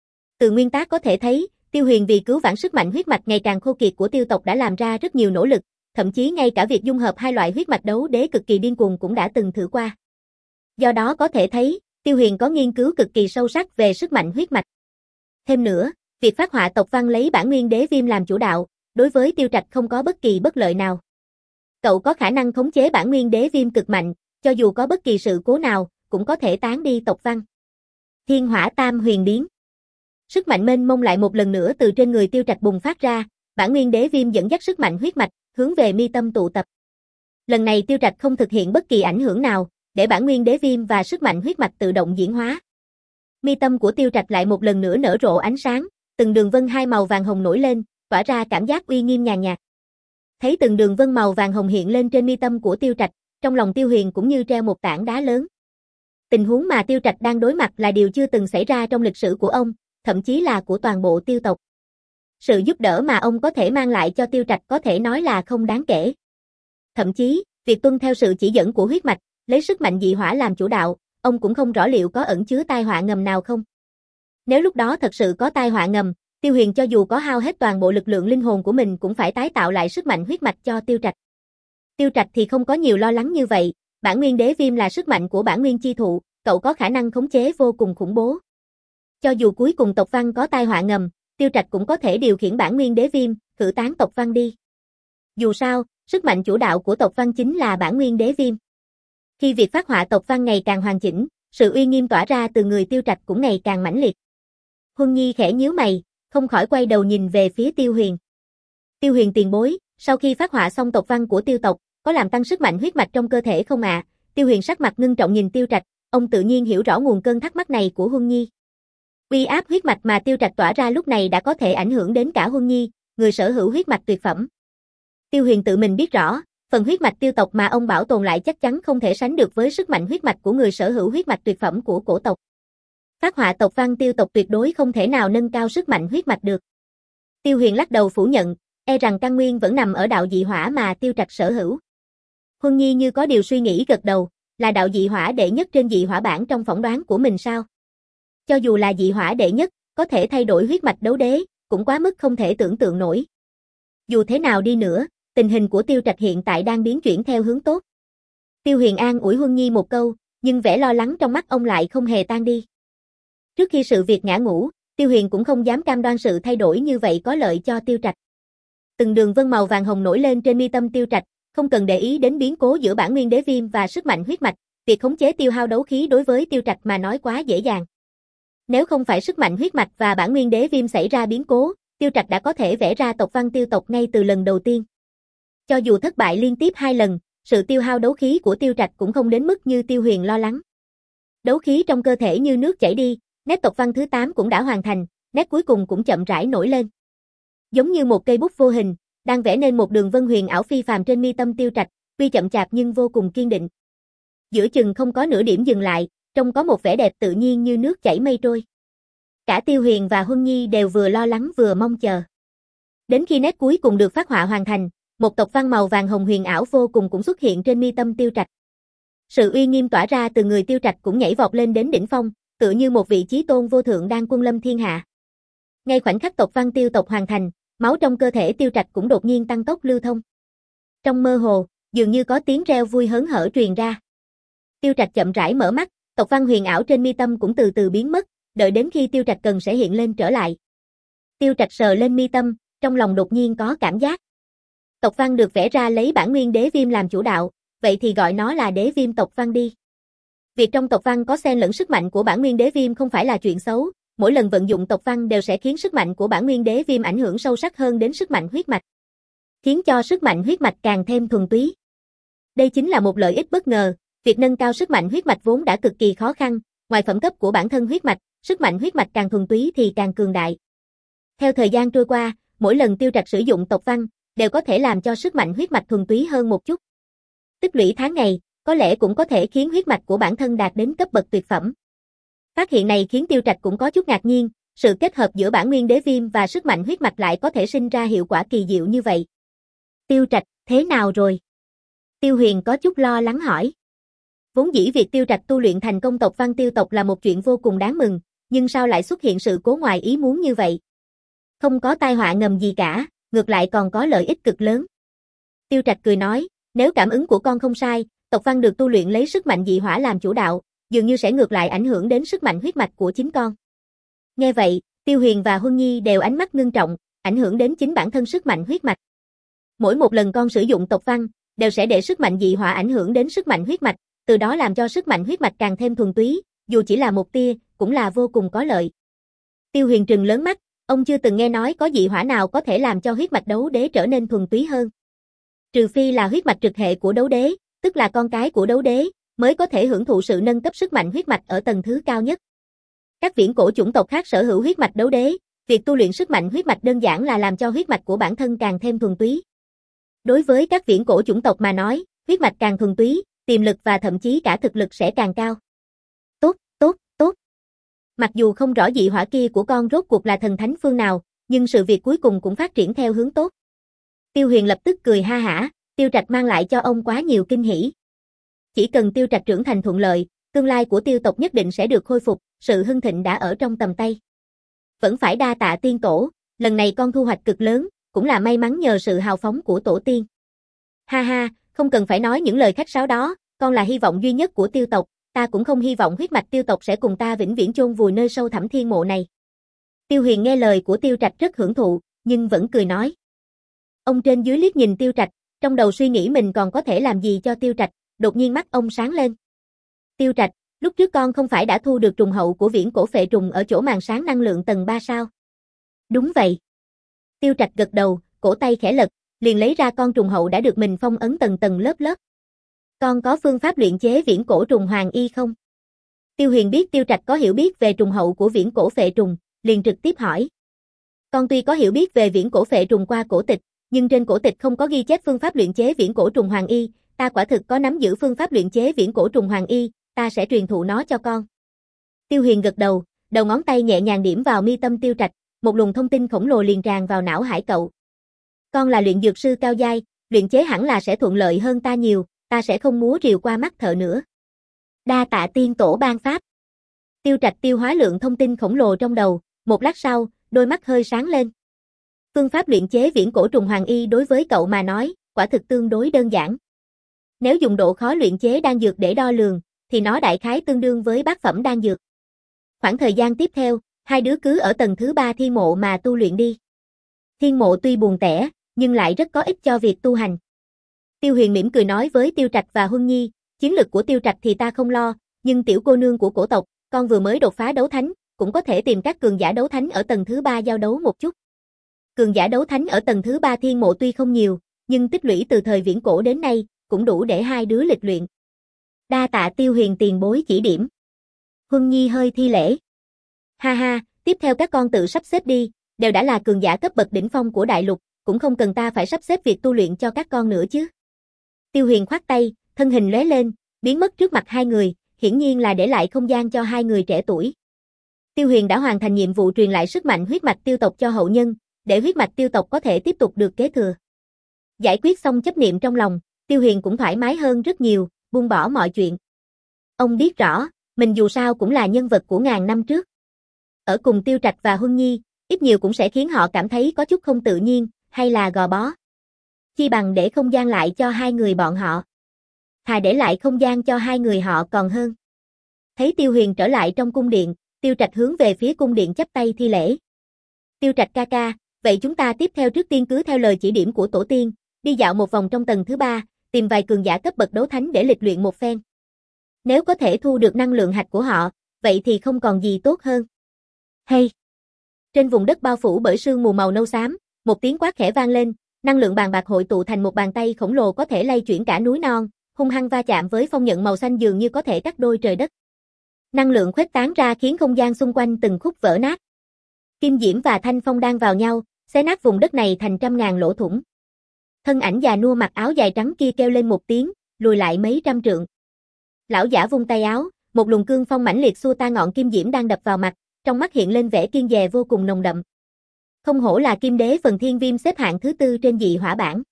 Speaker 1: Từ nguyên tắc có thể thấy, Tiêu Huyền vì cứu vãn sức mạnh huyết mạch ngày càng khô kiệt của Tiêu tộc đã làm ra rất nhiều nỗ lực, thậm chí ngay cả việc dung hợp hai loại huyết mạch đấu đế cực kỳ điên cuồng cũng đã từng thử qua. Do đó có thể thấy, Tiêu Huyền có nghiên cứu cực kỳ sâu sắc về sức mạnh huyết mạch. Thêm nữa, việc phát họa tộc văn lấy bản nguyên đế viêm làm chủ đạo, đối với Tiêu Trạch không có bất kỳ bất lợi nào. Cậu có khả năng khống chế bản nguyên đế viêm cực mạnh, cho dù có bất kỳ sự cố nào, cũng có thể tán đi tộc văn. Thiên hỏa tam huyền biến. Sức mạnh mênh mông lại một lần nữa từ trên người Tiêu Trạch bùng phát ra, bản nguyên đế viêm dẫn dắt sức mạnh huyết mạch, hướng về mi tâm tụ tập. Lần này Tiêu Trạch không thực hiện bất kỳ ảnh hưởng nào, để bản nguyên đế viêm và sức mạnh huyết mạch tự động diễn hóa. Mi tâm của Tiêu Trạch lại một lần nữa nở rộ ánh sáng, từng đường vân hai màu vàng hồng nổi lên, tỏa ra cảm giác uy nghiêm nhàn nhạt. Thấy từng đường vân màu vàng hồng hiện lên trên mi tâm của Tiêu Trạch, trong lòng Tiêu Huyền cũng như treo một tảng đá lớn. Tình huống mà Tiêu Trạch đang đối mặt là điều chưa từng xảy ra trong lịch sử của ông, thậm chí là của toàn bộ Tiêu tộc. Sự giúp đỡ mà ông có thể mang lại cho Tiêu Trạch có thể nói là không đáng kể. Thậm chí, việc tuân theo sự chỉ dẫn của huyết mạch, lấy sức mạnh dị hỏa làm chủ đạo, ông cũng không rõ liệu có ẩn chứa tai họa ngầm nào không. Nếu lúc đó thật sự có tai họa ngầm, Tiêu Huyền cho dù có hao hết toàn bộ lực lượng linh hồn của mình cũng phải tái tạo lại sức mạnh huyết mạch cho Tiêu Trạch. Tiêu Trạch thì không có nhiều lo lắng như vậy, bản nguyên đế viêm là sức mạnh của bản nguyên chi thụ, cậu có khả năng khống chế vô cùng khủng bố. Cho dù cuối cùng tộc văn có tai họa ngầm, Tiêu Trạch cũng có thể điều khiển bản nguyên đế viêm, khử tán tộc văn đi. Dù sao, sức mạnh chủ đạo của tộc văn chính là bản nguyên đế viêm. Khi việc phát họa tộc văn ngày càng hoàn chỉnh, sự uy nghiêm tỏa ra từ người Tiêu Trạch cũng ngày càng mãnh liệt. Huân Nhi khẽ nhíu mày, không khỏi quay đầu nhìn về phía Tiêu Huyền. Tiêu Huyền tiền bối, sau khi phát họa xong tộc văn của Tiêu tộc, có làm tăng sức mạnh huyết mạch trong cơ thể không ạ? À? Tiêu Huyền sắc mặt ngưng trọng nhìn Tiêu Trạch, ông tự nhiên hiểu rõ nguồn cơn thắc mắc này của Huân Nhi. Uy áp huyết mạch mà Tiêu Trạch tỏa ra lúc này đã có thể ảnh hưởng đến cả Huân Nhi, người sở hữu huyết mạch tuyệt phẩm. Tiêu Huyền tự mình biết rõ, phần huyết mạch Tiêu tộc mà ông bảo tồn lại chắc chắn không thể sánh được với sức mạnh huyết mạch của người sở hữu huyết mạch tuyệt phẩm của cổ tộc. Phát họa tộc văn Tiêu tộc tuyệt đối không thể nào nâng cao sức mạnh huyết mạch được. Tiêu Huyền lắc đầu phủ nhận, e rằng căn nguyên vẫn nằm ở đạo dị hỏa mà Tiêu Trạch sở hữu. Huân Nhi như có điều suy nghĩ gật đầu, là đạo dị hỏa đệ nhất trên dị hỏa bảng trong phỏng đoán của mình sao? Cho dù là dị hỏa đệ nhất, có thể thay đổi huyết mạch đấu đế, cũng quá mức không thể tưởng tượng nổi. Dù thế nào đi nữa, tình hình của Tiêu Trạch hiện tại đang biến chuyển theo hướng tốt. Tiêu Huyền an ủi Huân Nhi một câu, nhưng vẻ lo lắng trong mắt ông lại không hề tan đi. Trước khi sự việc ngã ngũ, Tiêu Huyền cũng không dám cam đoan sự thay đổi như vậy có lợi cho Tiêu Trạch. Từng đường vân màu vàng hồng nổi lên trên mi tâm Tiêu Trạch, không cần để ý đến biến cố giữa bản nguyên đế viêm và sức mạnh huyết mạch, việc khống chế tiêu hao đấu khí đối với Tiêu Trạch mà nói quá dễ dàng. Nếu không phải sức mạnh huyết mạch và bản nguyên đế viêm xảy ra biến cố, Tiêu Trạch đã có thể vẽ ra tộc văn Tiêu tộc ngay từ lần đầu tiên. Cho dù thất bại liên tiếp hai lần, sự tiêu hao đấu khí của Tiêu Trạch cũng không đến mức như Tiêu Huyền lo lắng. Đấu khí trong cơ thể như nước chảy đi, nét tộc văn thứ tám cũng đã hoàn thành, nét cuối cùng cũng chậm rãi nổi lên. Giống như một cây bút vô hình, đang vẽ nên một đường vân huyền ảo phi phàm trên mi tâm Tiêu Trạch, tuy chậm chạp nhưng vô cùng kiên định. Giữa chừng không có nửa điểm dừng lại, trông có một vẻ đẹp tự nhiên như nước chảy mây trôi. Cả Tiêu Huyền và Huân Nhi đều vừa lo lắng vừa mong chờ. Đến khi nét cuối cùng được phát họa hoàn thành, một tộc văn màu vàng hồng huyền ảo vô cùng cũng xuất hiện trên mi tâm Tiêu Trạch. Sự uy nghiêm tỏa ra từ người Tiêu Trạch cũng nhảy vọt lên đến đỉnh phong, tựa như một vị chí tôn vô thượng đang quân lâm thiên hạ. Ngay khoảnh khắc tộc văn Tiêu tộc hoàn thành, máu trong cơ thể Tiêu Trạch cũng đột nhiên tăng tốc lưu thông. Trong mơ hồ, dường như có tiếng reo vui hớn hở truyền ra. Tiêu Trạch chậm rãi mở mắt, tộc văn huyền ảo trên mi tâm cũng từ từ biến mất, đợi đến khi Tiêu Trạch cần sẽ hiện lên trở lại. Tiêu Trạch sờ lên mi tâm, trong lòng đột nhiên có cảm giác. Tộc văn được vẽ ra lấy bản nguyên đế viêm làm chủ đạo, vậy thì gọi nó là đế viêm tộc văn đi. Việc trong tộc văn có xen lẫn sức mạnh của bản nguyên đế viêm không phải là chuyện xấu, mỗi lần vận dụng tộc văn đều sẽ khiến sức mạnh của bản nguyên đế viêm ảnh hưởng sâu sắc hơn đến sức mạnh huyết mạch, khiến cho sức mạnh huyết mạch càng thêm thuần túy. Đây chính là một lợi ích bất ngờ, việc nâng cao sức mạnh huyết mạch vốn đã cực kỳ khó khăn, ngoài phẩm cấp của bản thân huyết mạch, sức mạnh huyết mạch càng thuần túy thì càng cường đại. Theo thời gian trôi qua, mỗi lần Tiêu Trạch sử dụng tộc văn, đều có thể làm cho sức mạnh huyết mạch thuần túy hơn một chút. Tích lũy tháng ngày, có lẽ cũng có thể khiến huyết mạch của bản thân đạt đến cấp bậc tuyệt phẩm. Phát hiện này khiến Tiêu Trạch cũng có chút ngạc nhiên, sự kết hợp giữa bản nguyên đế viêm và sức mạnh huyết mạch lại có thể sinh ra hiệu quả kỳ diệu như vậy. Tiêu Trạch, thế nào rồi? Tiêu Huyền có chút lo lắng hỏi. Vốn dĩ việc Tiêu Trạch tu luyện thành công tộc văn Tiêu tộc là một chuyện vô cùng đáng mừng, nhưng sao lại xuất hiện sự cố ngoài ý muốn như vậy? Không có tai họa ngầm gì cả, ngược lại còn có lợi ích cực lớn. Tiêu Trạch cười nói, nếu cảm ứng của con không sai, tộc văn được tu luyện lấy sức mạnh dị hỏa làm chủ đạo, dường như sẽ ngược lại ảnh hưởng đến sức mạnh huyết mạch của chính con. Nghe vậy, Tiêu Huyền và Huân Nhi đều ánh mắt ngưng trọng, ảnh hưởng đến chính bản thân sức mạnh huyết mạch. Mỗi một lần con sử dụng tộc văn, đều sẽ để sức mạnh dị hỏa ảnh hưởng đến sức mạnh huyết mạch, từ đó làm cho sức mạnh huyết mạch càng thêm thuần túy, dù chỉ là một tia, cũng là vô cùng có lợi. Tiêu Huyền trừng lớn mắt, ông chưa từng nghe nói có dị hỏa nào có thể làm cho huyết mạch đấu đế trở nên thuần túy hơn. Trừ phi là huyết mạch trực hệ của đấu đế, tức là con cái của đấu đế, mới có thể hưởng thụ sự nâng cấp sức mạnh huyết mạch ở tầng thứ cao nhất. Các viễn cổ chủng tộc khác sở hữu huyết mạch đấu đế, việc tu luyện sức mạnh huyết mạch đơn giản là làm cho huyết mạch của bản thân càng thêm thuần túy. Đối với các viễn cổ chủng tộc mà nói, huyết mạch càng thuần túy, tiềm lực và thậm chí cả thực lực sẽ càng cao. Tốt, tốt, tốt. Mặc dù không rõ dị hỏa kia của con rốt cuộc là thần thánh phương nào, nhưng sự việc cuối cùng cũng phát triển theo hướng tốt. Tiêu Huyền lập tức cười ha hả, Tiêu Trạch mang lại cho ông quá nhiều kinh hỉ. Chỉ cần Tiêu Trạch trưởng thành thuận lợi, tương lai của Tiêu tộc nhất định sẽ được khôi phục, sự hưng thịnh đã ở trong tầm tay. Vẫn phải đa tạ tiên tổ, lần này con thu hoạch cực lớn, cũng là may mắn nhờ sự hào phóng của tổ tiên. Ha ha, không cần phải nói những lời khách sáo đó, con là hy vọng duy nhất của Tiêu tộc, ta cũng không hy vọng huyết mạch Tiêu tộc sẽ cùng ta vĩnh viễn chôn vùi nơi sâu thẳm thiên mộ này. Tiêu Huyền nghe lời của Tiêu Trạch rất hưởng thụ, nhưng vẫn cười nói. Ông trên dưới liếc nhìn Tiêu Trạch, trong đầu suy nghĩ mình còn có thể làm gì cho Tiêu Trạch, đột nhiên mắt ông sáng lên. Tiêu Trạch, lúc trước con không phải đã thu được trùng hậu của viễn cổ phệ trùng ở chỗ màn sáng năng lượng tầng ba sao? Đúng vậy. Tiêu Trạch gật đầu, cổ tay khẽ lật, liền lấy ra con trùng hậu đã được mình phong ấn tầng tầng lớp lớp. Con có phương pháp luyện chế viễn cổ trùng hoàng y không? Tiêu Huyền biết Tiêu Trạch có hiểu biết về trùng hậu của viễn cổ phệ trùng, liền trực tiếp hỏi. Con tuy có hiểu biết về viễn cổ phệ trùng qua cổ tịch, nhưng trên cổ tịch không có ghi chép phương pháp luyện chế viễn cổ trùng hoàng y, ta quả thực có nắm giữ phương pháp luyện chế viễn cổ trùng hoàng y, ta sẽ truyền thụ nó cho con. Tiêu Huyền gật đầu, đầu ngón tay nhẹ nhàng điểm vào mi tâm Tiêu Trạch, một luồng thông tin khổng lồ liền tràn vào não hải cậu. Con là luyện dược sư cao giai, luyện chế hẳn là sẽ thuận lợi hơn ta nhiều, ta sẽ không múa rìu qua mắt thợ nữa. Đa tạ tiên tổ ban pháp. Tiêu Trạch tiêu hóa lượng thông tin khổng lồ trong đầu, một lát sau, đôi mắt hơi sáng lên. Phương pháp luyện chế viễn cổ trùng hoàng y đối với cậu mà nói, quả thực tương đối đơn giản. Nếu dùng độ khó luyện chế đan dược để đo lường, thì nó đại khái tương đương với bát phẩm đan dược. Khoảng thời gian tiếp theo, hai đứa cứ ở tầng thứ ba thiên mộ mà tu luyện đi. Thiên mộ tuy buồn tẻ, nhưng lại rất có ích cho việc tu hành. Tiêu Huyền mỉm cười nói với Tiêu Trạch và Huân Nhi, chiến lực của Tiêu Trạch thì ta không lo, nhưng tiểu cô nương của cổ tộc, con vừa mới đột phá đấu thánh, cũng có thể tìm các cường giả đấu thánh ở tầng thứ ba giao đấu một chút. Cường giả đấu thánh ở tầng thứ ba thiên mộ tuy không nhiều, nhưng tích lũy từ thời viễn cổ đến nay, cũng đủ để hai đứa lịch luyện. Đa tạ Tiêu Huyền tiền bối chỉ điểm. Huân Nhi hơi thi lễ. Ha ha, tiếp theo các con tự sắp xếp đi, đều đã là cường giả cấp bậc đỉnh phong của đại lục, cũng không cần ta phải sắp xếp việc tu luyện cho các con nữa chứ. Tiêu Huyền khoát tay, thân hình lóe lên, biến mất trước mặt hai người, hiển nhiên là để lại không gian cho hai người trẻ tuổi. Tiêu Huyền đã hoàn thành nhiệm vụ truyền lại sức mạnh huyết mạch tiêu tộc cho hậu nhân, để huyết mạch tiêu tộc có thể tiếp tục được kế thừa. Giải quyết xong chấp niệm trong lòng, Tiêu Huyền cũng thoải mái hơn rất nhiều, buông bỏ mọi chuyện. Ông biết rõ, mình dù sao cũng là nhân vật của ngàn năm trước. Ở cùng Tiêu Trạch và Huân Nhi, ít nhiều cũng sẽ khiến họ cảm thấy có chút không tự nhiên, hay là gò bó. Chi bằng để không gian lại cho hai người bọn họ. Thà để lại không gian cho hai người họ còn hơn. Thấy Tiêu Huyền trở lại trong cung điện, Tiêu Trạch hướng về phía cung điện chắp tay thi lễ. Tiêu Trạch ca ca, vậy chúng ta tiếp theo trước tiên cứ theo lời chỉ điểm của tổ tiên, đi dạo một vòng trong tầng thứ ba, tìm vài cường giả cấp bậc đấu thánh để lịch luyện một phen. Nếu có thể thu được năng lượng hạch của họ, vậy thì không còn gì tốt hơn. Hay! Trên vùng đất bao phủ bởi sương mù màu nâu xám, một tiếng quát khẽ vang lên, năng lượng bàn bạc hội tụ thành một bàn tay khổng lồ có thể lay chuyển cả núi non, hung hăng va chạm với phong nhận màu xanh dường như có thể cắt đôi trời đất. Năng lượng khuếch tán ra khiến không gian xung quanh từng khúc vỡ nát. Kim Diễm và Thanh Phong đang vào nhau, xé nát vùng đất này thành trăm ngàn lỗ thủng. Thân ảnh già nua mặc áo dài trắng kia kêu lên một tiếng, lùi lại mấy trăm trượng. Lão giả vung tay áo, một luồng cương phong mãnh liệt xua tan ngọn kim diễm đang đập vào mặt, trong mắt hiện lên vẻ kiên dè vô cùng nồng đậm. Không hổ là Kim Đế Phần Thiên Viêm xếp hạng thứ tư trên dị hỏa bảng.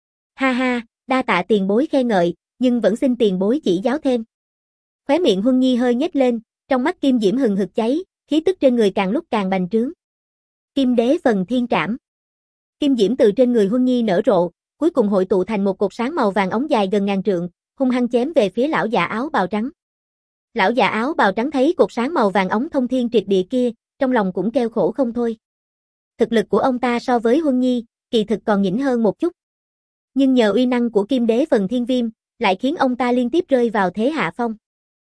Speaker 1: Ha ha, đa tạ tiền bối khen ngợi, nhưng vẫn xin tiền bối chỉ giáo thêm. Khóe miệng Huân Nhi hơi nhếch lên, trong mắt kim diễm hừng hực cháy, khí tức trên người càng lúc càng bành trướng. Kim Đế Phần Thiên Trảm. Kim diễm từ trên người Huân Nhi nở rộ, cuối cùng hội tụ thành một cột sáng màu vàng óng dài gần ngàn trượng, hung hăng chém về phía lão già áo bào trắng. Lão già áo bào trắng thấy cột sáng màu vàng óng thông thiên triệt địa kia, trong lòng cũng kêu khổ không thôi. Thực lực của ông ta so với Huân Nhi, kỳ thực còn nhỉnh hơn một chút. Nhưng nhờ uy năng của Kim Đế Phần Thiên Viêm, lại khiến ông ta liên tiếp rơi vào thế hạ phong.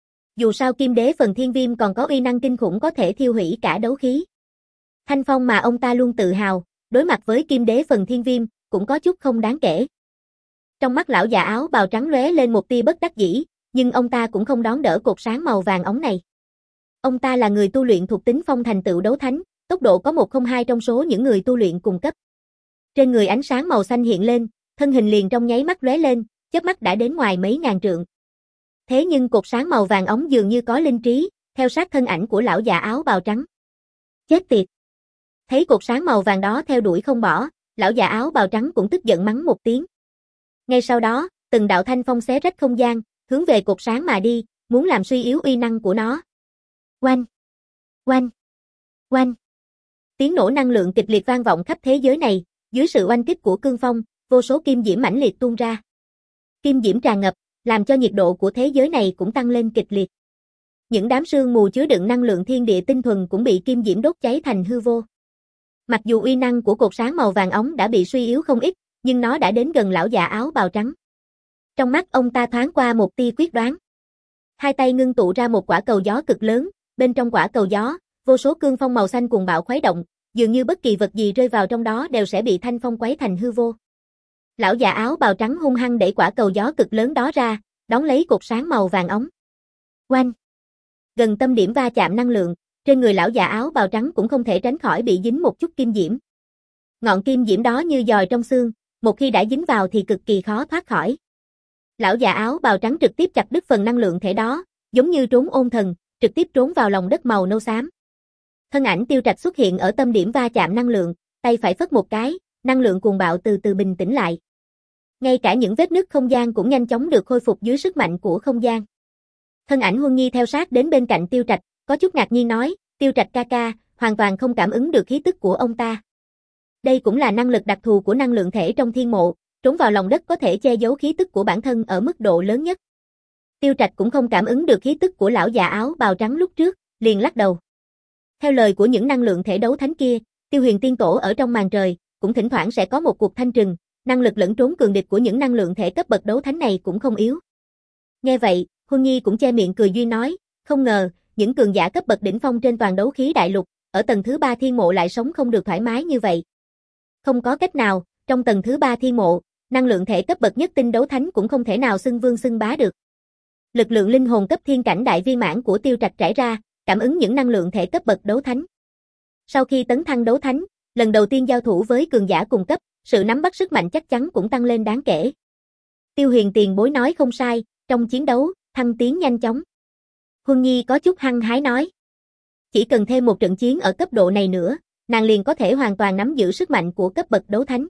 Speaker 1: Dù sao Kim Đế Phần Thiên Viêm còn có uy năng kinh khủng có thể thiêu hủy cả đấu khí. Thanh phong mà ông ta luôn tự hào, đối mặt với Kim Đế Phần Thiên Viêm, cũng có chút không đáng kể. Trong mắt lão già áo bào trắng lóe lên một tia bất đắc dĩ, nhưng ông ta cũng không đón đỡ cột sáng màu vàng óng này. Ông ta là người tu luyện thuộc tính phong thành tựu đấu thánh, tốc độ có một không hai trong số những người tu luyện cùng cấp. Trên người ánh sáng màu xanh hiện lên, thân hình liền trong nháy mắt lóe lên, chớp mắt đã đến ngoài mấy ngàn trượng. Thế nhưng cột sáng màu vàng óng dường như có linh trí, theo sát thân ảnh của lão già áo bào trắng. Chết tiệt! Thấy cột sáng màu vàng đó theo đuổi không bỏ, lão già áo bào trắng cũng tức giận mắng một tiếng. Ngay sau đó, từng đạo thanh phong xé rách không gian, hướng về cột sáng mà đi, muốn làm suy yếu uy năng của nó. Oanh! Oanh! Oanh! Tiếng nổ năng lượng kịch liệt vang vọng khắp thế giới này, dưới sự oanh kích của cương phong, vô số kim diễm mãnh liệt tuôn ra. Kim diễm tràn ngập, làm cho nhiệt độ của thế giới này cũng tăng lên kịch liệt. Những đám sương mù chứa đựng năng lượng thiên địa tinh thuần cũng bị kim diễm đốt cháy thành hư vô. Mặc dù uy năng của cột sáng màu vàng óng đã bị suy yếu không ít, nhưng nó đã đến gần lão già áo bào trắng. Trong mắt ông ta thoáng qua một tia quyết đoán. Hai tay ngưng tụ ra một quả cầu gió cực lớn, bên trong quả cầu gió, vô số cương phong màu xanh cuồng bạo khuấy động, dường như bất kỳ vật gì rơi vào trong đó đều sẽ bị thanh phong quấy thành hư vô. Lão già áo bào trắng hung hăng đẩy quả cầu gió cực lớn đó ra, đón lấy cột sáng màu vàng óng. Oanh! Gần tâm điểm va chạm năng lượng, trên người lão già áo bào trắng cũng không thể tránh khỏi bị dính một chút kim diễm. Ngọn kim diễm đó như giòi trong xương, một khi đã dính vào thì cực kỳ khó thoát khỏi. Lão già áo bào trắng trực tiếp chặt đứt phần năng lượng thể đó, giống như trốn ôn thần, trực tiếp trốn vào lòng đất màu nâu xám. Thân ảnh Tiêu Trạch xuất hiện ở tâm điểm va chạm năng lượng, tay phải phất một cái, năng lượng cuồng bạo từ từ bình tĩnh lại. Ngay cả những vết nứt không gian cũng nhanh chóng được khôi phục dưới sức mạnh của không gian. Thân ảnh Huân Nhi theo sát đến bên cạnh Tiêu Trạch, có chút ngạc nhiên nói, Tiêu Trạch ca ca, hoàn toàn không cảm ứng được khí tức của ông ta. Đây cũng là năng lực đặc thù của năng lượng thể trong thiên mộ, trốn vào lòng đất có thể che giấu khí tức của bản thân ở mức độ lớn nhất. Tiêu Trạch cũng không cảm ứng được khí tức của lão già áo bào trắng lúc trước, liền lắc đầu. Theo lời của những năng lượng thể đấu thánh kia, Tiêu Huyền Tiên Tổ ở trong màn trời, cũng thỉnh thoảng sẽ có một cuộc thanh trừng, năng lực lẫn trốn cường địch của những năng lượng thể cấp bậc đấu thánh này cũng không yếu. Nghe vậy, Huân Nhi cũng che miệng cười duyên nói, không ngờ, những cường giả cấp bậc đỉnh phong trên toàn đấu khí đại lục, ở tầng thứ ba thiên mộ lại sống không được thoải mái như vậy. Không có cách nào, trong tầng thứ ba thiên mộ, năng lượng thể cấp bậc nhất tinh đấu thánh cũng không thể nào xưng vương xưng bá được. Lực lượng linh hồn cấp thiên cảnh đại viên mãn của Tiêu Trạch trải ra, cảm ứng những năng lượng thể cấp bậc đấu thánh. Sau khi tấn thăng đấu thánh, lần đầu tiên giao thủ với cường giả cùng cấp, sự nắm bắt sức mạnh chắc chắn cũng tăng lên đáng kể. Tiêu Huyền tiền bối nói không sai, trong chiến đấu, thăng tiến nhanh chóng. Huân Nhi có chút hăng hái nói. Chỉ cần thêm một trận chiến ở cấp độ này nữa, nàng liền có thể hoàn toàn nắm giữ sức mạnh của cấp bậc đấu thánh.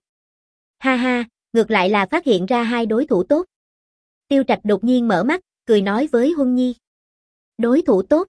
Speaker 1: Ha ha, ngược lại là phát hiện ra hai đối thủ tốt. Tiêu Trạch đột nhiên mở mắt, cười nói với Huân Nhi. Đối thủ tốt?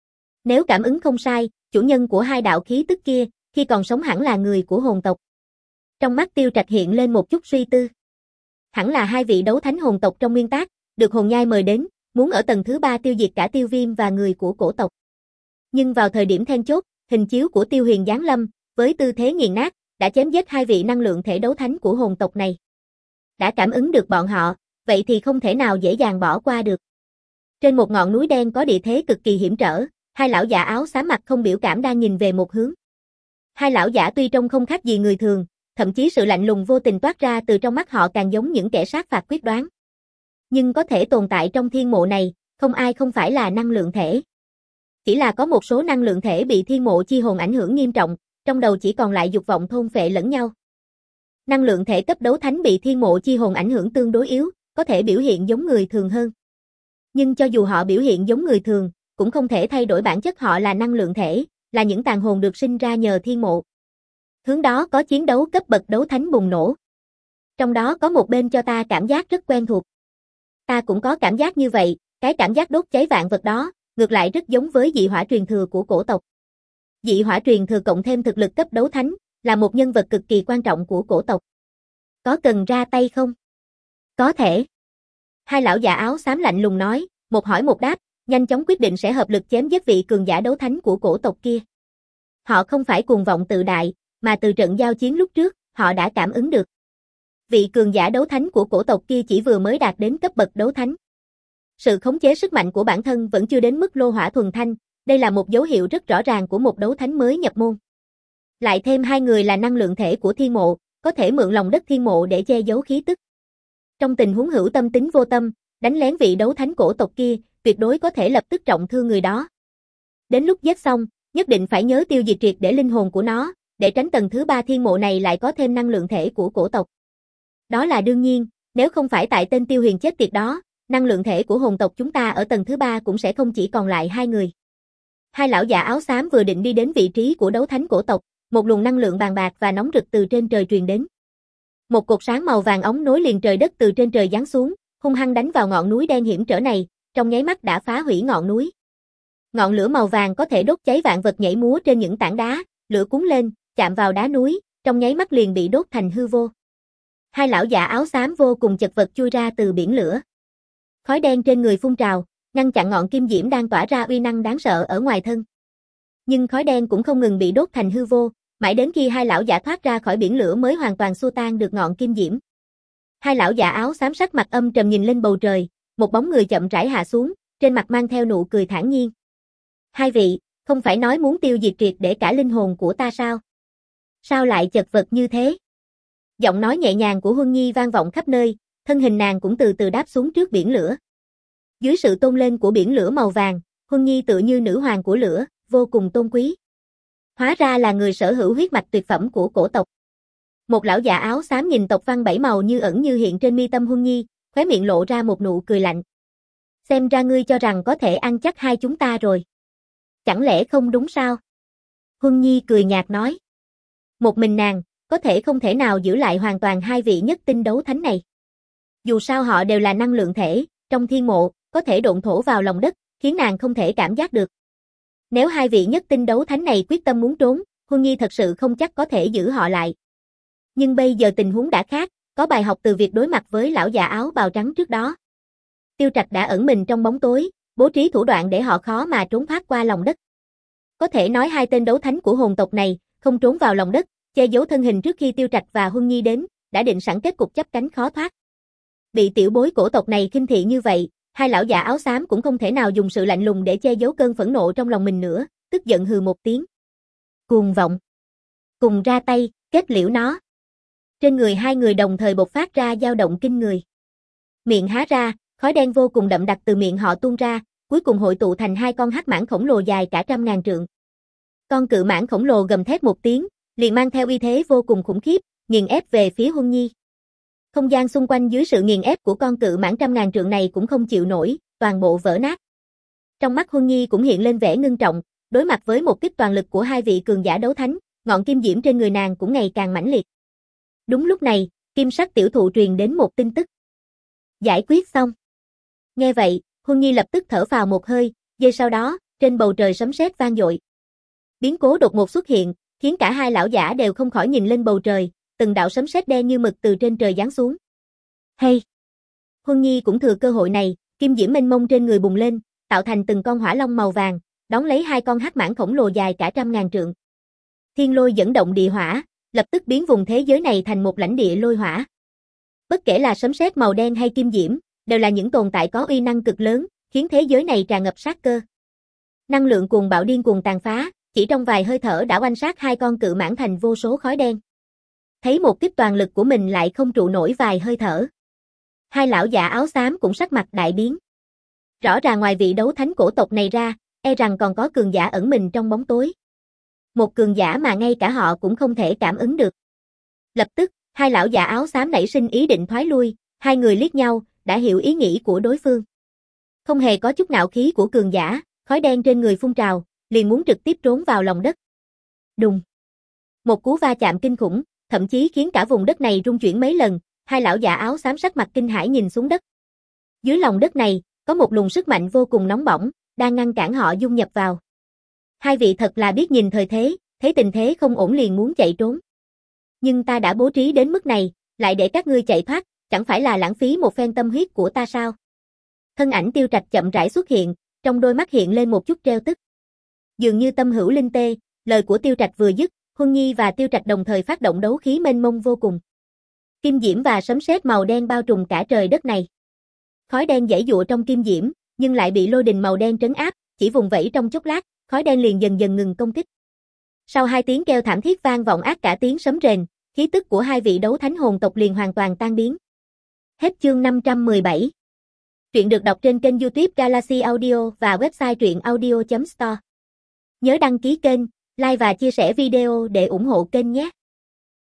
Speaker 1: Nếu cảm ứng không sai, chủ nhân của hai đạo khí tức kia, khi còn sống hẳn là người của hồn tộc. Trong mắt Tiêu Trạch hiện lên một chút suy tư. Hẳn là hai vị đấu thánh hồn tộc trong nguyên tác, được hồn nhai mời đến, muốn ở tầng thứ ba tiêu diệt cả Tiêu Viêm và người của cổ tộc. Nhưng vào thời điểm then chốt, hình chiếu của Tiêu Huyền giáng lâm, với tư thế nghiền nát, đã chém giết hai vị năng lượng thể đấu thánh của hồn tộc này. Đã cảm ứng được bọn họ, vậy thì không thể nào dễ dàng bỏ qua được. Trên một ngọn núi đen có địa thế cực kỳ hiểm trở, hai lão giả áo xám mặt không biểu cảm đang nhìn về một hướng. Hai lão giả tuy trông không khác gì người thường, thậm chí sự lạnh lùng vô tình toát ra từ trong mắt họ càng giống những kẻ sát phạt quyết đoán. Nhưng có thể tồn tại trong thiên mộ này, không ai không phải là năng lượng thể. Chỉ là có một số năng lượng thể bị thiên mộ chi hồn ảnh hưởng nghiêm trọng, trong đầu chỉ còn lại dục vọng thôn phệ lẫn nhau. Năng lượng thể cấp đấu thánh bị thiên mộ chi hồn ảnh hưởng tương đối yếu, có thể biểu hiện giống người thường hơn. Nhưng cho dù họ biểu hiện giống người thường, cũng không thể thay đổi bản chất họ là năng lượng thể, là những tàn hồn được sinh ra nhờ thiên mộ. Hướng đó có chiến đấu cấp bậc đấu thánh bùng nổ. Trong đó có một bên cho ta cảm giác rất quen thuộc. Ta cũng có cảm giác như vậy, cái cảm giác đốt cháy vạn vật đó, ngược lại rất giống với dị hỏa truyền thừa của cổ tộc. Dị hỏa truyền thừa cộng thêm thực lực cấp đấu thánh, là một nhân vật cực kỳ quan trọng của cổ tộc. Có cần ra tay không? Có thể. Hai lão già áo xám lạnh lùng nói, một hỏi một đáp, nhanh chóng quyết định sẽ hợp lực chém giết vị cường giả đấu thánh của cổ tộc kia. Họ không phải cuồng vọng tự đại, mà từ trận giao chiến lúc trước, họ đã cảm ứng được. Vị cường giả đấu thánh của cổ tộc kia chỉ vừa mới đạt đến cấp bậc đấu thánh. Sự khống chế sức mạnh của bản thân vẫn chưa đến mức lô hỏa thuần thanh, đây là một dấu hiệu rất rõ ràng của một đấu thánh mới nhập môn. Lại thêm hai người là năng lượng thể của thiên mộ, có thể mượn lòng đất thiên mộ để che giấu khí tức. Trong tình huống hữu tâm tính vô tâm, đánh lén vị đấu thánh cổ tộc kia, tuyệt đối có thể lập tức trọng thương người đó. Đến lúc giết xong, nhất định phải nhớ tiêu diệt triệt để linh hồn của nó, để tránh tầng thứ ba thiên mộ này lại có thêm năng lượng thể của cổ tộc. Đó là đương nhiên, nếu không phải tại tên Tiêu Huyền chết tiệt đó, năng lượng thể của hồn tộc chúng ta ở tầng thứ ba cũng sẽ không chỉ còn lại hai người. Hai lão già áo xám vừa định đi đến vị trí của đấu thánh cổ tộc, một luồng năng lượng bàn bạc và nóng rực từ trên trời truyền đến. Một cột sáng màu vàng óng nối liền trời đất từ trên trời giáng xuống, hung hăng đánh vào ngọn núi đen hiểm trở này, trong nháy mắt đã phá hủy ngọn núi. Ngọn lửa màu vàng có thể đốt cháy vạn vật nhảy múa trên những tảng đá, lửa cuốn lên, chạm vào đá núi, trong nháy mắt liền bị đốt thành hư vô. Hai lão già áo xám vô cùng chật vật chui ra từ biển lửa. Khói đen trên người phun trào, ngăn chặn ngọn kim diễm đang tỏa ra uy năng đáng sợ ở ngoài thân. Nhưng khói đen cũng không ngừng bị đốt thành hư vô, mãi đến khi hai lão giả thoát ra khỏi biển lửa mới hoàn toàn xua tan được ngọn kim diễm. Hai lão giả áo xám sắc mặt âm trầm nhìn lên bầu trời, một bóng người chậm rãi hạ xuống, trên mặt mang theo nụ cười thản nhiên. Hai vị, không phải nói muốn tiêu diệt triệt để cả linh hồn của ta sao? Sao lại chật vật như thế? Giọng nói nhẹ nhàng của Huân Nhi vang vọng khắp nơi, thân hình nàng cũng từ từ đáp xuống trước biển lửa. Dưới sự tôn lên của biển lửa màu vàng, Huân Nhi tựa như nữ hoàng của lửa, vô cùng tôn quý. Hóa ra là người sở hữu huyết mạch tuyệt phẩm của cổ tộc. Một lão già áo xám nhìn tộc văn bảy màu như ẩn như hiện trên mi tâm Huân Nhi, khóe miệng lộ ra một nụ cười lạnh. Xem ra ngươi cho rằng có thể ăn chắc hai chúng ta rồi. Chẳng lẽ không đúng sao? Huân Nhi cười nhạt nói. Một mình nàng, có thể không thể nào giữ lại hoàn toàn hai vị nhất tinh đấu thánh này. Dù sao họ đều là năng lượng thể, trong thiên mộ, có thể độn thổ vào lòng đất, khiến nàng không thể cảm giác được. Nếu hai vị nhất tinh đấu thánh này quyết tâm muốn trốn, Huân Nhi thật sự không chắc có thể giữ họ lại. Nhưng bây giờ tình huống đã khác, có bài học từ việc đối mặt với lão già áo bào trắng trước đó. Tiêu Trạch đã ẩn mình trong bóng tối, bố trí thủ đoạn để họ khó mà trốn thoát qua lòng đất. Có thể nói hai tên đấu thánh của hồn tộc này, không trốn vào lòng đất, che giấu thân hình trước khi Tiêu Trạch và Huân Nhi đến, đã định sẵn kết cục chấp cánh khó thoát. Bị tiểu bối cổ tộc này khinh thị như vậy, hai lão già áo xám cũng không thể nào dùng sự lạnh lùng để che giấu cơn phẫn nộ trong lòng mình nữa, tức giận hừ một tiếng. Cuồng vọng. Cùng ra tay, kết liễu nó. Trên người hai người đồng thời bộc phát ra dao động kinh người. Miệng há ra, khói đen vô cùng đậm đặc từ miệng họ tuôn ra, cuối cùng hội tụ thành hai con hắc mãng khổng lồ dài cả trăm ngàn trượng. Con cự mãng khổng lồ gầm thét một tiếng, liền mang theo uy thế vô cùng khủng khiếp, nghiền ép về phía Huân Nhi. Không gian xung quanh dưới sự nghiền ép của con cự mãng trăm ngàn trượng này cũng không chịu nổi, toàn bộ vỡ nát. Trong mắt Huân Nhi cũng hiện lên vẻ ngưng trọng, đối mặt với một kích toàn lực của hai vị cường giả đấu thánh, ngọn kim diễm trên người nàng cũng ngày càng mãnh liệt. Đúng lúc này, kim sắc tiểu thụ truyền đến một tin tức. Giải quyết xong. Nghe vậy, Huân Nhi lập tức thở phào một hơi, giây sau đó, trên bầu trời sấm sét vang dội. Biến cố đột ngột xuất hiện, khiến cả hai lão giả đều không khỏi nhìn lên bầu trời, từng đạo sấm sét đen như mực từ trên trời giáng xuống. Hay! Huân Nhi cũng thừa cơ hội này, kim diễm mênh mông trên người bùng lên, tạo thành từng con hỏa long màu vàng, đón lấy hai con hắc mãng khổng lồ dài cả trăm ngàn trượng. Thiên lôi dẫn động địa hỏa, lập tức biến vùng thế giới này thành một lãnh địa lôi hỏa. Bất kể là sấm sét màu đen hay kim diễm, đều là những tồn tại có uy năng cực lớn, khiến thế giới này tràn ngập sát cơ. Năng lượng cuồng bạo điên cuồng tàn phá, chỉ trong vài hơi thở đã oanh sát hai con cự mãng thành vô số khói đen. Thấy một kích toàn lực của mình lại không trụ nổi vài hơi thở. Hai lão già áo xám cũng sắc mặt đại biến. Rõ ràng ngoài vị đấu thánh cổ tộc này ra, e rằng còn có cường giả ẩn mình trong bóng tối. Một cường giả mà ngay cả họ cũng không thể cảm ứng được. Lập tức, hai lão già áo xám nảy sinh ý định thoái lui, hai người liếc nhau, đã hiểu ý nghĩ của đối phương. Không hề có chút nạo khí của cường giả, khói đen trên người phun trào, liền muốn trực tiếp trốn vào lòng đất. Đùng. Một cú va chạm kinh khủng, thậm chí khiến cả vùng đất này rung chuyển mấy lần, hai lão già áo xám sắc mặt kinh hãi nhìn xuống đất. Dưới lòng đất này, có một luồng sức mạnh vô cùng nóng bỏng, đang ngăn cản họ dung nhập vào. Hai vị thật là biết nhìn thời thế, thấy tình thế không ổn liền muốn chạy trốn. Nhưng ta đã bố trí đến mức này, lại để các ngươi chạy thoát, chẳng phải là lãng phí một phen tâm huyết của ta sao? Thân ảnh Tiêu Trạch chậm rãi xuất hiện, trong đôi mắt hiện lên một chút treo tức. Dường như tâm hữu linh tê, lời của Tiêu Trạch vừa dứt, Huân Nhi và Tiêu Trạch đồng thời phát động đấu khí mênh mông vô cùng. Kim diễm và sấm sét màu đen bao trùm cả trời đất này. Khói đen giãy giụa trong kim diễm, nhưng lại bị lôi đình màu đen trấn áp, chỉ vùng vẫy trong chốc lát, khói đen liền dần dần ngừng công kích. Sau hai tiếng kêu thảm thiết vang vọng ác cả tiếng sấm rền, khí tức của hai vị đấu thánh hồn tộc liền hoàn toàn tan biến. Hết chương năm trăm mười bảy. Truyện được đọc trên kênh YouTube Galaxy Audio và website truyện audio chấm store. Nhớ đăng ký kênh, like và chia sẻ video để ủng hộ kênh nhé.